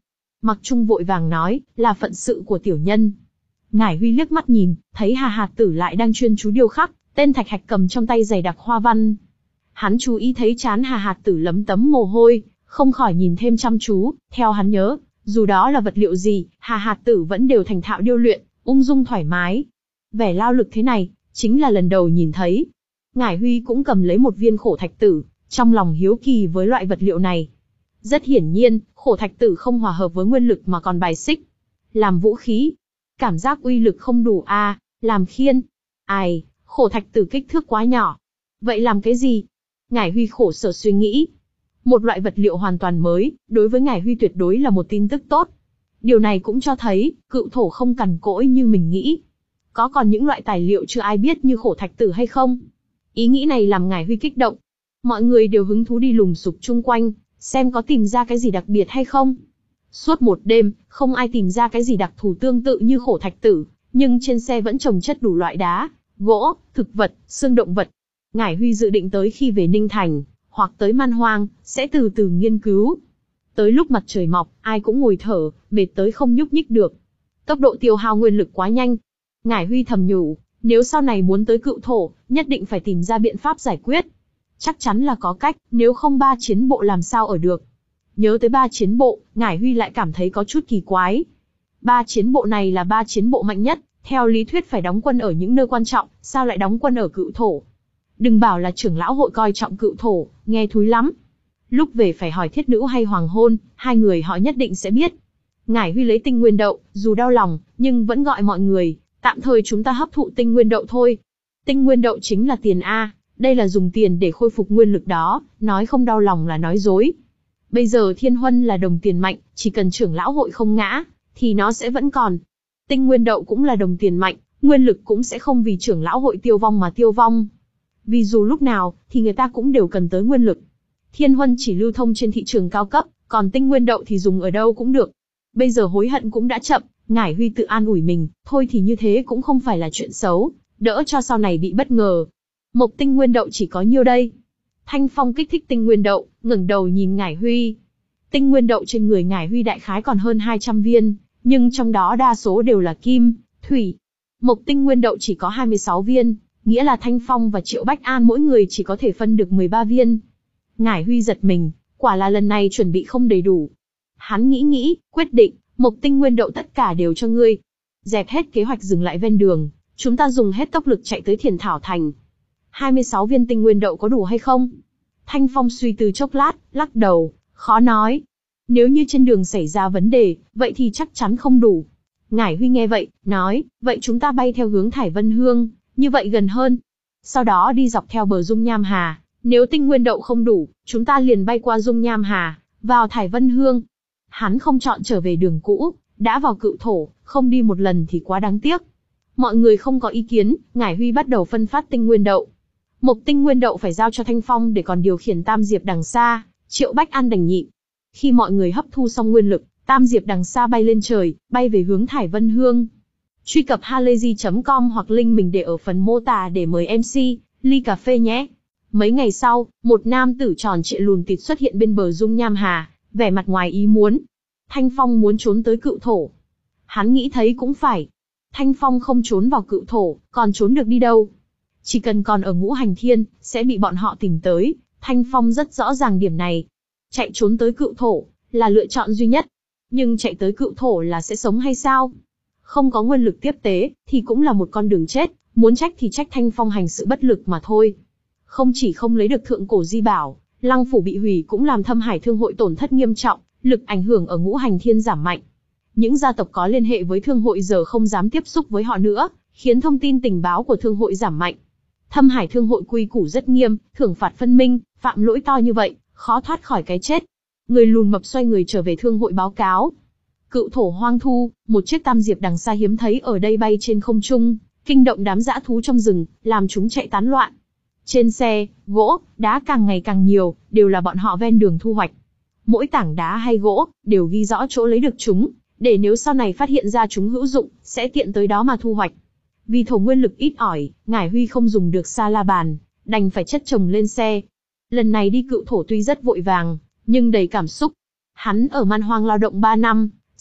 Mặc Trung vội vàng nói, là phận sự của tiểu nhân. Ngải Huy liếc mắt nhìn, thấy Hà Hạt Tử lại đang chuyên chú điêu khắc, tên thạch hạch cầm trong tay dày đặc hoa văn. Hắn chú ý thấy trán Hà Hạt Tử lấm tấm mồ hôi, không khỏi nhìn thêm chăm chú, theo hắn nhớ, dù đó là vật liệu gì, Hà Hạt Tử vẫn đều thành thạo điêu luyện, ung dung thoải mái. Vẻ lao lực thế này, chính là lần đầu nhìn thấy. Ngải Huy cũng cầm lấy một viên khổ thạch tử, trong lòng hiếu kỳ với loại vật liệu này. Rất hiển nhiên, khổ thạch tử không hòa hợp với nguyên lực mà còn bài xích. Làm vũ khí, cảm giác uy lực không đủ a, à, làm khiên. Ai, khổ thạch tử kích thước quá nhỏ. Vậy làm cái gì? Ngải Huy khổ sở suy nghĩ. Một loại vật liệu hoàn toàn mới, đối với Ngải Huy tuyệt đối là một tin tức tốt. Điều này cũng cho thấy, cựu thổ không cằn cỗi như mình nghĩ. Có còn những loại tài liệu chưa ai biết như khổ thạch tử hay không? Ý nghĩ này làm Ngải Huy kích động. Mọi người đều hứng thú đi lùng sục chung quanh, xem có tìm ra cái gì đặc biệt hay không. Suốt một đêm, không ai tìm ra cái gì đặc thù tương tự như khổ thạch tử, nhưng trên xe vẫn chồng chất đủ loại đá, gỗ, thực vật, xương động vật. Ngải Huy dự định tới khi về Ninh Thành, hoặc tới Man Hoang, sẽ từ từ nghiên cứu. Tới lúc mặt trời mọc, ai cũng ngồi thở, mệt tới không nhúc nhích được. Tốc độ tiêu hao nguyên lực quá nhanh. Ngải Huy thầm nhủ, nếu sau này muốn tới cựu thổ, nhất định phải tìm ra biện pháp giải quyết. Chắc chắn là có cách, nếu không ba chiến bộ làm sao ở được. Nhớ tới ba chiến bộ, Ngải Huy lại cảm thấy có chút kỳ quái. Ba chiến bộ này là ba chiến bộ mạnh nhất, theo lý thuyết phải đóng quân ở những nơi quan trọng, sao lại đóng quân ở cựu thổ? Đừng bảo là trưởng lão hội coi trọng cựu thổ, nghe thúi lắm. Lúc về phải hỏi thiết nữ hay hoàng hôn, hai người họ nhất định sẽ biết. Ngải Huy lấy tinh nguyên đậu, dù đau lòng, nhưng vẫn gọi mọi người, tạm thời chúng ta hấp thụ tinh nguyên đậu thôi. Tinh nguyên đậu chính là tiền A, đây là dùng tiền để khôi phục nguyên lực đó, nói không đau lòng là nói dối. Bây giờ thiên huân là đồng tiền mạnh, chỉ cần trưởng lão hội không ngã, thì nó sẽ vẫn còn. Tinh nguyên đậu cũng là đồng tiền mạnh, nguyên lực cũng sẽ không vì trưởng lão hội tiêu vong mà tiêu vong. Vì dù lúc nào, thì người ta cũng đều cần tới nguyên lực. Thiên huân chỉ lưu thông trên thị trường cao cấp, còn tinh nguyên đậu thì dùng ở đâu cũng được. Bây giờ hối hận cũng đã chậm, Ngải Huy tự an ủi mình, thôi thì như thế cũng không phải là chuyện xấu, đỡ cho sau này bị bất ngờ. Mộc tinh nguyên đậu chỉ có nhiêu đây? Thanh Phong kích thích tinh nguyên đậu, ngẩng đầu nhìn Ngải Huy. Tinh nguyên đậu trên người Ngải Huy đại khái còn hơn hai trăm viên, nhưng trong đó đa số đều là kim, thủy. Mộc tinh nguyên đậu chỉ có hai mươi sáu viên, nghĩa là Thanh Phong và Triệu Bách An mỗi người chỉ có thể phân được mười ba viên. Ngải Huy giật mình, quả là lần này chuẩn bị không đầy đủ. Hắn nghĩ nghĩ, quyết định, mộc tinh nguyên đậu tất cả đều cho ngươi. Dẹp hết kế hoạch dừng lại ven đường, chúng ta dùng hết tốc lực chạy tới Thiền Thảo Thành. hai mươi sáu viên tinh nguyên đậu có đủ hay không? Thanh Phong suy tư chốc lát, lắc đầu, khó nói. Nếu như trên đường xảy ra vấn đề, vậy thì chắc chắn không đủ. Ngải Huy nghe vậy, nói, vậy chúng ta bay theo hướng Thải Vân Hương, như vậy gần hơn. Sau đó đi dọc theo bờ Dung Nham Hà, nếu tinh nguyên đậu không đủ, chúng ta liền bay qua Dung Nham Hà, vào Thải Vân Hương. Hắn không chọn trở về đường cũ, đã vào cựu thổ, không đi một lần thì quá đáng tiếc. Mọi người không có ý kiến, Ngải Huy bắt đầu phân phát tinh nguyên đậu. Mộc tinh nguyên đậu phải giao cho Thanh Phong để còn điều khiển Tam Diệp Đằng Sa, Triệu Bách An đành nhịn. Khi mọi người hấp thu xong nguyên lực, Tam Diệp Đằng Sa bay lên trời, bay về hướng Thải Vân Hương. Truy cập halayzi chấm com hoặc link mình để ở phần mô tả để mời em xê, ly cà phê nhé. Mấy ngày sau, một nam tử tròn trịa lùn tịt xuất hiện bên bờ Dung Nham Hà, vẻ mặt ngoài ý muốn. Thanh Phong muốn trốn tới cựu thổ. Hắn nghĩ thấy cũng phải. Thanh Phong không trốn vào cựu thổ, còn trốn được đi đâu? Chỉ cần còn ở Ngũ Hành Thiên, sẽ bị bọn họ tìm tới. Thanh Phong rất rõ ràng điểm này. Chạy trốn tới cựu thổ, là lựa chọn duy nhất. Nhưng chạy tới cựu thổ là sẽ sống hay sao? Không có nguyên lực tiếp tế, thì cũng là một con đường chết. Muốn trách thì trách Thanh Phong hành sự bất lực mà thôi. Không chỉ không lấy được thượng cổ di bảo, Lăng phủ bị hủy cũng làm Thâm Hải Thương hội tổn thất nghiêm trọng, lực ảnh hưởng ở Ngũ Hành Thiên giảm mạnh. Những gia tộc có liên hệ với thương hội giờ không dám tiếp xúc với họ nữa, khiến thông tin tình báo của thương hội giảm mạnh. Thâm Hải Thương hội quy củ rất nghiêm, thưởng phạt phân minh, phạm lỗi to như vậy, khó thoát khỏi cái chết. Người lùn mập xoay người trở về thương hội báo cáo. Cựu thổ hoang thu, một chiếc Tam Diệp Đằng Sa hiếm thấy ở đây bay trên không trung, kinh động đám dã thú trong rừng, làm chúng chạy tán loạn. Trên xe, gỗ, đá càng ngày càng nhiều, đều là bọn họ ven đường thu hoạch. Mỗi tảng đá hay gỗ, đều ghi rõ chỗ lấy được chúng, để nếu sau này phát hiện ra chúng hữu dụng, sẽ tiện tới đó mà thu hoạch. Vì thổ nguyên lực ít ỏi, Ngải Huy không dùng được sa la bàn, đành phải chất chồng lên xe. Lần này đi cựu thổ tuy rất vội vàng, nhưng đầy cảm xúc. Hắn ở Man Hoang lao động ba năm,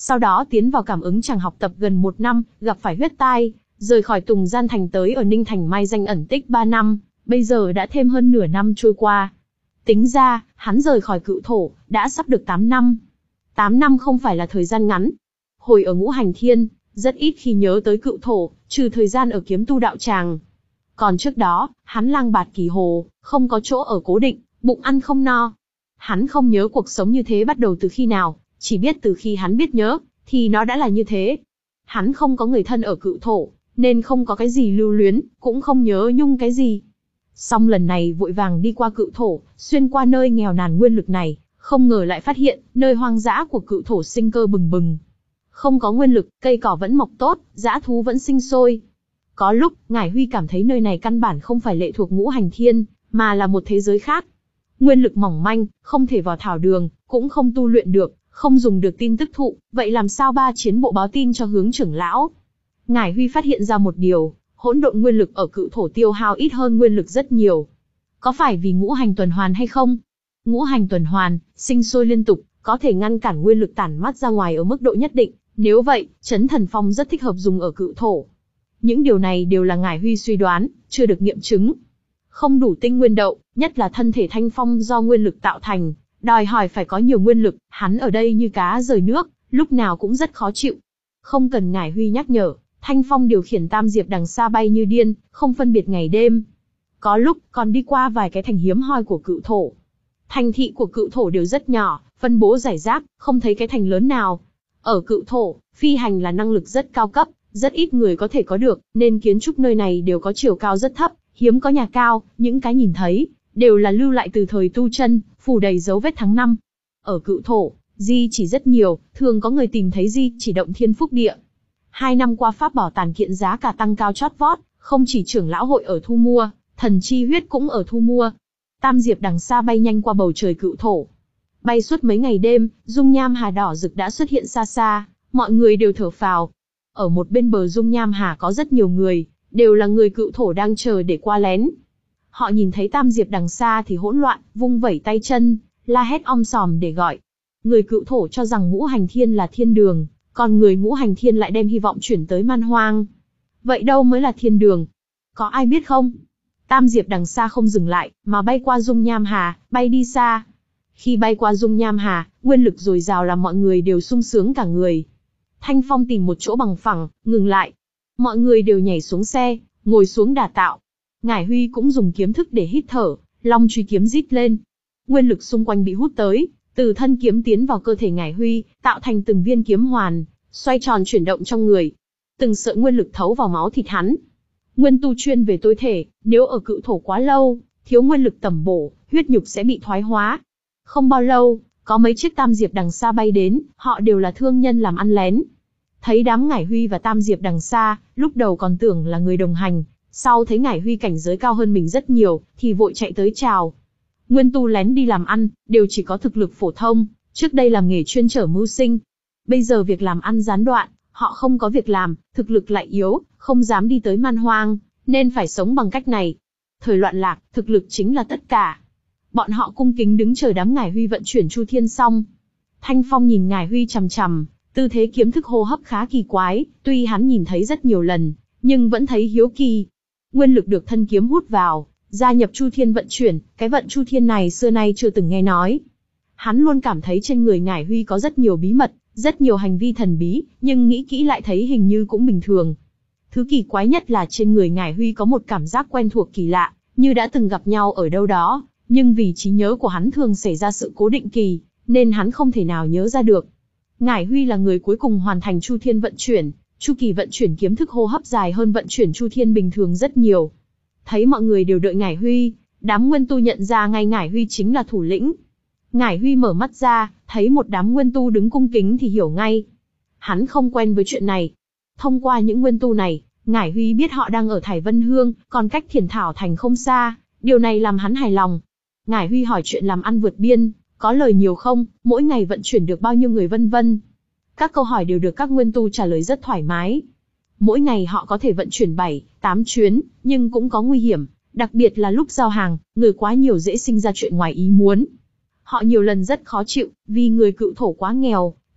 Sau đó tiến vào cảm ứng chàng học tập gần một năm, gặp phải huyết tai, rời khỏi Tùng Gian Thành tới ở Ninh Thành mai danh ẩn tích ba năm, bây giờ đã thêm hơn nửa năm trôi qua. Tính ra, hắn rời khỏi Cự Thổ, đã sắp được tám năm. tám năm không phải là thời gian ngắn. Hồi ở Ngũ Hành Thiên, rất ít khi nhớ tới Cự Thổ, trừ thời gian ở Kiếm Tu đạo tràng. Còn trước đó, hắn lang bạt kỳ hồ, không có chỗ ở cố định, bụng ăn không no. Hắn không nhớ cuộc sống như thế bắt đầu từ khi nào, chỉ biết từ khi hắn biết nhớ, thì nó đã là như thế. Hắn không có người thân ở Cự Thổ, nên không có cái gì lưu luyến, cũng không nhớ nhung cái gì. Song lần này vội vàng đi qua Cự Thổ, xuyên qua nơi nghèo nàn nguyên lực này, không ngờ lại phát hiện, nơi hoang dã của Cự Thổ sinh cơ bừng bừng. Không có nguyên lực, cây cỏ vẫn mọc tốt, dã thú vẫn sinh sôi. Có lúc, Ngải Huy cảm thấy nơi này căn bản không phải lệ thuộc Ngũ Hành Thiên, mà là một thế giới khác. Nguyên lực mỏng manh, không thể vào thảo đường, cũng không tu luyện được, không dùng được tin tức thụ, vậy làm sao ba chiến bộ báo tin cho hướng trưởng lão? Ngải Huy phát hiện ra một điều, hỗn độn nguyên lực ở Cự Thổ tiêu hao ít hơn nguyên lực rất nhiều. Có phải vì ngũ hành tuần hoàn hay không? Ngũ hành tuần hoàn, sinh sôi liên tục, có thể ngăn cản nguyên lực tản mát ra ngoài ở mức độ nhất định, nếu vậy, Chấn Thần Phong rất thích hợp dùng ở Cự Thổ. Những điều này đều là Ngải Huy suy đoán, chưa được nghiệm chứng. Không đủ tinh nguyên đậu, nhất là thân thể Thanh Phong do nguyên lực tạo thành, đòi hỏi phải có nhiều nguyên lực, hắn ở đây như cá rời nước, lúc nào cũng rất khó chịu. Không cần Ngải Huy nhắc nhở, Thanh Phong điều khiển Tam Diệp đằng xa bay như điên, không phân biệt ngày đêm. Có lúc còn đi qua vài cái thành hiếm hoi của Cự Thổ. Thành thị của Cự Thổ đều rất nhỏ, phân bố rải rác, không thấy cái thành lớn nào. Ở Cự Thổ, phi hành là năng lực rất cao cấp, rất ít người có thể có được, nên kiến trúc nơi này đều có chiều cao rất thấp, hiếm có nhà cao, những cái nhìn thấy, đều là lưu lại từ thời tu chân, phủ đầy dấu vết tháng năm. Ở Cự Thổ, di chỉ rất nhiều, thường có người tìm thấy di chỉ động thiên phúc địa. Hai năm qua pháp bảo tàn kiện giá cả tăng cao chót vót, không chỉ trưởng lão hội ở thu mua, thần chi huyết cũng ở thu mua. Tam Diệp đằng xa bay nhanh qua bầu trời Cự Thổ. Bay suốt mấy ngày đêm, dung nham hà đỏ rực đã xuất hiện xa xa, mọi người đều thở phào. Ở một bên bờ dung nham hà có rất nhiều người, đều là người Cự Thổ đang chờ để qua lén. Họ nhìn thấy Tam Diệp đằng xa thì hỗn loạn, vung vẩy tay chân, la hét om sòm để gọi. Người Cự Thổ cho rằng Ngũ Hành Thiên là thiên đường, còn người Ngũ Hành Thiên lại đem hy vọng chuyển tới man hoang. Vậy đâu mới là thiên đường? Có ai biết không? Tam Diệp đằng xa không dừng lại, mà bay qua dung nham hà, bay đi xa. Khi bay qua dung nham hà, nguyên lực dồi dào làm mọi người đều sung sướng cả người. Thanh Phong tìm một chỗ bằng phẳng, ngừng lại. Mọi người đều nhảy xuống xe, ngồi xuống đả tạo. Ngải Huy cũng dùng kiếm thức để hít thở, long truy kiếm rít lên. Nguyên lực xung quanh bị hút tới, từ thân kiếm tiến vào cơ thể Ngải Huy, tạo thành từng viên kiếm hoàn, xoay tròn chuyển động trong người. Từng sợi nguyên lực thấu vào máu thịt hắn. Nguyên tu chuyên về tối thể, nếu ở Cự Thổ quá lâu, thiếu nguyên lực tẩm bổ, huyết nhục sẽ bị thoái hóa. Không bao lâu, có mấy chiếc Tam Diệp đằng xa bay đến, họ đều là thương nhân làm ăn lén. Thấy đám Ngải Huy và Tam Diệp đằng xa, lúc đầu còn tưởng là người đồng hành, sau thấy Ngải Huy cảnh giới cao hơn mình rất nhiều, thì vội chạy tới chào. Nguyên tu lén đi làm ăn, đều chỉ có thực lực phổ thông, trước đây làm nghề chuyên trở mưu sinh. Bây giờ việc làm ăn gián đoạn, họ không có việc làm, thực lực lại yếu, không dám đi tới man hoang, nên phải sống bằng cách này. Thời loạn lạc, thực lực chính là tất cả. Bọn họ cung kính đứng chờ đám Ngải Huy vận chuyển Chu Thiên xong. Thanh Phong nhìn Ngải Huy chằm chằm, tư thế kiếm thức hô hấp khá kỳ quái, tuy hắn nhìn thấy rất nhiều lần, nhưng vẫn thấy hiếu kỳ. Nguyên lực được thân kiếm hút vào, gia nhập Chu Thiên vận chuyển, cái vận Chu Thiên này xưa nay chưa từng nghe nói. Hắn luôn cảm thấy trên người Ngải Huy có rất nhiều bí mật, rất nhiều hành vi thần bí, nhưng nghĩ kỹ lại thấy hình như cũng bình thường. Thứ kỳ quái nhất là trên người Ngải Huy có một cảm giác quen thuộc kỳ lạ, như đã từng gặp nhau ở đâu đó, nhưng vì trí nhớ của hắn thường xảy ra sự cố định kỳ, nên hắn không thể nào nhớ ra được. Ngải Huy là người cuối cùng hoàn thành Chu Thiên vận chuyển, chu kỳ vận chuyển kiếm thức hô hấp dài hơn vận chuyển Chu Thiên bình thường rất nhiều. Thấy mọi người đều đợi Ngải Huy, đám nguyên tu nhận ra ngay Ngải Huy chính là thủ lĩnh. Ngải Huy mở mắt ra, thấy một đám nguyên tu đứng cung kính thì hiểu ngay. Hắn không quen với chuyện này. Thông qua những nguyên tu này, Ngải Huy biết họ đang ở Thải Vân Hương, còn cách Thiền Thảo Thành không xa, điều này làm hắn hài lòng. Ngải Huy hỏi chuyện làm ăn vượt biên, có lời nhiều không, mỗi ngày vận chuyển được bao nhiêu người vân vân. Các câu hỏi đều được các nguyên tu trả lời rất thoải mái. Mỗi ngày họ có thể vận chuyển bảy, tám chuyến, nhưng cũng có nguy hiểm, đặc biệt là lúc giao hàng, người quá nhiều dễ sinh ra chuyện ngoài ý muốn. Họ nhiều lần rất khó chịu, vì người Cự Thổ quá nghèo,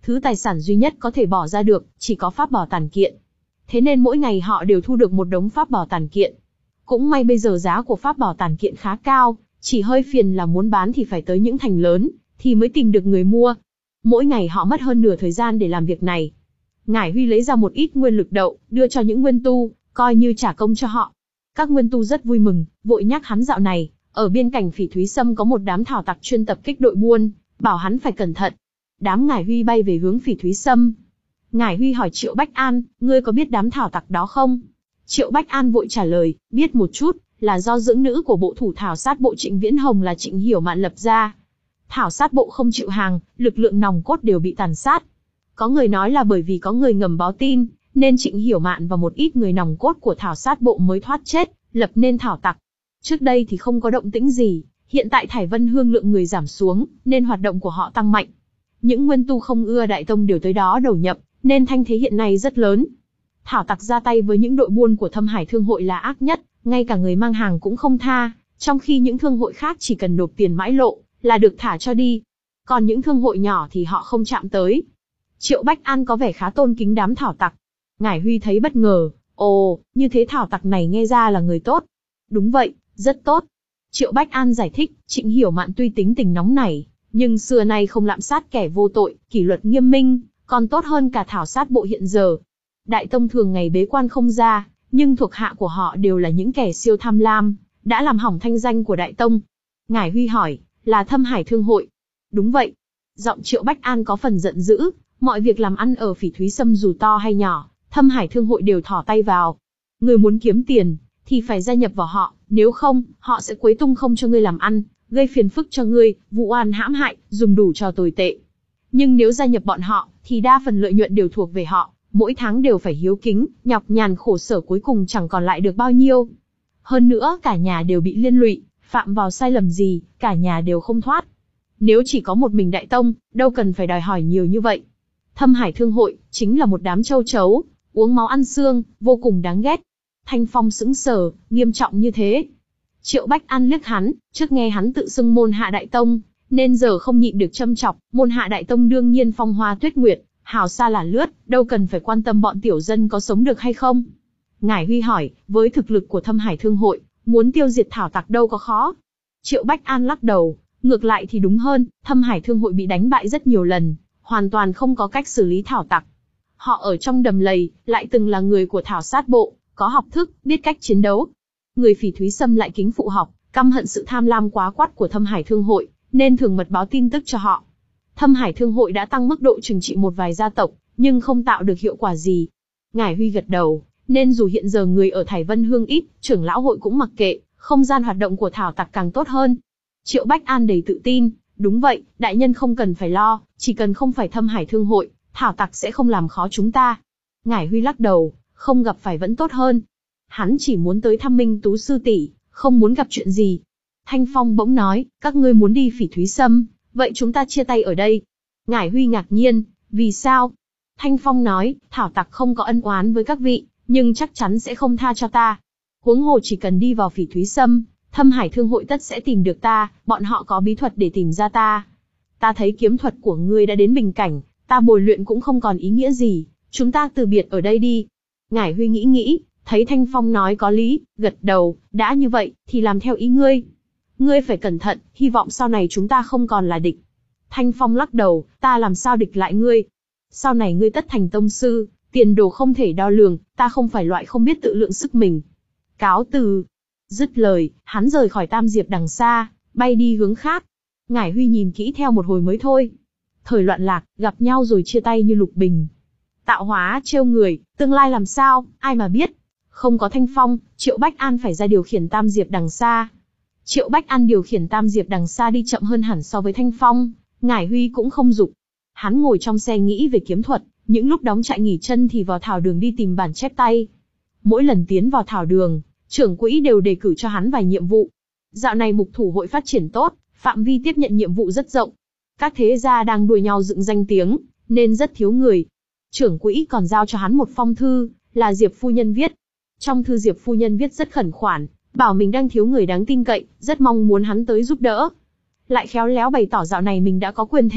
Thứ tài sản duy nhất có thể bỏ ra được, chỉ có pháp bảo tàn kiện. Thế nên mỗi ngày họ đều thu được một đống pháp bảo tàn kiện. Cũng may bây giờ giá của pháp bảo tàn kiện khá cao, chỉ hơi phiền là muốn bán thì phải tới những thành lớn, thì mới tìm được người mua. Mỗi ngày họ mất hơn nửa thời gian để làm việc này. Ngải Huy lấy ra một ít nguyên lực đậu, đưa cho những nguyên tu, coi như trả công cho họ. Các nguyên tu rất vui mừng, vội nhắc hắn dạo này, ở biên cảnh Phỉ Thúy Sâm có một đám thảo tặc chuyên tập kích đội buôn, bảo hắn phải cẩn thận. Đám Ngải Huy bay về hướng Phỉ Thúy Sâm. Ngải Huy hỏi Triệu Bách An, ngươi có biết đám thảo tặc đó không? Triệu Bách An vội trả lời, biết một chút, là do dưỡng nữ của bộ thủ thảo sát bộ Trịnh Viễn Hồng là Trịnh Hiểu Mạn lập ra. Thảo sát bộ không chịu hàng, lực lượng nòng cốt đều bị tàn sát. Có người nói là bởi vì có người ngầm báo tin, nên Trịnh Hiểu Mạn và một ít người nòng cốt của thảo sát bộ mới thoát chết, lập nên thảo tặc. Trước đây thì không có động tĩnh gì, hiện tại Thải Vân Hương lượng người giảm xuống, nên hoạt động của họ tăng mạnh. Những nguyên tu không ưa Đại Tông đều tới đó đầu nhập, nên thanh thế hiện nay rất lớn. Thảo tặc ra tay với những đội buôn của Thâm Hải Thương hội là ác nhất, ngay cả người mang hàng cũng không tha, trong khi những thương hội khác chỉ cần nộp tiền mãi lộ, là được thả cho đi. Còn những thương hội nhỏ thì họ không chạm tới. Triệu Bách An có vẻ khá tôn kính đám thảo tặc. Ngải Huy thấy bất ngờ, ồ, như thế thảo tặc này nghe ra là người tốt. Đúng vậy, rất tốt. Triệu Bách An giải thích, Trịnh Hiểu Mạn tuy tính tình nóng nảy, nhưng xưa nay không lạm sát kẻ vô tội, kỷ luật nghiêm minh, còn tốt hơn cả thảo sát bộ hiện giờ. Đại Tông thường ngày bế quan không ra, nhưng thuộc hạ của họ đều là những kẻ siêu tham lam, đã làm hỏng thanh danh của Đại Tông. Ngải Huy hỏi, là Thâm Hải Thương hội? Đúng vậy. Giọng Triệu Bách An có phần giận dữ, mọi việc làm ăn ở Phỉ Thúy Sâm dù to hay nhỏ, Thâm Hải Thương hội đều thỏ tay vào. Người muốn kiếm tiền, thì phải gia nhập vào họ, nếu không, họ sẽ quấy tung không cho ngươi làm ăn, gây phiền phức cho ngươi, vụ oan hãm hại, dùng đủ trò tồi tệ. Nhưng nếu gia nhập bọn họ, thì đa phần lợi nhuận đều thuộc về họ, mỗi tháng đều phải hiếu kính, nhọc nhằn khổ sở cuối cùng chẳng còn lại được bao nhiêu. Hơn nữa cả nhà đều bị liên lụy, phạm vào sai lầm gì, cả nhà đều không thoát. Nếu chỉ có một mình Đại Tông, đâu cần phải đòi hỏi nhiều như vậy. Thâm Hải Thương hội, chính là một đám châu chấu, uống máu ăn xương, vô cùng đáng ghét. Thanh Phong sững sờ, nghiêm trọng như thế. Triệu Bách An liếc hắn, trước nghe hắn tự xưng môn hạ Đại Tông, nên giờ không nhịn được châm chọc, môn hạ Đại Tông đương nhiên phong hoa tuyết nguyệt, hào xa là lướt, đâu cần phải quan tâm bọn tiểu dân có sống được hay không. Ngải Huy hỏi, với thực lực của Thâm Hải Thương hội, muốn tiêu diệt thảo tặc đâu có khó. Triệu Bách An lắc đầu, ngược lại thì đúng hơn, Thâm Hải Thương hội bị đánh bại rất nhiều lần, hoàn toàn không có cách xử lý thảo tặc. Họ ở trong đầm lầy, lại từng là người của thảo sát bộ, có học thức, biết cách chiến đấu. Người Phỉ Thúy Sâm lại kính phụ học, căm hận sự tham lam quá quát của Thâm Hải Thương hội, nên thường mật báo tin tức cho họ. Thâm Hải Thương hội đã tăng mức độ trừng trị một vài gia tộc, nhưng không tạo được hiệu quả gì. Ngải Huy gật đầu, nên dù hiện giờ người ở Thải Vân Hương ít, trưởng lão hội cũng mặc kệ, không gian hoạt động của thảo tặc càng tốt hơn. Triệu Bách An đầy tự tin, đúng vậy, đại nhân không cần phải lo, chỉ cần không phải Thâm Hải Thương hội, thảo tặc sẽ không làm khó chúng ta. Ngải Huy lắc đầu, không gặp phải vẫn tốt hơn. Hắn chỉ muốn tới thăm Minh Tú sư tỷ, không muốn gặp chuyện gì. Thanh Phong bỗng nói, các ngươi muốn đi Phỉ Thúy Sâm, vậy chúng ta chia tay ở đây. Ngải Huy ngạc nhiên, vì sao? Thanh Phong nói, thảo tặc không có ân oán với các vị, nhưng chắc chắn sẽ không tha cho ta. Huống hồ chỉ cần đi vào Phỉ Thúy Sâm, Thâm Hải Thương hội tất sẽ tìm được ta, bọn họ có bí thuật để tìm ra ta. Ta thấy kiếm thuật của ngươi đã đến bình cảnh, ta bồi luyện cũng không còn ý nghĩa gì, chúng ta từ biệt ở đây đi. Ngải Huy nghĩ nghĩ, thấy Thanh Phong nói có lý, gật đầu, đã như vậy, thì làm theo ý ngươi. Ngươi phải cẩn thận, hy vọng sau này chúng ta không còn là địch. Thanh Phong lắc đầu, ta làm sao địch lại ngươi? Sau này ngươi tất thành tông sư, tiền đồ không thể đo lường, ta không phải loại không biết tự lượng sức mình. Cáo từ. Dứt lời, hắn rời khỏi Tam Diệp đằng xa, bay đi hướng khác. Ngải Huy nhìn kỹ theo một hồi mới thôi. Thời loạn lạc, gặp nhau rồi chia tay như lục bình. Tạo hóa trêu người, tương lai làm sao, ai mà biết. Không có Thanh Phong, Triệu Bách An phải ra điều khiển Tam Diệp đằng xa. Triệu Bách An điều khiển Tam Diệp đằng xa đi chậm hơn hẳn so với Thanh Phong, Ngải Huy cũng không dục. Hắn ngồi trong xe nghĩ về kiếm thuật, những lúc đóng trại nghỉ chân thì vào thảo đường đi tìm bản chép tay. Mỗi lần tiến vào thảo đường, trưởng quỹ đều đề cử cho hắn vài nhiệm vụ. Dạo này mục thủ hội phát triển tốt, phạm vi tiếp nhận nhiệm vụ rất rộng. Các thế gia đang đua nhau dựng danh tiếng, nên rất thiếu người. Trưởng quỹ còn giao cho hắn một phong thư, là Diệp phu nhân viết. Trong thư Diệp phu nhân viết rất khẩn khoản, bảo mình đang thiếu người đáng tin cậy, rất mong muốn hắn tới giúp đỡ. Lại khéo léo bày tỏ dạo này mình đã có quyền thế,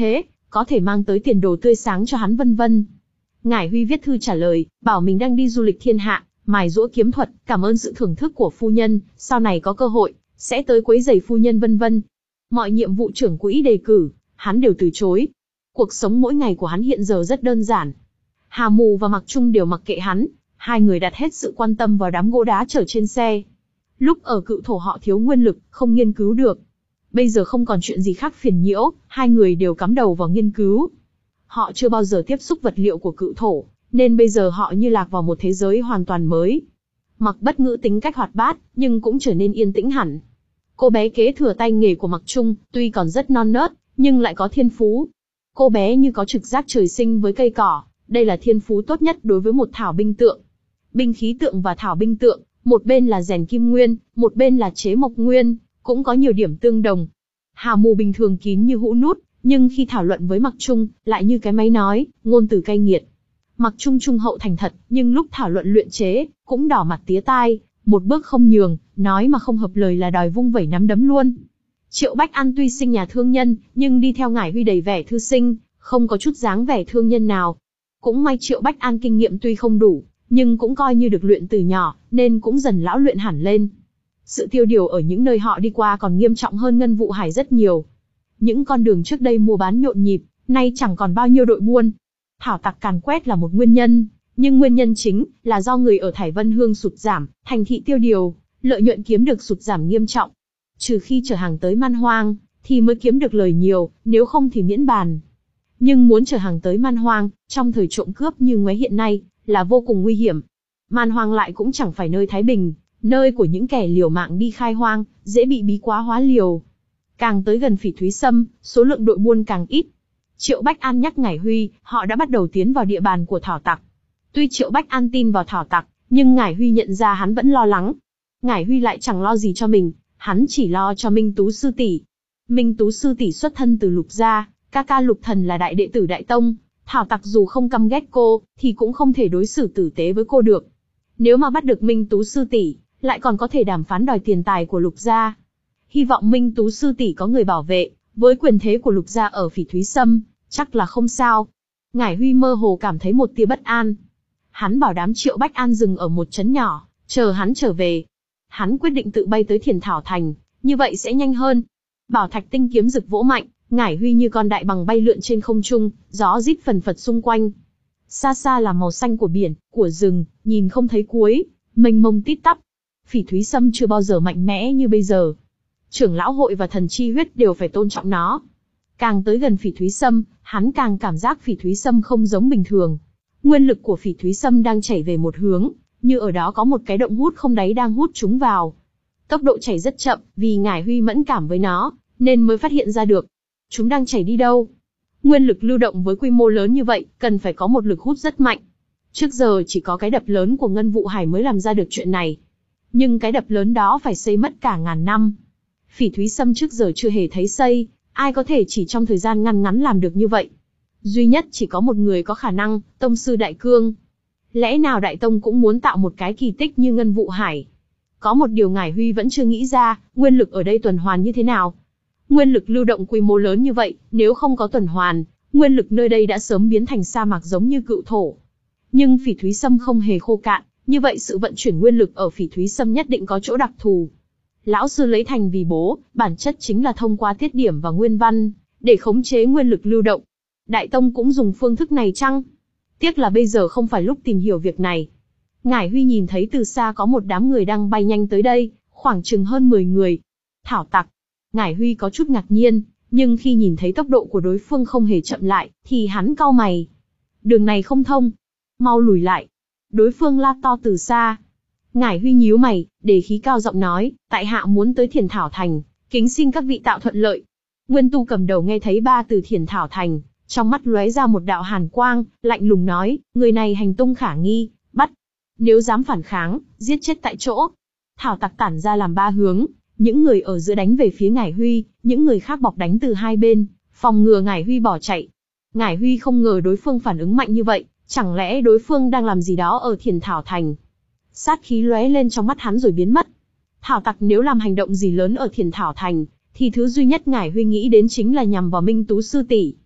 có thể mang tới tiền đồ tươi sáng cho hắn vân vân. Ngải Huy viết thư trả lời, bảo mình đang đi du lịch thiên hạ, mài giũa kiếm thuật, cảm ơn sự thưởng thức của phu nhân, sau này có cơ hội, sẽ tới quấy rầy phu nhân vân vân. Mọi nhiệm vụ trưởng quỹ đề cử, hắn đều từ chối. Cuộc sống mỗi ngày của hắn hiện giờ rất đơn giản. Hà Mù và Mặc Trung đều mặc kệ hắn, hai người đặt hết sự quan tâm vào đám gỗ đá chở trên xe. Lúc ở Cự Thổ họ thiếu nguyên lực, không nghiên cứu được. Bây giờ không còn chuyện gì khác phiền nhiễu, hai người đều cắm đầu vào nghiên cứu. Họ chưa bao giờ tiếp xúc vật liệu của Cự Thổ, nên bây giờ họ như lạc vào một thế giới hoàn toàn mới. Mặc Bất Ngữ tính cách hoạt bát, nhưng cũng trở nên yên tĩnh hẳn. Cô bé kế thừa tay nghề của Mặc Trung, tuy còn rất non nớt, nhưng lại có thiên phú. Cô bé như có trực giác trời sinh với cây cỏ, đây là thiên phú tốt nhất đối với một thảo binh tượng. Binh khí tượng và thảo binh tượng, một bên là rèn kim nguyên, một bên là chế mộc nguyên, cũng có nhiều điểm tương đồng. Hà Mù bình thường kín như hũ nút, nhưng khi thảo luận với Mặc Trung, lại như cái máy nói, ngôn từ cay nghiệt. Mặc Trung trung hậu thành thật, nhưng lúc thảo luận luyện chế, cũng đỏ mặt tía tai, một bước không nhường, nói mà không hợp lời là đòi vung vẩy nắm đấm luôn. Triệu Bách An tuy sinh nhà thương nhân, nhưng đi theo Ngải Huy đầy vẻ thư sinh, không có chút dáng vẻ thương nhân nào. Cũng may Triệu Bách An kinh nghiệm tuy không đủ, nhưng cũng coi như được luyện từ nhỏ, nên cũng dần lão luyện hẳn lên. Sự tiêu điều ở những nơi họ đi qua còn nghiêm trọng hơn Ngân Vụ Hải rất nhiều. Những con đường trước đây mua bán nhộn nhịp, nay chẳng còn bao nhiêu đội buôn. Thảo tặc càn quét là một nguyên nhân, nhưng nguyên nhân chính là do người ở Thải Vân Hương sụt giảm, thành thị tiêu điều, lợi nhuận kiếm được sụt giảm nghiêm trọng. Trừ khi chở hàng tới Man Hoang, thì mới kiếm được lời nhiều, nếu không thì miễn bàn. Nhưng muốn chở hàng tới Man Hoang, trong thời trộm cướp như ngoé hiện nay, là vô cùng nguy hiểm. Man Hoang lại cũng chẳng phải nơi thái bình, nơi của những kẻ liều mạng đi khai hoang, dễ bị bí quá hóa liều. Càng tới gần Phỉ Thúy Sâm, số lượng đội buôn càng ít. Triệu Bách An nhắc Ngải Huy, họ đã bắt đầu tiến vào địa bàn của thảo tặc. Tuy Triệu Bách An tin vào thảo tặc, nhưng Ngải Huy nhận ra hắn vẫn lo lắng. Ngải Huy lại chẳng lo gì cho mình, hắn chỉ lo cho Minh Tú sư tỷ. Minh Tú sư tỷ xuất thân từ Lục gia, ca ca Lục Thần là đại đệ tử Đại Tông, thảo tặc dù không căm ghét cô, thì cũng không thể đối xử tử tế với cô được. Nếu mà bắt được Minh Tú sư tỷ, lại còn có thể đàm phán đòi tiền tài của Lục gia. Hy vọng Minh Tú sư tỷ có người bảo vệ, với quyền thế của Lục gia ở Phỉ Thúy Sâm, chắc là không sao. Ngải Huy mơ hồ cảm thấy một tia bất an. Hắn bảo đám Triệu Bách An dừng ở một trấn nhỏ, chờ hắn trở về. Hắn quyết định tự bay tới Thiền Thảo Thành, như vậy sẽ nhanh hơn. Bảo thạch tinh kiếm rực vỗ mạnh, Ngải Huy như con đại bàng bay lượn trên không trung, gió rít phần phật xung quanh. Xa xa là màu xanh của biển, của rừng, nhìn không thấy cuối, mênh mông tít tắp. Phỉ Thúy Sâm chưa bao giờ mạnh mẽ như bây giờ. Trưởng lão hội và thần chi huyết đều phải tôn trọng nó. Càng tới gần Phỉ Thúy Sâm, hắn càng cảm giác Phỉ Thúy Sâm không giống bình thường. Nguyên lực của Phỉ Thúy Sâm đang chảy về một hướng, như ở đó có một cái động hút không đáy đang hút chúng vào. Tốc độ chảy rất chậm, vì Ngải Huy mẫn cảm với nó, nên mới phát hiện ra được. Chúng đang chảy đi đâu? Nguyên lực lưu động với quy mô lớn như vậy, cần phải có một lực hút rất mạnh. Trước giờ chỉ có cái đập lớn của Ngân Vụ Hải mới làm ra được chuyện này. Nhưng cái đập lớn đó phải xây mất cả ngàn năm. Phỉ Thúy Sâm trước giờ chưa hề thấy xây, ai có thể chỉ trong thời gian ngắn ngắn làm được như vậy? Duy nhất chỉ có một người có khả năng, Tông sư Đại Cương. Lẽ nào Đại Tông cũng muốn tạo một cái kỳ tích như Ngân Vụ Hải? Có một điều Ngải Huy vẫn chưa nghĩ ra, nguyên lực ở đây tuần hoàn như thế nào? Nguyên lực lưu động quy mô lớn như vậy, nếu không có tuần hoàn, nguyên lực nơi đây đã sớm biến thành sa mạc giống như Cự Thổ. Nhưng Phỉ Thúy Sâm không hề khô cạn, như vậy sự vận chuyển nguyên lực ở Phỉ Thúy Sâm nhất định có chỗ đặc thù. Lão sư lấy thành vì bố, bản chất chính là thông qua tiết điểm và nguyên văn, để khống chế nguyên lực lưu động. Đại Tông cũng dùng phương thức này chăng? Tiếc là bây giờ không phải lúc tìm hiểu việc này. Ngải Huy nhìn thấy từ xa có một đám người đang bay nhanh tới đây, khoảng chừng hơn mười người. Thảo tặc. Ngải Huy có chút ngạc nhiên, nhưng khi nhìn thấy tốc độ của đối phương không hề chậm lại, thì hắn cau mày. Đường này không thông. Mau lùi lại. Đối phương la to từ xa. Ngải Huy nhíu mày, đề khí cao giọng nói, tại hạ muốn tới Thiền Thảo Thành, kính xin các vị tạo thuận lợi. Nguyên Tu cầm đầu nghe thấy ba từ Thiền Thảo Thành, trong mắt lóe ra một đạo hàn quang, lạnh lùng nói, người này hành tung khả nghi, bắt. Nếu dám phản kháng, giết chết tại chỗ. Thảo tặc tản ra làm ba hướng, những người ở giữa đánh về phía Ngải Huy, những người khác bọc đánh từ hai bên, phòng ngừa Ngải Huy bỏ chạy. Ngải Huy không ngờ đối phương phản ứng mạnh như vậy, chẳng lẽ đối phương đang làm gì đó ở Thiền Thảo Thành? Sát khí lóe lên trong mắt hắn rồi biến mất. Thảo tặc nếu làm hành động gì lớn ở Thiền Thảo Thành, thì thứ duy nhất Ngải Huy nghĩ đến chính là nhằm vào Minh Tú sư tỷ.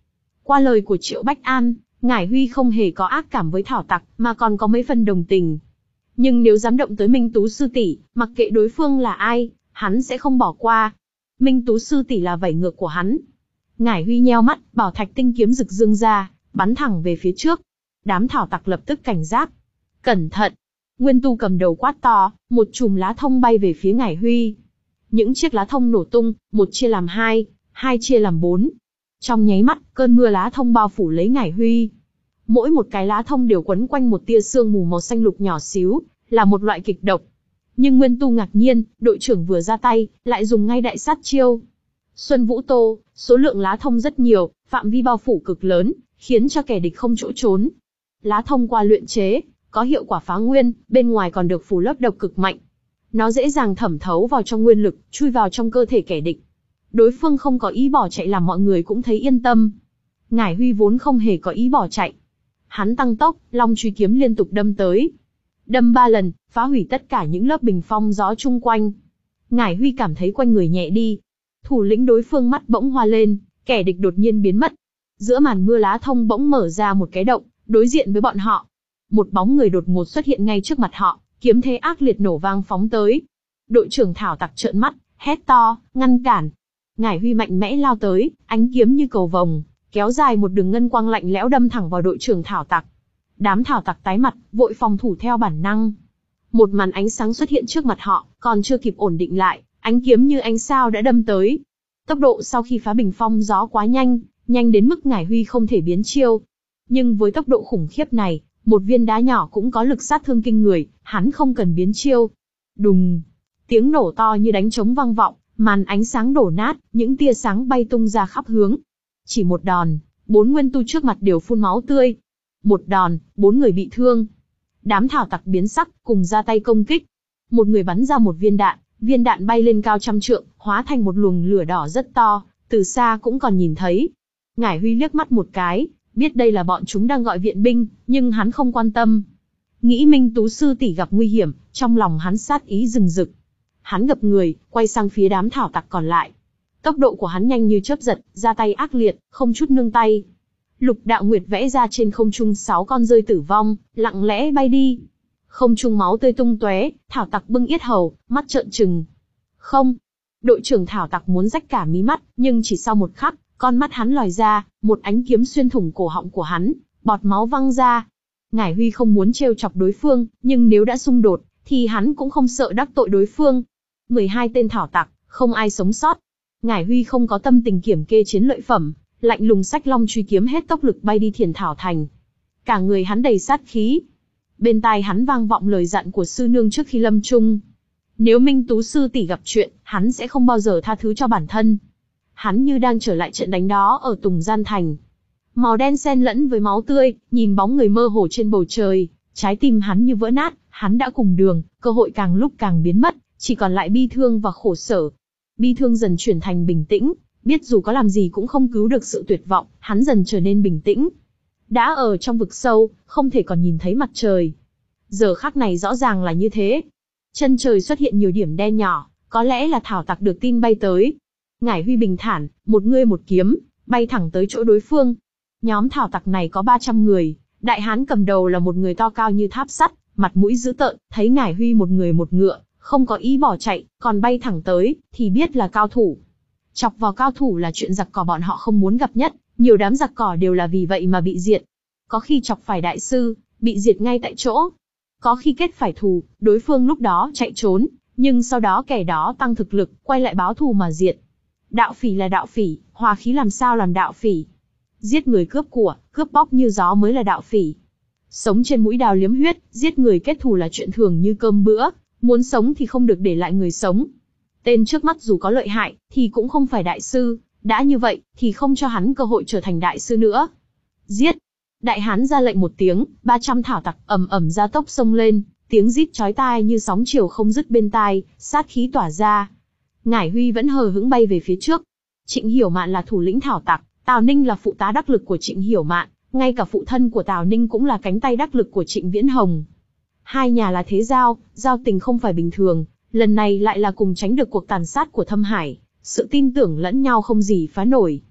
Qua lời của Triệu Bách An, Ngải Huy không hề có ác cảm với Thảo Tặc, mà còn có mấy phần đồng tình. Nhưng nếu dám động tới Minh Tú sư tỷ, mặc kệ đối phương là ai, hắn sẽ không bỏ qua. Minh Tú sư tỷ là vảy ngược của hắn. Ngải Huy nheo mắt, bảo thạch tinh kiếm rực dương ra, bắn thẳng về phía trước. Đám Thảo Tặc lập tức cảnh giác. Cẩn thận! Nguyên Tu cầm đầu quát to, một chùm lá thông bay về phía Ngải Huy. Những chiếc lá thông nổ tung, một chia làm hai, hai chia làm bốn. Trong nháy mắt, cơn mưa lá thông bao phủ lấy Ngải Huy. Mỗi một cái lá thông đều quấn quanh một tia sương mù màu xanh lục nhỏ xíu, là một loại kịch độc. Nhưng Nguyên Tu ngạc nhiên, đội trưởng vừa ra tay, lại dùng ngay đại sát chiêu. Xuân Vũ Tô, số lượng lá thông rất nhiều, phạm vi bao phủ cực lớn, khiến cho kẻ địch không chỗ trốn. Lá thông qua luyện chế, có hiệu quả phá nguyên, bên ngoài còn được phủ lớp độc cực mạnh. Nó dễ dàng thẩm thấu vào trong nguyên lực, chui vào trong cơ thể kẻ địch. Đối phương không có ý bỏ chạy làm mọi người cũng thấy yên tâm. Ngải Huy vốn không hề có ý bỏ chạy. Hắn tăng tốc, long truy kiếm liên tục đâm tới. Đâm ba lần, phá hủy tất cả những lớp bình phong gió chung quanh. Ngải Huy cảm thấy quanh người nhẹ đi. Thủ lĩnh đối phương mắt bỗng hoa lên, kẻ địch đột nhiên biến mất. Giữa màn mưa lá thông bỗng mở ra một cái động, đối diện với bọn họ. Một bóng người đột ngột xuất hiện ngay trước mặt họ, kiếm thế ác liệt nổ vang phóng tới. Đội trưởng Thảo Tặc trợn mắt, hét to, ngăn cản. Ngải Huy mạnh mẽ lao tới, ánh kiếm như cầu vồng, kéo dài một đường ngân quang lạnh lẽo đâm thẳng vào đội trưởng Thảo Tặc. Đám Thảo Tặc tái mặt, vội phòng thủ theo bản năng. Một màn ánh sáng xuất hiện trước mặt họ, còn chưa kịp ổn định lại, ánh kiếm như ánh sao đã đâm tới. Tốc độ sau khi phá bình phong gió quá nhanh, nhanh đến mức Ngải Huy không thể biến chiêu. Nhưng với tốc độ khủng khiếp này, một viên đá nhỏ cũng có lực sát thương kinh người, hắn không cần biến chiêu. Đùng! Tiếng nổ to như đánh trống vang vọng, màn ánh sáng đổ nát, những tia sáng bay tung ra khắp hướng. Chỉ một đòn, bốn nguyên tu trước mặt đều phun máu tươi. Một đòn, bốn người bị thương. Đám Thảo Tặc biến sắc, cùng ra tay công kích. Một người bắn ra một viên đạn, viên đạn bay lên cao trăm trượng, hóa thành một luồng lửa đỏ rất to, từ xa cũng còn nhìn thấy. Ngải Huy liếc mắt một cái, biết đây là bọn chúng đang gọi viện binh, nhưng hắn không quan tâm. Nghĩ Minh Tú sư tỷ gặp nguy hiểm, trong lòng hắn sát ý rừng rực. Hắn gập người, quay sang phía đám Thảo Tặc còn lại. Tốc độ của hắn nhanh như chớp giật, ra tay ác liệt, không chút nương tay. Lục Đạo Nguyệt vẽ ra trên không trung sáu con rơi tử vong, lặng lẽ bay đi. Không trung máu tươi tung tóe, Thảo Tặc bưng yết hầu, mắt trợn trừng. Không, đội trưởng Thảo Tặc muốn rách cả mí mắt, nhưng chỉ sau một khắc, con mắt hắn lòi ra, một ánh kiếm xuyên thủng cổ họng của hắn, bọt máu văng ra. Ngải Huy không muốn trêu chọc đối phương, nhưng nếu đã xung đột, thì hắn cũng không sợ đắc tội đối phương. mười hai tên Thảo Tặc, không ai sống sót. Ngải Huy không có tâm tình kiểm kê chiến lợi phẩm, lạnh lùng xách long truy kiếm hết tốc lực bay đi Thiền Thảo Thành. Cả người hắn đầy sát khí. Bên tai hắn vang vọng lời dặn của sư nương trước khi lâm chung. Nếu Minh Tú sư tỷ gặp chuyện, hắn sẽ không bao giờ tha thứ cho bản thân. Hắn như đang trở lại trận đánh đó ở Tùng Gian Thành. Màu đen xen lẫn với máu tươi, nhìn bóng người mơ hồ trên bầu trời, trái tim hắn như vỡ nát, hắn đã cùng đường, cơ hội càng lúc càng biến mất, chỉ còn lại bi thương và khổ sở. Bi thương dần chuyển thành bình tĩnh, biết dù có làm gì cũng không cứu được sự tuyệt vọng, hắn dần trở nên bình tĩnh. Đã ở trong vực sâu, không thể còn nhìn thấy mặt trời. Giờ khắc này rõ ràng là như thế. Chân trời xuất hiện nhiều điểm đen nhỏ, có lẽ là Thảo Tặc được tin bay tới. Ngải Huy bình thản, một người một kiếm, bay thẳng tới chỗ đối phương. Nhóm Thảo Tặc này có ba trăm người, đại hán cầm đầu là một người to cao như tháp sắt, mặt mũi dữ tợn, thấy Ngải Huy một người một ngựa, không có ý bỏ chạy, còn bay thẳng tới, thì biết là cao thủ. Chọc vào cao thủ là chuyện giặc cỏ bọn họ không muốn gặp nhất, nhiều đám giặc cỏ đều là vì vậy mà bị diệt. Có khi chọc phải đại sư, bị diệt ngay tại chỗ. Có khi kết phải thù, đối phương lúc đó chạy trốn, nhưng sau đó kẻ đó tăng thực lực, quay lại báo thù mà diệt. Đạo phỉ là đạo phỉ, hòa khí làm sao làm đạo phỉ. Giết người cướp của, cướp bóc như gió mới là đạo phỉ. Sống trên mũi đao liếm huyết, giết người kết thù là chuyện thường như cơm bữa, muốn sống thì không được để lại người sống. Tên trước mắt dù có lợi hại, thì cũng không phải đại sư, đã như vậy, thì không cho hắn cơ hội trở thành đại sư nữa. Giết! Đại hán ra lệnh một tiếng, ba trăm Thảo Tặc ầm ầm ra tốc xông lên, tiếng rít chói tai như sóng chiều không dứt bên tai, sát khí tỏa ra. Ngải Huy vẫn hờ hững bay về phía trước. Trịnh Hiểu Mạn là thủ lĩnh Thảo Tặc, Tào Ninh là phụ tá đắc lực của Trịnh Hiểu Mạn, ngay cả phụ thân của Tào Ninh cũng là cánh tay đắc lực của Trịnh Viễn Hồng. Hai nhà là thế giao, giao tình không phải bình thường, lần này lại là cùng tránh được cuộc tàn sát của Thâm Hải, sự tin tưởng lẫn nhau không gì phá nổi.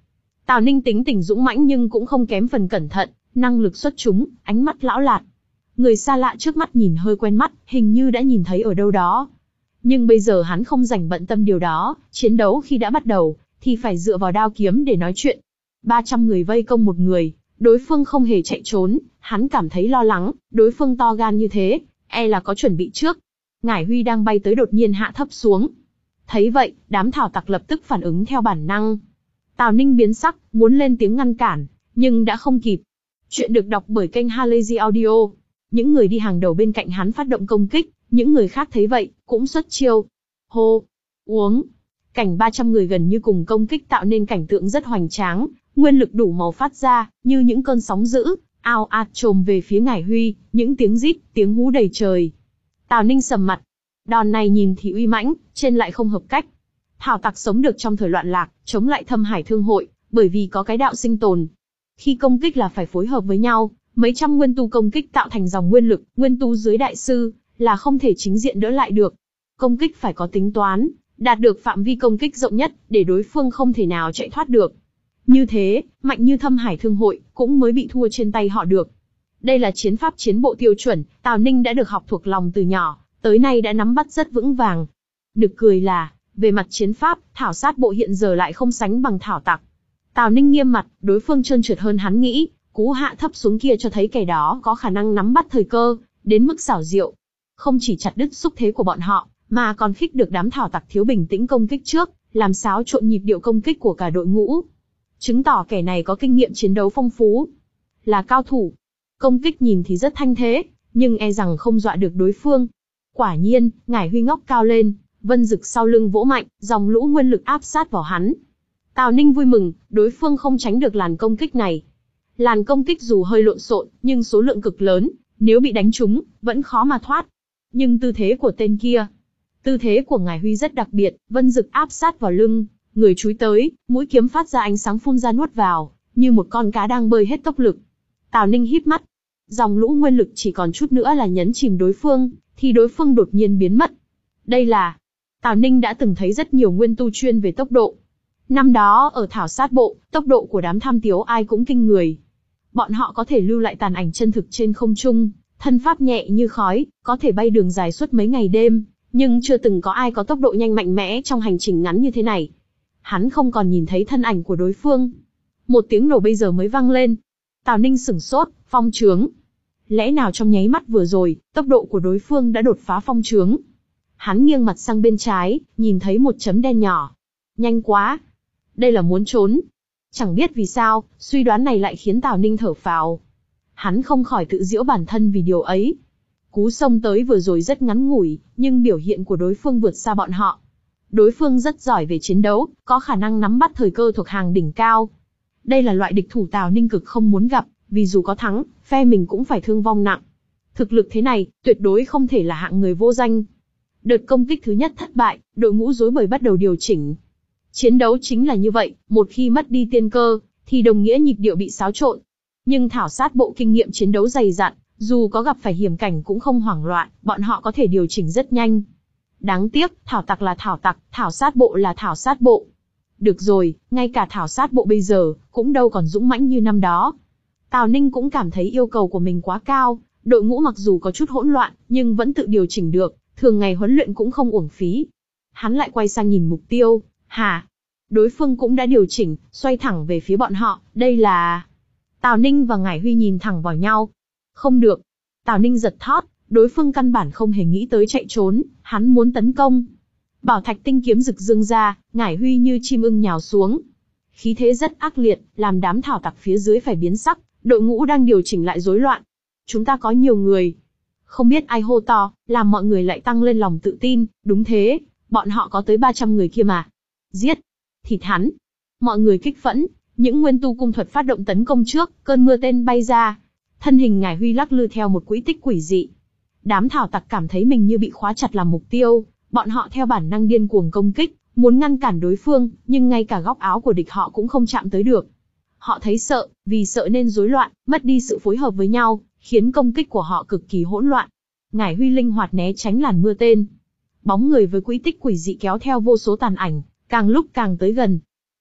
Tào Ninh tính tình dũng mãnh nhưng cũng không kém phần cẩn thận, năng lực xuất chúng, ánh mắt lão lạt. Người xa lạ trước mắt nhìn hơi quen mắt, hình như đã nhìn thấy ở đâu đó. Nhưng bây giờ hắn không rảnh bận tâm điều đó, chiến đấu khi đã bắt đầu, thì phải dựa vào đao kiếm để nói chuyện. ba trăm người vây công một người, đối phương không hề chạy trốn, hắn cảm thấy lo lắng, đối phương to gan như thế, e là có chuẩn bị trước. Ngải Huy đang bay tới đột nhiên hạ thấp xuống. Thấy vậy, đám thảo tặc lập tức phản ứng theo bản năng. Tào Ninh biến sắc, muốn lên tiếng ngăn cản, nhưng đã không kịp. Chuyện được đọc bởi kênh Halazy Audio. Những người đi hàng đầu bên cạnh hắn phát động công kích, những người khác thấy vậy, cũng xuất chiêu. Hô, uống. Cảnh ba trăm người gần như cùng công kích tạo nên cảnh tượng rất hoành tráng, nguyên lực đủ màu phát ra, như những cơn sóng dữ, ao ạt trồm về phía Ngải Huy, những tiếng rít, tiếng hú đầy trời. Tào Ninh sầm mặt. Đòn này nhìn thì uy mãnh, trên lại không hợp cách. Thảo tặc sống được trong thời loạn lạc, chống lại Thâm Hải Thương hội, bởi vì có cái đạo sinh tồn. Khi công kích là phải phối hợp với nhau, mấy trăm nguyên tu công kích tạo thành dòng nguyên lực, nguyên tu dưới đại sư, là không thể chính diện đỡ lại được. Công kích phải có tính toán, đạt được phạm vi công kích rộng nhất, để đối phương không thể nào chạy thoát được. Như thế, mạnh như Thâm Hải Thương hội, cũng mới bị thua trên tay họ được. Đây là chiến pháp chiến bộ tiêu chuẩn, Tào Ninh đã được học thuộc lòng từ nhỏ, tới nay đã nắm bắt rất vững vàng. Nực cười là, về mặt chiến pháp, thảo sát bộ hiện giờ lại không sánh bằng thảo tặc. Tào Ninh nghiêm mặt, đối phương trơn trượt hơn hắn nghĩ, cú hạ thấp xuống kia cho thấy kẻ đó có khả năng nắm bắt thời cơ, đến mức xảo diệu. Không chỉ chặt đứt xúc thế của bọn họ, mà còn khích được đám thảo tặc thiếu bình tĩnh công kích trước, làm xáo trộn nhịp điệu công kích của cả đội ngũ. Chứng tỏ kẻ này có kinh nghiệm chiến đấu phong phú, là cao thủ. Công kích nhìn thì rất thanh thế, nhưng e rằng không dọa được đối phương. Quả nhiên, Ngải Huy ngóc cao lên, vân dực sau lưng vỗ mạnh, dòng lũ nguyên lực áp sát vào hắn. Tào Ninh vui mừng, đối phương không tránh được làn công kích này. Làn công kích dù hơi lộn xộn, nhưng số lượng cực lớn, nếu bị đánh trúng, vẫn khó mà thoát. Nhưng tư thế của tên kia, tư thế của Ngải Huy rất đặc biệt, vân dực áp sát vào lưng, người chúi tới, mũi kiếm phát ra ánh sáng phun ra nuốt vào, như một con cá đang bơi hết tốc lực. Tào Ninh híp mắt, dòng lũ nguyên lực chỉ còn chút nữa là nhấn chìm đối phương, thì đối phương đột nhiên biến mất. Đây là, Tào Ninh đã từng thấy rất nhiều nguyên tu chuyên về tốc độ. Năm đó ở thảo sát bộ, tốc độ của đám tham tiếu ai cũng kinh người. Bọn họ có thể lưu lại tàn ảnh chân thực trên không trung, thân pháp nhẹ như khói, có thể bay đường dài suốt mấy ngày đêm, nhưng chưa từng có ai có tốc độ nhanh mạnh mẽ trong hành trình ngắn như thế này. Hắn không còn nhìn thấy thân ảnh của đối phương. Một tiếng nổ bây giờ mới vang lên. Tào Ninh sửng sốt, phong trướng. Lẽ nào trong nháy mắt vừa rồi, tốc độ của đối phương đã đột phá phong trướng? Hắn nghiêng mặt sang bên trái, nhìn thấy một chấm đen nhỏ. Nhanh quá! Đây là muốn trốn. Chẳng biết vì sao, suy đoán này lại khiến Tào Ninh thở phào. Hắn không khỏi tự giễu bản thân vì điều ấy. Cú xông tới vừa rồi rất ngắn ngủi, nhưng biểu hiện của đối phương vượt xa bọn họ. Đối phương rất giỏi về chiến đấu, có khả năng nắm bắt thời cơ thuộc hàng đỉnh cao. Đây là loại địch thủ Tào Ninh cực không muốn gặp, vì dù có thắng, phe mình cũng phải thương vong nặng. Thực lực thế này, tuyệt đối không thể là hạng người vô danh. Đợt công kích thứ nhất thất bại, đội ngũ rối bời bắt đầu điều chỉnh. Chiến đấu chính là như vậy, một khi mất đi tiên cơ, thì đồng nghĩa nhịp điệu bị xáo trộn. Nhưng thảo sát bộ kinh nghiệm chiến đấu dày dặn, dù có gặp phải hiểm cảnh cũng không hoảng loạn, bọn họ có thể điều chỉnh rất nhanh. Đáng tiếc, thảo tặc là thảo tặc, thảo sát bộ là thảo sát bộ. Được rồi, ngay cả thảo sát bộ bây giờ, cũng đâu còn dũng mãnh như năm đó. Tào Ninh cũng cảm thấy yêu cầu của mình quá cao, đội ngũ mặc dù có chút hỗn loạn, nhưng vẫn tự điều chỉnh được, thường ngày huấn luyện cũng không uổng phí. Hắn lại quay sang nhìn mục tiêu, hả? Đối phương cũng đã điều chỉnh, xoay thẳng về phía bọn họ, đây là... Tào Ninh và Ngải Huy nhìn thẳng vào nhau. Không được. Tào Ninh giật thót, đối phương căn bản không hề nghĩ tới chạy trốn, hắn muốn tấn công. Bảo thạch tinh kiếm rực dương ra, Ngải Huy như chim ưng nhào xuống. Khí thế rất ác liệt, làm đám thảo tặc phía dưới phải biến sắc, đội ngũ đang điều chỉnh lại rối loạn. Chúng ta có nhiều người. Không biết ai hô to, làm mọi người lại tăng lên lòng tự tin, đúng thế, bọn họ có tới ba trăm người kia mà. Giết! Thịt hắn! Mọi người kích phẫn, những nguyên tu cung thuật phát động tấn công trước, cơn mưa tên bay ra. Thân hình Ngải Huy lắc lư theo một quỹ tích quỷ dị. Đám thảo tặc cảm thấy mình như bị khóa chặt làm mục tiêu, bọn họ theo bản năng điên cuồng công kích, muốn ngăn cản đối phương, nhưng ngay cả góc áo của địch họ cũng không chạm tới được. Họ thấy sợ, vì sợ nên rối loạn, mất đi sự phối hợp với nhau, khiến công kích của họ cực kỳ hỗn loạn. Ngải Huy linh hoạt né tránh làn mưa tên. Bóng người với quỹ tích quỷ dị kéo theo vô số tàn ảnh, càng lúc càng tới gần.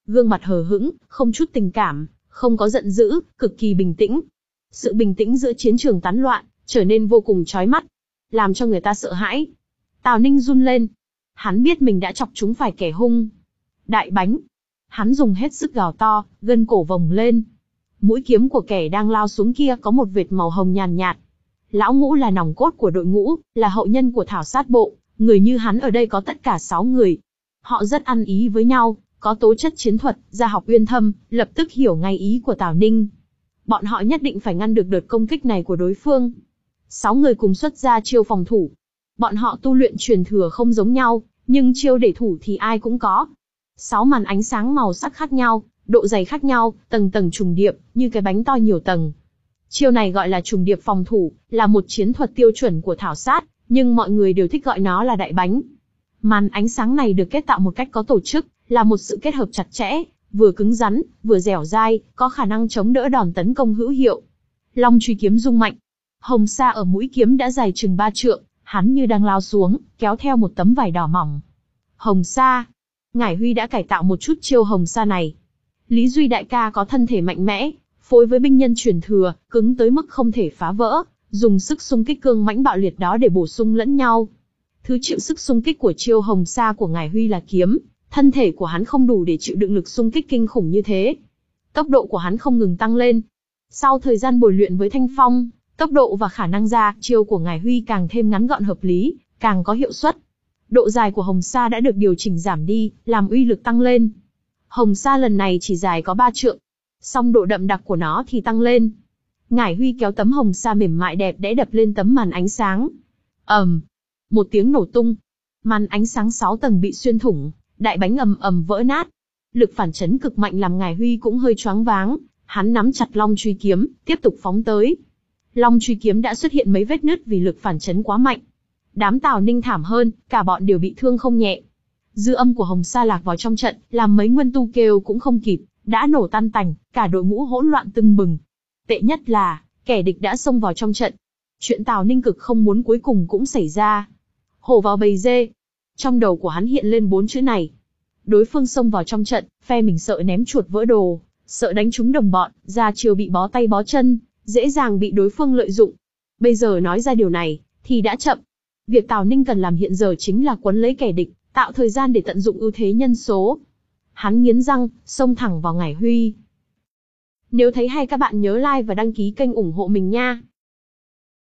Gương mặt hờ hững, không chút tình cảm, không có giận dữ, cực kỳ bình tĩnh. Sự bình tĩnh giữa chiến trường tán loạn, trở nên vô cùng chói mắt, làm cho người ta sợ hãi. Tào Ninh run lên. Hắn biết mình đã chọc trúng phải kẻ hung. Đại bánh. Hắn dùng hết sức gào to, gân cổ vồng lên. Mũi kiếm của kẻ đang lao xuống kia có một vệt màu hồng nhàn nhạt. Lão Ngũ là nòng cốt của đội ngũ, là hậu nhân của thảo sát bộ. Người như hắn ở đây có tất cả sáu người. Họ rất ăn ý với nhau, có tố chất chiến thuật, gia học uyên thâm, lập tức hiểu ngay ý của Tào Ninh. Bọn họ nhất định phải ngăn được đợt công kích này của đối phương. Sáu người cùng xuất ra chiêu phòng thủ. Bọn họ tu luyện truyền thừa không giống nhau, nhưng chiêu để thủ thì ai cũng có. Sáu màn ánh sáng màu sắc khác nhau, độ dày khác nhau, tầng tầng trùng điệp, như cái bánh to nhiều tầng. Chiêu này gọi là trùng điệp phòng thủ, là một chiến thuật tiêu chuẩn của thảo sát, nhưng mọi người đều thích gọi nó là đại bánh. Màn ánh sáng này được kết tạo một cách có tổ chức, là một sự kết hợp chặt chẽ, vừa cứng rắn, vừa dẻo dai, có khả năng chống đỡ đòn tấn công hữu hiệu. Long truy kiếm rung mạnh. Hồng sa ở mũi kiếm đã dài chừng ba trượng, hắn như đang lao xuống, kéo theo một tấm vải đỏ mỏng. Hồng sa. Ngải Huy đã cải tạo một chút chiêu hồng sa này. Lý Duy đại ca có thân thể mạnh mẽ, phối với binh nhân truyền thừa, cứng tới mức không thể phá vỡ, dùng sức xung kích cương mãnh bạo liệt đó để bổ sung lẫn nhau. Thứ chịu sức xung kích của chiêu hồng sa của Ngải Huy là kiếm, thân thể của hắn không đủ để chịu đựng lực xung kích kinh khủng như thế. Tốc độ của hắn không ngừng tăng lên. Sau thời gian bồi luyện với Thanh Phong, tốc độ và khả năng ra chiêu của Ngải Huy càng thêm ngắn gọn hợp lý, càng có hiệu suất. Độ dài của hồng sa đã được điều chỉnh giảm đi, làm uy lực tăng lên. Hồng sa lần này chỉ dài có ba trượng, song độ đậm đặc của nó thì tăng lên. Ngải Huy kéo tấm hồng sa mềm mại đẹp đẽ đập lên tấm màn ánh sáng. ầm, um, một tiếng nổ tung, màn ánh sáng sáu tầng bị xuyên thủng, đại bánh ầm ầm vỡ nát. Lực phản chấn cực mạnh làm Ngải Huy cũng hơi choáng váng, hắn nắm chặt long truy kiếm, tiếp tục phóng tới. Long truy kiếm đã xuất hiện mấy vết nứt vì lực phản chấn quá mạnh. Đám Tào Ninh thảm hơn, cả bọn đều bị thương không nhẹ. Dư âm của hồng sa lạc vào trong trận, làm mấy nguyên tu kêu cũng không kịp, đã nổ tan tành, cả đội ngũ hỗn loạn tưng bừng. Tệ nhất là, kẻ địch đã xông vào trong trận. Chuyện Tào Ninh cực không muốn cuối cùng cũng xảy ra. Hổ vào bầy dê. Trong đầu của hắn hiện lên bốn chữ này. Đối phương xông vào trong trận, phe mình sợ ném chuột vỡ đồ, sợ đánh trúng đồng bọn, ra chiêu bị bó tay bó chân, dễ dàng bị đối phương lợi dụng. Bây giờ nói ra điều này, thì đã chậm. Việc Tào Ninh cần làm hiện giờ chính là quấn lấy kẻ địch, tạo thời gian để tận dụng ưu thế nhân số. Hắn nghiến răng, xông thẳng vào Ngải Huy. Nếu thấy hay các bạn nhớ like và đăng ký kênh ủng hộ mình nha.